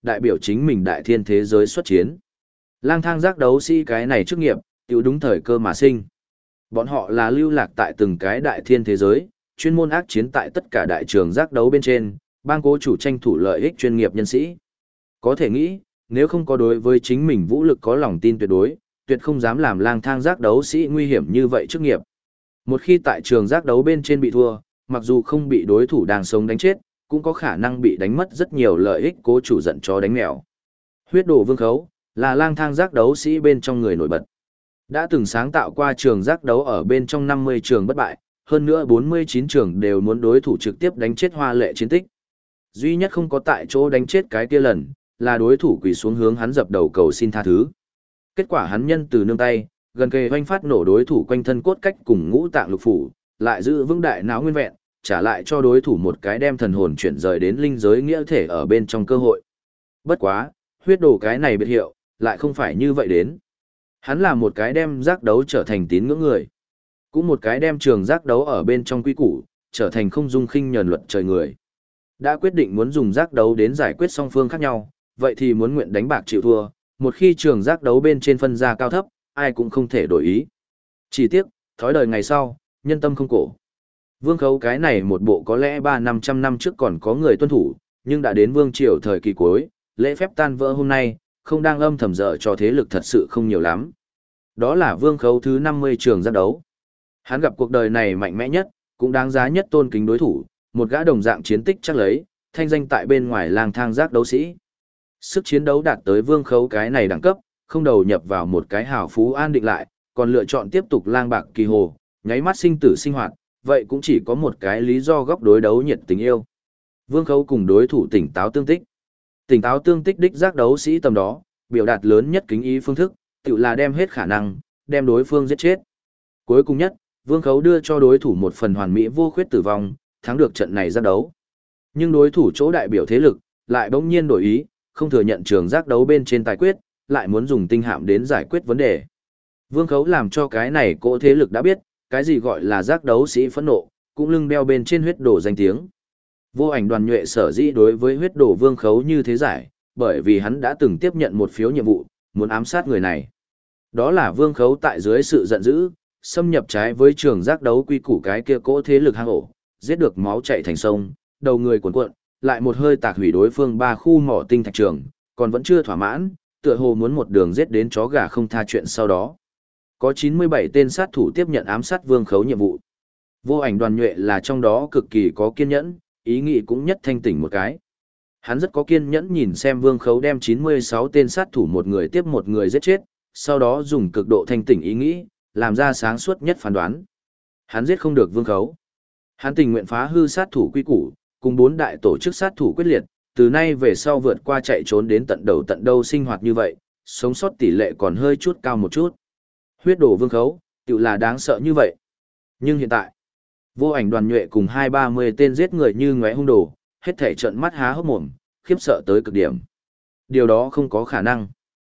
đại biểu chính mình đại thiên thế giới xuất chiến. Lang thang giác đấu sĩ cái này chức nghiệp, tiểu đúng thời cơ mà sinh. Bọn họ là lưu lạc tại từng cái đại thiên thế giới, chuyên môn ác chiến tại tất cả đại trường giác đấu bên trên, bang cố chủ tranh thủ lợi ích chuyên nghiệp nhân sĩ. Có thể nghĩ, nếu không có đối với chính mình vũ lực có lòng tin tuyệt đối, tuyệt không dám làm lang thang giác đấu sĩ nguy hiểm như vậy chức nghiệp. Một khi tại trường giác đấu bên trên bị thua, mặc dù không bị đối thủ đang sống đánh chết, cũng có khả năng bị đánh mất rất nhiều lợi ích cố chủ giận chó đánh mèo. Huyết Đồ Vương Khấu là lang thang giác đấu sĩ bên trong người nổi bật. Đã từng sáng tạo qua trường giác đấu ở bên trong 50 trường bất bại, hơn nữa 49 trường đều muốn đối thủ trực tiếp đánh chết hoa lệ chiến tích. Duy nhất không có tại chỗ đánh chết cái kia lần, là đối thủ quỳ xuống hướng hắn dập đầu cầu xin tha thứ. Kết quả hắn nhân từ nương tay, gần kề hoanh phát nổ đối thủ quanh thân cốt cách cùng ngũ tạng lục phủ, lại giữ vững đại não nguyên vẹn, trả lại cho đối thủ một cái đem thần hồn chuyển rời đến linh giới nghĩa thể ở bên trong cơ hội. Bất quá, huyết đồ cái này biệt hiệu, lại không phải như vậy đến. Hắn là một cái đem giác đấu trở thành tín ngưỡng người. Cũng một cái đem trường giác đấu ở bên trong quy củ, trở thành không dung khinh nhờn luật trời người. Đã quyết định muốn dùng giác đấu đến giải quyết song phương khác nhau, vậy thì muốn nguyện đánh bạc chịu thua, một khi trường giác đấu bên trên phân ra cao thấp, ai cũng không thể đổi ý. Chỉ tiếc, thói đời ngày sau, nhân tâm không cổ. Vương Khấu cái này một bộ có lẽ 300-500 năm trước còn có người tuân thủ, nhưng đã đến vương triều thời kỳ cuối, lễ phép tan vỡ hôm nay, không đang âm thầm dở cho thế lực thật sự không nhiều lắm. Đó là Vương Khấu thứ 50 trường giác đấu. Hắn gặp cuộc đời này mạnh mẽ nhất, cũng đáng giá nhất tôn kính đối thủ, một gã đồng dạng chiến tích chắc lấy, thanh danh tại bên ngoài lang thang giác đấu sĩ. Sức chiến đấu đạt tới Vương Khấu cái này đẳng cấp, không đầu nhập vào một cái hào phú an định lại, còn lựa chọn tiếp tục lang bạc kỳ hồ, nháy mắt sinh tử sinh hoạt, vậy cũng chỉ có một cái lý do góc đối đấu nhiệt tình yêu. Vương Khấu cùng đối thủ tỉnh táo tương tích. Tỉnh táo tương tích đích giác đấu sĩ tầm đó, biểu đạt lớn nhất kính ý phương thức, tự là đem hết khả năng, đem đối phương giết chết. Cuối cùng nhất, Vương Khấu đưa cho đối thủ một phần hoàn mỹ vô khuyết tử vong, thắng được trận này giác đấu. Nhưng đối thủ chỗ đại biểu thế lực, lại bỗng nhiên đổi ý, không thừa nhận trường giác đấu bên trên tài quyết, lại muốn dùng tinh hạm đến giải quyết vấn đề. Vương Khấu làm cho cái này cỗ thế lực đã biết, cái gì gọi là giác đấu sĩ phẫn nộ, cũng lưng đeo bên trên huyết đổ danh tiếng. Vô Ảnh Đoàn Nhuệ sở dĩ đối với huyết đổ Vương Khấu như thế giải, bởi vì hắn đã từng tiếp nhận một phiếu nhiệm vụ, muốn ám sát người này. Đó là Vương Khấu tại dưới sự giận dữ, xâm nhập trái với trường giác đấu quy củ cái kia cỗ thế lực hang ổ, giết được máu chảy thành sông, đầu người cuộn cuộn, lại một hơi tạc hủy đối phương 3 khu mỏ tinh thạch trường, còn vẫn chưa thỏa mãn, tựa hồ muốn một đường giết đến chó gà không tha chuyện sau đó. Có 97 tên sát thủ tiếp nhận ám sát Vương Khấu nhiệm vụ. Vô Ảnh Đoàn Nhuệ là trong đó cực kỳ có kiên nhẫn, ý nghĩ cũng nhất thanh tỉnh một cái. Hắn rất có kiên nhẫn nhìn xem Vương Khấu đem 96 tên sát thủ một người tiếp một người giết chết, sau đó dùng cực độ thanh tỉnh ý nghĩ, làm ra sáng suốt nhất phán đoán. Hắn giết không được Vương Khấu. Hắn tình nguyện phá hư sát thủ quy củ, cùng 4 đại tổ chức sát thủ quyết liệt, từ nay về sau vượt qua chạy trốn đến tận đầu tận đâu sinh hoạt như vậy, sống sót tỷ lệ còn hơi chút cao một chút. Huyết đổ Vương Khấu, tự là đáng sợ như vậy. Nhưng hiện tại, Vô Ảnh Đoàn Nhuệ cùng 230 tên giết người như ngóe hung đồ, hết thảy trợn mắt há hốc mồm, khiếp sợ tới cực điểm. Điều đó không có khả năng.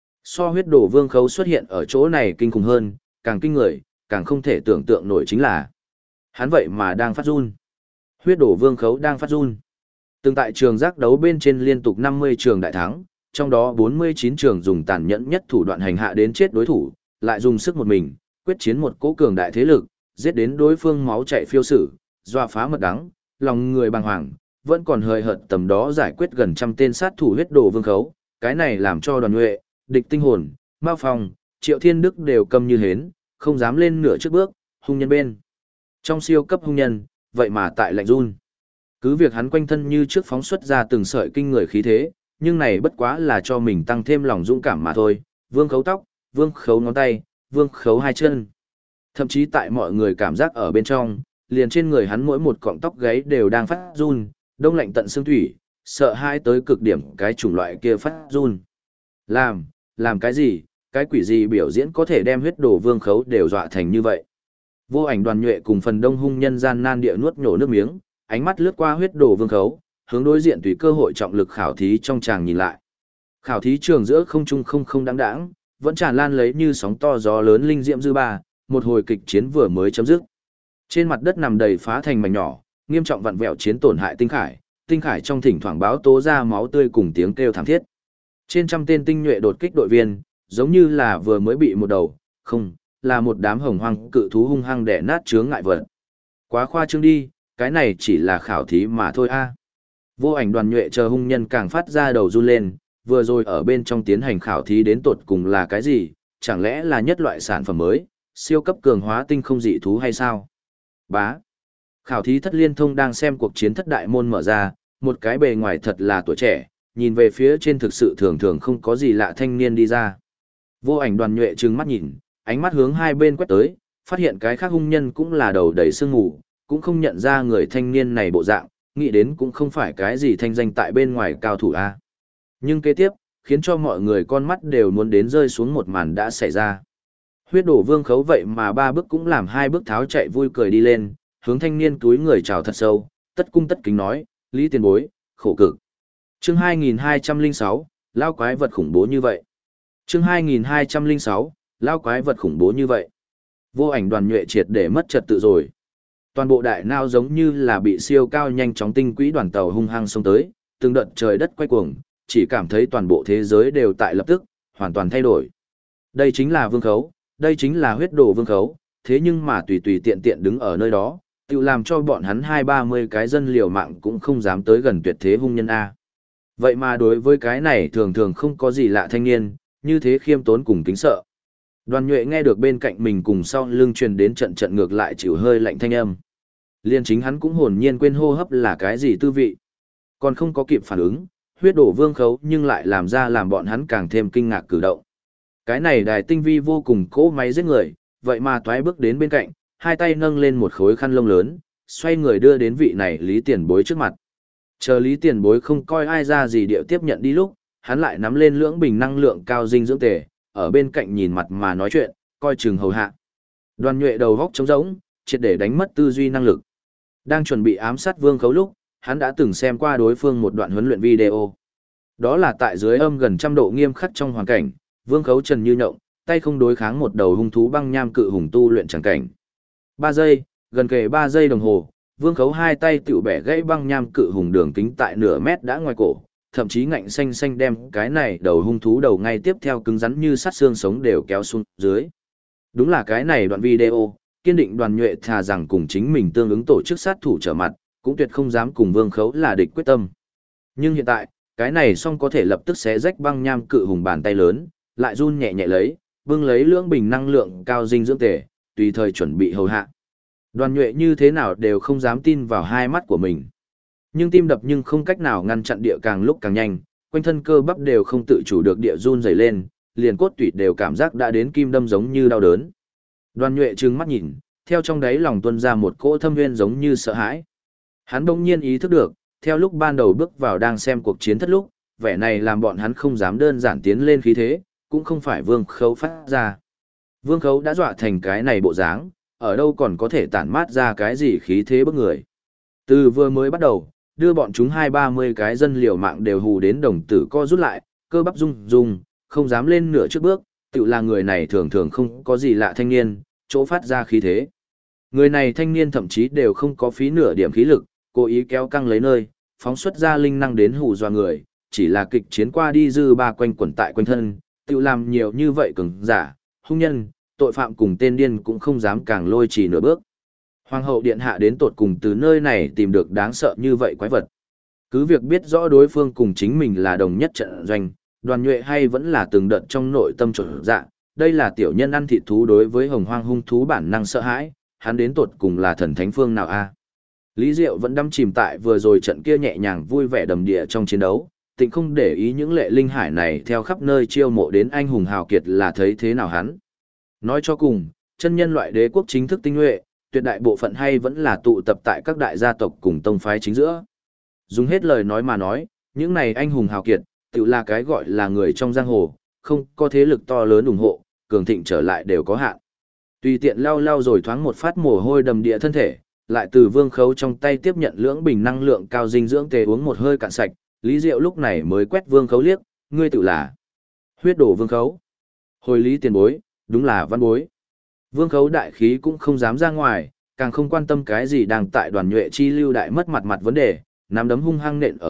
So huyết đổ Vương Khấu xuất hiện ở chỗ này kinh khủng hơn, càng kinh người, càng không thể tưởng tượng nổi chính là hắn vậy mà đang phát run. Huyết đổ Vương Khấu đang phát run. Từng tại trường giác đấu bên trên liên tục 50 trường đại thắng, trong đó 49 trường dùng tàn nhẫn nhất thủ đoạn hành hạ đến chết đối thủ, lại dùng sức một mình, quyết chiến một cỗ cường đại thế lực, giết đến đối phương máu chảy phiêu sử, doa phá mật đắng, lòng người bàng hoàng, vẫn còn hơi hợt tầm đó giải quyết gần trăm tên sát thủ huyết đồ Vương Khấu, cái này làm cho Đoàn Nhuệ, Địch Tinh Hồn, Mao Phong, Triệu Thiên Đức đều câm như hến, không dám lên nửa trước bước, hung nhân bên. Trong siêu cấp hung nhân, vậy mà tại lạnh run. Cứ việc hắn quanh thân như trước phóng xuất ra từng sợi kinh người khí thế, nhưng này bất quá là cho mình tăng thêm lòng dũng cảm mà thôi. Vương Khấu tóc, Vương Khấu ngón tay, Vương Khấu hai chân. Thậm chí tại mọi người cảm giác ở bên trong, liền trên người hắn mỗi một cọng tóc gáy đều đang phát run, đông lạnh tận xương thủy, sợ hãi tới cực điểm cái chủng loại kia phát run. Làm cái gì, cái quỷ gì biểu diễn có thể đem huyết đồ Vương Khấu đều dọa thành như vậy. Vô Ảnh Đoàn Nhuệ cùng phần đông hung nhân gian nan địa nuốt nhổ nước miếng, ánh mắt lướt qua huyết đồ Vương Khấu, hướng đối diện tùy cơ hội trọng lực khảo thí trong tràng nhìn lại. Khảo thí trường giữa không trung không đáng đáng, vẫn tràn lan lấy như sóng to gió lớn linh diệm dư ba, một hồi kịch chiến vừa mới chấm dứt. Trên mặt đất nằm đầy phá thành mảnh nhỏ, nghiêm trọng vặn vẹo chiến tổn hại tinh khải trong thỉnh thoảng báo tố ra máu tươi cùng tiếng kêu thảm thiết. Trên trăm tên tinh nhuệ đột kích đội viên, giống như là vừa mới bị một đầu, không, là một đám hồng hoang cự thú hung hăng đẻ nát chướng ngại vật. Quá khoa trương đi, cái này chỉ là khảo thí mà thôi a. Vô ảnh đoàn nhuệ chờ hung nhân càng phát ra đầu run lên, vừa rồi ở bên trong tiến hành khảo thí đến tột cùng là cái gì, chẳng lẽ là nhất loại sản phẩm mới, siêu cấp cường hóa tinh không dị thú hay sao? Bá. Khảo thí thất liên thông đang xem cuộc chiến thất đại môn mở ra, một cái bề ngoài thật là tuổi trẻ, nhìn về phía trên thực sự thường thường không có gì lạ thanh niên đi ra. Vô ảnh đoàn nhuệ trừng mắt nhìn, ánh mắt hướng hai bên quét tới, phát hiện cái khác hung nhân cũng là đầu đầy sương mù, cũng không nhận ra người thanh niên này bộ dạng, nghĩ đến cũng không phải cái gì thanh danh tại bên ngoài cao thủ a. Nhưng kế tiếp, khiến cho mọi người con mắt đều muốn đến rơi xuống một màn đã xảy ra. Huyết đổ vương khấu vậy mà ba bước cũng làm hai bước tháo chạy vui cười đi lên, hướng thanh niên túi người chào thật sâu, tất cung tất kính nói, Lý tiền bối, khổ cực. Chương 2206, lao quái vật khủng bố như vậy. Chương 2206, lao quái vật khủng bố như vậy. Vô ảnh đoàn nhuệ triệt để mất trật tự rồi. Toàn bộ đại nao giống như là bị siêu cao nhanh chóng tinh quỹ đoàn tàu hung hăng xông tới, từng đợt trời đất quay cuồng, chỉ cảm thấy toàn bộ thế giới đều tại lập tức, hoàn toàn thay đổi. Đây chính là vương khấu, đây chính là huyết đồ vương khấu, thế nhưng mà tùy tùy tiện tiện đứng ở nơi đó, tự làm cho bọn hắn 20-30 cái dân liều mạng cũng không dám tới gần tuyệt thế hung nhân A. Vậy mà đối với cái này thường thường không có gì lạ thanh niên, như thế khiêm tốn cùng kính sợ. Đoàn nhuệ nghe được bên cạnh mình cùng sau lưng truyền đến trận trận ngược lại chịu hơi lạnh thanh âm. Liên chính hắn cũng hồn nhiên quên hô hấp là cái gì tư vị. Còn không có kịp phản ứng, huyết đổ vương khấu nhưng lại làm ra làm bọn hắn càng thêm kinh ngạc cử động. Cái này đài tinh vi vô cùng cỗ máy giết người, vậy mà toái bước đến bên cạnh, hai tay nâng lên một khối khăn lông lớn, xoay người đưa đến vị này Lý Tiền Bối trước mặt. Chờ Lý Tiền Bối không coi ai ra gì điệu tiếp nhận đi lúc, hắn lại nắm lên lưỡng bình năng lượng cao dinh dưỡng tề, ở bên cạnh nhìn mặt mà nói chuyện, coi chừng hầu hạ. Đoàn nhuệ đầu góc trống rỗng, triệt để đánh mất tư duy năng lực. Đang chuẩn bị ám sát vương khấu lúc, hắn đã từng xem qua đối phương một đoạn huấn luyện video. Đó là tại dưới âm gần trăm độ nghiêm khắc trong hoàn cảnh, vương khấu trần như nhộng, tay không đối kháng một đầu hung thú băng nham cự hùng tu luyện chẳng cảnh. 3 giây, gần kề 3 giây đồng hồ, vương khấu hai tay tiểu bẻ gãy băng nham cự hùng đường kính tại nửa mét đã ngoài cổ, thậm chí ngạnh xanh xanh đem cái này đầu hung thú đầu ngay tiếp theo cứng rắn như sắt xương sống đều kéo xuống dưới. Đúng là cái này đoạn video, kiên định đoàn nhuệ thà rằng cùng chính mình tương ứng tổ chức sát thủ trở mặt, cũng tuyệt không dám cùng vương khấu là địch quyết tâm. Nhưng hiện tại, cái này song có thể lập tức xé rách băng nham cự hùng bàn tay lớn, lại run nhẹ nhẹ lấy, bưng lấy lưỡng bình năng lượng cao dinh dưỡng tề, tùy thời chuẩn bị hầu hạ. Đoàn nhuệ như thế nào đều không dám tin vào hai mắt của mình. Nhưng tim đập nhưng không cách nào ngăn chặn địa càng lúc càng nhanh, quanh thân cơ bắp đều không tự chủ được địa run rẩy lên, liền cốt tủy đều cảm giác đã đến kim đâm giống như đau đớn. Đoàn nhuệ trừng mắt nhìn, theo trong đáy lòng tuôn ra một cỗ thâm nguyên giống như sợ hãi. Hắn đông nhiên ý thức được, theo lúc ban đầu bước vào đang xem cuộc chiến thất lúc, vẻ này làm bọn hắn không dám đơn giản tiến lên khí thế, cũng không phải vương khấu phát ra. Vương khấu đã dọa thành cái này bộ dáng, ở đâu còn có thể tản mát ra cái gì khí thế bức người. Từ vừa mới bắt đầu, đưa bọn chúng 20-30 cái dân liều mạng đều hù đến đồng tử co rút lại, cơ bắp rung rung, không dám lên nửa trước bước, tự là người này thường thường không có gì lạ thanh niên, chỗ phát ra khí thế. Người này thanh niên thậm chí đều không có phí nửa điểm khí lực, cố ý kéo căng lấy nơi, phóng xuất ra linh năng đến hù dọa người, chỉ là kịch chiến qua đi dư ba quanh quẩn tại quanh thân, tự làm nhiều như vậy cường giả, hung nhân, tội phạm cùng tên điên cũng không dám càng lôi trì nửa bước. Hoàng hậu điện hạ đến tột cùng từ nơi này tìm được đáng sợ như vậy quái vật. Cứ việc biết rõ đối phương cùng chính mình là đồng nhất trận doanh, đoàn nhuệ hay vẫn là từng đợt trong nội tâm trộn dạ, đây là tiểu nhân ăn thịt thú đối với hồng hoang hung thú bản năng sợ hãi, hắn đến tột cùng là thần thánh phương nào a? Lý Diệu vẫn đắm chìm tại vừa rồi trận kia nhẹ nhàng vui vẻ đầm địa trong chiến đấu, tịnh không để ý những lệ linh hải này theo khắp nơi chiêu mộ đến anh hùng hào kiệt là thấy thế nào hắn. Nói cho cùng, chân nhân loại đế quốc chính thức tinh nhuệ, tuyệt đại bộ phận hay vẫn là tụ tập tại các đại gia tộc cùng tông phái chính giữa. Dùng hết lời nói mà nói, những này anh hùng hào kiệt, tự là cái gọi là người trong giang hồ, không có thế lực to lớn ủng hộ, cường thịnh trở lại đều có hạn. Tùy tiện lau lau rồi thoáng một phát mồ hôi đầm địa thân thể, lại từ vương khấu trong tay tiếp nhận lưỡng bình năng lượng cao dinh dưỡng tề uống một hơi cạn sạch, Lý Diệu lúc này mới quét vương khấu liếc, ngươi tự là huyết đổ vương khấu. Hồi Lý tiền bối, đúng là văn bối. Vương khấu đại khí cũng không dám ra ngoài, càng không quan tâm cái gì đang tại đoàn nhuệ chi lưu đại mất mặt vấn đề, nắm đấm hung hăng nện ở ngực,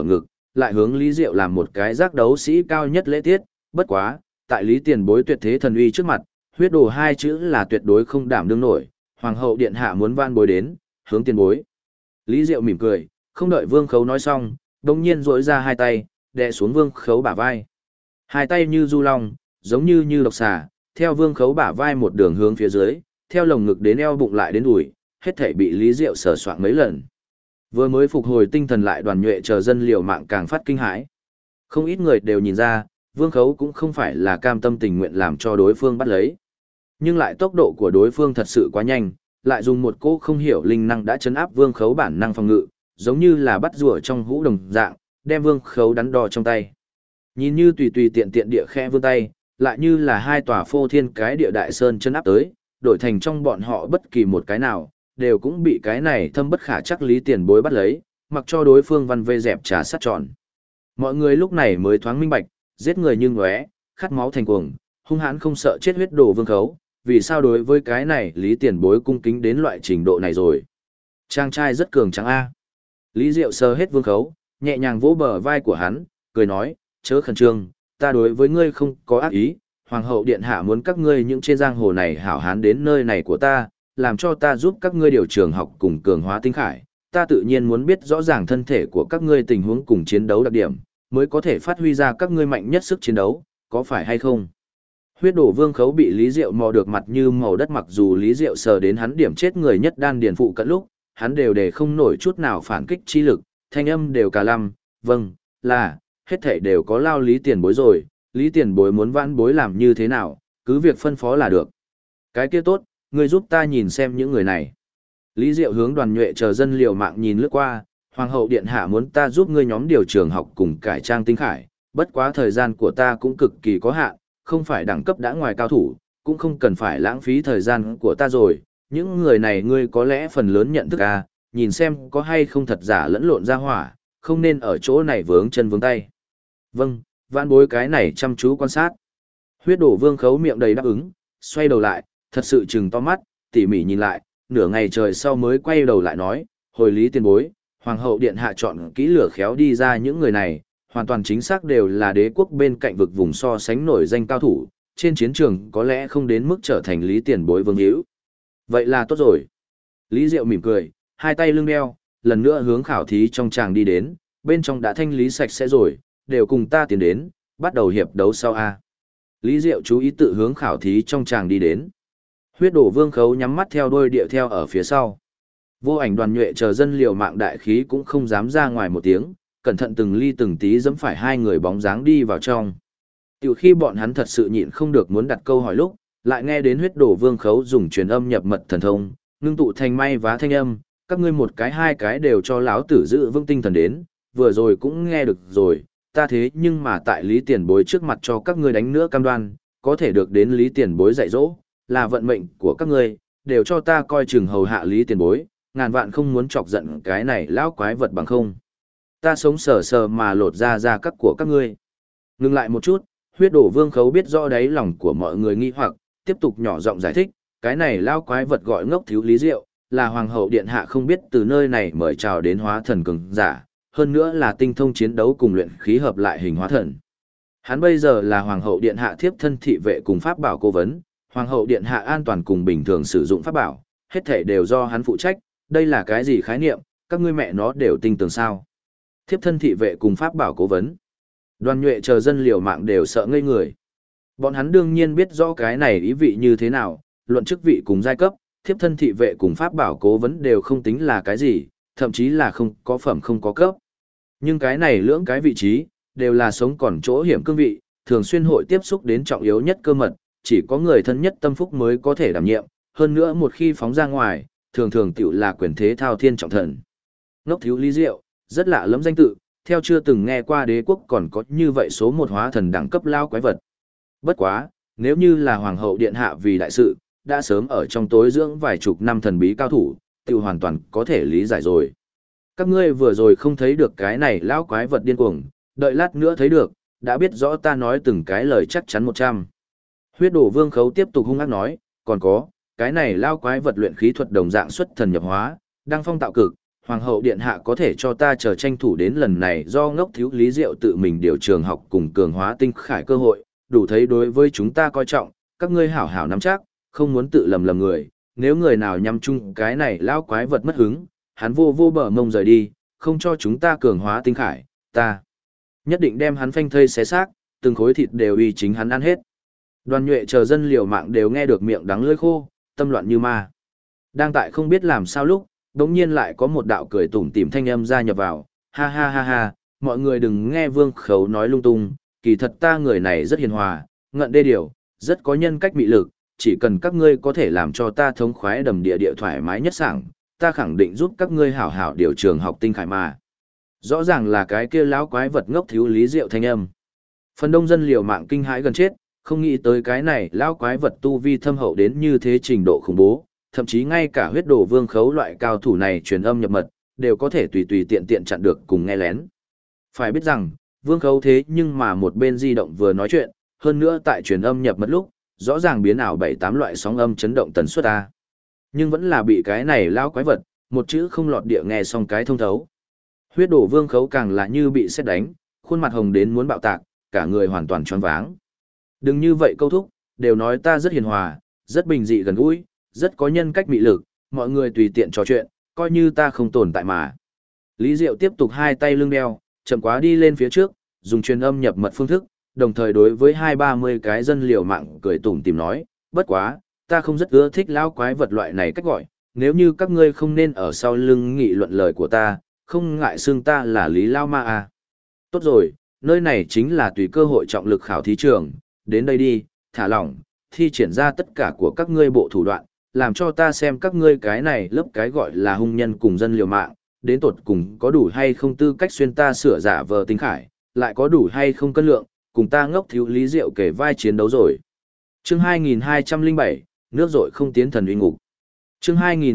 lại hướng Lý Diệu làm một cái giác đấu sĩ cao nhất lễ tiết, bất quá, tại Lý Tiền Bối tuyệt thế thần uy trước mặt, huyết đồ hai chữ là tuyệt đối không đảm đương nổi, hoàng hậu điện hạ muốn van bối đến, hướng tiền bối. Lý Diệu mỉm cười, không đợi Vương Khấu nói xong, đồng nhiên rỗi ra hai tay, đè xuống Vương Khấu bả vai. Hai tay như du long, giống như độc xà, theo Vương Khấu bả vai một đường hướng phía dưới, theo lồng ngực đến eo bụng lại đến đùi, hết thảy bị Lý Diệu sờ soạng mấy lần. Vừa mới phục hồi tinh thần lại Đoàn Nhuệ chờ dân liều mạng càng phát kinh hãi. Không ít người đều nhìn ra, Vương Khấu cũng không phải là cam tâm tình nguyện làm cho đối phương bắt lấy. Nhưng lại tốc độ của đối phương thật sự quá nhanh, lại dùng một cỗ không hiểu linh năng đã chấn áp Vương Khấu bản năng phòng ngự, giống như là bắt rùa trong hũ đồng dạng, đem Vương Khấu đắn đo trong tay. Nhìn như tùy tùy tiện tiện địa khe vươn tay, lại như là hai tòa phô thiên cái địa đại sơn chấn áp tới, đổi thành trong bọn họ bất kỳ một cái nào, đều cũng bị cái này thâm bất khả chắc Lý Tiền Bối bắt lấy, mặc cho đối phương văn vê dẹp trà sát tròn. Mọi người lúc này mới thoáng minh bạch, giết người như ngóe, khát máu thành cuồng, hung hãn không sợ chết huyết đồ Vương Khấu, vì sao đối với cái này Lý Tiền Bối cung kính đến loại trình độ này rồi. Trang trai rất cường trắng a. Lý Diệu sờ hết Vương Khấu, nhẹ nhàng vỗ bờ vai của hắn, cười nói, chớ khẩn trương, ta đối với ngươi không có ác ý, hoàng hậu điện hạ muốn các ngươi những trên giang hồ này hảo hán đến nơi này của ta, làm cho ta giúp các ngươi điều trường học cùng cường hóa tinh khải, ta tự nhiên muốn biết rõ ràng thân thể của các ngươi tình huống cùng chiến đấu đặc điểm, mới có thể phát huy ra các ngươi mạnh nhất sức chiến đấu, có phải hay không? Huyết đổ Vương Khấu bị Lý Diệu mò được mặt như màu đất, mặc dù Lý Diệu sờ đến hắn điểm chết người nhất đan điền phụ cận lúc, hắn đều để không nổi chút nào phản kích chi lực, thanh âm đều cả lăm, vâng, là, hết thảy đều có lao Lý Tiền Bối rồi, Lý Tiền Bối muốn vãn bối làm như thế nào, cứ việc phân phó là được. Cái kia tốt, ngươi giúp ta nhìn xem những người này. Lý Diệu hướng Đoàn Nhuệ chờ dân liều mạng nhìn lướt qua, hoàng hậu điện hạ muốn ta giúp ngươi nhóm điều trường học cùng cải trang tinh khải, bất quá thời gian của ta cũng cực kỳ có hạn, không phải đẳng cấp đã ngoài cao thủ, cũng không cần phải lãng phí thời gian của ta rồi, những người này ngươi có lẽ phần lớn nhận thức à, nhìn xem có hay không thật giả lẫn lộn ra hỏa, không nên ở chỗ này vướng chân vướng tay. Vâng, vãn bối cái này chăm chú quan sát. Huyết đổ Vương Khấu miệng đầy đáp ứng, xoay đầu lại, thật sự trừng to mắt, tỉ mỉ nhìn lại, nửa ngày trời sau mới quay đầu lại nói, hồi Lý Tiền Bối, hoàng hậu điện hạ chọn kỹ lửa khéo đi ra những người này, hoàn toàn chính xác đều là đế quốc bên cạnh vực vùng so sánh nổi danh cao thủ, trên chiến trường có lẽ không đến mức trở thành Lý Tiền Bối vương hữu. Vậy là tốt rồi. Lý Diệu mỉm cười, hai tay lưng đeo, lần nữa hướng khảo thí trong tràng đi đến, bên trong đã thanh lý sạch sẽ rồi, đều cùng ta tiến đến, bắt đầu hiệp đấu sau A. Lý Diệu chú ý tự hướng khảo thí trong tràng đi đến. Huyết đổ Vương Khấu nhắm mắt theo đôi điệu theo ở phía sau. Vô Ảnh Đoàn Nhuệ chờ dân liều mạng đại khí cũng không dám ra ngoài một tiếng, cẩn thận từng ly từng tí dẫm phải hai người bóng dáng đi vào trong. Tiểu khi bọn hắn thật sự nhịn không được muốn đặt câu hỏi lúc, lại nghe đến huyết đổ Vương Khấu dùng truyền âm nhập mật thần thông, ngưng tụ thành may vá thanh âm, các ngươi một cái hai cái đều cho lão tử giữ vững tinh thần đến, vừa rồi cũng nghe được rồi, ta thế nhưng mà tại Lý Tiền Bối trước mặt cho các ngươi đánh nữa cam đoan, có thể được đến Lý Tiền Bối dạy dỗ, là vận mệnh của các ngươi, đều cho ta coi chừng hầu hạ Lý Tiền Bối, ngàn vạn không muốn chọc giận cái này lão quái vật bằng không. Ta sống sờ sờ mà lột ra các của các ngươi. Ngừng lại một chút, huyết đổ Vương Khấu biết rõ đáy lòng của mọi người nghi hoặc, tiếp tục nhỏ giọng giải thích, cái này lão quái vật gọi ngốc thiếu Lý Diệu, là hoàng hậu điện hạ không biết từ nơi này mời chào đến hóa thần cường giả, hơn nữa là tinh thông chiến đấu cùng luyện khí hợp lại hình hóa thần. Hắn bây giờ là hoàng hậu điện hạ thiếp thân thị vệ cùng pháp bảo cố vấn, hoàng hậu điện hạ an toàn cùng bình thường sử dụng pháp bảo, hết thảy đều do hắn phụ trách, đây là cái gì khái niệm, các ngươi mẹ nó đều tin tưởng sao? Thiếp thân thị vệ cùng pháp bảo cố vấn. Đoàn Nhuệ chờ dân liều mạng đều sợ ngây người. Bọn hắn đương nhiên biết rõ cái này ý vị như thế nào, luận chức vị cùng giai cấp, thiếp thân thị vệ cùng pháp bảo cố vấn đều không tính là cái gì, thậm chí là không có phẩm không có cấp. Nhưng cái này lưỡng cái vị trí, đều là sống còn chỗ hiểm cương vị, thường xuyên hội tiếp xúc đến trọng yếu nhất cơ mật, chỉ có người thân nhất tâm phúc mới có thể đảm nhiệm, hơn nữa một khi phóng ra ngoài, thường thường tiểu là quyền thế thao thiên trọng thần. Ngốc thiếu Lý Diệu, rất lạ lẫm danh tự, theo chưa từng nghe qua đế quốc còn có như vậy số một hóa thần đẳng cấp lao quái vật. Bất quá, nếu như là hoàng hậu điện hạ vì đại sự, đã sớm ở trong tối dưỡng vài chục năm thần bí cao thủ, tiểu hoàn toàn có thể lý giải rồi. Các ngươi vừa rồi không thấy được cái này lao quái vật điên cuồng, đợi lát nữa thấy được, đã biết rõ ta nói từng cái lời chắc chắn 100. Huyết đổ Vương Khấu tiếp tục hung ác nói, còn có, cái này lao quái vật luyện khí thuật đồng dạng xuất thần nhập hóa, đăng phong tạo cực, Hoàng hậu điện hạ có thể cho ta chờ tranh thủ đến lần này do ngốc thiếu Lý Diệu tự mình điều trường học cùng cường hóa tinh khải cơ hội, đủ thấy đối với chúng ta coi trọng, các ngươi hảo hảo nắm chắc, không muốn tự lầm người, nếu người nào nhắm chung cái này lao quái vật mất hứng, hắn vô vô bờ mông rời đi, không cho chúng ta cường hóa tinh khải, ta nhất định đem hắn phanh thây xé xác, từng khối thịt đều uy chính hắn ăn hết. Đoàn Nhuệ chờ dân liều mạng đều nghe được miệng đắng lưỡi khô, tâm loạn như ma. Đang tại không biết làm sao lúc, đống nhiên lại có một đạo cười tủm tỉm thanh âm gia nhập vào, ha ha ha ha, mọi người đừng nghe Vương Khấu nói lung tung, kỳ thật ta người này rất hiền hòa, ngận đê điều, rất có nhân cách mị lực, chỉ cần các ngươi có thể làm cho ta thống khoái đầm địa địa thoải mái nhất sảng, ta khẳng định giúp các ngươi hảo hảo điều trường học tinh khải mà. Rõ ràng là cái kia lão quái vật ngốc thiếu Lý Diệu thanh âm. Phần đông dân liều mạng kinh hãi gần chết, không nghĩ tới cái này lão quái vật tu vi thâm hậu đến như thế trình độ khủng bố, thậm chí ngay cả huyết đồ Vương Khấu loại cao thủ này truyền âm nhập mật, đều có thể tùy tùy tiện tiện chặn được cùng nghe lén. Phải biết rằng, Vương Khấu thế nhưng mà một bên di động vừa nói chuyện, hơn nữa tại truyền âm nhập mật lúc, rõ ràng biến ảo 7-8 loại sóng âm chấn động tần suất a. Nhưng vẫn là bị cái này lão quái vật, một chữ không lọt địa nghe xong cái thông thấu. Huyết đổ Vương Khấu càng là như bị sét đánh, khuôn mặt hồng đến muốn bạo tạc, cả người hoàn toàn choáng váng. Đừng như vậy câu thúc, đều nói ta rất hiền hòa, rất bình dị gần gũi, rất có nhân cách mị lực, mọi người tùy tiện trò chuyện, coi như ta không tồn tại mà. Lý Diệu tiếp tục hai tay lưng đeo, chậm quá đi lên phía trước, dùng truyền âm nhập mật phương thức, đồng thời đối với 20-30 cái dân liều mạng cười tủm tỉm nói, bất quá, ta không rất ưa thích lão quái vật loại này cách gọi, nếu như các ngươi không nên ở sau lưng nghị luận lời của ta, không ngại xưng ta là Lý Lao Ma à. Tốt rồi, nơi này chính là tùy cơ hội trọng lực khảo thí trường, đến đây đi, thả lỏng, thi triển ra tất cả của các ngươi bộ thủ đoạn, làm cho ta xem các ngươi cái này lớp cái gọi là hung nhân cùng dân liều mạng, đến tột cùng có đủ hay không tư cách xuyên ta sửa giả vờ tinh khải, lại có đủ hay không cân lượng, cùng ta ngốc thiếu Lý Diệu kể vai chiến đấu rồi. Chương 2207, nước rội không tiến thần uy ngục. Chương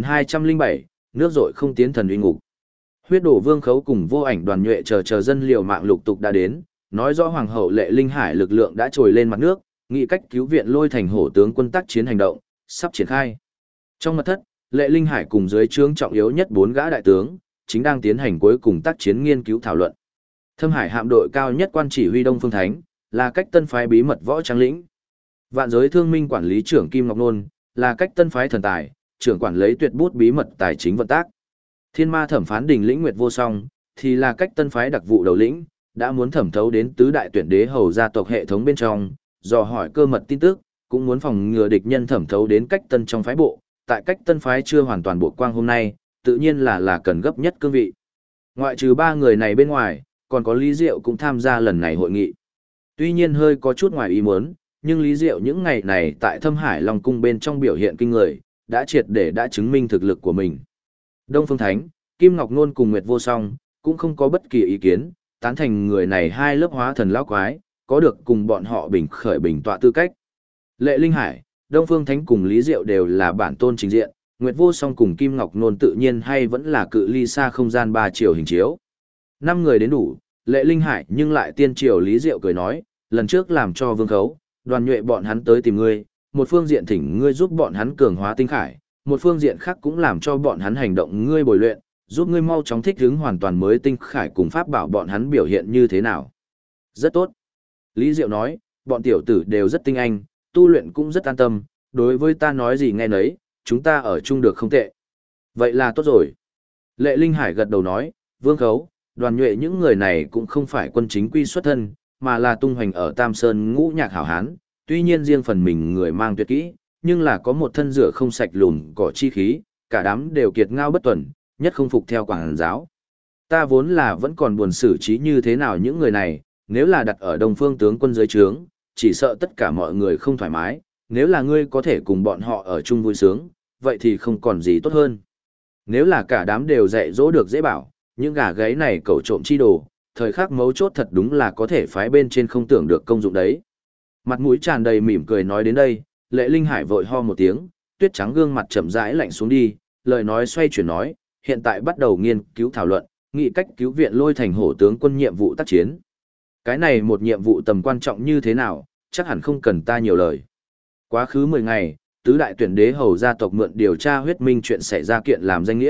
2207, nước rội không tiến thần uy ngục. Huyết đổ Vương Khấu cùng Vô Ảnh Đoàn Nhuệ chờ dân liều mạng lục tục đã đến, nói rõ hoàng hậu Lệ Linh Hải lực lượng đã trồi lên mặt nước, nghị cách cứu viện Lôi Thành hổ tướng quân tác chiến hành động, sắp triển khai. Trong mật thất, Lệ Linh Hải cùng dưới trướng trọng yếu nhất 4 gã đại tướng, chính đang tiến hành cuối cùng tác chiến nghiên cứu thảo luận. Thâm Hải hạm đội cao nhất quan chỉ huy Đông Phương Thánh, là cách tân phái bí mật võ trang lĩnh. Vạn giới thương minh quản lý trưởng Kim Ngọc Nôn, là cách tân phái thần tài, trưởng quản lấy tuyệt bút bí mật tài chính vận tác. Thiên ma thẩm phán đình lĩnh Nguyệt Vô Song, thì là cách tân phái đặc vụ đầu lĩnh, đã muốn thẩm thấu đến tứ đại tuyển đế hầu gia tộc hệ thống bên trong, dò hỏi cơ mật tin tức, cũng muốn phòng ngừa địch nhân thẩm thấu đến cách tân trong phái bộ, tại cách tân phái chưa hoàn toàn bộ quang hôm nay, tự nhiên là cần gấp nhất cương vị. Ngoại trừ 3 người này bên ngoài, còn có Lý Diệu cũng tham gia lần này hội nghị. Tuy nhiên hơi có chút ngoài ý muốn, nhưng Lý Diệu những ngày này tại Thâm Hải Long Cung bên trong biểu hiện kinh người, đã triệt để đã chứng minh thực lực của mình. Đông Phương Thánh, Kim Ngọc Nôn cùng Nguyệt Vô Song, cũng không có bất kỳ ý kiến, tán thành người này hai lớp hóa thần lão quái, có được cùng bọn họ bình khởi bình tọa tư cách. Lệ Linh Hải, Đông Phương Thánh cùng Lý Diệu đều là bản tôn trình diện, Nguyệt Vô Song cùng Kim Ngọc Nôn tự nhiên hay vẫn là cự ly xa không gian 3 chiều hình chiếu. 5 người đến đủ, Lệ Linh Hải nhưng lại tiên triều Lý Diệu cười nói, lần trước làm cho Vương Khấu, Đoàn Nhuệ bọn hắn tới tìm ngươi, một phương diện thỉnh ngươi giúp bọn hắn cường hóa tinh khải, một phương diện khác cũng làm cho bọn hắn hành động ngươi bồi luyện, giúp ngươi mau chóng thích ứng hoàn toàn mới tinh khải cùng pháp bảo bọn hắn biểu hiện như thế nào. Rất tốt. Lý Diệu nói, bọn tiểu tử đều rất tinh anh, tu luyện cũng rất an tâm, đối với ta nói gì nghe nấy, chúng ta ở chung được không tệ. Vậy là tốt rồi. Lệ Linh Hải gật đầu nói, Vương Khấu, Đoàn Nhuệ những người này cũng không phải quân chính quy xuất thân, mà là tung hoành ở Tam Sơn ngũ nhạc hảo hán, tuy nhiên riêng phần mình người mang tuyệt kỹ, nhưng là có một thân rửa không sạch lùn cỏ chi khí, cả đám đều kiệt ngao bất tuần, nhất không phục theo quảng giáo. Ta vốn là vẫn còn buồn xử trí như thế nào những người này, nếu là đặt ở Đông Phương tướng quân dưới trướng, chỉ sợ tất cả mọi người không thoải mái, nếu là ngươi có thể cùng bọn họ ở chung vui sướng, vậy thì không còn gì tốt hơn. Nếu là cả đám đều dạy dỗ được dễ bảo, những gà gáy này cẩu trộm chi đồ, thời khắc mấu chốt thật đúng là có thể phái bên trên không tưởng được công dụng đấy. Mặt mũi tràn đầy mỉm cười nói đến đây, Lệ Linh Hải vội ho một tiếng, tuyết trắng gương mặt chậm rãi lạnh xuống đi, lời nói xoay chuyển nói, hiện tại bắt đầu nghiên cứu thảo luận, nghị cách cứu viện Lôi Thành hổ tướng quân nhiệm vụ tác chiến. Cái này một nhiệm vụ tầm quan trọng như thế nào, chắc hẳn không cần ta nhiều lời. Quá khứ 10 ngày, tứ đại tuyển đế hầu gia tộc mượn điều tra huyết minh chuyện xảy ra kiện làm danh nghĩa,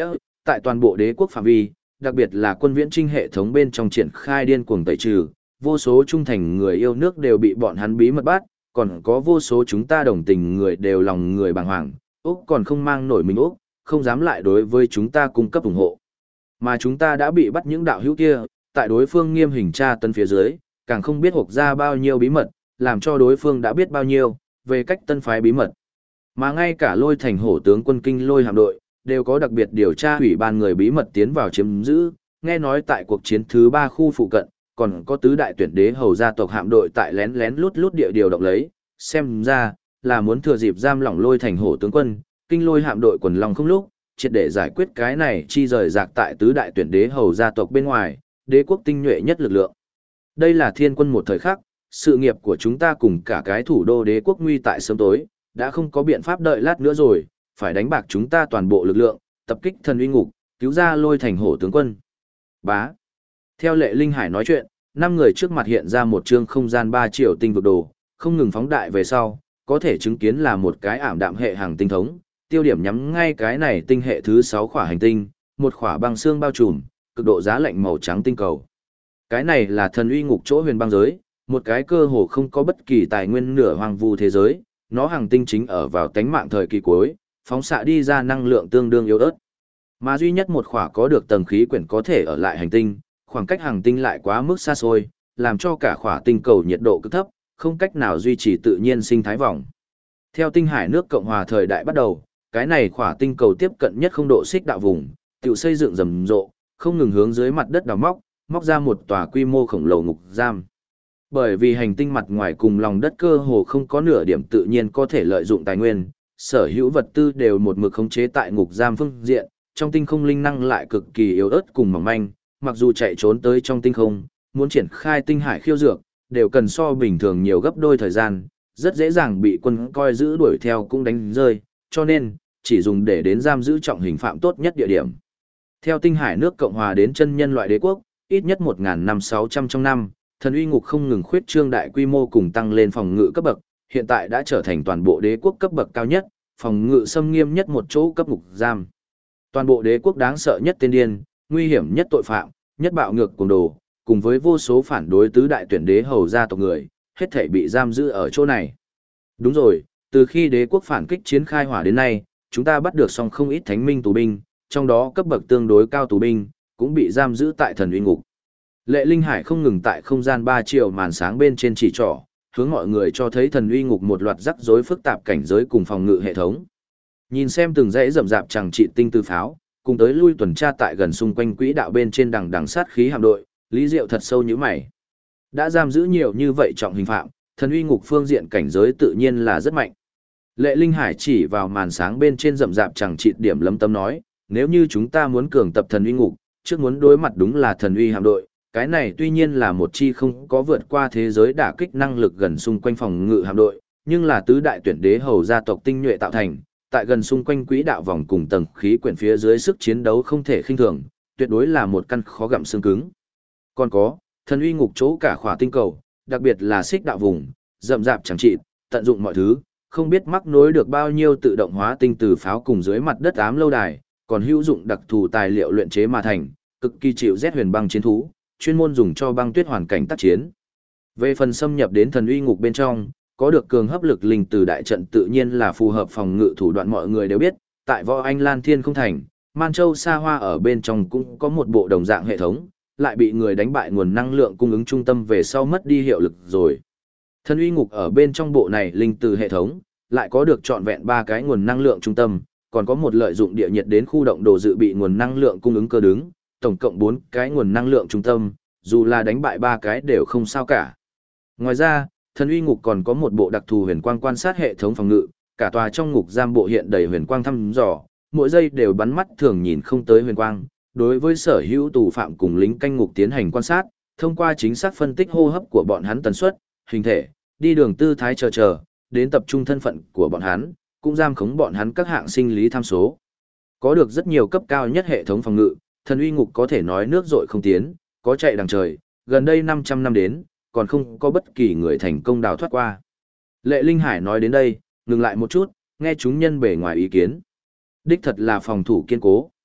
tại toàn bộ đế quốc phạm vi, đặc biệt là quân viễn trinh hệ thống bên trong triển khai điên cuồng tẩy trừ, vô số trung thành người yêu nước đều bị bọn hắn bí mật bắt, còn có vô số chúng ta đồng tình người đều lòng người bàng hoàng, Úc còn không mang nổi mình Úc, không dám lại đối với chúng ta cung cấp ủng hộ. Mà chúng ta đã bị bắt những đạo hữu kia, tại đối phương nghiêm hình tra tấn phía dưới, càng không biết hộc ra bao nhiêu bí mật, làm cho đối phương đã biết bao nhiêu, về cách tân phái bí mật. Mà ngay cả Lôi Thành hổ tướng quân kinh Lôi hạm đội, đều có đặc biệt điều tra ủy ban người bí mật tiến vào chiếm giữ, nghe nói tại cuộc chiến thứ 3 khu phụ cận, còn có tứ đại tuyển đế hầu gia tộc hạm đội tại lén lén lút lút địa điều động lấy, xem ra là muốn thừa dịp giam lỏng Lôi Thành hổ tướng quân, kinh Lôi hạm đội quần lòng không lúc, triệt để giải quyết cái này chi rời rạc tại tứ đại tuyển đế hầu gia tộc bên ngoài, đế quốc tinh nhuệ nhất lực lượng. Đây là thiên quân một thời khắc, sự nghiệp của chúng ta cùng cả cái thủ đô đế quốc nguy tại sớm tối, đã không có biện pháp đợi lát nữa rồi, phải đánh bạc chúng ta toàn bộ lực lượng, tập kích thần uy ngục, cứu ra Lôi Thành hổ tướng quân. Bá. Theo Lệ Linh Hải nói chuyện, 5 người trước mặt hiện ra một chương không gian 3 triệu tinh vực đồ, không ngừng phóng đại về sau, có thể chứng kiến là một cái ảm đạm hệ hàng tinh thống, tiêu điểm nhắm ngay cái này tinh hệ thứ 6 khỏa hành tinh, một khỏa băng xương bao trùm, cực độ giá lạnh màu trắng tinh cầu. Cái này là thần uy ngục chỗ huyền băng giới, một cái cơ hồ không có bất kỳ tài nguyên nửa hoang vu thế giới, nó hàng tinh chính ở vào tánh mạng thời kỳ cuối, phóng xạ đi ra năng lượng tương đương yếu ớt. Mà duy nhất một khỏa có được tầng khí quyển có thể ở lại hành tinh, khoảng cách hành tinh lại quá mức xa xôi, làm cho cả khỏa tinh cầu nhiệt độ cực thấp, không cách nào duy trì tự nhiên sinh thái vòng. Theo tinh hải nước Cộng hòa thời đại bắt đầu, cái này khỏa tinh cầu tiếp cận nhất không độ xích đạo vùng, tự xây dựng rầm rộ, không ngừng hướng dưới mặt đất đào móc ra một tòa quy mô khổng lồ ngục giam. Bởi vì hành tinh mặt ngoài cùng lòng đất cơ hồ không có nửa điểm tự nhiên có thể lợi dụng tài nguyên, sở hữu vật tư đều một mực khống chế tại ngục giam phương diện, trong tinh không linh năng lại cực kỳ yếu ớt cùng mỏng manh, mặc dù chạy trốn tới trong tinh không, muốn triển khai tinh hải khiêu dược, đều cần so bình thường nhiều gấp đôi thời gian, rất dễ dàng bị quân coi giữ đuổi theo cũng đánh rơi, cho nên, chỉ dùng để đến giam giữ trọng hình phạm tốt nhất địa điểm. Theo tinh hải nước Cộng hòa đến chân nhân loại đế quốc, ít nhất 1.600 trong năm, thần uy ngục không ngừng khuyết trương đại quy mô cùng tăng lên phòng ngự cấp bậc, hiện tại đã trở thành toàn bộ đế quốc cấp bậc cao nhất, phòng ngự xâm nghiêm nhất một chỗ cấp ngục giam. Toàn bộ đế quốc đáng sợ nhất tên điên, nguy hiểm nhất tội phạm, nhất bạo ngược cuồng đồ, cùng với vô số phản đối tứ đại tuyển đế hầu gia tộc người, hết thảy bị giam giữ ở chỗ này. Đúng rồi, từ khi đế quốc phản kích chiến khai hỏa đến nay, chúng ta bắt được xong không ít thánh minh tù binh, trong đó cấp bậc tương đối cao tù binh, cũng bị giam giữ tại thần uy ngục. Lệ Linh Hải không ngừng tại không gian 3 triệu màn sáng bên trên chỉ trỏ, hướng mọi người cho thấy thần uy ngục một loạt rắc rối phức tạp cảnh giới cùng phòng ngự hệ thống. Nhìn xem từng dãy rậm rạp chẳng trị tinh tư pháo, cùng tới lui tuần tra tại gần xung quanh quỹ đạo bên trên đằng sát khí hạm đội, Lý Diệu thật sâu như mày. Đã giam giữ nhiều như vậy trọng hình phạm, thần uy ngục phương diện cảnh giới tự nhiên là rất mạnh. Lệ Linh Hải chỉ vào màn sáng bên trên rậm rạp chẳng trị điểm lấm tấm nói, nếu như chúng ta muốn cường tập thần uy ngục, trước muốn đối mặt đúng là thần uy hạm đội, cái này tuy nhiên là một chi không có vượt qua thế giới đả kích năng lực gần xung quanh phòng ngự hạm đội, nhưng là tứ đại tuyển đế hầu gia tộc tinh nhuệ tạo thành, tại gần xung quanh quỹ đạo vòng cùng tầng khí quyển phía dưới sức chiến đấu không thể khinh thường, tuyệt đối là một căn khó gặm xương cứng. Còn có, thần uy ngục chỗ cả khỏa tinh cầu, đặc biệt là xích đạo vùng, rậm rạp chẳng trị, tận dụng mọi thứ, không biết mắc nối được bao nhiêu tự động hóa tinh từ pháo cùng dưới mặt đất ám lâu đài, còn hữu dụng đặc thù tài liệu luyện chế mà thành, cực kỳ chịu rét huyền băng chiến thú, chuyên môn dùng cho băng tuyết hoàn cảnh tác chiến. Về phần xâm nhập đến thần uy ngục bên trong, có được cường hấp lực linh từ đại trận tự nhiên là phù hợp phòng ngự thủ đoạn mọi người đều biết, tại Võ Anh Lan Thiên không thành, Man Châu Sa Hoa ở bên trong cũng có một bộ đồng dạng hệ thống, lại bị người đánh bại nguồn năng lượng cung ứng trung tâm về sau mất đi hiệu lực rồi. Thần uy ngục ở bên trong bộ này linh từ hệ thống, lại có được trọn vẹn 3 cái nguồn năng lượng trung tâm, còn có một lợi dụng địa nhiệt đến khu động đồ dự bị nguồn năng lượng cung ứng cơ đứng, tổng cộng 4 cái nguồn năng lượng trung tâm, dù là đánh bại 3 cái đều không sao cả. Ngoài ra, thần uy ngục còn có một bộ đặc thù huyền quang quan sát hệ thống phòng ngự, cả tòa trong ngục giam bộ hiện đầy huyền quang thăm dò, mỗi giây đều bắn mắt thường nhìn không tới huyền quang. Đối với sở hữu tù phạm cùng lính canh ngục tiến hành quan sát, thông qua chính xác phân tích hô hấp của bọn hắn tần suất, hình thể, đi đường tư thái chờ, đến tập trung thân phận của bọn hắn, cũng giam khống bọn hắn các hạng sinh lý tham số. Có được rất nhiều cấp cao nhất hệ thống phòng ngự, thần uy ngục có thể nói nước dội không tiến, có chạy đằng trời, gần đây 500 năm đến, còn không có bất kỳ người thành công đào thoát qua. Lệ Linh Hải nói đến đây, ngừng lại một chút, nghe chúng nhân bề ngoài ý kiến. Đích thật là phòng thủ kiên cố.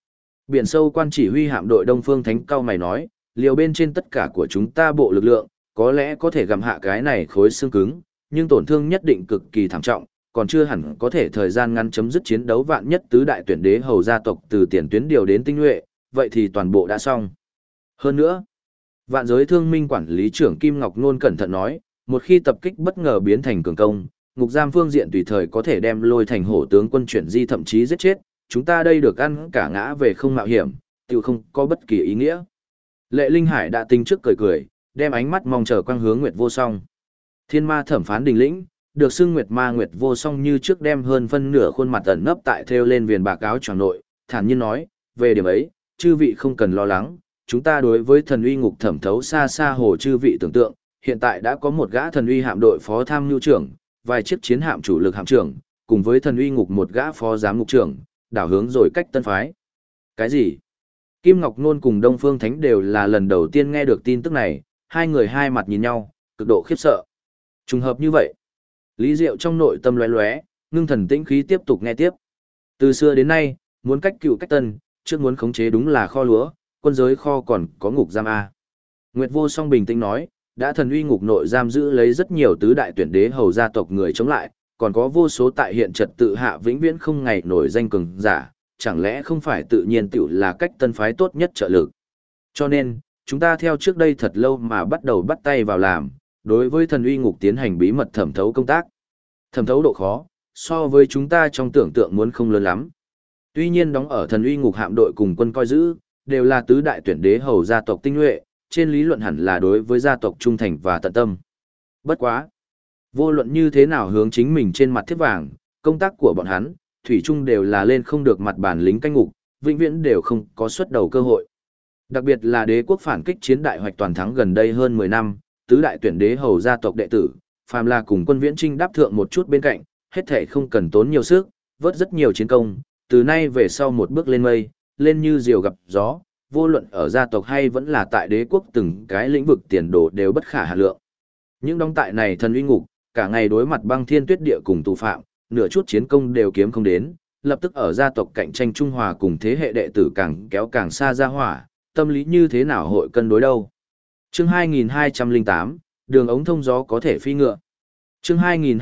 Biển sâu quan chỉ huy hạm đội Đông Phương Thánh cao mày nói, liều bên trên tất cả của chúng ta bộ lực lượng, có lẽ có thể gặm hạ cái này khối xương cứng, nhưng tổn thương nhất định cực kỳ thảm trọng, còn chưa hẳn có thể thời gian ngắn chấm dứt chiến đấu, vạn nhất tứ đại tuyển đế hầu gia tộc từ tiền tuyến điều đến tinh nhuệ, vậy thì toàn bộ đã xong. Hơn nữa, vạn giới thương minh quản lý trưởng Kim Ngọc Nôn cẩn thận nói, một khi tập kích bất ngờ biến thành cường công, ngục giam phương diện tùy thời có thể đem Lôi Thành hổ tướng quân chuyển di, thậm chí giết chết, chúng ta đây được ăn cả ngã về không mạo hiểm, tự không có bất kỳ ý nghĩa. Lệ Linh Hải đã tính trước cười cười, đem ánh mắt mong chờ quang hướng Nguyệt Vô Song. Thiên ma thẩm phán đình lĩnh, được xưng Nguyệt Ma Nguyệt Vô Song như trước đem hơn phân nửa khuôn mặt ẩn nấp tại thêu lên viền bạc áo choàng nội, thản nhiên nói, về điểm ấy, chư vị không cần lo lắng, chúng ta đối với thần uy ngục thẩm thấu xa xa hồ chư vị tưởng tượng, hiện tại đã có một gã thần uy hạm đội phó tham mưu trưởng, vài chiếc chiến hạm chủ lực hạm trưởng, cùng với thần uy ngục một gã phó giám ngục trưởng, đảo hướng rồi cách tân phái. Cái gì? Kim Ngọc Nôn cùng Đông Phương Thánh đều là lần đầu tiên nghe được tin tức này, hai người hai mặt nhìn nhau, cực độ khiếp sợ. Trùng hợp như vậy. Lý Diệu trong nội tâm lóe lóe, ngưng thần tĩnh khí tiếp tục nghe tiếp. Từ xưa đến nay, muốn cách cựu cách tân, trước muốn khống chế đúng là kho lúa, quân giới kho còn có ngục giam A. Nguyệt Vô Song bình tĩnh nói, đã thần uy ngục nội giam giữ lấy rất nhiều tứ đại tuyển đế hầu gia tộc người chống lại, còn có vô số tại hiện trật tự hạ vĩnh viễn không ngày nổi danh cường giả, chẳng lẽ không phải tự nhiên tiểu là cách tân phái tốt nhất trợ lực. Cho nên, chúng ta theo trước đây thật lâu mà bắt đầu bắt tay vào làm, đối với thần uy ngục tiến hành bí mật thẩm thấu công tác. Thẩm thấu độ khó, so với chúng ta trong tưởng tượng muốn không lớn lắm. Tuy nhiên đóng ở thần uy ngục hạm đội cùng quân coi giữ, đều là tứ đại tuyển đế hầu gia tộc tinh nhuệ, trên lý luận hẳn là đối với gia tộc trung thành và tận tâm. Bất quá. Vô luận như thế nào hướng chính mình trên mặt thiết vàng, công tác của bọn hắn, thủy chung đều là lên không được mặt bản lính canh ngục, vĩnh viễn đều không có xuất đầu cơ hội. Đặc biệt là đế quốc phản kích chiến đại hoạch toàn thắng gần đây hơn 10 năm, tứ đại tuyển đế hầu gia tộc đệ tử, phàm là cùng quân viễn trinh đáp thượng một chút bên cạnh, hết thể không cần tốn nhiều sức, vớt rất nhiều chiến công, từ nay về sau một bước lên mây, lên như diều gặp gió, vô luận ở gia tộc hay vẫn là tại đế quốc, từng cái lĩnh vực tiền đồ đều bất khả hà lượng. Những đóng tại này thần uy ngục, cả ngày đối mặt băng thiên tuyết địa cùng tù phạm, nửa chút chiến công đều kiếm không đến, lập tức ở gia tộc cạnh tranh trung hòa cùng thế hệ đệ tử càng kéo càng xa ra hỏa, tâm lý như thế nào hội cân đối đâu. Chương 2208, đường ống thông gió có thể phi ngựa. Chương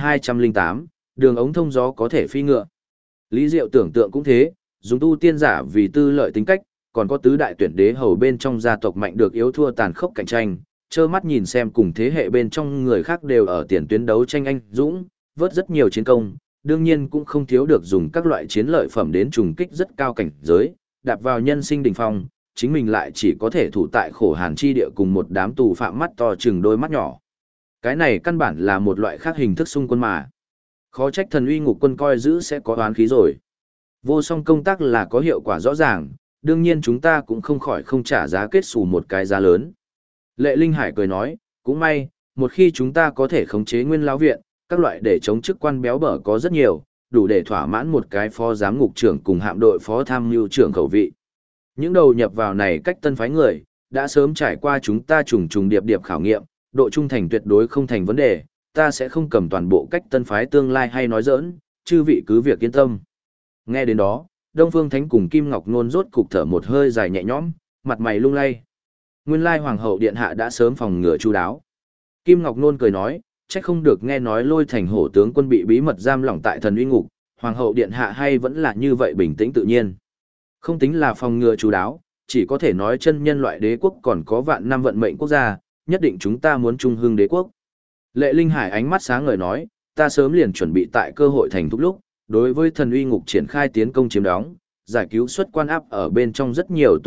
2208, đường ống thông gió có thể phi ngựa. Lý Diệu tưởng tượng cũng thế, dùng tu tiên giả vì tư lợi tính cách, còn có tứ đại tuyển đế hầu bên trong gia tộc mạnh được yếu thua tàn khốc cạnh tranh, trơ mắt nhìn xem cùng thế hệ bên trong người khác đều ở tiền tuyến đấu tranh anh dũng, vớt rất nhiều chiến công, đương nhiên cũng không thiếu được dùng các loại chiến lợi phẩm đến trùng kích rất cao cảnh giới, đạp vào nhân sinh đỉnh phong, chính mình lại chỉ có thể thủ tại khổ hàn chi địa cùng một đám tù phạm mắt to chừng đôi mắt nhỏ. Cái này căn bản là một loại khác hình thức xung quân mà. Khó trách thần uy ngục quân coi giữ sẽ có oán khí rồi. Vô song công tác là có hiệu quả rõ ràng, đương nhiên chúng ta cũng không khỏi không trả giá kết xù một cái giá lớn. Lệ Linh Hải cười nói, cũng may, một khi chúng ta có thể khống chế nguyên lão viện, các loại để chống chức quan béo bở có rất nhiều, đủ để thỏa mãn một cái phó giám ngục trưởng cùng hạm đội phó tham mưu trưởng khẩu vị. Những đầu nhập vào này cách tân phái người, đã sớm trải qua chúng ta trùng trùng điệp điệp khảo nghiệm, độ trung thành tuyệt đối không thành vấn đề, ta sẽ không cầm toàn bộ cách tân phái tương lai hay nói giỡn, chư vị cứ việc yên tâm. Nghe đến đó, Đông Phương Thánh cùng Kim Ngọc Nôn rốt cục thở một hơi dài nhẹ nhõm, mặt mày lung lay. Nguyên lai hoàng hậu điện hạ đã sớm phòng ngừa chu đáo. Kim Ngọc Nôn cười nói, chắc không được nghe nói Lôi Thành hổ tướng quân bị bí mật giam lỏng tại thần uy ngục, hoàng hậu điện hạ hay vẫn là như vậy bình tĩnh tự nhiên. Không tính là phòng ngừa chu đáo, chỉ có thể nói chân nhân loại đế quốc còn có vạn năm vận mệnh quốc gia, nhất định chúng ta muốn trung hưng đế quốc. Lệ Linh Hải ánh mắt sáng ngời nói, ta sớm liền chuẩn bị tại cơ hội thành thúc lúc, đối với thần uy ngục triển khai tiến công chiếm đóng, giải cứu xuất quan áp ở bên trong rất nhiều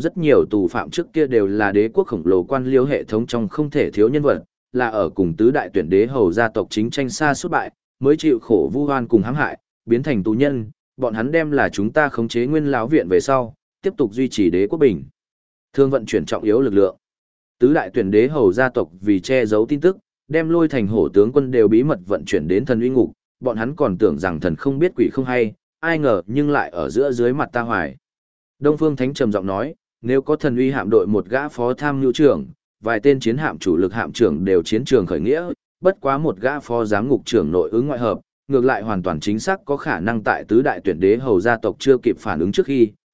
tù phạm trước kia đều là đế quốc khổng lồ quan liêu hệ thống trong không thể thiếu nhân vật, là ở cùng tứ đại tuyển đế hầu gia tộc chính tranh xa suốt bại, mới chịu khổ vu oan cùng hãm hại, biến thành tù nhân, bọn hắn đem là chúng ta khống chế nguyên lão viện về sau, tiếp tục duy trì đế quốc bình. Thương vận chuyển trọng yếu lực lượng. Tứ đại tuyển đế hầu gia tộc vì che giấu tin tức, đem Lôi Thành hổ tướng quân đều bí mật vận chuyển đến thần uy ngục, bọn hắn còn tưởng rằng thần không biết quỷ không hay, ai ngờ nhưng lại ở giữa dưới mặt ta hoài. Đông Phương Thánh trầm giọng nói, nếu có thần uy hạm đội một gã phó tham mưu trưởng, vài tên chiến hạm chủ lực hạm trưởng đều chiến trường khởi nghĩa, bất quá một gã phó giám ngục trưởng nội ứng ngoại hợp, ngược lại hoàn toàn chính xác có khả năng tại tứ đại tuyển đế hầu gia tộc chưa kịp phản ứng trước khi,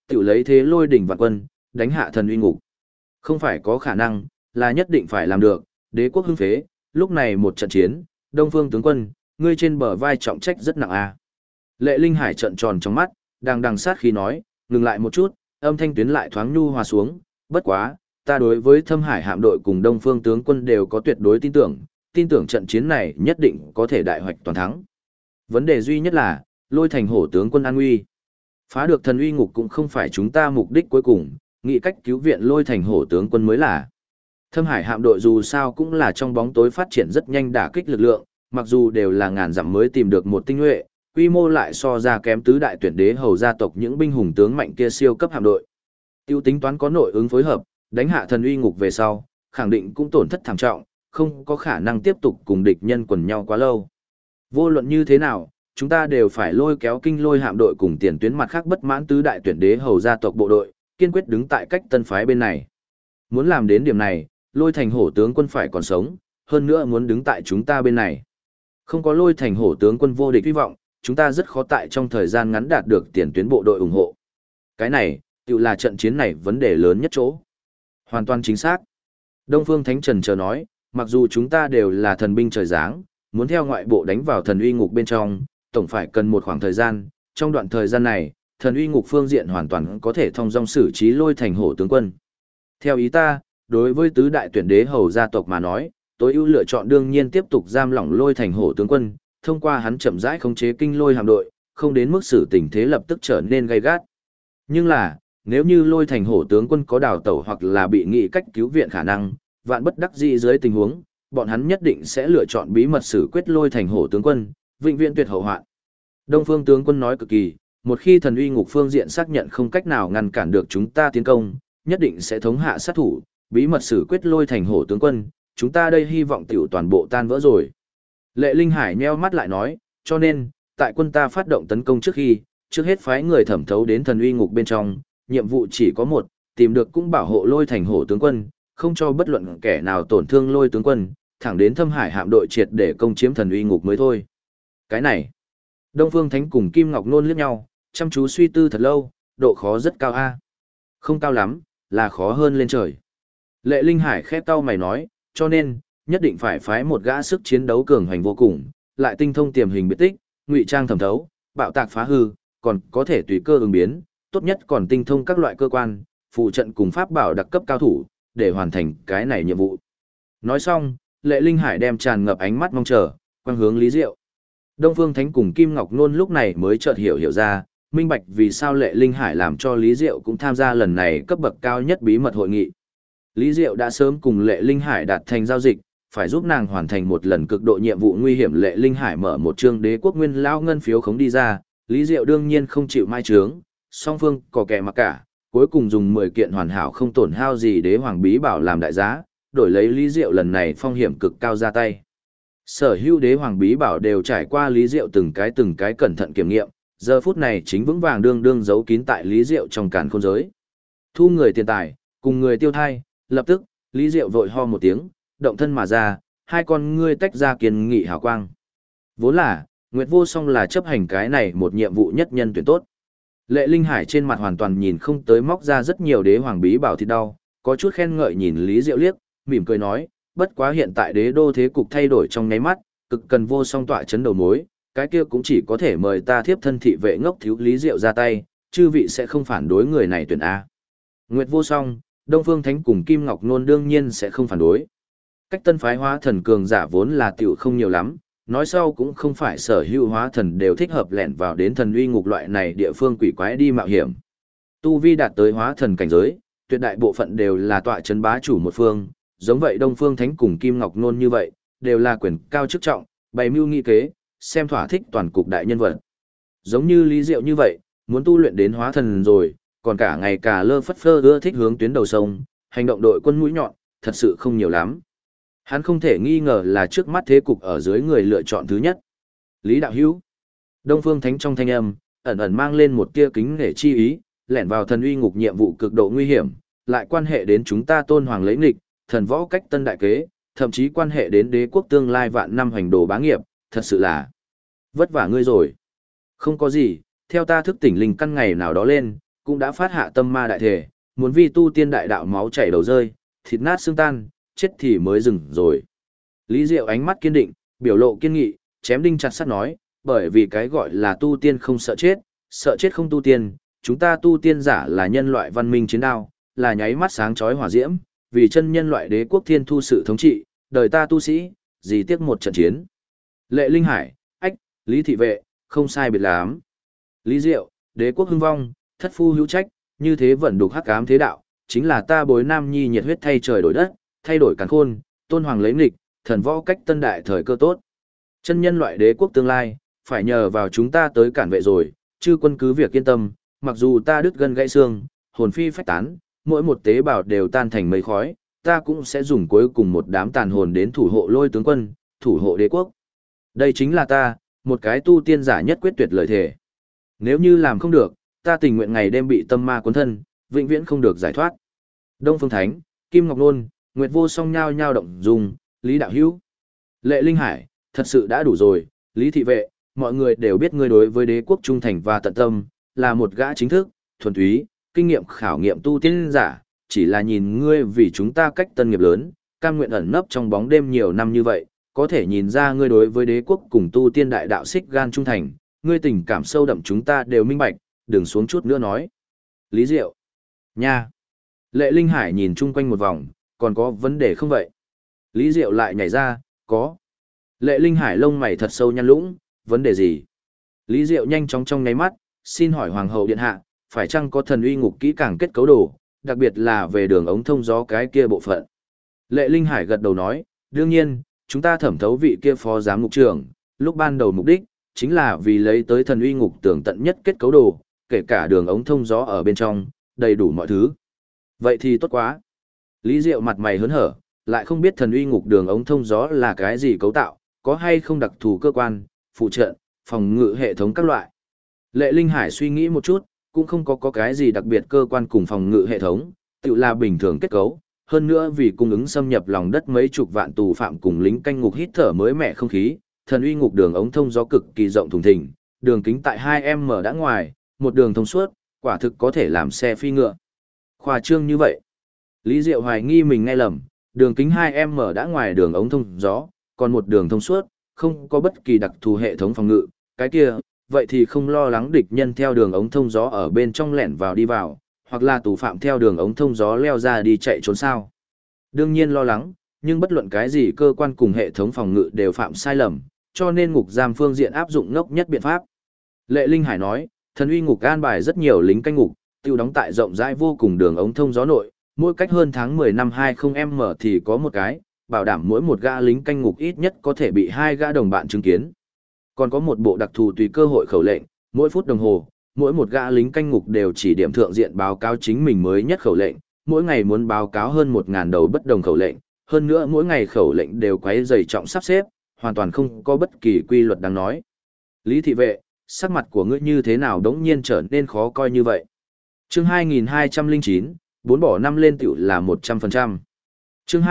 tự lấy thế lôi đỉnh vạn quân, đánh hạ thần uy ngục. Không phải có khả năng, là nhất định phải làm được, đế quốc hưng phế, lúc này một trận chiến, Đông Phương tướng quân, ngươi trên bờ vai trọng trách rất nặng a. Lệ Linh Hải trợn tròn trong mắt, đang đằng sát khí nói, ngừng lại một chút, âm thanh tuyến lại thoáng nhu hòa xuống, bất quá, ta đối với Thâm Hải hạm đội cùng Đông Phương tướng quân đều có tuyệt đối tin tưởng trận chiến này nhất định có thể đại hoạch toàn thắng. Vấn đề duy nhất là, Lôi Thành Hổ tướng quân an nguy. Phá được thần uy ngục cũng không phải chúng ta mục đích cuối cùng, nghĩ cách cứu viện Lôi Thành Hổ tướng quân mới là. Thâm Hải hạm đội dù sao cũng là trong bóng tối phát triển rất nhanh đả kích lực lượng, mặc dù đều là ngàn dặm mới tìm được một tinh nhuệ, quy mô lại so ra kém tứ đại tuyển đế hầu gia tộc những binh hùng tướng mạnh kia siêu cấp hạm đội. Tiêu tính toán có nội ứng phối hợp, đánh hạ thần uy ngục về sau, khẳng định cũng tổn thất thảm trọng, không có khả năng tiếp tục cùng địch nhân quần nhau quá lâu. Vô luận như thế nào, chúng ta đều phải lôi kéo kinh lôi hạm đội cùng tiền tuyến mặt khác bất mãn tứ đại tuyển đế hầu gia tộc bộ đội, kiên quyết đứng tại cách tân phái bên này. Muốn làm đến điểm này, Lôi Thành Hổ tướng quân phải còn sống, hơn nữa muốn đứng tại chúng ta bên này. Không có Lôi Thành Hổ tướng quân vô địch hy vọng, chúng ta rất khó tại trong thời gian ngắn đạt được tiền tuyến bộ đội ủng hộ. Cái này, tự là trận chiến này vấn đề lớn nhất chỗ. Hoàn toàn chính xác. Đông Phương Thánh Trần chờ nói, mặc dù chúng ta đều là thần binh trời giáng, muốn theo ngoại bộ đánh vào thần uy ngục bên trong, tổng phải cần một khoảng thời gian, trong đoạn thời gian này, thần uy ngục phương diện hoàn toàn có thể thông dong xử trí Lôi Thành Hổ tướng quân. Theo ý ta, đối với tứ đại tuyển đế hầu gia tộc mà nói, tối ưu lựa chọn đương nhiên tiếp tục giam lỏng Lôi Thành Hổ tướng quân, thông qua hắn chậm rãi khống chế kinh lôi hạm đội, không đến mức xử tình thế lập tức trở nên gay gắt. Nhưng là, nếu như Lôi Thành Hổ tướng quân có đào tẩu hoặc là bị nghị cách cứu viện khả năng, vạn bất đắc dĩ dưới tình huống, bọn hắn nhất định sẽ lựa chọn bí mật xử quyết Lôi Thành Hổ tướng quân, vĩnh viễn tuyệt hậu hoạn. Đông Phương tướng quân nói cực kỳ, một khi thần uy ngục phương diện xác nhận không cách nào ngăn cản được chúng ta tiến công, nhất định sẽ thống hạ sát thủ, bí mật xử quyết Lôi Thành Hổ tướng quân, chúng ta đây hy vọng tiểu toàn bộ tan vỡ rồi. Lệ Linh Hải nheo mắt lại nói, cho nên, tại quân ta phát động tấn công trước khi, trước hết phái người thẩm thấu đến thần uy ngục bên trong, nhiệm vụ chỉ có một, tìm được cũng bảo hộ Lôi Thành Hổ tướng quân, không cho bất luận kẻ nào tổn thương Lôi tướng quân, thẳng đến Thâm Hải hạm đội triệt để công chiếm thần uy ngục mới thôi. Cái này, Đông Phương Thánh cùng Kim Ngọc Nôn liếc nhau, chăm chú suy tư thật lâu, độ khó rất cao a. Không cao lắm, là khó hơn lên trời. Lệ Linh Hải khép cau mày nói, cho nên, nhất định phải phái một gã sức chiến đấu cường hành vô cùng, lại tinh thông tiềm hình biệt tích, ngụy trang thẩm thấu, bạo tạc phá hư, còn có thể tùy cơ ứng biến, tốt nhất còn tinh thông các loại cơ quan, phụ trận cùng pháp bảo đặc cấp cao thủ, để hoàn thành cái này nhiệm vụ. Nói xong, Lệ Linh Hải đem tràn ngập ánh mắt mong chờ, quang hướng Lý Diệu. Đông Phương Thánh cùng Kim Ngọc Nôn lúc này mới chợt hiểu ra, minh bạch vì sao Lệ Linh Hải làm cho Lý Diệu cũng tham gia lần này cấp bậc cao nhất bí mật hội nghị. Lý Diệu đã sớm cùng Lệ Linh Hải đạt thành giao dịch, phải giúp nàng hoàn thành một lần cực độ nhiệm vụ nguy hiểm. Lệ Linh Hải mở một chương đế quốc nguyên lao ngân phiếu khống đi ra, Lý Diệu đương nhiên không chịu mai trướng, song phương có kẻ mặc cả, cuối cùng dùng 10 kiện hoàn hảo không tổn hao gì đế hoàng bí bảo làm đại giá, đổi lấy Lý Diệu lần này phong hiểm cực cao ra tay. Sở hữu đế hoàng bí bảo đều trải qua Lý Diệu từng cái cẩn thận kiểm nghiệm, giờ phút này chính vững vàng đương giấu kín tại Lý Diệu trong càn khôn giới. Thu người tiền tài, cùng người tiêu thai, lập tức, Lý Diệu vội ho một tiếng, động thân mà ra, hai con ngươi tách ra kiên nghị hào quang. Vốn là, Nguyệt Vô Song là chấp hành cái này một nhiệm vụ nhất nhân tuyển tốt. Lệ Linh Hải trên mặt hoàn toàn nhìn không tới, móc ra rất nhiều đế hoàng bí bảo thịt đau, có chút khen ngợi nhìn Lý Diệu liếc, mỉm cười nói, bất quá hiện tại đế đô thế cục thay đổi trong nháy mắt, cực cần Vô Song tọa chấn đầu mối, cái kia cũng chỉ có thể mời ta thiếp thân thị vệ ngốc thiếu Lý Diệu ra tay, chư vị sẽ không phản đối người này tuyển A. Nguyệt Vô Song, Đông Phương Thánh cùng Kim Ngọc Nôn đương nhiên sẽ không phản đối. Cách tân phái hóa thần cường giả vốn là tiểu không nhiều lắm, nói sau cũng không phải sở hữu hóa thần đều thích hợp lẻn vào đến thần uy ngục loại này địa phương quỷ quái đi mạo hiểm. Tu vi đạt tới hóa thần cảnh giới, tuyệt đại bộ phận đều là tọa chấn bá chủ một phương, giống vậy Đông Phương Thánh cùng Kim Ngọc Nôn như vậy, đều là quyền cao chức trọng, bày mưu nghị kế, xem thỏa thích toàn cục đại nhân vật. Giống như Lý Diệu như vậy, muốn tu luyện đến hóa thần rồi, còn cả ngày cả lơ phất phơ ưa thích hướng tuyến đầu sông, hành động đội quân mũi nhọn, thật sự không nhiều lắm. Hắn không thể nghi ngờ là trước mắt thế cục ở dưới người lựa chọn thứ nhất. Lý đạo hữu. Đông Phương Thánh trong thanh âm, ẩn ẩn mang lên một tia kính nể chi ý, lẻn vào thần uy ngục nhiệm vụ cực độ nguy hiểm, lại quan hệ đến chúng ta Tôn Hoàng lấy nghịch, thần võ cách tân đại kế, thậm chí quan hệ đến đế quốc tương lai vạn năm hành đồ bá nghiệp, thật sự là vất vả ngươi rồi. Không có gì, theo ta thức tỉnh linh căn ngày nào đó lên, cũng đã phát hạ tâm ma đại thể, muốn vi tu tiên đại đạo máu chảy đầu rơi, thịt nát xương tan, chết thì mới dừng rồi. Lý Diệu ánh mắt kiên định, biểu lộ kiên nghị, chém đinh chặt sắt nói, bởi vì cái gọi là tu tiên không sợ chết không tu tiên, chúng ta tu tiên giả là nhân loại văn minh chiến đao, là nháy mắt sáng chói hỏa diễm, vì chân nhân loại đế quốc thiên thu sự thống trị, đời ta tu sĩ, gì tiếc một trận chiến. Lệ Linh Hải, ách, Lý Thị Vệ, không sai biệt lắm. Lý Diệu, đế quốc hưng vong, thất phu hữu trách, như thế vẫn đục hắc ám thế đạo, chính là ta bối nam nhi nhiệt huyết thay trời đổi đất, thay đổi càn khôn, tôn hoàng lấy nghịch, thần võ cách tân đại thời cơ tốt. Chân nhân loại đế quốc tương lai, phải nhờ vào chúng ta tới cản vệ rồi, chư quân cứ việc yên tâm, mặc dù ta đứt gân gãy xương, hồn phi phách tán, mỗi một tế bào đều tan thành mây khói, ta cũng sẽ dùng cuối cùng một đám tàn hồn đến thủ hộ Lôi tướng quân, thủ hộ đế quốc. Đây chính là ta, một cái tu tiên giả nhất quyết tuyệt lời thề. Nếu như làm không được, ta tình nguyện ngày đêm bị tâm ma cuốn thân, vĩnh viễn không được giải thoát. Đông Phương Thánh, Kim Ngọc Nôn, Nguyệt Vô Song nhao nhao động dung, Lý Đạo Hữu. Lệ Linh Hải, thật sự đã đủ rồi, Lý Thị Vệ, mọi người đều biết ngươi đối với đế quốc trung thành và tận tâm, là một gã chính thức, thuần túy, kinh nghiệm khảo nghiệm tu tiên giả, chỉ là nhìn ngươi vì chúng ta cách tân nghiệp lớn, cam nguyện ẩn nấp trong bóng đêm nhiều năm như vậy, có thể nhìn ra ngươi đối với đế quốc cùng tu tiên đại đạo xích gan trung thành, ngươi tình cảm sâu đậm chúng ta đều minh bạch, đừng xuống chút nữa nói. Lý Diệu. Nha. Lệ Linh Hải nhìn chung quanh một vòng, còn có vấn đề không vậy? Lý Diệu lại nhảy ra, có. Lệ Linh Hải lông mày thật sâu nhăn lũng, vấn đề gì? Lý Diệu nhanh chóng trong nháy mắt, xin hỏi Hoàng hậu điện hạ, phải chăng có thần uy ngục kỹ càng kết cấu đồ, đặc biệt là về đường ống thông gió cái kia bộ phận? Lệ Linh Hải gật đầu nói, đương nhiên, chúng ta thẩm thấu vị kia phó giám ngục trưởng, lúc ban đầu mục đích, chính là vì lấy tới thần uy ngục tường tận nhất kết cấu đồ, kể cả đường ống thông gió ở bên trong, đầy đủ mọi thứ. Vậy thì tốt quá. Lý Diệu mặt mày hớn hở, lại không biết thần uy ngục đường ống thông gió là cái gì cấu tạo, có hay không đặc thù cơ quan, phụ trợ, phòng ngự hệ thống các loại. Lệ Linh Hải suy nghĩ một chút, cũng không có cái gì đặc biệt cơ quan cùng phòng ngự hệ thống, tự là bình thường kết cấu. Hơn nữa vì cung ứng xâm nhập lòng đất mấy chục vạn tù phạm cùng lính canh ngục hít thở mới mẻ không khí, thần uy ngục đường ống thông gió cực kỳ rộng thùng thình, đường kính tại 2m đã ngoài, một đường thông suốt, quả thực có thể làm xe phi ngựa. Khoa trương như vậy. Lý Diệu hoài nghi mình nghe lầm, đường kính 2m đã ngoài đường ống thông gió, còn một đường thông suốt, không có bất kỳ đặc thù hệ thống phòng ngự, cái kia, vậy thì không lo lắng địch nhân theo đường ống thông gió ở bên trong lẻn vào đi vào, hoặc là tù phạm theo đường ống thông gió leo ra đi chạy trốn sao. Đương nhiên lo lắng, nhưng bất luận cái gì cơ quan cùng hệ thống phòng ngự đều phạm sai lầm, cho nên ngục giam phương diện áp dụng ngốc nhất biện pháp. Lệ Linh Hải nói, thần uy ngục an bài rất nhiều lính canh ngục, tiêu đóng tại rộng rãi vô cùng đường ống thông gió nội, mỗi cách hơn tháng 10 năm 20m thì có một cái, bảo đảm mỗi một gã lính canh ngục ít nhất có thể bị 2 gã đồng bạn chứng kiến. Còn có một bộ đặc thù tùy cơ hội khẩu lệnh, mỗi phút đồng hồ, mỗi một gã lính canh ngục đều chỉ điểm thượng diện báo cáo chính mình mới nhất khẩu lệnh, mỗi ngày muốn báo cáo hơn 1000 đầu bất đồng khẩu lệnh, hơn nữa mỗi ngày khẩu lệnh đều quấy dày trọng sắp xếp, hoàn toàn không có bất kỳ quy luật đáng nói. Lý Thị Vệ, sắc mặt của ngươi như thế nào đống nhiên trở nên khó coi như vậy? Chương 2209, 4 bỏ 5 lên tiểu là 100%. Chương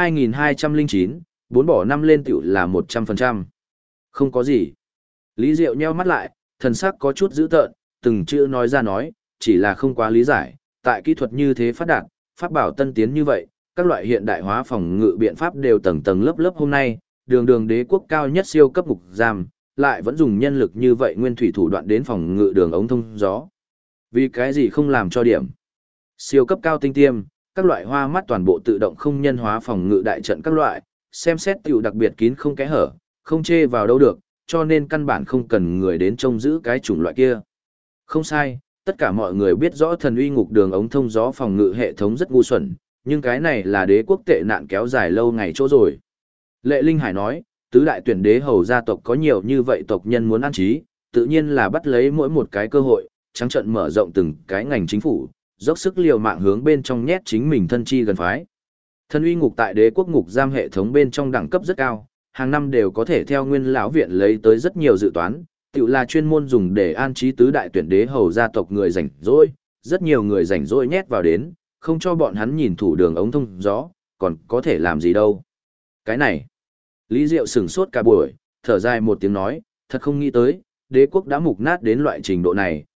2209, 4 bỏ 5 lên tiểu là 100%. Không có gì. Lý Diệu nheo mắt lại, thần sắc có chút dữ tợn, từng chữ nói ra nói, chỉ là không quá lý giải, tại kỹ thuật như thế phát đạt, pháp bảo tân tiến như vậy, các loại hiện đại hóa phòng ngự biện pháp đều tầng tầng lớp lớp hôm nay, đường đế quốc cao nhất siêu cấp ngục giam, lại vẫn dùng nhân lực như vậy nguyên thủy thủ đoạn đến phòng ngự đường ống thông gió. Vì cái gì không làm cho điểm? Siêu cấp cao tinh tiêm, các loại hoa mắt toàn bộ tự động không nhân hóa phòng ngự đại trận các loại, xem xét tiểu đặc biệt kín không kẽ hở, không chê vào đâu được, cho nên căn bản không cần người đến trông giữ cái chủng loại kia. Không sai, tất cả mọi người biết rõ thần uy ngục đường ống thông gió phòng ngự hệ thống rất ngu xuẩn, nhưng cái này là đế quốc tệ nạn kéo dài lâu ngày chỗ rồi. Lệ Linh Hải nói, tứ đại tuyển đế hầu gia tộc có nhiều như vậy tộc nhân muốn an trí, tự nhiên là bắt lấy mỗi một cái cơ hội, trắng trận mở rộng từng cái ngành chính phủ, dốc sức liều mạng hướng bên trong nhét chính mình thân chi gần phái. Thần uy ngục tại đế quốc ngục giam hệ thống bên trong đẳng cấp rất cao, hàng năm đều có thể theo nguyên lão viện lấy tới rất nhiều dự toán, tự là chuyên môn dùng để an trí tứ đại tuyển đế hầu gia tộc người rảnh rỗi, rất nhiều người rảnh rỗi nhét vào đến, không cho bọn hắn nhìn thủ đường ống thông gió, còn có thể làm gì đâu. Cái này, Lý Diệu sửng sốt cả buổi, thở dài một tiếng nói, thật không nghĩ tới, đế quốc đã mục nát đến loại trình độ này,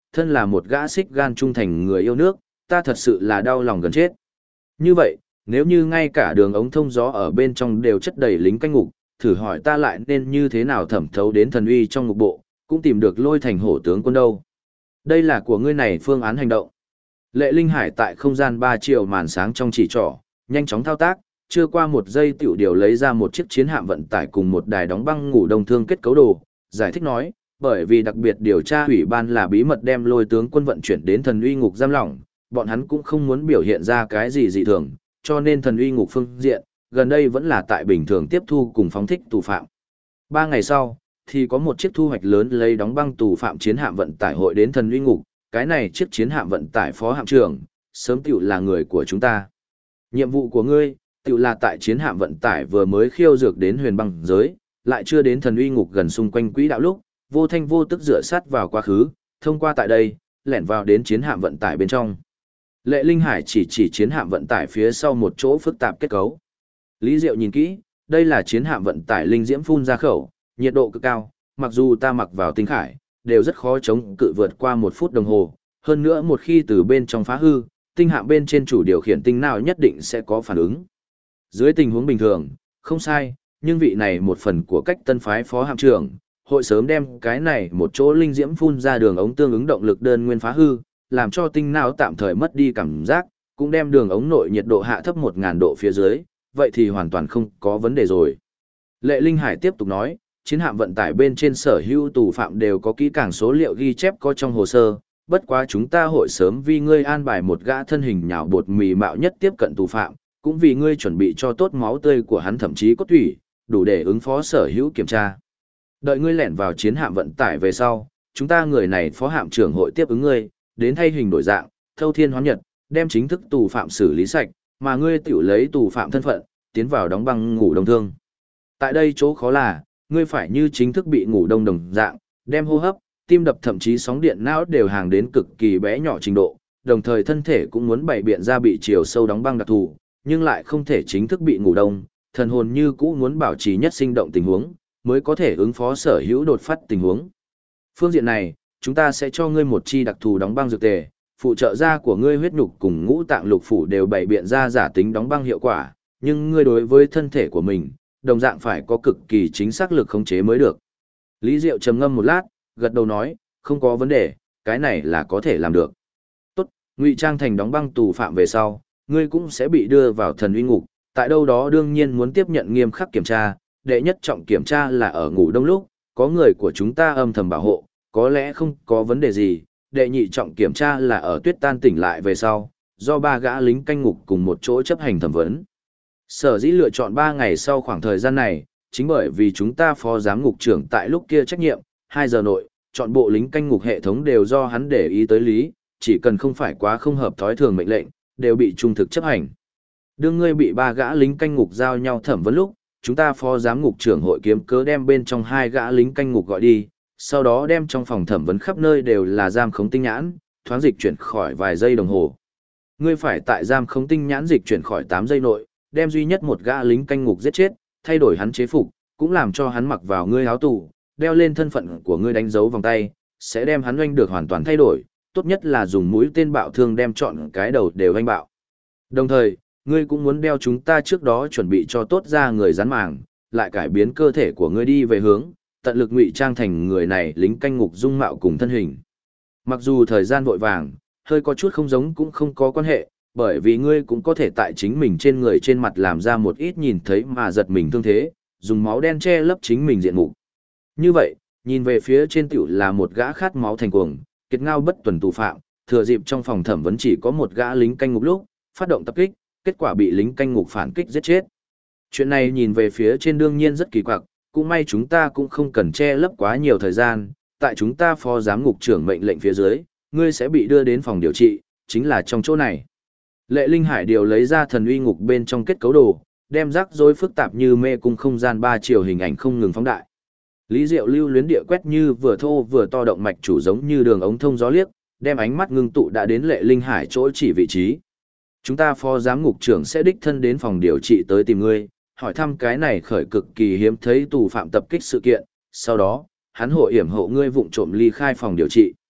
thân là một gã xích gan trung thành người yêu nước, ta thật sự là đau lòng gần chết. Như vậy, nếu như ngay cả đường ống thông gió ở bên trong đều chất đầy lính canh ngục, thử hỏi ta lại nên như thế nào thẩm thấu đến thần uy trong ngục bộ, cũng tìm được Lôi Thành hổ tướng quân đâu. Đây là của ngươi này phương án hành động. Lệ Linh Hải tại không gian 3 triệu màn sáng trong chỉ trỏ, nhanh chóng thao tác, chưa qua một giây tiểu điều lấy ra một chiếc chiến hạm vận tải cùng một đài đóng băng ngủ đông thương kết cấu đồ, giải thích nói, bởi vì đặc biệt điều tra ủy ban là bí mật đem Lôi tướng quân vận chuyển đến thần uy ngục giam lỏng, bọn hắn cũng không muốn biểu hiện ra cái gì dị thường, cho nên thần uy ngục phương diện, gần đây vẫn là tại bình thường tiếp thu cùng phóng thích tù phạm. 3 ngày sau, thì có một chiếc thu hoạch lớn lấy đóng băng tù phạm chiến hạm vận tải hội đến thần uy ngục, cái này chiếc chiến hạm vận tải phó hạm trưởng, sớm tiểu là người của chúng ta. Nhiệm vụ của ngươi, tiểu là tại chiến hạm vận tải vừa mới khiêu dược đến huyền băng giới, lại chưa đến thần uy ngục gần xung quanh quỹ đạo lúc, vô thanh vô tức dựa sát vào quá khứ, thông qua tại đây, lẻn vào đến chiến hạm vận tải bên trong. Lệ Linh Hải chỉ chiến hạm vận tải phía sau một chỗ phức tạp kết cấu. Lý Diệu nhìn kỹ, đây là chiến hạm vận tải linh diễm phun ra khẩu, nhiệt độ cực cao, mặc dù ta mặc vào tinh khải, đều rất khó chống cự vượt qua 1 phút đồng hồ, hơn nữa một khi từ bên trong phá hư, tinh hạm bên trên chủ điều khiển tinh nào nhất định sẽ có phản ứng. Dưới tình huống bình thường, không sai, nhưng vị này một phần của cách tân phái phó hạm trưởng, hội sớm đem cái này một chỗ linh diễm phun ra đường ống tương ứng động lực đơn nguyên phá hư, làm cho tinh não tạm thời mất đi cảm giác, cũng đem đường ống nội nhiệt độ hạ thấp 1000 độ phía dưới, vậy thì hoàn toàn không có vấn đề rồi. Lệ Linh Hải tiếp tục nói, chiến hạm vận tải bên trên sở hữu tù phạm đều có kỹ càng số liệu ghi chép có trong hồ sơ, bất quá chúng ta hội sớm vì ngươi an bài một gã thân hình nhào bột mì mạo nhất tiếp cận tù phạm, cũng vì ngươi chuẩn bị cho tốt máu tươi của hắn thậm chí cốt thủy, đủ để ứng phó sở hữu kiểm tra. Đợi ngươi lẻn vào chiến hạm vận tải về sau, chúng ta người này phó hạm trưởng hội tiếp ứng ngươi, đến thay hình đổi dạng, thâu thiên hóa nhật, đem chính thức tù phạm xử lý sạch, mà ngươi tiểu lấy tù phạm thân phận, tiến vào đóng băng ngủ đông thương. Tại đây chỗ khó là, ngươi phải như chính thức bị ngủ đông đồng dạng, đem hô hấp, tim đập thậm chí sóng điện não đều hàng đến cực kỳ bé nhỏ trình độ, đồng thời thân thể cũng muốn bày biện ra bị chiều sâu đóng băng đặc thù, nhưng lại không thể chính thức bị ngủ đông, thần hồn như cũ muốn bảo trì nhất sinh động tình huống, mới có thể ứng phó sở hữu đột phát tình huống. Phương diện này, chúng ta sẽ cho ngươi một chi đặc thù đóng băng dược tề, phụ trợ da của ngươi huyết nhục cùng ngũ tạng lục phủ đều bày biện ra giả tính đóng băng hiệu quả, nhưng ngươi đối với thân thể của mình, đồng dạng phải có cực kỳ chính xác lực khống chế mới được. Lý Diệu trầm ngâm một lát, gật đầu nói, không có vấn đề, cái này là có thể làm được. Tốt, ngụy trang thành đóng băng tù phạm về sau, ngươi cũng sẽ bị đưa vào thần uy ngục, tại đâu đó đương nhiên muốn tiếp nhận nghiêm khắc kiểm tra, đệ nhất trọng kiểm tra là ở ngủ đông lúc, có người của chúng ta âm thầm bảo hộ, có lẽ không có vấn đề gì, đệ nhị trọng kiểm tra là ở tuyết tan tỉnh lại về sau, do 3 gã lính canh ngục cùng một chỗ chấp hành thẩm vấn. Sở dĩ lựa chọn 3 ngày sau khoảng thời gian này, chính bởi vì chúng ta phó giám ngục trưởng tại lúc kia trách nhiệm, 2 giờ nội, chọn bộ lính canh ngục hệ thống đều do hắn để ý tới lý, chỉ cần không phải quá không hợp thói thường mệnh lệnh, đều bị trung thực chấp hành. Đương ngươi bị 3 gã lính canh ngục giao nhau thẩm vấn lúc, chúng ta phó giám ngục trưởng hội kiếm cớ đem bên trong 2 gã lính canh ngục gọi đi, sau đó đem trong phòng thẩm vấn khắp nơi đều là giam khống tinh nhãn, thoáng dịch chuyển khỏi vài giây đồng hồ. Ngươi phải tại giam khống tinh nhãn dịch chuyển khỏi 8 giây nội, đem duy nhất một gã lính canh ngục giết chết, thay đổi hắn chế phục, cũng làm cho hắn mặc vào ngươi áo tù, đeo lên thân phận của ngươi đánh dấu vòng tay, sẽ đem hắn oanh được hoàn toàn thay đổi, tốt nhất là dùng mũi tên bạo thương đem trọn cái đầu đều oanh bạo. Đồng thời, ngươi cũng muốn đeo chúng ta trước đó chuẩn bị cho tốt ra người rắn màng, lại cải biến cơ thể của ngươi đi về hướng, tận lực ngụy trang thành người này lính canh ngục dung mạo cùng thân hình. Mặc dù thời gian vội vàng, hơi có chút không giống cũng không có quan hệ, bởi vì ngươi cũng có thể tại chính mình trên người trên mặt làm ra một ít nhìn thấy mà giật mình thương thế, dùng máu đen che lấp chính mình diện mục. Như vậy, nhìn về phía trên tiểu là một gã khát máu thành cuồng, kiệt ngao bất tuần tù phạm, thừa dịp trong phòng thẩm vấn chỉ có một gã lính canh ngục lúc, phát động tập kích, kết quả bị lính canh ngục phản kích giết chết. Chuyện này nhìn về phía trên đương nhiên rất kỳ quặc, cũng may chúng ta cũng không cần che lấp quá nhiều thời gian, tại chúng ta phó giám ngục trưởng mệnh lệnh phía dưới, ngươi sẽ bị đưa đến phòng điều trị, chính là trong chỗ này. Lệ Linh Hải điều lấy ra thần uy ngục bên trong kết cấu đồ, đem rắc rối phức tạp như mê cung không gian 3 chiều hình ảnh không ngừng phóng đại. Lý Diệu lưu luyến địa quét như vừa thô vừa to động mạch chủ giống như đường ống thông gió liếc, đem ánh mắt ngưng tụ đã đến Lệ Linh Hải chỗ chỉ vị trí. Chúng ta phó giám ngục trưởng sẽ đích thân đến phòng điều trị tới tìm ngươi, hỏi thăm cái này khởi cực kỳ hiếm thấy tù phạm tập kích sự kiện, sau đó, hắn hội hiểm hộ ngươi vụng trộm ly khai phòng điều trị.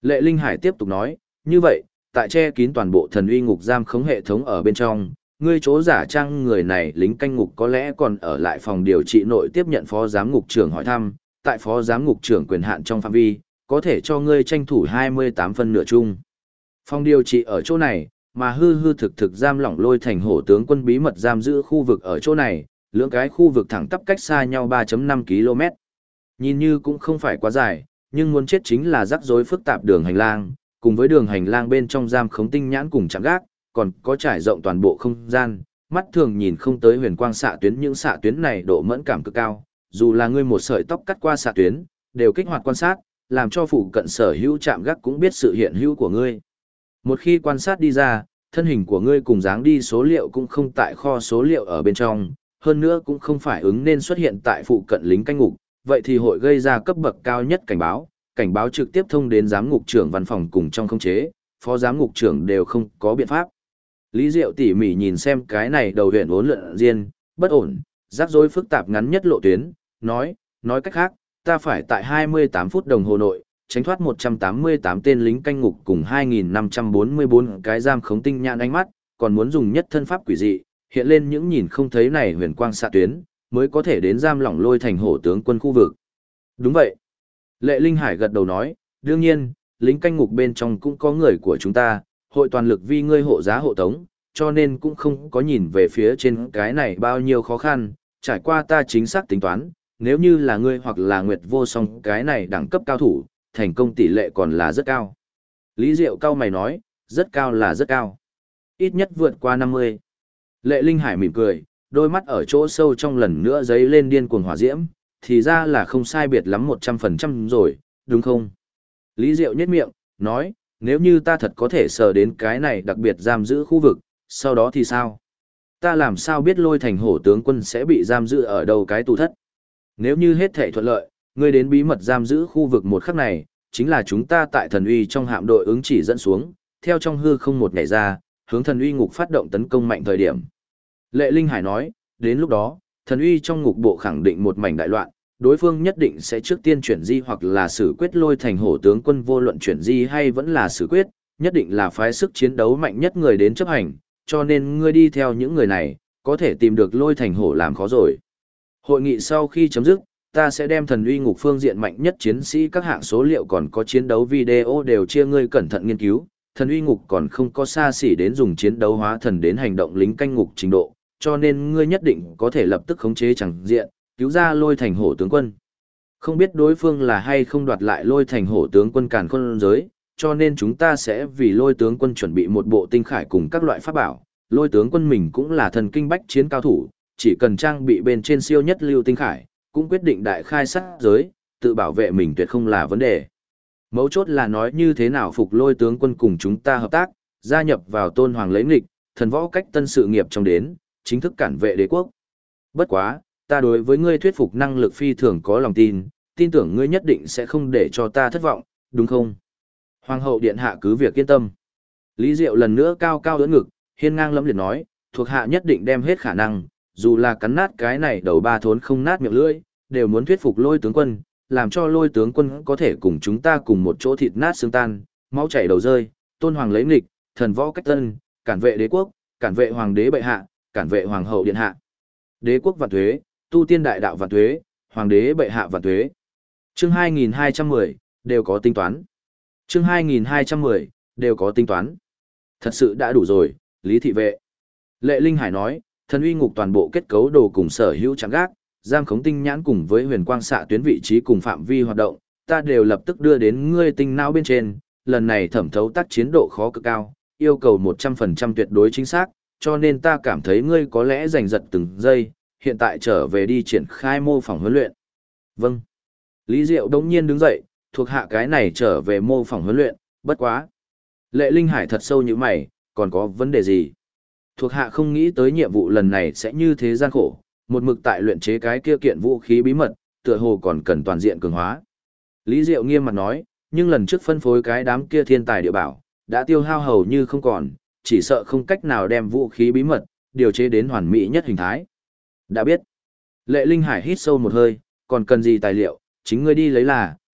Lệ Linh Hải tiếp tục nói, như vậy, tại che kín toàn bộ thần uy ngục giam khống hệ thống ở bên trong, ngươi chỗ giả trang người này lính canh ngục có lẽ còn ở lại phòng điều trị nội tiếp nhận phó giám ngục trưởng hỏi thăm, tại phó giám ngục trưởng quyền hạn trong phạm vi, có thể cho ngươi tranh thủ 28 phân nửa chung. Phòng điều trị ở chỗ này, mà hư hư thực thực giam lỏng Lôi Thành Hổ tướng quân bí mật giam giữ khu vực ở chỗ này, lưỡng cái khu vực thẳng tắp cách xa nhau 3.5 km. Nhìn như cũng không phải quá dài, nhưng muốn chết chính là rắc rối phức tạp đường hành lang, cùng với đường hành lang bên trong giam khống tinh nhãn cùng chạm gác, còn có trải rộng toàn bộ không gian, mắt thường nhìn không tới huyền quang xạ tuyến, những xạ tuyến này độ mẫn cảm cực cao, dù là ngươi một sợi tóc cắt qua xạ tuyến, đều kích hoạt quan sát, làm cho phụ cận sở hữu chạm gác cũng biết sự hiện hữu của ngươi. Một khi quan sát đi ra, thân hình của ngươi cùng dáng đi số liệu cũng không tại kho số liệu ở bên trong, hơn nữa cũng không phải ứng nên xuất hiện tại phụ cận lính canh ngục, vậy thì hội gây ra cấp bậc cao nhất cảnh báo trực tiếp thông đến giám ngục trưởng văn phòng cùng trong khống chế, phó giám ngục trưởng đều không có biện pháp. Lý Diệu tỉ mỉ nhìn xem cái này đầu huyện uốn lượn riêng, bất ổn, rắc rối phức tạp ngắn nhất lộ tuyến, nói cách khác, ta phải tại 28 phút đồng hồ nội, tránh thoát 188 tên lính canh ngục cùng 2.544 cái giam khống tinh nhãn ánh mắt, còn muốn dùng nhất thân pháp quỷ dị, hiện lên những nhìn không thấy này huyền quang xạ tuyến, mới có thể đến giam lỏng Lôi Thành Hổ tướng quân khu vực. Đúng vậy. Lệ Linh Hải gật đầu nói, đương nhiên, lính canh ngục bên trong cũng có người của chúng ta, hội toàn lực vì ngươi hộ giá hộ tống, cho nên cũng không có nhìn về phía trên cái này bao nhiêu khó khăn, trải qua ta chính xác tính toán, nếu như là ngươi hoặc là Nguyệt Vô Song cái này đẳng cấp cao thủ, thành công tỷ lệ còn là rất cao. Lý Diệu cao mày nói, rất cao là rất cao. Ít nhất vượt qua 50. Lệ Linh Hải mỉm cười, đôi mắt ở chỗ sâu trong lần nữa giấy lên điên cuồng hỏa diễm, thì ra là không sai biệt lắm 100% rồi, đúng không? Lý Diệu nhếch miệng, nói, nếu như ta thật có thể sờ đến cái này đặc biệt giam giữ khu vực, sau đó thì sao? Ta làm sao biết Lôi Thành Hổ tướng quân sẽ bị giam giữ ở đâu cái tù thất? Nếu như hết thảy thuận lợi, ngươi đến bí mật giam giữ khu vực một khắc này, chính là chúng ta tại thần uy trong hạm đội ứng chỉ dẫn xuống, theo trong hư không một nhảy ra, hướng thần uy ngục phát động tấn công mạnh thời điểm. Lệ Linh Hải nói, đến lúc đó, thần uy trong ngục bộ khẳng định một mảnh đại loạn, đối phương nhất định sẽ trước tiên chuyển di hoặc là xử quyết Lôi Thành Hổ tướng quân, vô luận chuyển di hay vẫn là xử quyết, nhất định là phái sức chiến đấu mạnh nhất người đến chấp hành, cho nên ngươi đi theo những người này, có thể tìm được Lôi Thành Hổ làm khó rồi. Hội nghị sau khi chấm dứt, ta sẽ đem thần uy ngục phương diện mạnh nhất chiến sĩ các hạng số liệu còn có chiến đấu video đều chia ngươi cẩn thận nghiên cứu. Thần uy ngục còn không có xa xỉ đến dùng chiến đấu hóa thần đến hành động lính canh ngục trình độ, cho nên ngươi nhất định có thể lập tức khống chế chẳng diện, cứu ra Lôi Thành Hổ tướng quân. Không biết đối phương là hay không đoạt lại Lôi Thành Hổ tướng quân càn khôn giới, cho nên chúng ta sẽ vì Lôi tướng quân chuẩn bị một bộ tinh khải cùng các loại pháp bảo. Lôi tướng quân mình cũng là thần kinh bách chiến cao thủ, chỉ cần trang bị bên trên siêu nhất lưu tinh khải, cũng quyết định đại khai sát giới, tự bảo vệ mình tuyệt không là vấn đề. Mấu chốt là nói như thế nào phục Lôi tướng quân cùng chúng ta hợp tác, gia nhập vào Tôn Hoàng lấy nghịch, thần võ cách tân sự nghiệp trong đến, chính thức cản vệ đế quốc. Bất quá, ta đối với ngươi thuyết phục năng lực phi thường có lòng tin, tin tưởng ngươi nhất định sẽ không để cho ta thất vọng, đúng không? Hoàng hậu điện hạ cứ việc yên tâm. Lý Diệu lần nữa cao cao đỡ ngực, hiên ngang lẫm liệt nói, thuộc hạ nhất định đem hết khả năng, dù là cắn nát cái này đầu ba thốn không nát miệng lưỡi, đều muốn thuyết phục Lôi tướng quân, làm cho Lôi tướng quân có thể cùng chúng ta cùng một chỗ thịt nát xương tan, máu chảy đầu rơi, Tôn Hoàng lấy nghịch, thần võ cách tân, cản vệ đế quốc, cản vệ hoàng đế bệ hạ, cản vệ hoàng hậu điện hạ. Đế quốc vạn thuế, tu tiên đại đạo vạn thuế, hoàng đế bệ hạ vạn thuế. Chương 2210, đều có tính toán. Chương 2210, đều có tính toán. Thật sự đã đủ rồi, Lý thị vệ. Lệ Linh Hải nói, thần uy ngục toàn bộ kết cấu đồ cùng sở hữu trạm gác, giam khống tinh nhãn cùng với huyền quang xạ tuyến vị trí cùng phạm vi hoạt động, ta đều lập tức đưa đến ngươi tinh não bên trên, lần này thẩm thấu tác chiến độ khó cực cao, yêu cầu 100% tuyệt đối chính xác, cho nên ta cảm thấy ngươi có lẽ giành giật từng giây, hiện tại trở về đi triển khai mô phỏng huấn luyện. Vâng. Lý Diệu đống nhiên đứng dậy, thuộc hạ cái này trở về mô phỏng huấn luyện, bất quá. Lệ Linh Hải thật sâu như mày, còn có vấn đề gì? Thuộc hạ không nghĩ tới nhiệm vụ lần này sẽ như thế gian khổ, một mực tại luyện chế cái kia kiện vũ khí bí mật, tựa hồ còn cần toàn diện cường hóa. Lý Diệu nghiêm mặt nói, nhưng lần trước phân phối cái đám kia thiên tài địa bảo, đã tiêu hao hầu như không còn, chỉ sợ không cách nào đem vũ khí bí mật, điều chế đến hoàn mỹ nhất hình thái. Đã biết. Lệ Linh Hải hít sâu một hơi, còn cần gì tài liệu, chính ngươi đi lấy là,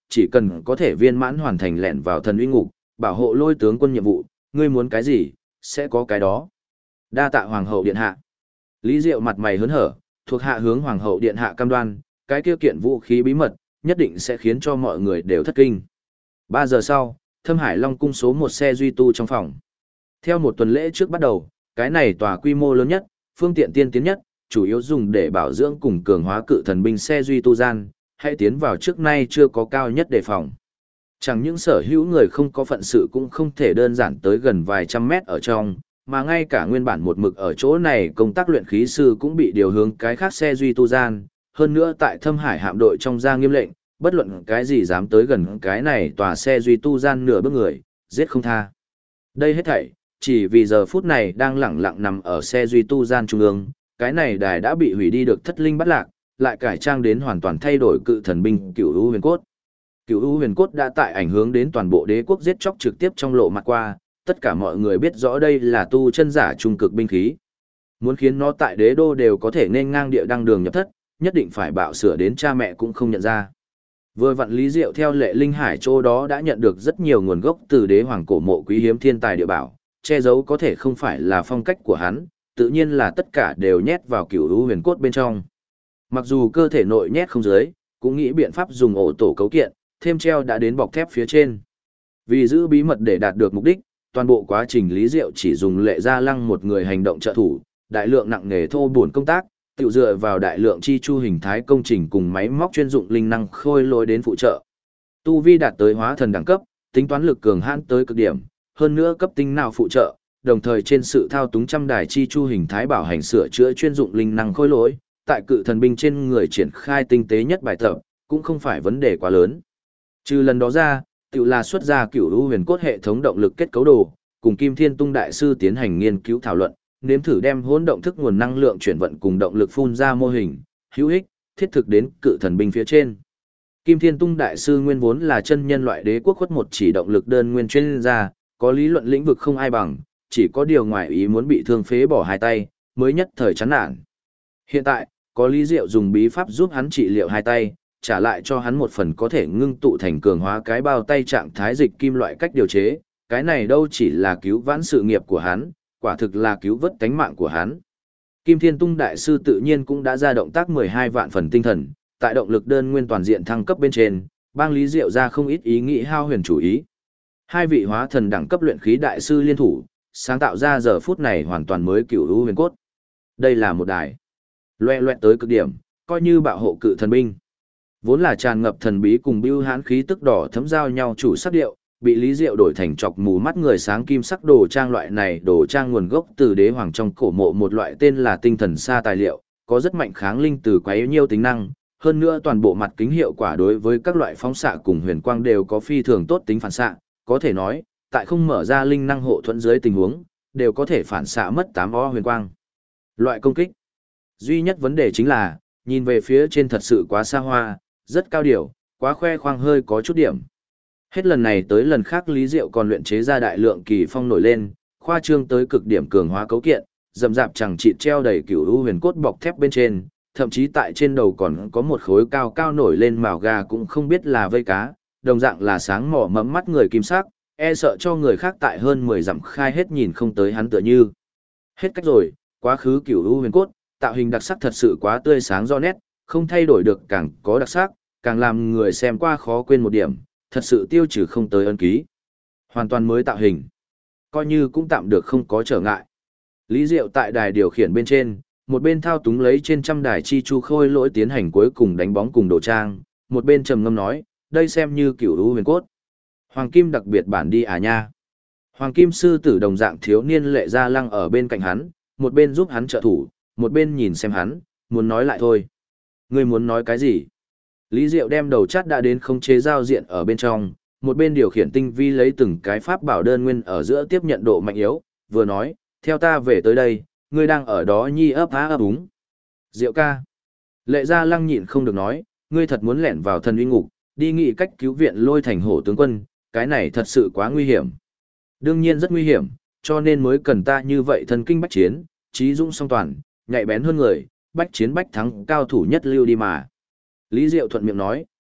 chỉ cần có thể viên mãn hoàn thành lẻn vào thần uy ngục, bảo hộ lôi tướng quân nhiệm vụ, ngươi muốn cái gì, sẽ có cái đó. Đa tạ hoàng hậu điện hạ. Lý Diệu mặt mày hớn hở, thuộc hạ hướng hoàng hậu điện hạ cam đoan, cái kia kiện vũ khí bí mật, nhất định sẽ khiến cho mọi người đều thất kinh. 3 giờ sau, Thâm Hải Long cung số 1 xe duy tu trong phòng. Theo một tuần lễ trước bắt đầu, cái này tòa quy mô lớn nhất, phương tiện tiên tiến nhất, chủ yếu dùng để bảo dưỡng cùng cường hóa cự thần binh xe duy tu gian, hãy tiến vào trước nay chưa có cao nhất đề phòng. Chẳng những sở hữu người không có phận sự cũng không thể đơn giản tới gần vài trăm mét ở trong, mà ngay cả nguyên bản một mực ở chỗ này công tác luyện khí sư cũng bị điều hướng cái khác xe duy tu gian, hơn nữa tại Thâm Hải hạm đội trong ra nghiêm lệnh, bất luận cái gì dám tới gần cái này tòa xe duy tu gian nửa bước người, giết không tha. Đây hết thảy, chỉ vì giờ phút này đang lẳng lặng nằm ở xe duy tu gian trung ương, cái này đài đã bị hủy đi được thất linh bắt lạc, lại cải trang đến hoàn toàn thay đổi cự thần binh Cửu U Huyền Cốt. Cửu U Huyền Cốt đã tại ảnh hưởng đến toàn bộ đế quốc giết chóc trực tiếp trong lộ mặt qua, tất cả mọi người biết rõ đây là tu chân giả trung cực binh khí. Muốn khiến nó tại đế đô đều có thể nên ngang địa đăng đường nhập thất, nhất định phải bạo sửa đến cha mẹ cũng không nhận ra. Vừa vặn Lý Diệu theo lệ linh hải chỗ đó đã nhận được rất nhiều nguồn gốc từ đế hoàng cổ mộ quý hiếm thiên tài địa bảo, che giấu có thể không phải là phong cách của hắn, tự nhiên là tất cả đều nhét vào Cửu U Huyền Cốt bên trong. Mặc dù cơ thể nội nhét không dưới, cũng nghĩ biện pháp dùng ổ tổ cấu kiện, thêm treo đã đến bọc thép phía trên. Vì giữ bí mật để đạt được mục đích, toàn bộ quá trình Lý Diệu chỉ dùng Lệ Gia Lăng một người hành động trợ thủ, đại lượng nặng nghề thô buồn công tác, tự dựa vào đại lượng chi chu hình thái công trình cùng máy móc chuyên dụng linh năng khôi lối đến phụ trợ. Tu vi đạt tới hóa thần đẳng cấp, tính toán lực cường hãn tới cực điểm, hơn nữa cấp tinh nào phụ trợ, đồng thời trên sự thao túng trăm đài chi chu hình thái bảo hành sửa chữa chuyên dụng linh năng khôi lối, tại cự thần binh trên người triển khai tinh tế nhất bài tập, cũng không phải vấn đề quá lớn. Trừ lần đó ra, tự là xuất ra Cửu U Huyền Cốt hệ thống động lực kết cấu đồ, cùng Kim Thiên Tung đại sư tiến hành nghiên cứu thảo luận, nếm thử đem hỗn động thức nguồn năng lượng chuyển vận cùng động lực phun ra mô hình, hữu ích, thiết thực đến cự thần binh phía trên. Kim Thiên Tung đại sư nguyên vốn là chân nhân loại đế quốc khuất một chỉ động lực đơn nguyên chuyên gia, có lý luận lĩnh vực không ai bằng, chỉ có điều ngoài ý muốn bị thương phế bỏ hai tay, mới nhất thời chán nản. Hiện tại, có Lý Diệu dùng bí pháp giúp hắn trị liệu hai tay, trả lại cho hắn một phần có thể ngưng tụ thành cường hóa cái bao tay trạng thái dịch kim loại cách điều chế, cái này đâu chỉ là cứu vãn sự nghiệp của hắn, quả thực là cứu vớt tánh mạng của hắn. Kim Thiên Tung đại sư tự nhiên cũng đã ra động tác 12 vạn phần tinh thần, tại động lực đơn nguyên toàn diện thăng cấp bên trên, bang Lý Diệu ra không ít ý nghĩ hao huyền chủ ý. Hai vị hóa thần đẳng cấp luyện khí đại sư liên thủ, sáng tạo ra giờ phút này hoàn toàn mới Cửu U Huyền Cốt. Đây là một đài loe loẹt tới cực điểm, coi như bạo hộ cự thần binh. Vốn là tràn ngập thần bí cùng bưu hán khí tức đỏ thấm giao nhau chủ sắc điệu, bị Lý Diệu đổi thành chọc mù mắt người sáng kim sắc đồ trang loại này, đồ trang nguồn gốc từ đế hoàng trong cổ mộ một loại tên là tinh thần sa tài liệu, có rất mạnh kháng linh từ quấy nhiêu tính năng, hơn nữa toàn bộ mặt kính hiệu quả đối với các loại phóng xạ cùng huyền quang đều có phi thường tốt tính phản xạ, có thể nói, tại không mở ra linh năng hộ thuẫn dưới tình huống, đều có thể phản xạ mất 8 o huyền quang. Loại công kích. Duy nhất vấn đề chính là, nhìn về phía trên thật sự quá xa hoa, rất cao điệu, quá khoe khoang hơi có chút điểm. Hết lần này tới lần khác Lý Diệu còn luyện chế ra đại lượng kỳ phong nổi lên, khoa trương tới cực điểm cường hóa cấu kiện, rậm rạp chẳng chịt treo đầy Cửu U Huyền Cốt bọc thép bên trên, thậm chí tại trên đầu còn có một khối cao cao nổi lên mào gà cũng không biết là vây cá, đồng dạng là sáng mỏ mẫm mắt người kim sắc, e sợ cho người khác tại hơn 10 dặm khai hết nhìn không tới hắn tựa như. Hết cách rồi, quá khứ Cửu U Huyền Cốt, tạo hình đặc sắc thật sự quá tươi sáng do nét, không thay đổi được càng có đặc sắc, càng làm người xem qua khó quên một điểm, thật sự tiêu trừ không tới ân ký. Hoàn toàn mới tạo hình, coi như cũng tạm được không có trở ngại. Lý Diệu tại đài điều khiển bên trên, một bên thao túng lấy trên trăm đài chi chu khôi lỗi tiến hành cuối cùng đánh bóng cùng đồ trang, một bên trầm ngâm nói, đây xem như Cửu U Huyền Cốt. Hoàng Kim đặc biệt bản đi à nha. Hoàng Kim sư tử đồng dạng thiếu niên Lệ Gia Lăng ở bên cạnh hắn, một bên giúp hắn trợ thủ, một bên nhìn xem hắn, muốn nói lại thôi. Ngươi muốn nói cái gì? Lý Diệu đem đầu chát đã đến không chế giao diện ở bên trong, một bên điều khiển tinh vi lấy từng cái pháp bảo đơn nguyên ở giữa tiếp nhận độ mạnh yếu, vừa nói, theo ta về tới đây, ngươi đang ở đó nhi ấp á ấp úng. Diệu ca. Lệ Gia Lăng nhịn không được nói, ngươi thật muốn lẻn vào thần uy ngục, đi nghị cách cứu viện Lôi Thành Hổ tướng quân, cái này thật sự quá nguy hiểm. Đương nhiên rất nguy hiểm, cho nên mới cần ta như vậy thần kinh bách chiến, trí dũng song toàn, nhạy bén hơn người, bách chiến bách thắng cao thủ nhất lưu đi mà. Lý Diệu thuận miệng nói,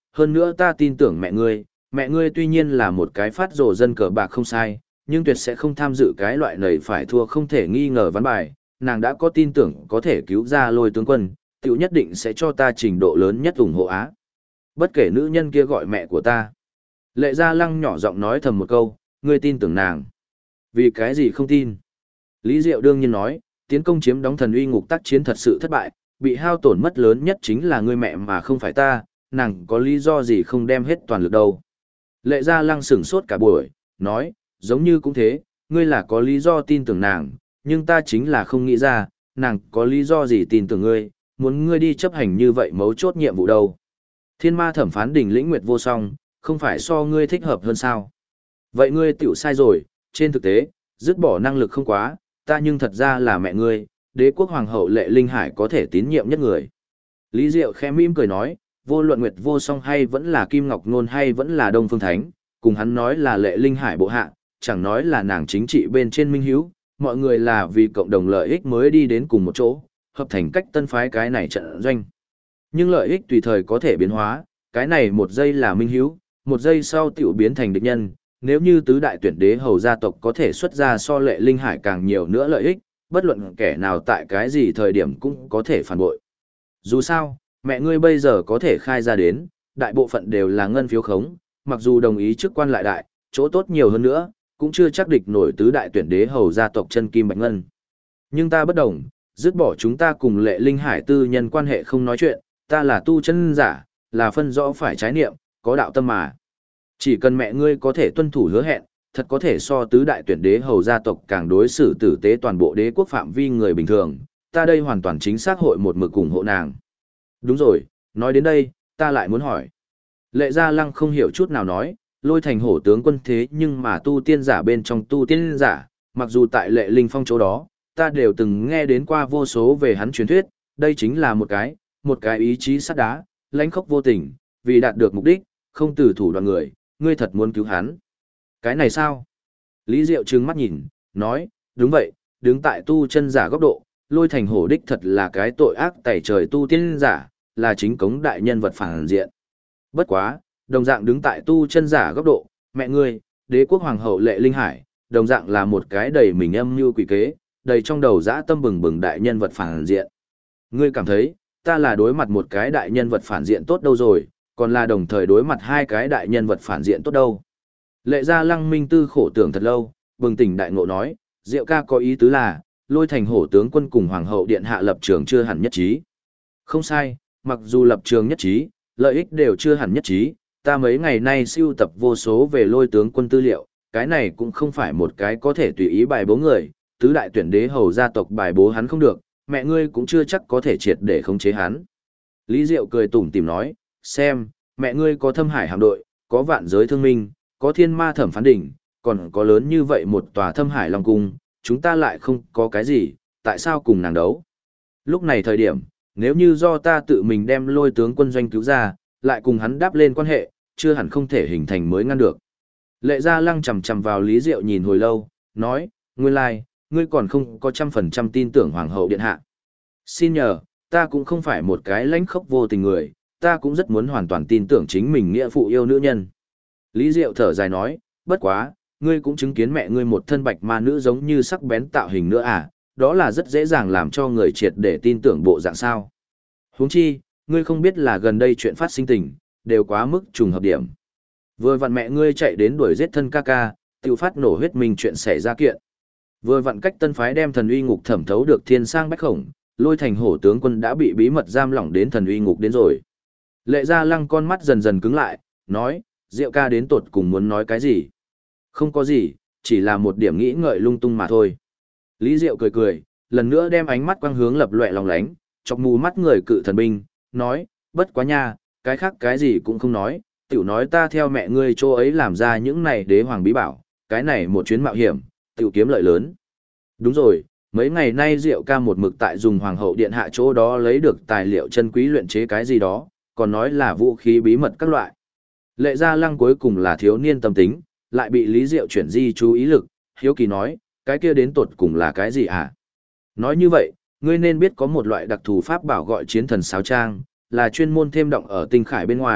hơn nữa ta tin tưởng mẹ ngươi tuy nhiên là một cái phát rồ dân cờ bạc không sai, nhưng tuyệt sẽ không tham dự cái loại này phải thua không thể nghi ngờ ván bài, nàng đã có tin tưởng có thể cứu ra Lôi tướng quân, tiểu nhất định sẽ cho ta trình độ lớn nhất ủng hộ á. Bất kể nữ nhân kia gọi mẹ của ta. Lệ Gia Lăng nhỏ giọng nói thầm một câu, ngươi tin tưởng nàng. Vì cái gì không tin? Lý Diệu đương nhiên nói, tiến công chiếm đóng Thần Uy Ngục tác chiến thật sự thất bại, bị hao tổn mất lớn nhất chính là ngươi mẹ mà không phải ta, nàng có lý do gì không đem hết toàn lực đâu. Lệ Gia Lăng sửng sốt cả buổi, nói, giống như cũng thế, ngươi là có lý do tin tưởng nàng, nhưng ta chính là không nghĩ ra, nàng có lý do gì tin tưởng ngươi, muốn ngươi đi chấp hành như vậy mấu chốt nhiệm vụ đâu. Thiên ma thẩm phán đỉnh lĩnh nguyệt vô song, không phải so ngươi thích hợp hơn sao. Vậy ngươi tiểu sai rồi, trên thực tế, dứt bỏ năng lực không quá, ta nhưng thật ra là mẹ ngươi, đế quốc hoàng hậu Lệ Linh Hải có thể tín nhiệm nhất người. Lý Diệu khẽ mỉm cười nói, vô luận nguyệt vô song hay vẫn là Kim Ngọc Nôn hay vẫn là Đông Phương Thánh, cùng hắn nói là Lệ Linh Hải bộ hạ, chẳng nói là nàng chính trị bên trên minh hiếu, mọi người là vì cộng đồng lợi ích mới đi đến cùng một chỗ, hợp thành cách tân phái cái này trận doanh. Nhưng lợi ích tùy thời có thể biến hóa, cái này một giây là minh hiếu, một giây sau tiểu biến thành địch nhân, nếu như tứ đại tuyển đế hầu gia tộc có thể xuất ra so Lệ Linh Hải càng nhiều nữa lợi ích, bất luận kẻ nào tại cái gì thời điểm cũng có thể phản bội. Dù sao, mẹ ngươi bây giờ có thể khai ra đến, đại bộ phận đều là ngân phiếu khống, mặc dù đồng ý chức quan lại đại, chỗ tốt nhiều hơn nữa, cũng chưa chắc địch nổi tứ đại tuyển đế hầu gia tộc chân kim bạch ngân. Nhưng ta bất đồng, dứt bỏ chúng ta cùng Lệ Linh Hải tư nhân quan hệ không nói chuyện, ta là tu chân giả, là phân rõ phải trái niệm, có đạo tâm mà. Chỉ cần mẹ ngươi có thể tuân thủ hứa hẹn, thật có thể so tứ đại tuyển đế hầu gia tộc càng đối xử tử tế toàn bộ đế quốc phạm vi người bình thường, ta đây hoàn toàn chính xác hội một mực ủng hộ nàng. Đúng rồi, nói đến đây, ta lại muốn hỏi. Lệ Gia Lăng không hiểu chút nào nói, Lôi Thành hổ tướng quân thế nhưng mà tu tiên giả bên trong tu tiên giả, mặc dù tại Lệ Linh Phong chỗ đó, ta đều từng nghe đến qua vô số về hắn truyền thuyết, đây chính là một cái ý chí sắt đá, lãnh khốc vô tình, vì đạt được mục đích, không từ thủ đoạn người, ngươi thật muốn cứu hắn. Cái này sao? Lý Diệu trừng mắt nhìn, nói, đúng vậy, đứng tại tu chân giả góc độ, Lôi Thành hổ đích thật là cái tội ác tẩy trời tu tiên giả, là chính cống đại nhân vật phản diện. Bất quá, đồng dạng đứng tại tu chân giả góc độ, mẹ ngươi, đế quốc hoàng hậu Lệ Linh Hải, đồng dạng là một cái đầy mình âm mưu quỷ kế, đầy trong đầu dã tâm bừng bừng đại nhân vật phản diện. Ngươi cảm thấy, ta là đối mặt một cái đại nhân vật phản diện tốt đâu rồi, còn là đồng thời đối mặt hai cái đại nhân vật phản diện tốt đâu. Lệ Gia Lăng minh tư khổ tưởng thật lâu, bừng tỉnh đại ngộ nói, Diệu ca có ý tứ là, Lôi Thành hổ tướng quân cùng hoàng hậu điện hạ lập trường chưa hẳn nhất trí. Không sai, mặc dù lập trường nhất trí, lợi ích đều chưa hẳn nhất trí, ta mấy ngày nay sưu tập vô số về Lôi tướng quân tư liệu, cái này cũng không phải một cái có thể tùy ý bài bố người, tứ đại tuyển đế hầu gia tộc bài bố hắn không được, mẹ ngươi cũng chưa chắc có thể triệt để khống chế hắn. Lý Diệu cười tủm tỉm nói, xem, mẹ ngươi có Thâm Hải hạm đội, có vạn giới thương minh, có thiên ma thẩm phán đỉnh, còn có lớn như vậy một tòa Thâm Hải Long Cung, chúng ta lại không có cái gì, tại sao cùng nàng đấu? Lúc này thời điểm, nếu như do ta tự mình đem Lôi tướng quân doanh cứu ra, lại cùng hắn đáp lên quan hệ, chưa hẳn không thể hình thành mới ngăn được. Lệ Gia Lăng chầm chầm vào Lý Diệu nhìn hồi lâu, nói, nguyên lai, ngươi còn không có 100% tin tưởng hoàng hậu điện hạ. Xin nhờ, ta cũng không phải một cái lãnh khốc vô tình người, ta cũng rất muốn hoàn toàn tin tưởng chính mình nghĩa phụ yêu nữ nhân. Lý Diệu thở dài nói, bất quá, ngươi cũng chứng kiến mẹ ngươi một thân bạch ma nữ giống như sắc bén tạo hình nữa à, đó là rất dễ dàng làm cho người triệt để tin tưởng bộ dạng sao. Huống chi, ngươi không biết là gần đây chuyện phát sinh tình, đều quá mức trùng hợp điểm. Vừa vặn mẹ ngươi chạy đến đuổi giết thân ca ca, tiêu phát nổ huyết mình chuyện xảy ra kiện. Vừa vặn cách tân phái đem Thần Uy Ngục thẩm thấu được thiên sang bách khổng, Lôi Thành hổ tướng quân đã bị bí mật giam lỏng đến Thần Uy Ngục đến rồi. Lệ Gia Lăng con mắt dần dần cứng lại, nói, Diệu ca đến tột cùng muốn nói cái gì? Không có gì, chỉ là một điểm nghĩ ngợi lung tung mà thôi. Lý Diệu cười cười, lần nữa đem ánh mắt quang hướng lập loè lòng lánh, chọc mù mắt người cự thần binh, nói, bất quá nha, cái khác cái gì cũng không nói, tiểu nói ta theo mẹ ngươi chỗ ấy làm ra những này đế hoàng bí bảo, cái này một chuyến mạo hiểm, tiểu kiếm lợi lớn. Đúng rồi, mấy ngày nay Diệu ca một mực tại dùng hoàng hậu điện hạ chỗ đó lấy được tài liệu chân quý luyện chế cái gì đó, còn nói là vũ khí bí mật các loại. Lệ Gia Lăng cuối cùng là thiếu niên tâm tính, lại bị Lý Diệu chuyển di chú ý lực, hiếu kỳ nói, cái kia đến tột cùng là cái gì hả? Nói như vậy, ngươi nên biết có một loại đặc thù pháp bảo gọi chiến thần sáo trang, là chuyên môn thêm động ở tinh khải bên ngoài,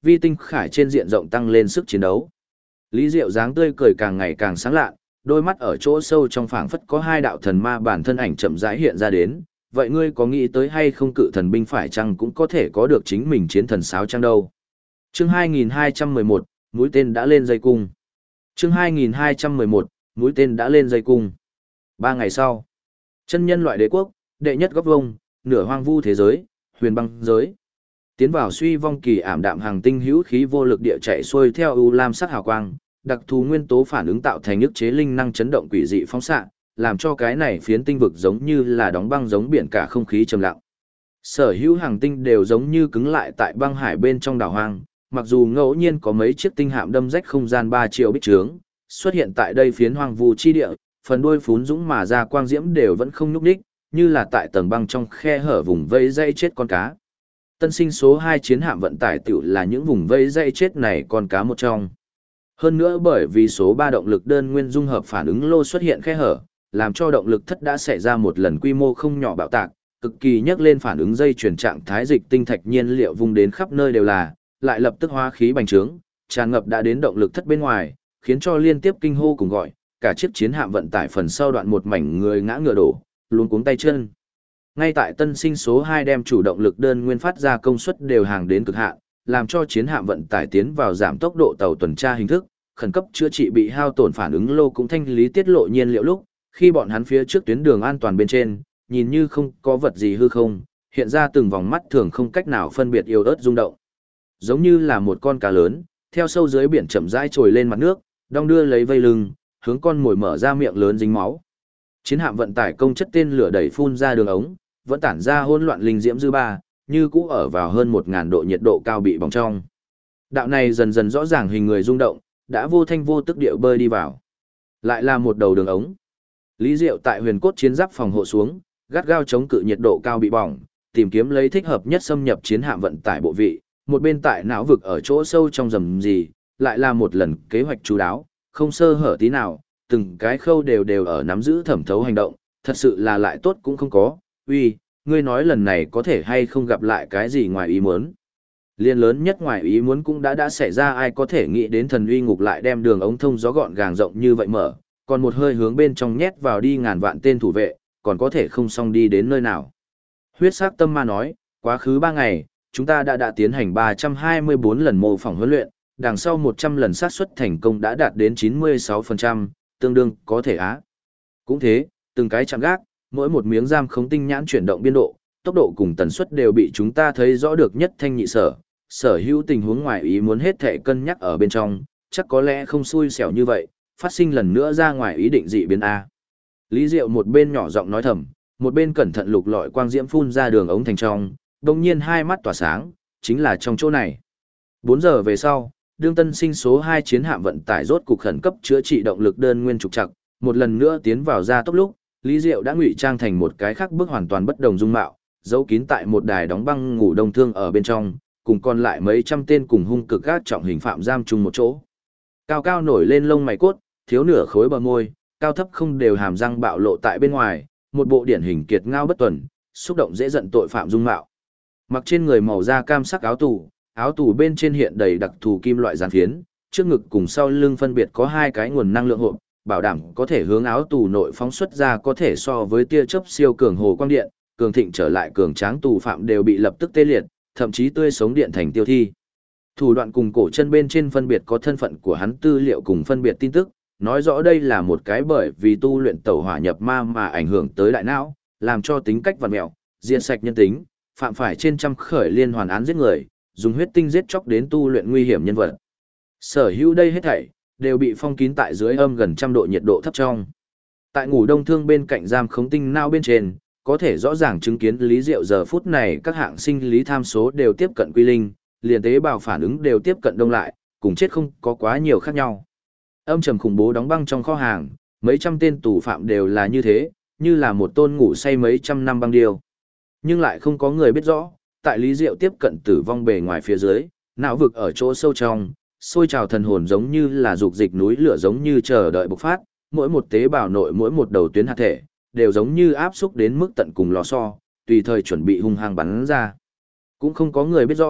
vi tinh khải trên diện rộng tăng lên sức chiến đấu. Lý Diệu dáng tươi cười càng ngày càng sáng lạ, đôi mắt ở chỗ sâu trong phảng phất có hai đạo thần ma bản thân ảnh chậm rãi hiện ra đến. Vậy ngươi có nghĩ tới hay không cự thần binh phải chăng cũng có thể có được chính mình chiến thần sáo chăng đâu? Chương 2211, mũi tên đã lên dây cung. Chương 2211, mũi tên đã lên dây cung. 3 ngày sau, chân nhân loại đế quốc, đệ nhất góc vông, nửa hoang vu thế giới, huyền băng giới. Tiến vào suy vong kỳ ảm đạm hàng tinh hữu khí vô lực địa chạy xuôi theo u lam sắc hào quang, đặc thù nguyên tố phản ứng tạo thành ức chế linh năng chấn động quỷ dị phóng xạ, làm cho cái này phiến tinh vực giống như là đóng băng giống biển cả không khí trầm lặng. Sở hữu hàng tinh đều giống như cứng lại tại băng hải bên trong đảo hoang, mặc dù ngẫu nhiên có mấy chiếc tinh hạm đâm rách không gian 3 triệu bích trướng, xuất hiện tại đây phiến hoang vu chi địa, phần đuôi phún dũng mà ra quang diễm đều vẫn không nhúc nhích, như là tại tầng băng trong khe hở vùng vây dây chết con cá. Tân sinh số 2 chiến hạm vận tải tiểu là những vùng vây dây chết này con cá một trong. Hơn nữa bởi vì số 3 động lực đơn nguyên dung hợp phản ứng lô xuất hiện khe hở, làm cho động lực thất đã xảy ra một lần quy mô không nhỏ bạo tạc, cực kỳ nhắc lên phản ứng dây chuyển trạng thái dịch tinh thạch nhiên liệu vung đến khắp nơi đều là, lại lập tức hóa khí bành trướng, tràn ngập đã đến động lực thất bên ngoài, khiến cho liên tiếp kinh hô cùng gọi, cả chiếc chiến hạm vận tải phần sau đoạn một mảnh người ngã ngựa đổ, luống cuống tay chân. Ngay tại tân sinh số 2 đem chủ động lực đơn nguyên phát ra công suất đều hàng đến cực hạn, làm cho chiến hạm vận tải tiến vào giảm tốc độ tàu tuần tra hình thức, khẩn cấp chữa trị bị hao tổn phản ứng lô cũng thanh lý tiết lộ nhiên liệu lúc, khi bọn hắn phía trước tuyến đường an toàn bên trên, nhìn như không có vật gì hư không, hiện ra từng vòng mắt thường không cách nào phân biệt yếu ớt rung động. Giống như là một con cá lớn, theo sâu dưới biển chậm rãi trồi lên mặt nước, đong đưa lấy vây lưng, hướng con mồi mở ra miệng lớn dính máu. Chiến hạm vận tải công chất tên lửa đẩy phun ra đường ống, vẫn tản ra hỗn loạn linh diễm dư ba, như cũ ở vào hơn 1000 độ nhiệt độ cao bị bỏng trong. Đạo này dần dần rõ ràng hình người rung động, đã vô thanh vô tức điệu bơi đi vào. Lại là một đầu đường ống. Lý Diệu tại huyền cốt chiến giáp phòng hộ xuống, gắt gao chống cự nhiệt độ cao bị bỏng, tìm kiếm lấy thích hợp nhất xâm nhập chiến hạm vận tải bộ vị, một bên tại não vực ở chỗ sâu trong rầm gì, lại là một lần kế hoạch chú đáo, không sơ hở tí nào, từng cái khâu đều ở nắm giữ thẩm thấu hành động, thật sự là lại tốt cũng không có. Uy, ngươi nói lần này có thể hay không gặp lại cái gì ngoài ý muốn? Liên lớn nhất ngoài ý muốn cũng đã xảy ra, ai có thể nghĩ đến thần uy ngục lại đem đường ống thông gió gọn gàng rộng như vậy mở, còn một hơi hướng bên trong nhét vào đi ngàn vạn tên thủ vệ, còn có thể không xong đi đến nơi nào. Huyết sắc tâm ma nói, quá khứ 3 ngày, chúng ta đã tiến hành 324 lần mô phỏng huấn luyện, đằng sau 100 lần xác suất thành công đã đạt đến 96%, tương đương có thể á. Cũng thế, từng cái chạm gác, mỗi một miếng giam khống tinh nhãn chuyển động biên độ, tốc độ cùng tần suất đều bị chúng ta thấy rõ được nhất thanh nhị sở hữu tình huống ngoài ý muốn hết thể cân nhắc ở bên trong, chắc có lẽ không xui xẻo như vậy, phát sinh lần nữa ra ngoài ý định dị biến A. Lý Diệu một bên nhỏ giọng nói thầm, một bên cẩn thận lục lọi quang diễm phun ra đường ống thành trong, đồng nhiên hai mắt tỏa sáng, chính là trong chỗ này. 4 giờ về sau, đương tân sinh số 2 chiến hạm vận tải rốt cục khẩn cấp chữa trị động lực đơn nguyên trục trặc, một lần nữa tiến vào gia tốc lúc, Lý Diệu đã ngụy trang thành một cái khác bước hoàn toàn bất đồng dung mạo, giấu kín tại một đài đóng băng ngủ đông thương ở bên trong, cùng còn lại mấy trăm tên cùng hung cực gác trọng hình phạm giam chung một chỗ. Cao cao nổi lên lông mày cốt, thiếu nửa khối bờ môi, cao thấp không đều hàm răng bạo lộ tại bên ngoài, một bộ điển hình kiệt ngao bất tuần, xúc động dễ giận tội phạm dung mạo. Mặc trên người màu da cam sắc áo tù bên trên hiện đầy đặc thù kim loại dàn phiến, trước ngực cùng sau lưng phân biệt có 2 cái nguồn năng lượng hộp, bảo đảm có thể hướng áo tù nội phóng xuất ra có thể so với tia chớp siêu cường hồ quang điện, cường thịnh trở lại cường tráng tù phạm đều bị lập tức tê liệt, thậm chí tươi sống điện thành tiêu thi. Thủ đoạn cùng cổ chân bên trên phân biệt có thân phận của hắn tư liệu cùng phân biệt tin tức, nói rõ đây là một cái bởi vì tu luyện tẩu hỏa nhập ma mà ảnh hưởng tới đại não, làm cho tính cách vặn mẹo, diệt sạch nhân tính, phạm phải trên trăm khởi liên hoàn án giết người, dùng huyết tinh giết chóc đến tu luyện nguy hiểm nhân vật. Sở hữu đây hết thảy đều bị phong kín tại dưới âm gần trăm độ nhiệt độ thấp trong. Tại ngủ đông thương bên cạnh giam khống tinh não bên trên, có thể rõ ràng chứng kiến Lý Diệu giờ phút này các hạng sinh lý tham số đều tiếp cận quy linh, liền tế bào phản ứng đều tiếp cận đông lại, cùng chết không có quá nhiều khác nhau. Âm trầm khủng bố đóng băng trong kho hàng, mấy trăm tên tù phạm đều là như thế, như là một tôn ngủ say mấy trăm năm băng điêu. Nhưng lại không có người biết rõ, tại Lý Diệu tiếp cận tử vong bề ngoài phía dưới, não vực ở chỗ sâu trong, sôi trào thần hồn giống như là dục dịch núi lửa giống như chờ đợi bộc phát, mỗi một tế bào nội mỗi một đầu tuyến hạt thể, đều giống như áp xúc đến mức tận cùng lò xo, tùy thời chuẩn bị hung hăng bắn ra. Cũng không có người biết rõ,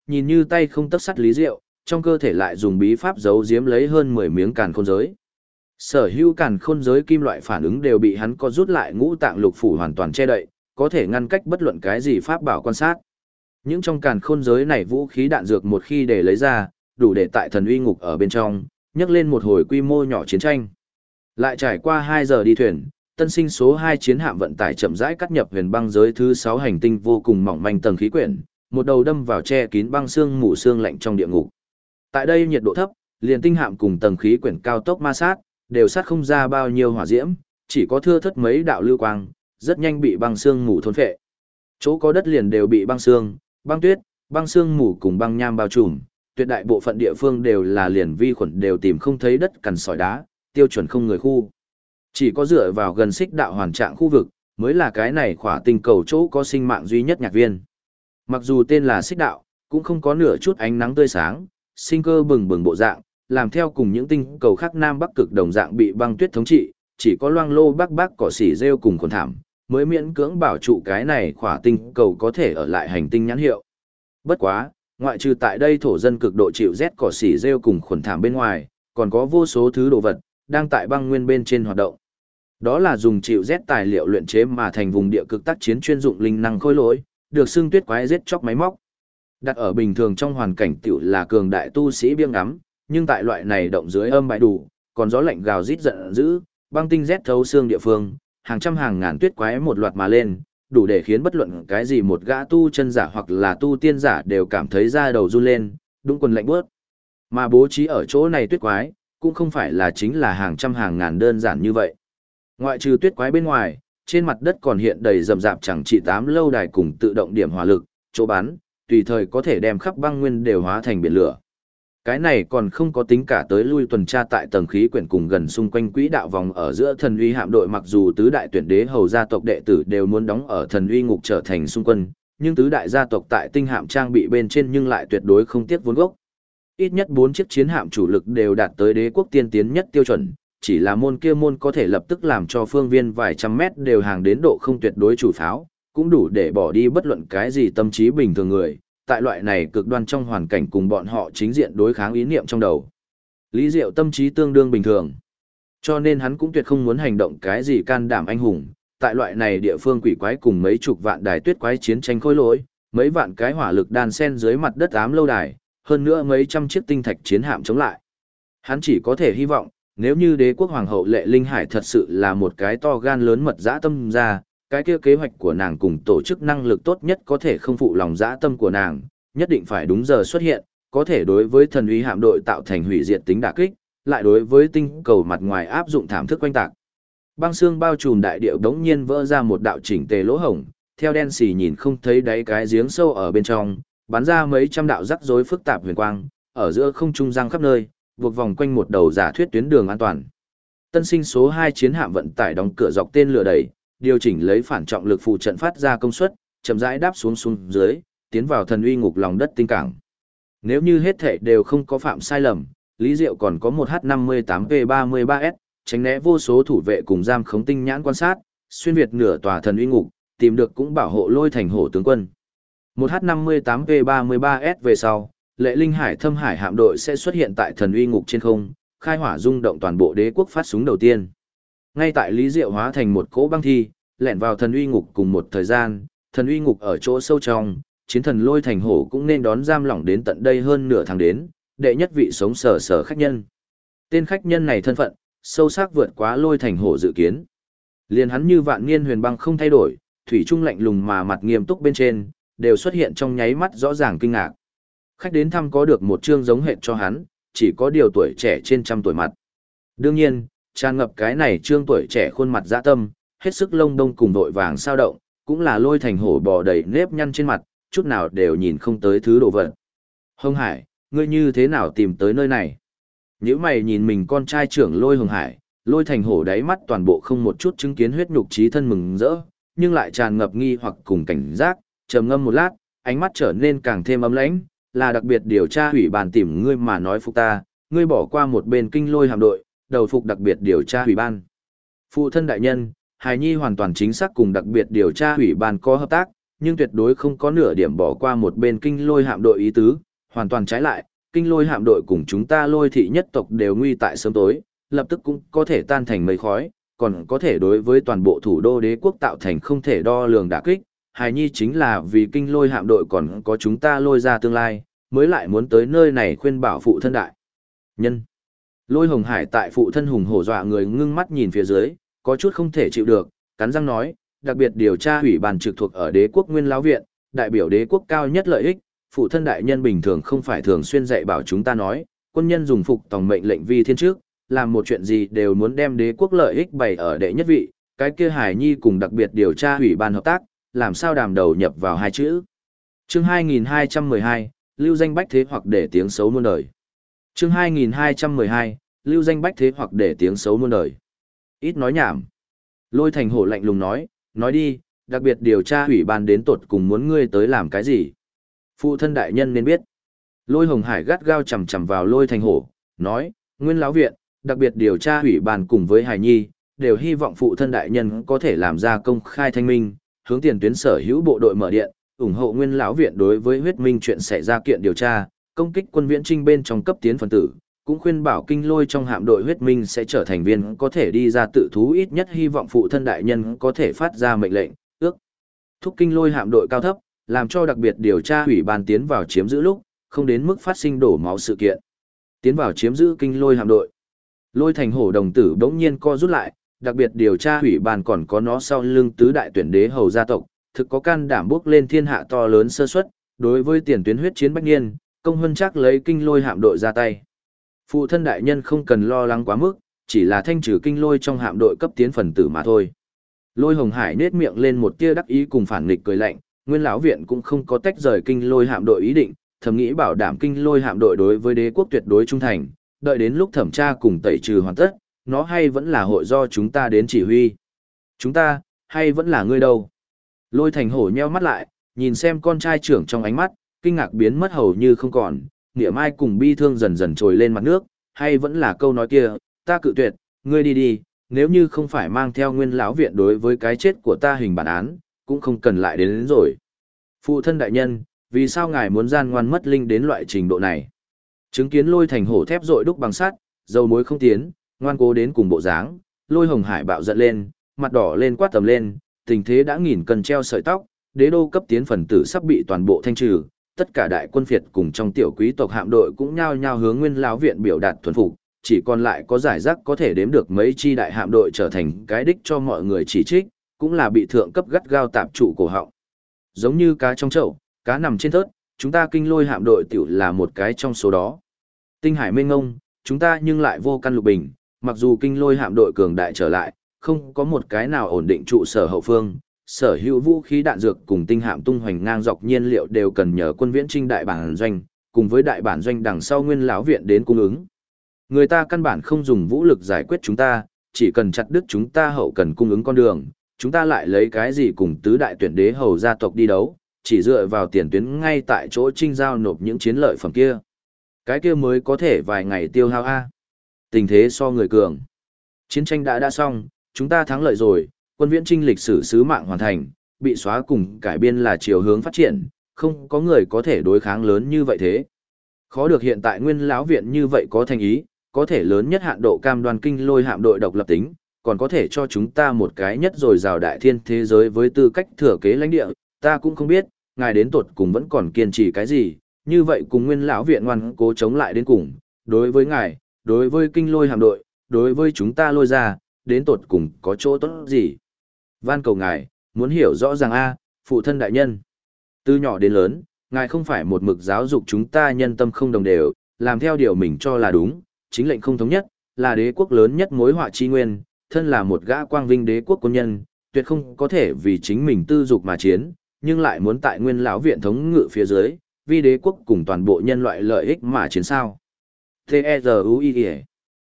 nhìn như tay không tấc sắt Lý Diệu, trong cơ thể lại dùng bí pháp giấu giếm lấy hơn 10 miếng càn khôn giới. Sở hữu càn khôn giới kim loại phản ứng đều bị hắn có rút lại ngũ tạng lục phủ hoàn toàn che đậy, có thể ngăn cách bất luận cái gì pháp bảo quan sát. Những trong càn khôn giới này vũ khí đạn dược một khi để lấy ra, đủ để tại thần uy ngục ở bên trong, nhấc lên một hồi quy mô nhỏ chiến tranh. Lại trải qua 2 giờ đi thuyền, tân sinh số 2 chiến hạm vận tải chậm rãi cắt nhập huyền băng giới thứ 6 hành tinh vô cùng mỏng manh tầng khí quyển, một đầu đâm vào che kín băng xương mù xương lạnh trong địa ngục. Tại đây nhiệt độ thấp, liền tinh hạm cùng tầng khí quyển cao tốc ma sát, đều sát không ra bao nhiêu hỏa diễm, chỉ có thưa thớt mấy đạo lưu quang, rất nhanh bị băng xương mù thôn phệ. Chỗ có đất liền đều bị băng xương, băng tuyết, băng xương mù cùng băng nham bao trùm, tuyệt đại bộ phận địa phương đều là liền vi khuẩn đều tìm không thấy đất cằn sỏi đá, tiêu chuẩn không người khu. Chỉ có dựa vào gần xích đạo hoàn trạng khu vực, mới là cái này khỏa tinh cầu chỗ có sinh mạng duy nhất nhạc viên. Mặc dù tên là xích đạo, cũng không có nửa chút ánh nắng tươi sáng, sinh cơ bừng bừng bộ dạng, làm theo cùng những tinh cầu khác Nam Bắc cực đồng dạng bị băng tuyết thống trị, chỉ có loang lô bắc bắc cỏ xỉ rêu cùng khuẩn thảm, mới miễn cưỡng bảo trụ cái này khỏa tinh cầu có thể ở lại hành tinh nhãn hiệu. Bất quá, ngoại trừ tại đây thổ dân cực độ chịu rét cỏ xỉ rêu cùng khuẩn thảm bên ngoài, còn có vô số thứ đồ vật, đang tại băng nguyên bên trên hoạt động. Đó là dùng chịu rét tài liệu luyện chế mà thành vùng địa cực tác chiến chuyên dụng linh năng khôi lỗi, được xưng tuyết quái rết chóc máy móc. Đặt ở bình thường trong hoàn cảnh tiểu là cường đại tu sĩ biếng ngắm, nhưng tại loại này động dưới âm bãi đủ, còn gió lạnh gào rít giận dữ, băng tinh rét thấu xương địa phương, hàng trăm hàng ngàn tuyết quái một loạt mà lên, đủ để khiến bất luận cái gì một gã tu chân giả hoặc là tu tiên giả đều cảm thấy da đầu run lên, đúng quần lạnh bước. Mà bố trí ở chỗ này tuyết quái, cũng không phải là chính là hàng trăm hàng ngàn đơn giản như vậy. Ngoại trừ tuyết quái bên ngoài, trên mặt đất còn hiện đầy rậm rạp chẳng chỉ 8 lâu đài cùng tự động điểm hỏa lực, chỗ bắn, tùy thời có thể đem khắp băng nguyên đều hóa thành biển lửa. Cái này còn không có tính cả tới lui tuần tra tại tầng khí quyển cùng gần xung quanh quỹ đạo vòng ở giữa thần uy hạm đội, mặc dù tứ đại tuyển đế hầu gia tộc đệ tử đều muốn đóng ở thần uy ngục trở thành xung quân, nhưng tứ đại gia tộc tại tinh hạm trang bị bên trên nhưng lại tuyệt đối không tiếc vốn gốc. Ít nhất 4 chiếc chiến hạm chủ lực đều đạt tới đế quốc tiên tiến nhất tiêu chuẩn, chỉ là môn kia môn có thể lập tức làm cho phương viên vài trăm mét đều hàng đến độ không tuyệt đối chủ pháo, cũng đủ để bỏ đi bất luận cái gì tâm trí bình thường người, tại loại này cực đoan trong hoàn cảnh cùng bọn họ chính diện đối kháng ý niệm trong đầu. Lý Diệu tâm trí tương đương bình thường, cho nên hắn cũng tuyệt không muốn hành động cái gì can đảm anh hùng, tại loại này địa phương quỷ quái cùng mấy chục vạn đài tuyết quái chiến tranh khôi lỗi, mấy vạn cái hỏa lực đan sen dưới mặt đất ám lâu đài, hơn nữa mấy trăm chiếc tinh thạch chiến hạm chống lại. Hắn chỉ có thể hy vọng, nếu như đế quốc hoàng hậu Lệ Linh Hải thật sự là một cái to gan lớn mật dã tâm ra, cái kia kế hoạch của nàng cùng tổ chức năng lực tốt nhất có thể không phụ lòng dã tâm của nàng, nhất định phải đúng giờ xuất hiện, có thể đối với thần uy hạm đội tạo thành hủy diệt tính đả kích, lại đối với tinh cầu mặt ngoài áp dụng thảm thức quanh tạc. Băng xương bao trùm đại địa đống nhiên vỡ ra một đạo chỉnh tề lỗ hổng, theo đen xì nhìn không thấy đáy cái giếng sâu ở bên trong, bắn ra mấy trăm đạo rắc rối phức tạp huyền quang, ở giữa không trung giăng khắp nơi, buộc vòng quanh một đầu giả thuyết tuyến đường an toàn. Tân sinh số 2 chiến hạm vận tải đóng cửa dọc tên lửa đẩy, điều chỉnh lấy phản trọng lực phụ trận phát ra công suất, chậm rãi đáp xuống dưới, tiến vào thần uy ngục lòng đất tinh cảng. Nếu như hết thảy đều không có phạm sai lầm, Lý Diệu còn có một H58P33S, tránh né vô số thủ vệ cùng giam khống tinh nhãn quan sát, xuyên việt nửa tòa thần uy ngục, tìm được cũng bảo hộ Lôi Thành Hổ tướng quân. Một H58P33S về sau, Lệ Linh Hải Thâm Hải hạm đội sẽ xuất hiện tại thần uy ngục trên không, khai hỏa rung động toàn bộ đế quốc phát súng đầu tiên. Ngay tại Lý Diệu hóa thành một cỗ băng thi, lẻn vào thần uy ngục cùng một thời gian, thần uy ngục ở chỗ sâu trong, chiến thần Lôi Thành Hổ cũng nên đón giam lỏng đến tận đây hơn nửa tháng đến, đệ nhất vị sống sờ khách nhân. Tên khách nhân này thân phận, sâu sắc vượt quá Lôi Thành Hổ dự kiến. Liền hắn như vạn niên huyền băng không thay đổi, thủy trung lạnh lùng mà mặt nghiêm túc bên trên, đều xuất hiện trong nháy mắt rõ ràng kinh ngạc. Khách đến thăm có được một chương giống hệt cho hắn, chỉ có điều tuổi trẻ trên trăm tuổi mặt. Đương nhiên, tràn ngập cái này trương tuổi trẻ khuôn mặt dã tâm, hết sức lông đông cùng vội vàng sao động, cũng là Lôi Thành Hổ bò đầy nếp nhăn trên mặt, chút nào đều nhìn không tới thứ đồ vật. Hồng Hải, ngươi như thế nào tìm tới nơi này? Nếu mày nhìn mình con trai trưởng Lôi Hồng Hải, Lôi Thành Hổ đáy mắt toàn bộ không một chút chứng kiến huyết nhục trí thân mừng rỡ, nhưng lại tràn ngập nghi hoặc cùng cảnh giác, trầm ngâm một lát, ánh mắt trở nên càng thêm ấm lãnh, là đặc biệt điều tra ủy ban tìm ngươi mà nói phục ta, ngươi bỏ qua một bên kinh Lôi hạm đội, đầu phục đặc biệt điều tra ủy ban. Phụ thân đại nhân, hài nhi hoàn toàn chính xác cùng đặc biệt điều tra ủy ban có hợp tác, nhưng tuyệt đối không có nửa điểm bỏ qua một bên kinh lôi hạm đội ý tứ, hoàn toàn trái lại, kinh lôi hạm đội cùng chúng ta lôi thị nhất tộc đều nguy tại sớm tối, lập tức cũng có thể tan thành mây khói, còn có thể đối với toàn bộ thủ đô đế quốc tạo thành không thể đo lường đả kích. Hài nhi chính là vì kinh lôi hạm đội còn có chúng ta lôi ra tương lai, mới lại muốn tới nơi này khuyên bảo phụ thân đại nhân. Lôi Hồng Hải tại phụ thân hùng hổ dọa người ngưng mắt nhìn phía dưới, có chút không thể chịu được, cắn răng nói, đặc biệt điều tra ủy ban trực thuộc ở đế quốc nguyên lão viện, đại biểu đế quốc cao nhất lợi ích, phụ thân đại nhân bình thường không phải thường xuyên dạy bảo chúng ta nói, quân nhân dùng phục tòng mệnh lệnh vi thiên trước, làm một chuyện gì đều muốn đem đế quốc lợi ích bày ở đệ nhất vị, cái kia Hải Nhi cùng đặc biệt điều tra ủy ban hợp tác, làm sao đàm đầu nhập vào hai chữ. Chương 2212, lưu danh bách thế hoặc để tiếng xấu muôn đời. Chương 2212, lưu danh bách thế hoặc để tiếng xấu muôn đời. Ít nói nhảm. Lôi Thành Hổ lạnh lùng nói đi, đặc biệt điều tra ủy ban đến tột cùng muốn ngươi tới làm cái gì. Phụ thân đại nhân nên biết. Lôi Hồng Hải gắt gao chầm chầm vào Lôi Thành Hổ, nói, nguyên lão viện, đặc biệt điều tra ủy ban cùng với Hải Nhi, đều hy vọng phụ thân đại nhân có thể làm ra công khai thanh minh, hướng tiền tuyến sở hữu bộ đội mở điện, ủng hộ nguyên lão viện đối với huyết minh chuyện xảy ra kiện điều tra, công kích quân viễn trinh bên trong cấp tiến phần tử, cũng khuyên bảo kinh lôi trong hạm đội huyết minh sẽ trở thành viên có thể đi ra tự thú, ít nhất hy vọng phụ thân đại nhân có thể phát ra mệnh lệnh, ước thúc kinh lôi hạm đội cao thấp, làm cho đặc biệt điều tra ủy ban tiến vào chiếm giữ lúc, không đến mức phát sinh đổ máu sự kiện. Tiến vào chiếm giữ kinh lôi hạm đội. Lôi Thành Hổ đồng tử bỗng nhiên co rút lại, đặc biệt điều tra ủy ban còn có nó sau lưng tứ đại tuyển đế hầu gia tộc, thực có can đảm bước lên thiên hạ to lớn sơ suất, đối với tiền tuyến huyết chiến bách niên, công hơn chắc lấy kinh lôi hạm đội ra tay. Phụ thân đại nhân không cần lo lắng quá mức, chỉ là thanh trừ kinh lôi trong hạm đội cấp tiến phần tử mà thôi. Lôi Hồng Hải nết miệng lên một tia đắc ý cùng phản nghịch cười lạnh, nguyên lão viện cũng không có tách rời kinh lôi hạm đội ý định, thầm nghĩ bảo đảm kinh lôi hạm đội đối với đế quốc tuyệt đối trung thành, đợi đến lúc thẩm tra cùng tẩy trừ hoàn tất, nó hay vẫn là hội do chúng ta đến chỉ huy. Chúng ta, hay vẫn là ngươi đâu? Lôi Thành Hổ nheo mắt lại, nhìn xem con trai trưởng trong ánh mắt, kinh ngạc biến mất hầu như không còn, nghĩa mai cùng bi thương dần dần trồi lên mặt nước, hay vẫn là câu nói kia, ta cự tuyệt, ngươi đi đi, nếu như không phải mang theo nguyên lão viện đối với cái chết của ta hình bản án, cũng không cần lại đến rồi. Phụ thân đại nhân, vì sao ngài muốn gian ngoan mất linh đến loại trình độ này? Chứng kiến Lôi Thành Hổ thép rội đúc bằng sắt, dầu muối không tiến, ngoan cố đến cùng bộ dáng, Lôi Hồng Hải bạo giận lên, mặt đỏ lên quát tầm lên, tình thế đã nghìn cân treo sợi tóc, đế đô cấp tiến phần tử sắp bị toàn bộ thanh trừ, tất cả đại quân phiệt cùng trong tiểu quý tộc hạm đội cũng nhao nhao hướng nguyên lão viện biểu đạt thuần phục, chỉ còn lại có giải rác có thể đếm được mấy chi đại hạm đội trở thành cái đích cho mọi người chỉ trích, cũng là bị thượng cấp gắt gao tạp trụ cổ họng. Giống như cá trong chậu, cá nằm trên thớt, chúng ta kinh lôi hạm đội tiểu là một cái trong số đó. Tinh hải mênh ngông, chúng ta nhưng lại vô căn lục bình, mặc dù kinh lôi hạm đội cường đại trở lại, không có một cái nào ổn định trụ sở hậu phương, sở hữu vũ khí đạn dược cùng tinh hạm tung hoành ngang dọc nhiên liệu đều cần nhờ quân viễn trinh đại bản doanh, cùng với đại bản doanh đằng sau nguyên lão viện đến cung ứng. Người ta căn bản không dùng vũ lực giải quyết chúng ta, chỉ cần chặt đứt chúng ta hậu cần cung ứng con đường, chúng ta lại lấy cái gì cùng tứ đại tuyển đế hầu gia tộc đi đấu, chỉ dựa vào tiền tuyến ngay tại chỗ trinh giao nộp những chiến lợi phẩm kia. Cái kia mới có thể vài ngày tiêu hao a. Tình thế so người cường. Chiến tranh đã xong, chúng ta thắng lợi rồi, quân viễn trinh lịch sử sứ mạng hoàn thành, bị xóa cùng cải biên là chiều hướng phát triển, không có người có thể đối kháng lớn như vậy thế. Khó được hiện tại nguyên lão viện như vậy có thành ý, có thể lớn nhất hạn độ cam đoan kinh lôi hạm đội độc lập tính, còn có thể cho chúng ta một cái nhất rồi rào đại thiên thế giới với tư cách thừa kế lãnh địa, ta cũng không biết, ngài đến tột cùng vẫn còn kiên trì cái gì, như vậy cùng nguyên lão viện ngoan cố chống lại đến cùng, đối với ngài, đối với kinh lôi hạm đội, đối với chúng ta lôi ra, đến tột cùng có chỗ tốt gì. Van cầu ngài, muốn hiểu rõ ràng a, phụ thân đại nhân. Từ nhỏ đến lớn, ngài không phải một mực giáo dục chúng ta nhân tâm không đồng đều, làm theo điều mình cho là đúng, chính lệnh không thống nhất, là đế quốc lớn nhất mối họa chi nguyên, thân là một gã quang vinh đế quốc quân nhân, tuyệt không có thể vì chính mình tư dục mà chiến, nhưng lại muốn tại nguyên lão viện thống ngự phía dưới, vì đế quốc cùng toàn bộ nhân loại lợi ích mà chiến sao. T-E-Z-U-I-E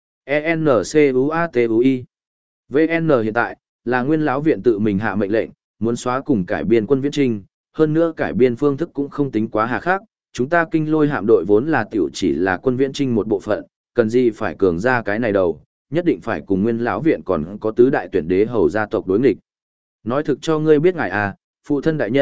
E-N-C-U-A-T-U-I VN hiện tại, là nguyên lão viện tự mình hạ mệnh lệnh, muốn xóa cùng cải biên quân viễn trinh, hơn nữa cải biên phương thức cũng không tính quá hà khắc, chúng ta kinh lôi hạm đội vốn là tiểu chỉ là quân viễn trinh một bộ phận, cần gì phải cường ra cái này đầu, nhất định phải cùng nguyên lão viện còn có tứ đại tuyển đế hầu gia tộc đối nghịch. Nói thực cho ngươi biết ngài à, phụ thân đại nhân,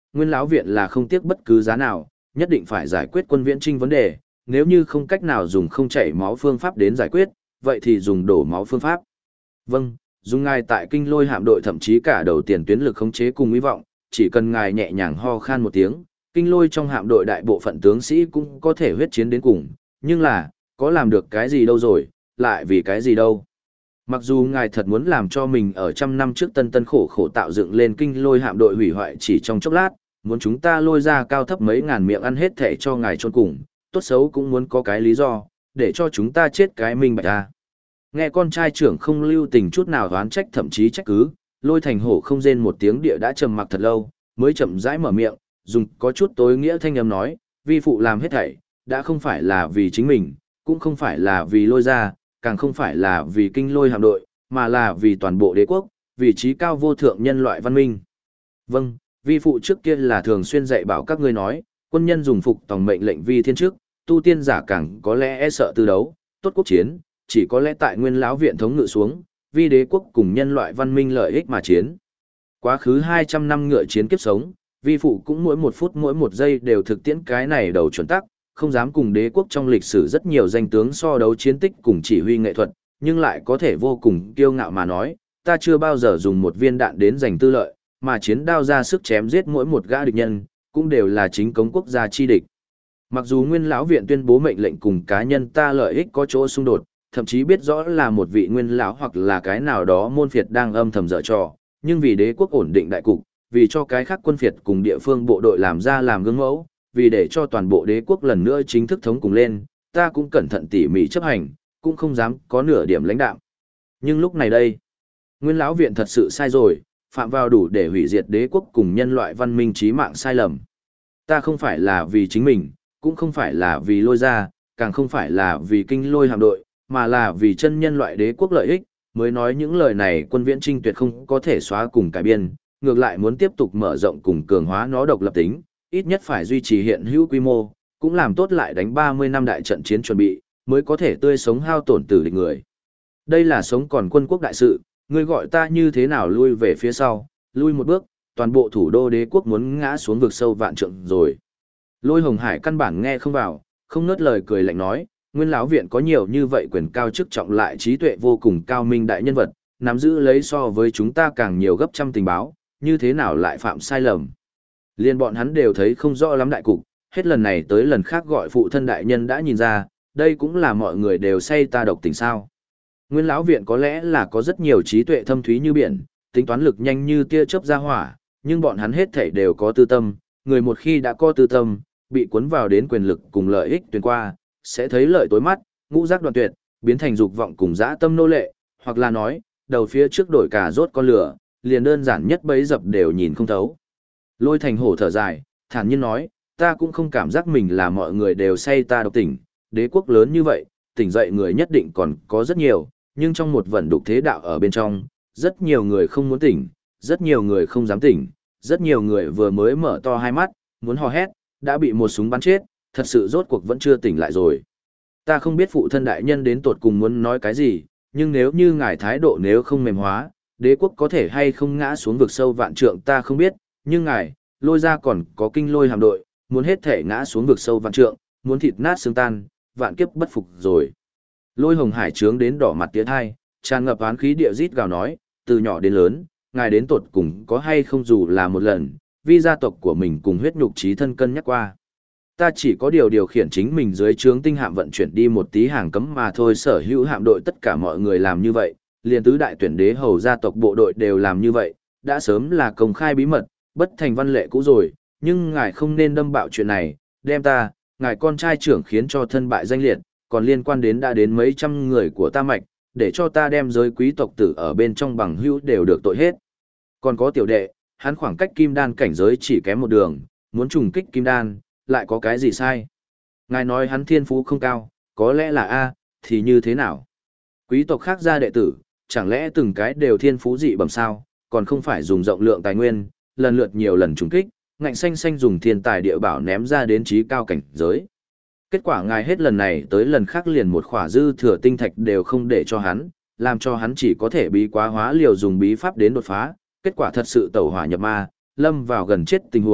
Nguyên lão viện là không tiếc bất cứ giá nào, nhất định phải giải quyết quân viễn trinh vấn đề, nếu như không cách nào dùng không chảy máu phương pháp đến giải quyết, vậy thì dùng đổ máu phương pháp. Vâng, dùng ngài tại kinh lôi hạm đội thậm chí cả đầu tiền tuyến lực khống chế cùng hy vọng, chỉ cần ngài nhẹ nhàng ho khan một tiếng, kinh lôi trong hạm đội đại bộ phận tướng sĩ cũng có thể huyết chiến đến cùng, nhưng là, có làm được cái gì đâu rồi, lại vì cái gì đâu. Mặc dù ngài thật muốn làm cho mình ở trăm năm trước tân tân khổ khổ tạo dựng lên kinh lôi hạm đội hủy hoại chỉ trong chốc lát, muốn chúng ta lôi ra cao thấp mấy ngàn miệng ăn hết thể cho ngài chôn cùng, tốt xấu cũng muốn có cái lý do, để cho chúng ta chết cái minh bạch ra. Nghe con trai trưởng không lưu tình chút nào oán trách thậm chí trách cứ, Lôi Thành Hổ không rên một tiếng địa đã trầm mặc thật lâu, mới chậm rãi mở miệng, dùng có chút tối nghĩa thanh âm nói, vi phụ làm hết thảy, đã không phải là vì chính mình, cũng không phải là vì lôi ra, càng không phải là vì kinh lôi hạm đội, mà là vì toàn bộ đế quốc, vì trí cao vô thượng nhân loại văn minh. Vâng, vi phụ trước kia là thường xuyên dạy bảo các ngươi nói, quân nhân dùng phục tòng mệnh lệnh vi thiên trước, tu tiên giả càng có lẽ e sợ tư đấu, tốt quốc chiến, chỉ có lẽ tại nguyên lão viện thống ngự xuống, vì đế quốc cùng nhân loại văn minh lợi ích mà chiến. Quá khứ 200 năm ngựa chiến kiếp sống, vi phụ cũng mỗi một phút mỗi một giây đều thực tiễn cái này đầu chuẩn tắc, không dám cùng đế quốc trong lịch sử rất nhiều danh tướng so đấu chiến tích cùng chỉ huy nghệ thuật, nhưng lại có thể vô cùng kiêu ngạo mà nói, ta chưa bao giờ dùng một viên đạn đến giành tư lợi, mà chiến đao ra sức chém giết mỗi một gã địch nhân, cũng đều là chính cống quốc gia chi địch. Mặc dù nguyên lão viện tuyên bố mệnh lệnh cùng cá nhân ta lợi ích có chỗ xung đột, thậm chí biết rõ là một vị nguyên lão hoặc là cái nào đó môn phiệt đang âm thầm dở trò, nhưng vì đế quốc ổn định đại cục, vì cho cái khác quân phiệt cùng địa phương bộ đội làm ra làm gương mẫu, vì để cho toàn bộ đế quốc lần nữa chính thức thống cùng lên, ta cũng cẩn thận tỉ mỉ chấp hành, cũng không dám có nửa điểm lãnh đạm. Nhưng lúc này đây, nguyên lão viện thật sự sai rồi, phạm vào đủ để hủy diệt đế quốc cùng nhân loại văn minh chí mạng sai lầm. Ta không phải là vì chính mình, cũng không phải là vì lôi ra, càng không phải là vì kinh lôi hạm đội, mà là vì chân nhân loại đế quốc lợi ích, mới nói những lời này quân viễn trinh tuyệt không có thể xóa cùng cải biên, ngược lại muốn tiếp tục mở rộng cùng cường hóa nó độc lập tính, ít nhất phải duy trì hiện hữu quy mô, cũng làm tốt lại đánh 30 năm đại trận chiến chuẩn bị, mới có thể tươi sống hao tổn tử địch người. Đây là sống còn quân quốc đại sự, ngươi gọi ta như thế nào lui về phía sau, lui một bước, toàn bộ thủ đô đế quốc muốn ngã xuống vực sâu vạn trượng rồi. Lôi Hồng Hải căn bản nghe không vào, không nớt lời cười lạnh nói, nguyên lão viện có nhiều như vậy quyền cao chức trọng lại trí tuệ vô cùng cao minh đại nhân vật, nắm giữ lấy so với chúng ta càng nhiều gấp trăm tình báo, như thế nào lại phạm sai lầm. Liên bọn hắn đều thấy không rõ lắm đại cục, hết lần này tới lần khác gọi phụ thân đại nhân đã nhìn ra, đây cũng là mọi người đều say ta độc tình sao. Nguyên lão viện có lẽ là có rất nhiều trí tuệ thâm thúy như biển, tính toán lực nhanh như tia chớp ra hỏa, nhưng bọn hắn hết thảy đều có tư tâm, người một khi đã có tư tâm, bị cuốn vào đến quyền lực cùng lợi ích tuyển qua, sẽ thấy lợi tối mắt, ngũ giác đoạn tuyệt, biến thành dục vọng cùng dã tâm nô lệ, hoặc là nói, đầu phía trước đổi cả rốt con lửa, liền đơn giản nhất bấy dập đều nhìn không thấu. Lôi Thành Hổ thở dài, thản nhiên nói, ta cũng không cảm giác mình là mọi người đều say ta độc tỉnh, đế quốc lớn như vậy, tỉnh dậy người nhất định còn có rất nhiều, nhưng trong một vận đục thế đạo ở bên trong, rất nhiều người không muốn tỉnh, rất nhiều người không dám tỉnh, rất nhiều người vừa mới mở to hai mắt, muốn hò hét, đã bị một súng bắn chết, thật sự rốt cuộc vẫn chưa tỉnh lại rồi. Ta không biết phụ thân đại nhân đến tột cùng muốn nói cái gì, nhưng nếu như ngài thái độ nếu không mềm hóa, đế quốc có thể hay không ngã xuống vực sâu vạn trượng ta không biết, nhưng ngài, lôi ra còn có kinh lôi hạm đội, muốn hết thể ngã xuống vực sâu vạn trượng, muốn thịt nát xương tan, vạn kiếp bất phục rồi. Lôi Hồng Hải trướng đến đỏ mặt tiến hai, tràn ngập oán khí địa rít gào nói, từ nhỏ đến lớn, ngài đến tột cùng có hay không dù là một lần, vì gia tộc của mình cùng huyết nhục chí thân cân nhắc qua. Ta chỉ có điều khiển chính mình dưới trướng tinh hạm vận chuyển đi một tí hàng cấm mà thôi, sở hữu hạm đội tất cả mọi người làm như vậy, liền tứ đại tuyển đế hầu gia tộc bộ đội đều làm như vậy, đã sớm là công khai bí mật, bất thành văn lệ cũ rồi, nhưng ngài không nên đâm bạo chuyện này, đem ta, ngài con trai trưởng khiến cho thân bại danh liệt, còn liên quan đến đã đến mấy trăm người của ta mạch, để cho ta đem giới quý tộc tử ở bên trong bằng hữu đều được tội hết. Còn có tiểu đệ, hắn khoảng cách kim đan cảnh giới chỉ kém một đường, muốn trùng kích kim đan, lại có cái gì sai? Ngài nói hắn thiên phú không cao, có lẽ là A, thì như thế nào? Quý tộc khác gia đệ tử, chẳng lẽ từng cái đều thiên phú dị bẩm sao, còn không phải dùng rộng lượng tài nguyên, lần lượt nhiều lần trùng kích, ngạnh xanh xanh dùng thiên tài địa bảo ném ra đến trí cao cảnh giới. Kết quả ngài hết lần này tới lần khác liền một khỏa dư thừa tinh thạch đều không để cho hắn, làm cho hắn chỉ có thể bí quá hóa liều dùng bí pháp đến đột phá, kết quả thật sự tẩu hỏa nhập ma, lâm vào gần chết tình huống,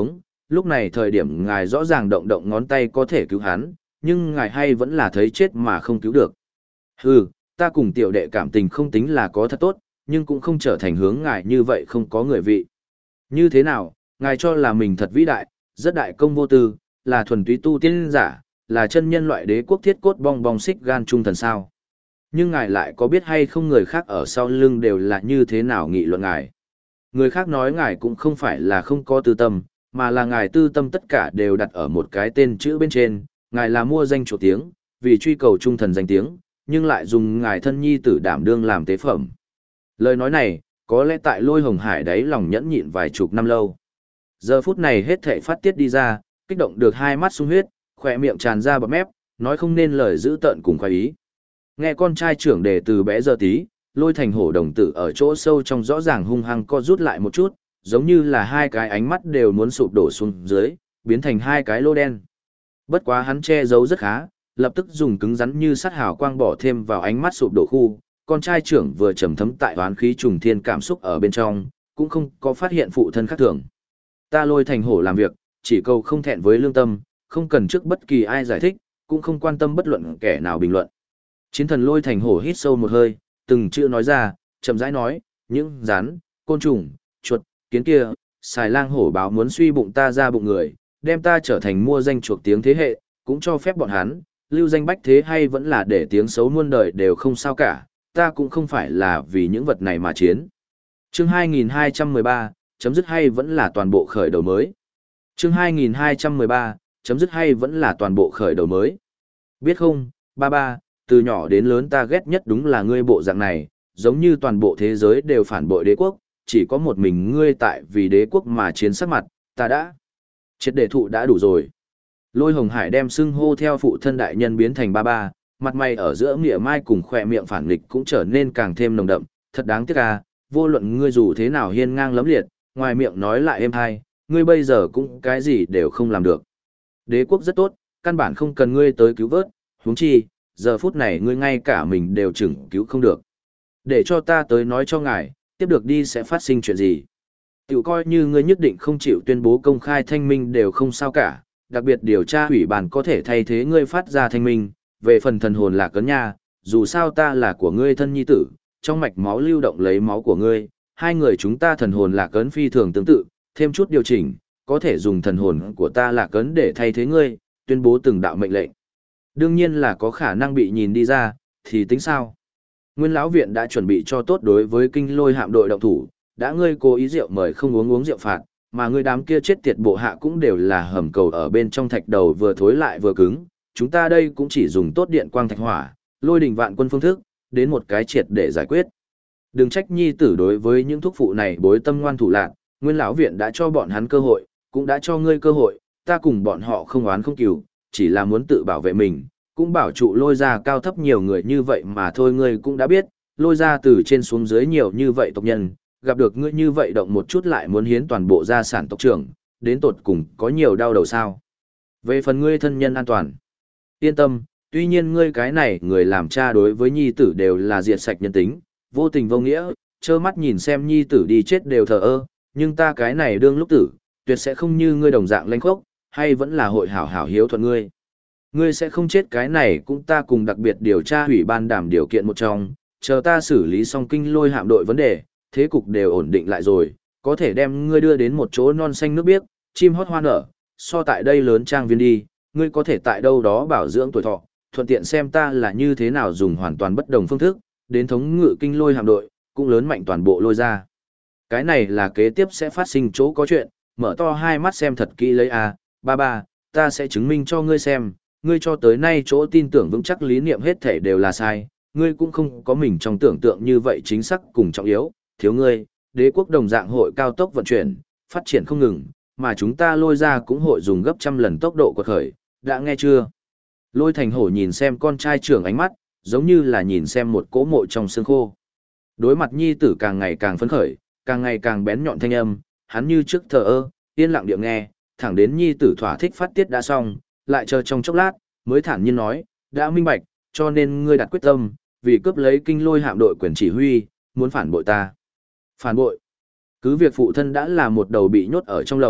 lúc này thời điểm ngài rõ ràng động động ngón tay có thể cứu hắn, nhưng ngài hay vẫn là thấy chết mà không cứu được. Hừ, ta cùng tiểu đệ cảm tình không tính là có thật tốt, nhưng cũng không trở thành hướng ngài như vậy không có người vị. Như thế nào, ngài cho là mình thật vĩ đại, rất đại công vô tư, là thuần túy tu tiên giả, là chân nhân loại đế quốc thiết cốt bong bong xích gan trung thần sao. Nhưng ngài lại có biết hay không người khác ở sau lưng đều là như thế nào nghị luận ngài. Người khác nói ngài cũng không phải là không có tư tâm, mà là ngài tư tâm tất cả đều đặt ở một cái tên chữ bên trên, ngài là mua danh chỗ tiếng, vì truy cầu trung thần danh tiếng, nhưng lại dùng ngài thân nhi tử đảm đương làm tế phẩm. Lời nói này, có lẽ tại Lôi Hồng Hải đấy lòng nhẫn nhịn vài chục năm lâu. Giờ phút này hết thảy phát tiết đi ra, kích động được hai mắt sung huyết, khỏe miệng tràn ra bọt mép, nói không nên lời dữ tợn cùng khoái ý. Nghe con trai trưởng đề từ bé giờ tí, Lôi Thành Hổ đồng tử ở chỗ sâu trong rõ ràng hung hăng co rút lại một chút, giống như là hai cái ánh mắt đều muốn sụp đổ xuống dưới, biến thành hai cái lô đen. Bất quá hắn che giấu rất khá, lập tức dùng cứng rắn như sắt hào quang bỏ thêm vào ánh mắt sụp đổ khu, con trai trưởng vừa trầm thấm tại oán khí trùng thiên cảm xúc ở bên trong, cũng không có phát hiện phụ thân khác thường. Ta Lôi Thành Hổ làm việc, chỉ cầu không thẹn với lương tâm, không cần trước bất kỳ ai giải thích, cũng không quan tâm bất luận kẻ nào bình luận. Chiến thần Lôi Thành Hổ hít sâu một hơi, từng chữ nói ra, chậm rãi nói, những rắn, côn trùng, chuột, kiến kia, xài lang hổ báo muốn suy bụng ta ra bụng người, đem ta trở thành mua danh chuộc tiếng thế hệ, cũng cho phép bọn hắn, lưu danh bách thế hay vẫn là để tiếng xấu muôn đời đều không sao cả, ta cũng không phải là vì những vật này mà chiến. Chương 2213, chấm dứt hay vẫn là toàn bộ khởi đầu mới. Chương 2213, chấm dứt hay vẫn là toàn bộ khởi đầu mới. Biết không, ba ba, từ nhỏ đến lớn ta ghét nhất đúng là ngươi bộ dạng này, giống như toàn bộ thế giới đều phản bội đế quốc, chỉ có một mình ngươi tại vì đế quốc mà chiến sắc mặt, ta đã. Triệt để thụ đã đủ rồi. Lôi Hồng Hải đem xưng hô theo phụ thân đại nhân biến thành ba ba, mặt mày ở giữa nghĩa mai cùng khỏe miệng phản nghịch cũng trở nên càng thêm nồng đậm, thật đáng tiếc à, vô luận ngươi dù thế nào hiên ngang lấm liệt, ngoài miệng nói lại êm hay, ngươi bây giờ cũng cái gì đều không làm được. Đế quốc rất tốt, căn bản không cần ngươi tới cứu vớt, huống chi, giờ phút này ngươi ngay cả mình đều chừng cứu không được. Để cho ta tới nói cho ngài, tiếp được đi sẽ phát sinh chuyện gì. Tiểu coi như ngươi nhất định không chịu tuyên bố công khai thanh minh đều không sao cả, đặc biệt điều tra ủy ban có thể thay thế ngươi phát ra thanh minh, về phần thần hồn lạc cấn nha, dù sao ta là của ngươi thân nhi tử, trong mạch máu lưu động lấy máu của ngươi, hai người chúng ta thần hồn lạc cấn phi thường tương tự, thêm chút điều chỉnh, có thể dùng thần hồn của ta lạc cấn để thay thế ngươi, tuyên bố từng đạo mệnh lệnh. Đương nhiên là có khả năng bị nhìn đi ra, thì tính sao? Nguyên lão viện đã chuẩn bị cho tốt đối với kinh lôi hạm đội động thủ, đã ngươi cố ý rượu mời không uống rượu phạt, mà ngươi đám kia chết tiệt bộ hạ cũng đều là hầm cầu ở bên trong thạch đầu vừa thối lại vừa cứng, chúng ta đây cũng chỉ dùng tốt điện quang thạch hỏa, lôi đình vạn quân phương thức, đến một cái triệt để giải quyết. Đừng trách nhi tử đối với những thuốc phụ này bối tâm ngoan thủ lạc, Nguyên lão viện đã cho bọn hắn cơ hội, cũng đã cho ngươi cơ hội, ta cùng bọn họ không oán không cừu, chỉ là muốn tự bảo vệ mình, cũng bảo trụ lôi ra cao thấp nhiều người như vậy mà thôi. Ngươi cũng đã biết, lôi ra từ trên xuống dưới nhiều như vậy tộc nhân, gặp được ngươi như vậy động một chút lại muốn hiến toàn bộ gia sản tộc trưởng, đến tột cùng có nhiều đau đầu sao. Về phần ngươi thân nhân an toàn, yên tâm, tuy nhiên ngươi cái này người làm cha đối với nhi tử đều là diệt sạch nhân tính, vô tình vô nghĩa, trơ mắt nhìn xem nhi tử đi chết đều thờ ơ, nhưng ta cái này đương lúc tử, tuyệt sẽ không như ngươi đồng dạng lanh khốc, hay vẫn là hội hảo hảo hiếu thuận ngươi. Ngươi sẽ không chết, cái này cũng ta cùng đặc biệt điều tra ủy ban đảm điều kiện một trong, chờ ta xử lý xong kinh lôi hạm đội vấn đề, thế cục đều ổn định lại rồi, có thể đem ngươi đưa đến một chỗ non xanh nước biếc, chim hót hoa nở, so tại đây lớn trang viên đi, ngươi có thể tại đâu đó bảo dưỡng tuổi thọ, thuận tiện xem ta là như thế nào dùng hoàn toàn bất đồng phương thức, đến thống ngự kinh lôi hạm đội, cũng lớn mạnh toàn bộ lôi ra. Cái này là kế tiếp sẽ phát sinh chỗ có chuyện, mở to hai mắt xem thật kỹ lấy à, ba ba, ta sẽ chứng minh cho ngươi xem, ngươi cho tới nay chỗ tin tưởng vững chắc lý niệm hết thể đều là sai, ngươi cũng không có mình trong tưởng tượng như vậy chính xác cùng trọng yếu, thiếu ngươi, đế quốc đồng dạng hội cao tốc vận chuyển, phát triển không ngừng, mà chúng ta lôi ra cũng hội dùng gấp trăm lần tốc độ quật khởi, đã nghe chưa? Lôi Thành Hổ nhìn xem con trai trưởng ánh mắt, giống như là nhìn xem một cỗ mộ trong xương khô. Đối mặt nhi tử càng ngày càng phấn khởi, càng ngày càng bén nhọn thanh âm, hắn như trước thờ ơ, yên lặng điệu nghe, thẳng đến nhi tử thỏa thích phát tiết đã xong, lại chờ trong chốc lát, mới thản nhiên nói, đã minh bạch, cho nên ngươi đặt quyết tâm, vì cướp lấy kinh lôi hạm đội quyền chỉ huy, muốn phản bội ta. Phản bội. Cứ việc phụ thân đã là một đầu bị nhốt ở trong lồng,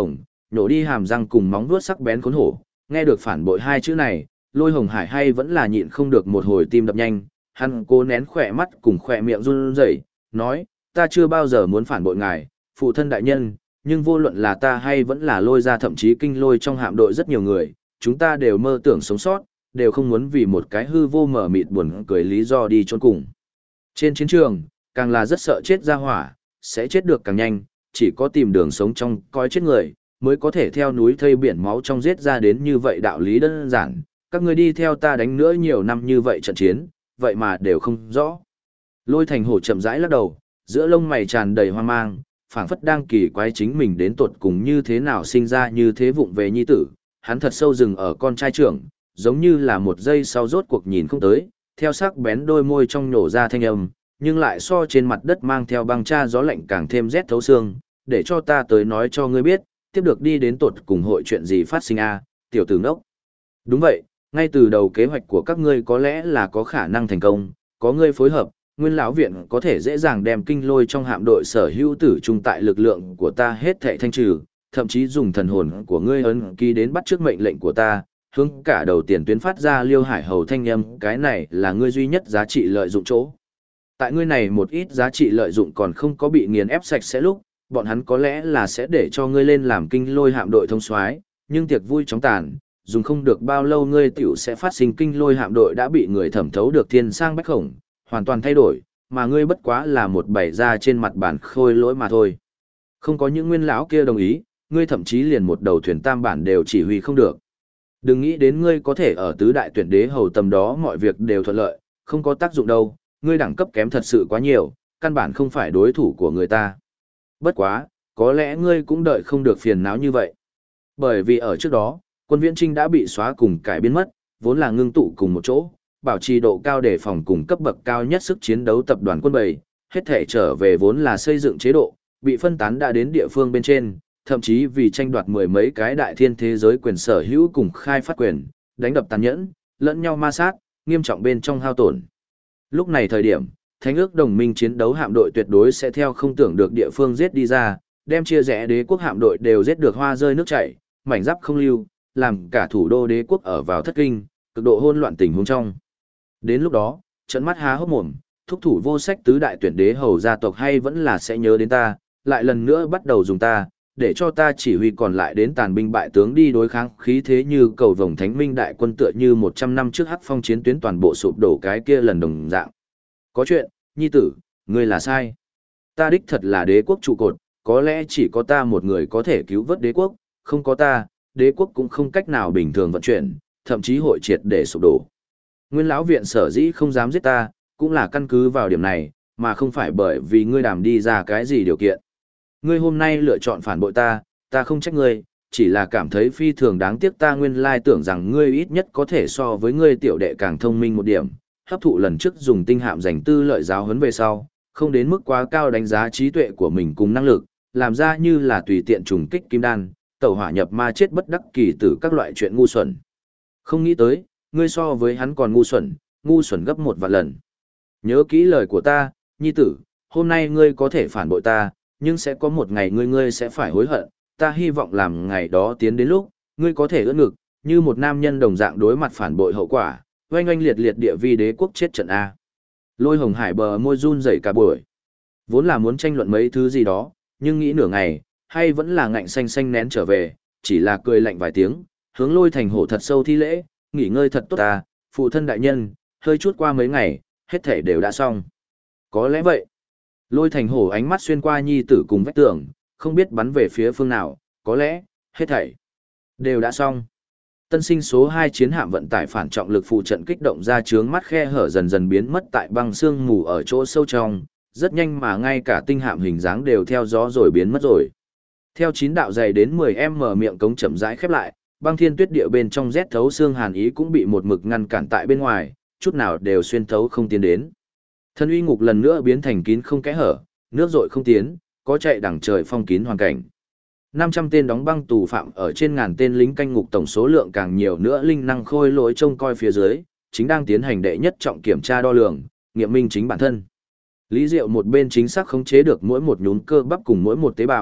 nhổ đi hàm răng cùng móng vuốt sắc bén khốn hổ, nghe được phản bội hai chữ này, Lôi Hồng Hải hay vẫn là nhịn không được một hồi tim đập nhanh, hắn cố nén khỏe mắt cùng khỏe miệng run rẩy, nói, ta chưa bao giờ muốn phản bội ngài, phụ thân đại nhân, nhưng vô luận là ta hay vẫn là Lôi gia thậm chí kinh Lôi trong hạm đội rất nhiều người, chúng ta đều mơ tưởng sống sót, đều không muốn vì một cái hư vô mở mịt buồn cười lý do đi chôn cùng. Trên chiến trường, càng là rất sợ chết ra hỏa, sẽ chết được càng nhanh, chỉ có tìm đường sống trong coi chết người, mới có thể theo núi thây biển máu trong giết ra đến như vậy đạo lý đơn giản, các ngươi đi theo ta đánh nữa nhiều năm như vậy trận chiến, vậy mà đều không rõ. Lôi Thành Hổ chậm rãi lắc đầu, giữa lông mày tràn đầy hoang mang, phảng phất đang kỳ quái chính mình đến tột cùng như thế nào sinh ra như thế vụng về nhi tử, hắn thật sâu rừng ở con trai trưởng, giống như là một giây sau rốt cuộc nhìn không tới, theo sắc bén đôi môi trong nhổ ra thanh âm, nhưng lại so trên mặt đất mang theo băng cha gió lạnh càng thêm rét thấu xương, để cho ta tới nói cho ngươi biết, tiếp được đi đến tột cùng hội chuyện gì phát sinh a, tiểu tử ngốc. Đúng vậy, ngay từ đầu kế hoạch của các ngươi có lẽ là có khả năng thành công, có ngươi phối hợp, Nguyên lão viện có thể dễ dàng đem kinh lôi trong hạm đội sở hữu tử trung tại lực lượng của ta hết thảy thanh trừ, thậm chí dùng thần hồn của ngươi ấn ký đến bắt trước mệnh lệnh của ta, hướng cả đầu tiền tuyến phát ra Liêu Hải Hầu thanh âm, cái này là ngươi duy nhất giá trị lợi dụng chỗ. Tại ngươi này một ít giá trị lợi dụng còn không có bị nghiền ép sạch sẽ lúc, bọn hắn có lẽ là sẽ để cho ngươi lên làm kinh lôi hạm đội thông soái, nhưng tiệc vui chóng tàn, dùng không được bao lâu ngươi tiểu sẽ phát sinh kinh lôi hạm đội đã bị người thẩm thấu được thiên sang bách khổng, hoàn toàn thay đổi, mà ngươi bất quá là một bày ra trên mặt bản khôi lỗi mà thôi. Không có những nguyên lão kia đồng ý, ngươi thậm chí liền một đầu thuyền tam bản đều chỉ huy không được. Đừng nghĩ đến ngươi có thể ở tứ đại tuyển đế hầu tầm đó mọi việc đều thuận lợi, không có tác dụng đâu, ngươi đẳng cấp kém thật sự quá nhiều, căn bản không phải đối thủ của người ta. Bất quá, có lẽ ngươi cũng đợi không được phiền não như vậy. Bởi vì ở trước đó, quân viễn trinh đã bị xóa cùng cải biến mất, vốn là ngưng tụ cùng một chỗ, bảo trì độ cao để phòng cùng cấp bậc cao nhất sức chiến đấu tập đoàn quân bầy, hết thể trở về vốn là xây dựng chế độ, bị phân tán đã đến địa phương bên trên, thậm chí vì tranh đoạt mười mấy cái đại thiên thế giới quyền sở hữu cùng khai phát quyền, đánh đập tàn nhẫn, lẫn nhau ma sát, nghiêm trọng bên trong hao tổn. Lúc này thời điểm, Thánh ước đồng minh chiến đấu hạm đội tuyệt đối sẽ theo không tưởng được địa phương giết đi ra, đem chia rẽ đế quốc hạm đội đều giết được hoa rơi nước chảy, mảnh giáp không lưu, làm cả thủ đô đế quốc ở vào thất kinh, cực độ hỗn loạn tình huống trong. Đến lúc đó, trận mắt há hốc mồm, thúc thủ vô sách tứ đại tuyển đế hầu gia tộc hay vẫn là sẽ nhớ đến ta, lại lần nữa bắt đầu dùng ta, để cho ta chỉ huy còn lại đến tàn binh bại tướng đi đối kháng khí thế như cầu vồng thánh minh đại quân tựa như 100 năm trước hắc phong chiến tuyến toàn bộ sụp đổ cái kia lần đồng dạng. Có chuyện, nhi tử, ngươi là sai. Ta đích thật là đế quốc trụ cột, có lẽ chỉ có ta một người có thể cứu vớt đế quốc, không có ta, đế quốc cũng không cách nào bình thường vận chuyển, thậm chí hội triệt để sụp đổ. Nguyên lão viện sở dĩ không dám giết ta, cũng là căn cứ vào điểm này, mà không phải bởi vì ngươi đàm đi ra cái gì điều kiện. Ngươi hôm nay lựa chọn phản bội ta, ta không trách ngươi, chỉ là cảm thấy phi thường đáng tiếc ta nguyên lai tưởng rằng ngươi ít nhất có thể so với ngươi tiểu đệ càng thông minh một điểm, hấp thụ lần trước dùng tinh hạm giành tư lợi giáo huấn về sau, không đến mức quá cao đánh giá trí tuệ của mình cùng năng lực, làm ra như là tùy tiện trùng kích kim đan, tẩu hỏa nhập ma chết bất đắc kỳ tử các loại chuyện ngu xuẩn. Không nghĩ tới, ngươi so với hắn còn ngu xuẩn gấp 1 vạn lần. Nhớ kỹ lời của ta, nhi tử, hôm nay ngươi có thể phản bội ta, nhưng sẽ có một ngày ngươi sẽ phải hối hận, ta hy vọng làm ngày đó tiến đến lúc, ngươi có thể ưỡn ngực, như một nam nhân đồng dạng đối mặt phản bội hậu quả, oanh oanh liệt liệt địa vi đế quốc chết trận A. Lôi Hồng Hải bờ môi run rẩy cả buổi. Vốn là muốn tranh luận mấy thứ gì đó, nhưng nghĩ nửa ngày, hay vẫn là ngạnh xanh xanh nén trở về, chỉ là cười lạnh vài tiếng, hướng Lôi Thành Hổ thật sâu thi lễ, nghỉ ngơi thật tốt ta, phụ thân đại nhân, hơi chút qua mấy ngày, hết thể đều đã xong. Có lẽ vậy. Lôi Thành Hổ ánh mắt xuyên qua nhi tử cùng vách tường, không biết bắn về phía phương nào, có lẽ, hết thảy đều đã xong. Tân sinh số 2 chiến hạm vận tải phản trọng lực phụ trận kích động ra chướng mắt khe hở dần dần biến mất tại băng sương mù ở chỗ sâu trong, rất nhanh mà ngay cả tinh hạm hình dáng đều theo gió rồi biến mất rồi. Theo 9 đạo dày đến 10m miệng cống chậm rãi khép lại, băng thiên tuyết địa bên trong rét thấu xương hàn ý cũng bị một mực ngăn cản tại bên ngoài, chút nào đều xuyên thấu không tiến đến. Thân uy ngục lần nữa biến thành kín không kẽ hở, nước rội không tiến, có chạy đằng trời phong kín hoàn cảnh. 500 tên đóng băng tù phạm ở trên ngàn tên lính canh ngục tổng số lượng càng nhiều nữa linh năng khôi lỗi trông coi phía dưới, chính đang tiến hành đệ nhất trọng kiểm tra đo lường, nghiệm minh chính bản thân. Lý Diệu một bên chính xác khống chế được mỗi một nhún cơ bắp cùng mỗi một tế bào,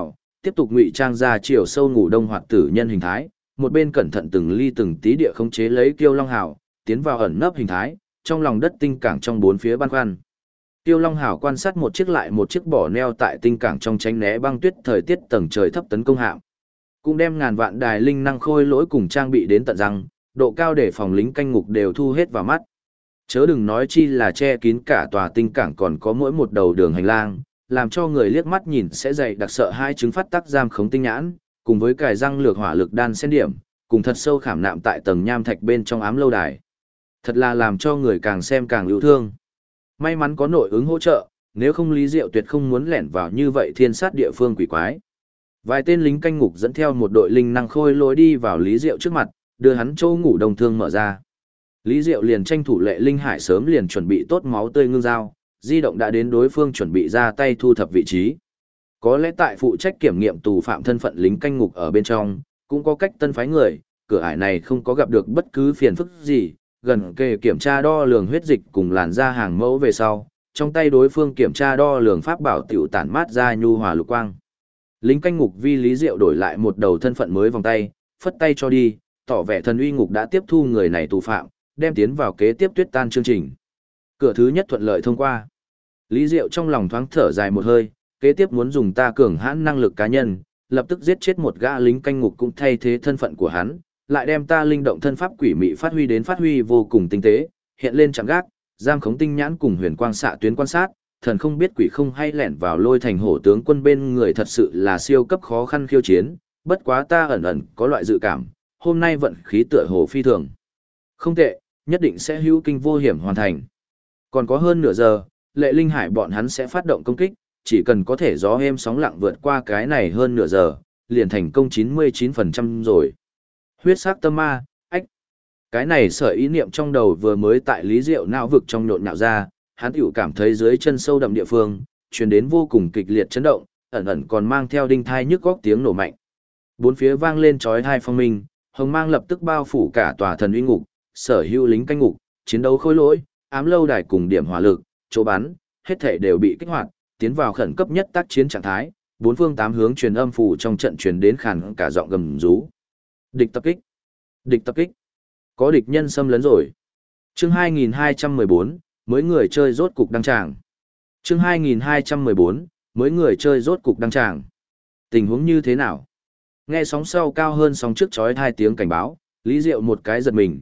tiếp tục ngụy trang ra chiều sâu ngủ đông hoạt tử nhân hình thái, một bên cẩn thận từng ly từng tí địa khống chế lấy Kiêu Long Hào, tiến vào ẩn nấp hình thái, trong lòng đất tinh cảng trong bốn phía băn khoăn. Kiêu Long Hào quan sát một chiếc lại một chiếc bỏ neo tại tinh cảng trong tránh né băng tuyết thời tiết tầng trời thấp tấn công hạm. Cũng đem ngàn vạn đài linh năng khôi lỗi cùng trang bị đến tận răng, độ cao để phòng lính canh ngục đều thu hết vào mắt. Chớ đừng nói chi là che kín cả tòa tinh cảng còn có mỗi một đầu đường hành lang, làm cho người liếc mắt nhìn sẽ dày đặc sợ hai chứng phát tác giam khống tinh nhãn, cùng với cài răng lược hỏa lực đan xen điểm, cùng thật sâu khảm nạm tại tầng nham thạch bên trong ám lâu đài. Thật là làm cho người càng xem càng yêu thương. May mắn có nội ứng hỗ trợ, nếu không Lý Diệu tuyệt không muốn lẻn vào như vậy thiên sát địa phương quỷ quái. Vài tên lính canh ngục dẫn theo một đội linh năng khôi lối đi vào Lý Diệu trước mặt, đưa hắn chỗ ngủ đồng thương mở ra. Lý Diệu liền tranh thủ lệ linh hải sớm liền chuẩn bị tốt máu tươi ngưng dao, di động đã đến đối phương chuẩn bị ra tay thu thập vị trí. Có lẽ tại phụ trách kiểm nghiệm tù phạm thân phận lính canh ngục ở bên trong, cũng có cách tân phái người, cửa ải này không có gặp được bất cứ phiền phức gì, gần kề kiểm tra đo lường huyết dịch cùng làn da hàng mẫu về sau, trong tay đối phương kiểm tra đo lường pháp bảo tiểu tản mát ra nhu hòa lục quang. Lính canh ngục vi Lý Diệu đổi lại một đầu thân phận mới vòng tay, phất tay cho đi, tỏ vẻ thần uy ngục đã tiếp thu người này tù phạm, đem tiến vào kế tiếp tuyết tan chương trình. Cửa thứ nhất thuận lợi thông qua. Lý Diệu trong lòng thoáng thở dài một hơi, kế tiếp muốn dùng ta cường hãn năng lực cá nhân, lập tức giết chết một gã lính canh ngục cũng thay thế thân phận của hắn, lại đem ta linh động thân pháp quỷ mị phát huy vô cùng tinh tế, hiện lên chạm gác, giam khống tinh nhãn cùng huyền quang xạ tuyến quan sát, thần không biết quỷ không hay lẻn vào Lôi Thành hổ tướng quân bên người thật sự là siêu cấp khó khăn khiêu chiến, bất quá ta ẩn ẩn có loại dự cảm, hôm nay vận khí tựa hồ phi thường. Không tệ, nhất định sẽ hữu kinh vô hiểm hoàn thành. Còn có hơn nửa giờ, Lệ Linh Hải bọn hắn sẽ phát động công kích, chỉ cần có thể gió êm sóng lặng vượt qua cái này hơn nửa giờ, liền thành công 99% rồi. Huyết sắc tâm ma, ách. Cái này sở ý niệm trong đầu vừa mới tại Lý Diệu não vực trong nhộn nhạo ra, hắn tiểu cảm thấy dưới chân sâu đậm địa phương, truyền đến vô cùng kịch liệt chấn động, ẩn ẩn còn mang theo đinh thai nhức góc tiếng nổ mạnh. Bốn phía vang lên chói tai phong minh, hồng mang lập tức bao phủ cả tòa thần uy ngục, sở hữu lính canh ngục, chiến đấu khối lỗi, ám lâu đài cùng điểm hỏa lực, chỗ bắn, hết thể đều bị kích hoạt, tiến vào khẩn cấp nhất tác chiến trạng thái, bốn phương tám hướng truyền âm phủ trong trận truyền đến khàn cả giọng gầm rú. Địch tập kích! Địch tập kích! Có địch nhân xâm lấn rồi. Chương 2214, mới người chơi rốt cục đăng tràng. Chương 2214, mới người chơi rốt cục đăng tràng. Tình huống như thế nào? Nghe sóng sau cao hơn sóng trước chói hai tiếng cảnh báo, Lý Diệu một cái giật mình,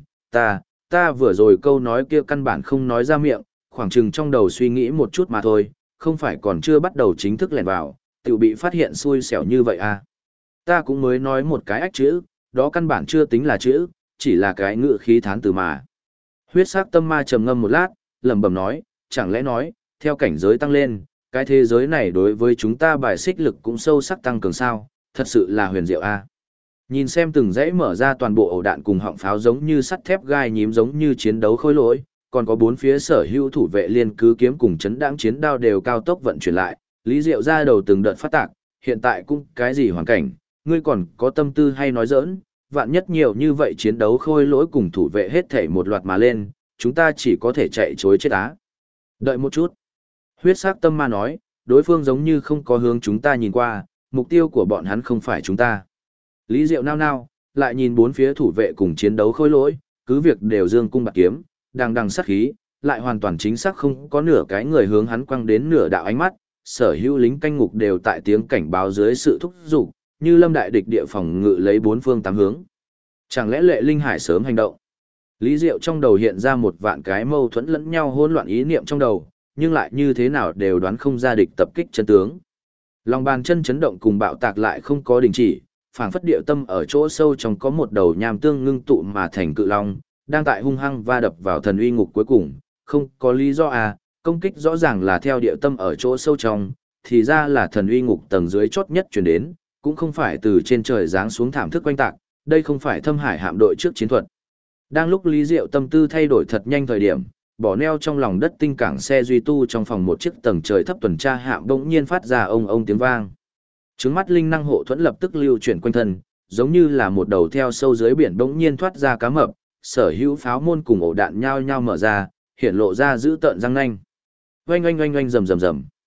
ta vừa rồi câu nói kia căn bản không nói ra miệng, khoảng chừng trong đầu suy nghĩ một chút mà thôi, không phải còn chưa bắt đầu chính thức lẻn vào, tự bị phát hiện xui xẻo như vậy à. Ta cũng mới nói một cái ách chữ, đó căn bản chưa tính là chữ, chỉ là cái ngữ khí thán từ mà. Huyết sắc tâm ma trầm ngâm một lát, lẩm bẩm nói, chẳng lẽ nói, theo cảnh giới tăng lên, cái thế giới này đối với chúng ta bài xích lực cũng sâu sắc tăng cường sao, thật sự là huyền diệu a. Nhìn xem từng dãy mở ra toàn bộ ổ đạn cùng họng pháo giống như sắt thép gai nhím giống như chiến đấu khối lỗi, còn có bốn phía sở hữu thủ vệ liên cứ kiếm cùng chấn đãng chiến đao đều cao tốc vận chuyển lại, Lý Diệu ra đầu từng đợt phát tạc, hiện tại cũng cái gì hoàn cảnh, ngươi còn có tâm tư hay nói giỡn, vạn nhất nhiều như vậy chiến đấu khôi lỗi cùng thủ vệ hết thể một loạt mà lên, chúng ta chỉ có thể chạy chối chết á. Đợi một chút. Huyết sắc tâm ma nói, đối phương giống như không có hướng chúng ta nhìn qua, mục tiêu của bọn hắn không phải chúng ta. Lý Diệu nao nao, lại nhìn bốn phía thủ vệ cùng chiến đấu khôi lỗi, cứ việc đều dương cung bạc kiếm, đằng sát khí, lại hoàn toàn chính xác không có nửa cái người hướng hắn quăng đến nửa đạo ánh mắt, sở hữu lính canh ngục đều tại tiếng cảnh báo dưới sự thúc giục, như lâm đại địch địa phòng ngự lấy bốn phương tám hướng. Chẳng lẽ Lệ Linh Hải sớm hành động? Lý Diệu trong đầu hiện ra một vạn cái mâu thuẫn lẫn nhau hỗn loạn ý niệm trong đầu, nhưng lại như thế nào đều đoán không ra địch tập kích chân tướng. Lòng bàn chân chấn động cùng bạo tạc lại không có đình chỉ, phảng phất địa tâm ở chỗ sâu trong có một đầu nham tương ngưng tụ mà thành cự long, đang tại hung hăng va đập vào thần uy ngục cuối cùng, không có lý do à, công kích rõ ràng là theo địa tâm ở chỗ sâu trong, thì ra là thần uy ngục tầng dưới chót nhất truyền đến, cũng không phải từ trên trời giáng xuống thảm thức quanh tạc, đây không phải Thâm Hải hạm đội trước chiến thuật. Đang lúc Lý Diệu tâm tư thay đổi thật nhanh thời điểm, bỏ neo trong lòng đất tinh cảng xe duy tu trong phòng một chiếc tầng trời thấp tuần tra hạm bỗng nhiên phát ra ông tiếng vang. Trứng mắt linh năng hộ thuẫn lập tức lưu chuyển quanh thân, giống như là một đầu theo sâu dưới biển bỗng nhiên thoát ra cá mập, sở hữu pháo môn cùng ổ đạn nhao nhao mở ra, hiện lộ ra dữ tợn răng nanh. Oanh oanh oanh oanh rầm rầm rầm.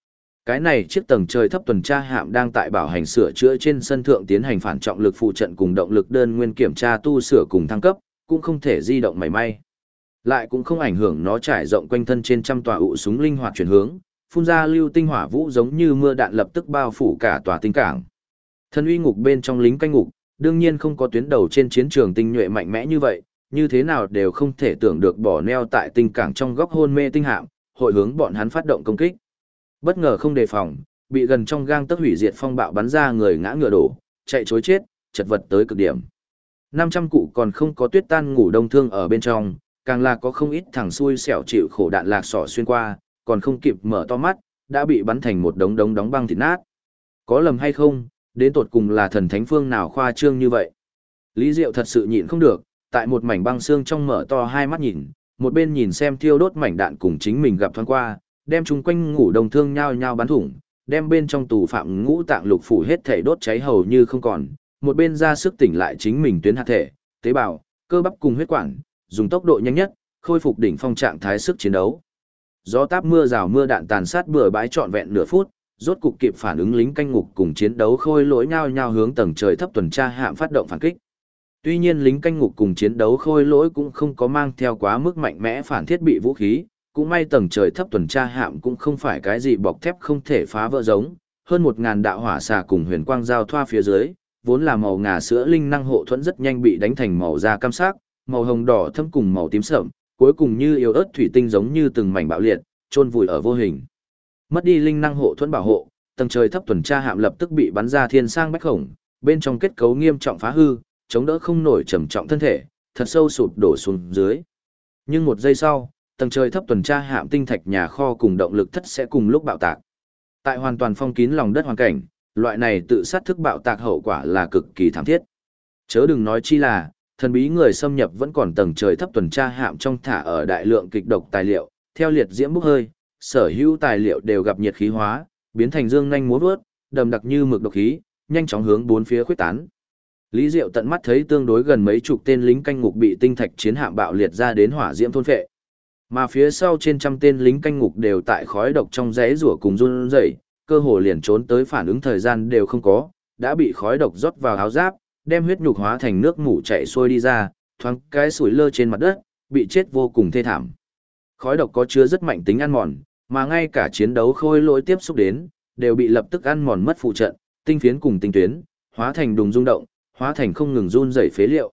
Cái này chiếc tầng trời thấp tuần tra hạm đang tại bảo hành sửa chữa trên sân thượng tiến hành phản trọng lực phụ trận cùng động lực đơn nguyên kiểm tra tu sửa cùng thăng cấp, cũng không thể di động mảy may. Lại cũng không ảnh hưởng nó trải rộng quanh thân trên trăm tòa ụ súng linh hoạt chuyển hướng, phun ra lưu tinh hỏa vũ giống như mưa đạn lập tức bao phủ cả tòa tinh cảng. Thân uy ngục bên trong lính canh ngục, đương nhiên không có tuyến đầu trên chiến trường tinh nhuệ mạnh mẽ như vậy, như thế nào đều không thể tưởng được bỏ neo tại tinh cảng trong góc hôn mê tinh hạm, hội hướng bọn hắn phát động công kích. Bất ngờ không đề phòng, bị gần trong gang tấc hủy diệt phong bạo bắn ra người ngã ngựa đổ, chạy trối chết, chật vật tới cực điểm. 500 cụ còn không có tuyết tan ngủ đông thương ở bên trong, càng là có không ít thằng xui xẻo chịu khổ đạn lạc sọ xuyên qua, còn không kịp mở to mắt, đã bị bắn thành một đống đống đóng băng thịt nát. Có lầm hay không, đến tột cùng là thần thánh phương nào khoa trương như vậy. Lý Diệu thật sự nhịn không được, tại một mảnh băng xương trong mở to hai mắt nhìn, một bên nhìn xem thiêu đốt mảnh đạn cùng chính mình gặp thoáng qua, đem chung quanh ngủ đồng thương nhao nhao bắn thủng, đem bên trong tù phạm ngũ tạng lục phủ hết thể đốt cháy hầu như không còn, một bên ra sức tỉnh lại chính mình tuyến hạt thể, tế bào, cơ bắp cùng huyết quản, dùng tốc độ nhanh nhất, khôi phục đỉnh phong trạng thái sức chiến đấu. Gió táp mưa rào mưa đạn tàn sát bừa bãi trọn vẹn nửa phút, rốt cục kịp phản ứng lính canh ngục cùng chiến đấu khôi lỗi nhao nhao hướng tầng trời thấp tuần tra hạm phát động phản kích. Tuy nhiên lính canh ngục cùng chiến đấu khôi lỗi cũng không có mang theo quá mức mạnh mẽ phản thiết bị vũ khí, cũng may tầng trời thấp tuần tra hạm cũng không phải cái gì bọc thép không thể phá vỡ giống, hơn 1000 đạo hỏa xà cùng huyền quang giao thoa phía dưới, vốn là màu ngà sữa linh năng hộ thuẫn rất nhanh bị đánh thành màu da cam sắc, màu hồng đỏ thâm cùng màu tím sẫm, cuối cùng như yếu ớt thủy tinh giống như từng mảnh bạo liệt, chôn vùi ở vô hình. Mất đi linh năng hộ thuẫn bảo hộ, tầng trời thấp tuần tra hạm lập tức bị bắn ra thiên sang bách khổng, bên trong kết cấu nghiêm trọng phá hư, chống đỡ không nổi trầm trọng thân thể, thật sâu sụp đổ xuống dưới. Nhưng một giây sau, tầng trời thấp tuần tra hạm tinh thạch nhà kho cùng động lực thất sẽ cùng lúc bạo tạc. Tại hoàn toàn phong kín lòng đất hoàn cảnh, loại này tự sát thức bạo tạc hậu quả là cực kỳ thảm thiết. Chớ đừng nói chi là, thần bí người xâm nhập vẫn còn tầng trời thấp tuần tra hạm trong thả ở đại lượng kịch độc tài liệu, theo liệt diễm bốc hơi, sở hữu tài liệu đều gặp nhiệt khí hóa, biến thành dương nhanh múa vớt, đầm đặc như mực độc khí, nhanh chóng hướng bốn phía khuếch tán. Lý Diệu tận mắt thấy tương đối gần mấy chục tên lính canh ngục bị tinh thạch chiến hạm bạo liệt ra đến hỏa diễm thôn phệ. Mà phía sau trên trăm tên lính canh ngục đều tại khói độc trong rẽ rủa cùng run rẩy, cơ hồ liền trốn tới phản ứng thời gian đều không có, đã bị khói độc rót vào áo giáp, đem huyết nhục hóa thành nước mủ chảy xuôi đi ra, thoáng cái sủi lơ trên mặt đất, bị chết vô cùng thê thảm. Khói độc có chứa rất mạnh tính ăn mòn, mà ngay cả chiến đấu khôi lỗi tiếp xúc đến, đều bị lập tức ăn mòn mất phụ trận, tinh phiến cùng tinh tuyến, hóa thành đùng rung động, hóa thành không ngừng run rẩy phế liệu.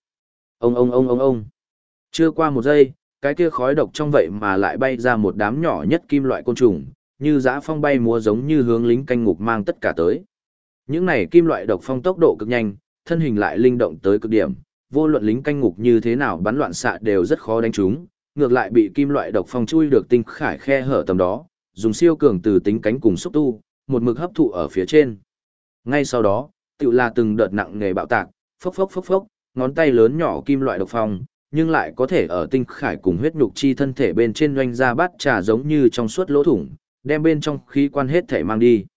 Ông. Chưa qua một giây, cái kia khói độc trong vậy mà lại bay ra một đám nhỏ nhất kim loại côn trùng, như dã phong bay múa giống như hướng lính canh ngục mang tất cả tới. Những này kim loại độc phong tốc độ cực nhanh, thân hình lại linh động tới cực điểm, vô luận lính canh ngục như thế nào bắn loạn xạ đều rất khó đánh trúng, ngược lại bị kim loại độc phong chui được tinh khải khe hở tầm đó, dùng siêu cường từ tính cánh cùng xúc tu, một mực hấp thụ ở phía trên. Ngay sau đó, tựu là từng đợt nặng nghề bạo tạc, phốc, ngón tay lớn nhỏ kim loại độc phong, nhưng lại có thể ở tinh khải cùng huyết nhục chi thân thể bên trên doanh ra bát trà giống như trong suốt lỗ thủng, đem bên trong khí quan hết thể mang đi.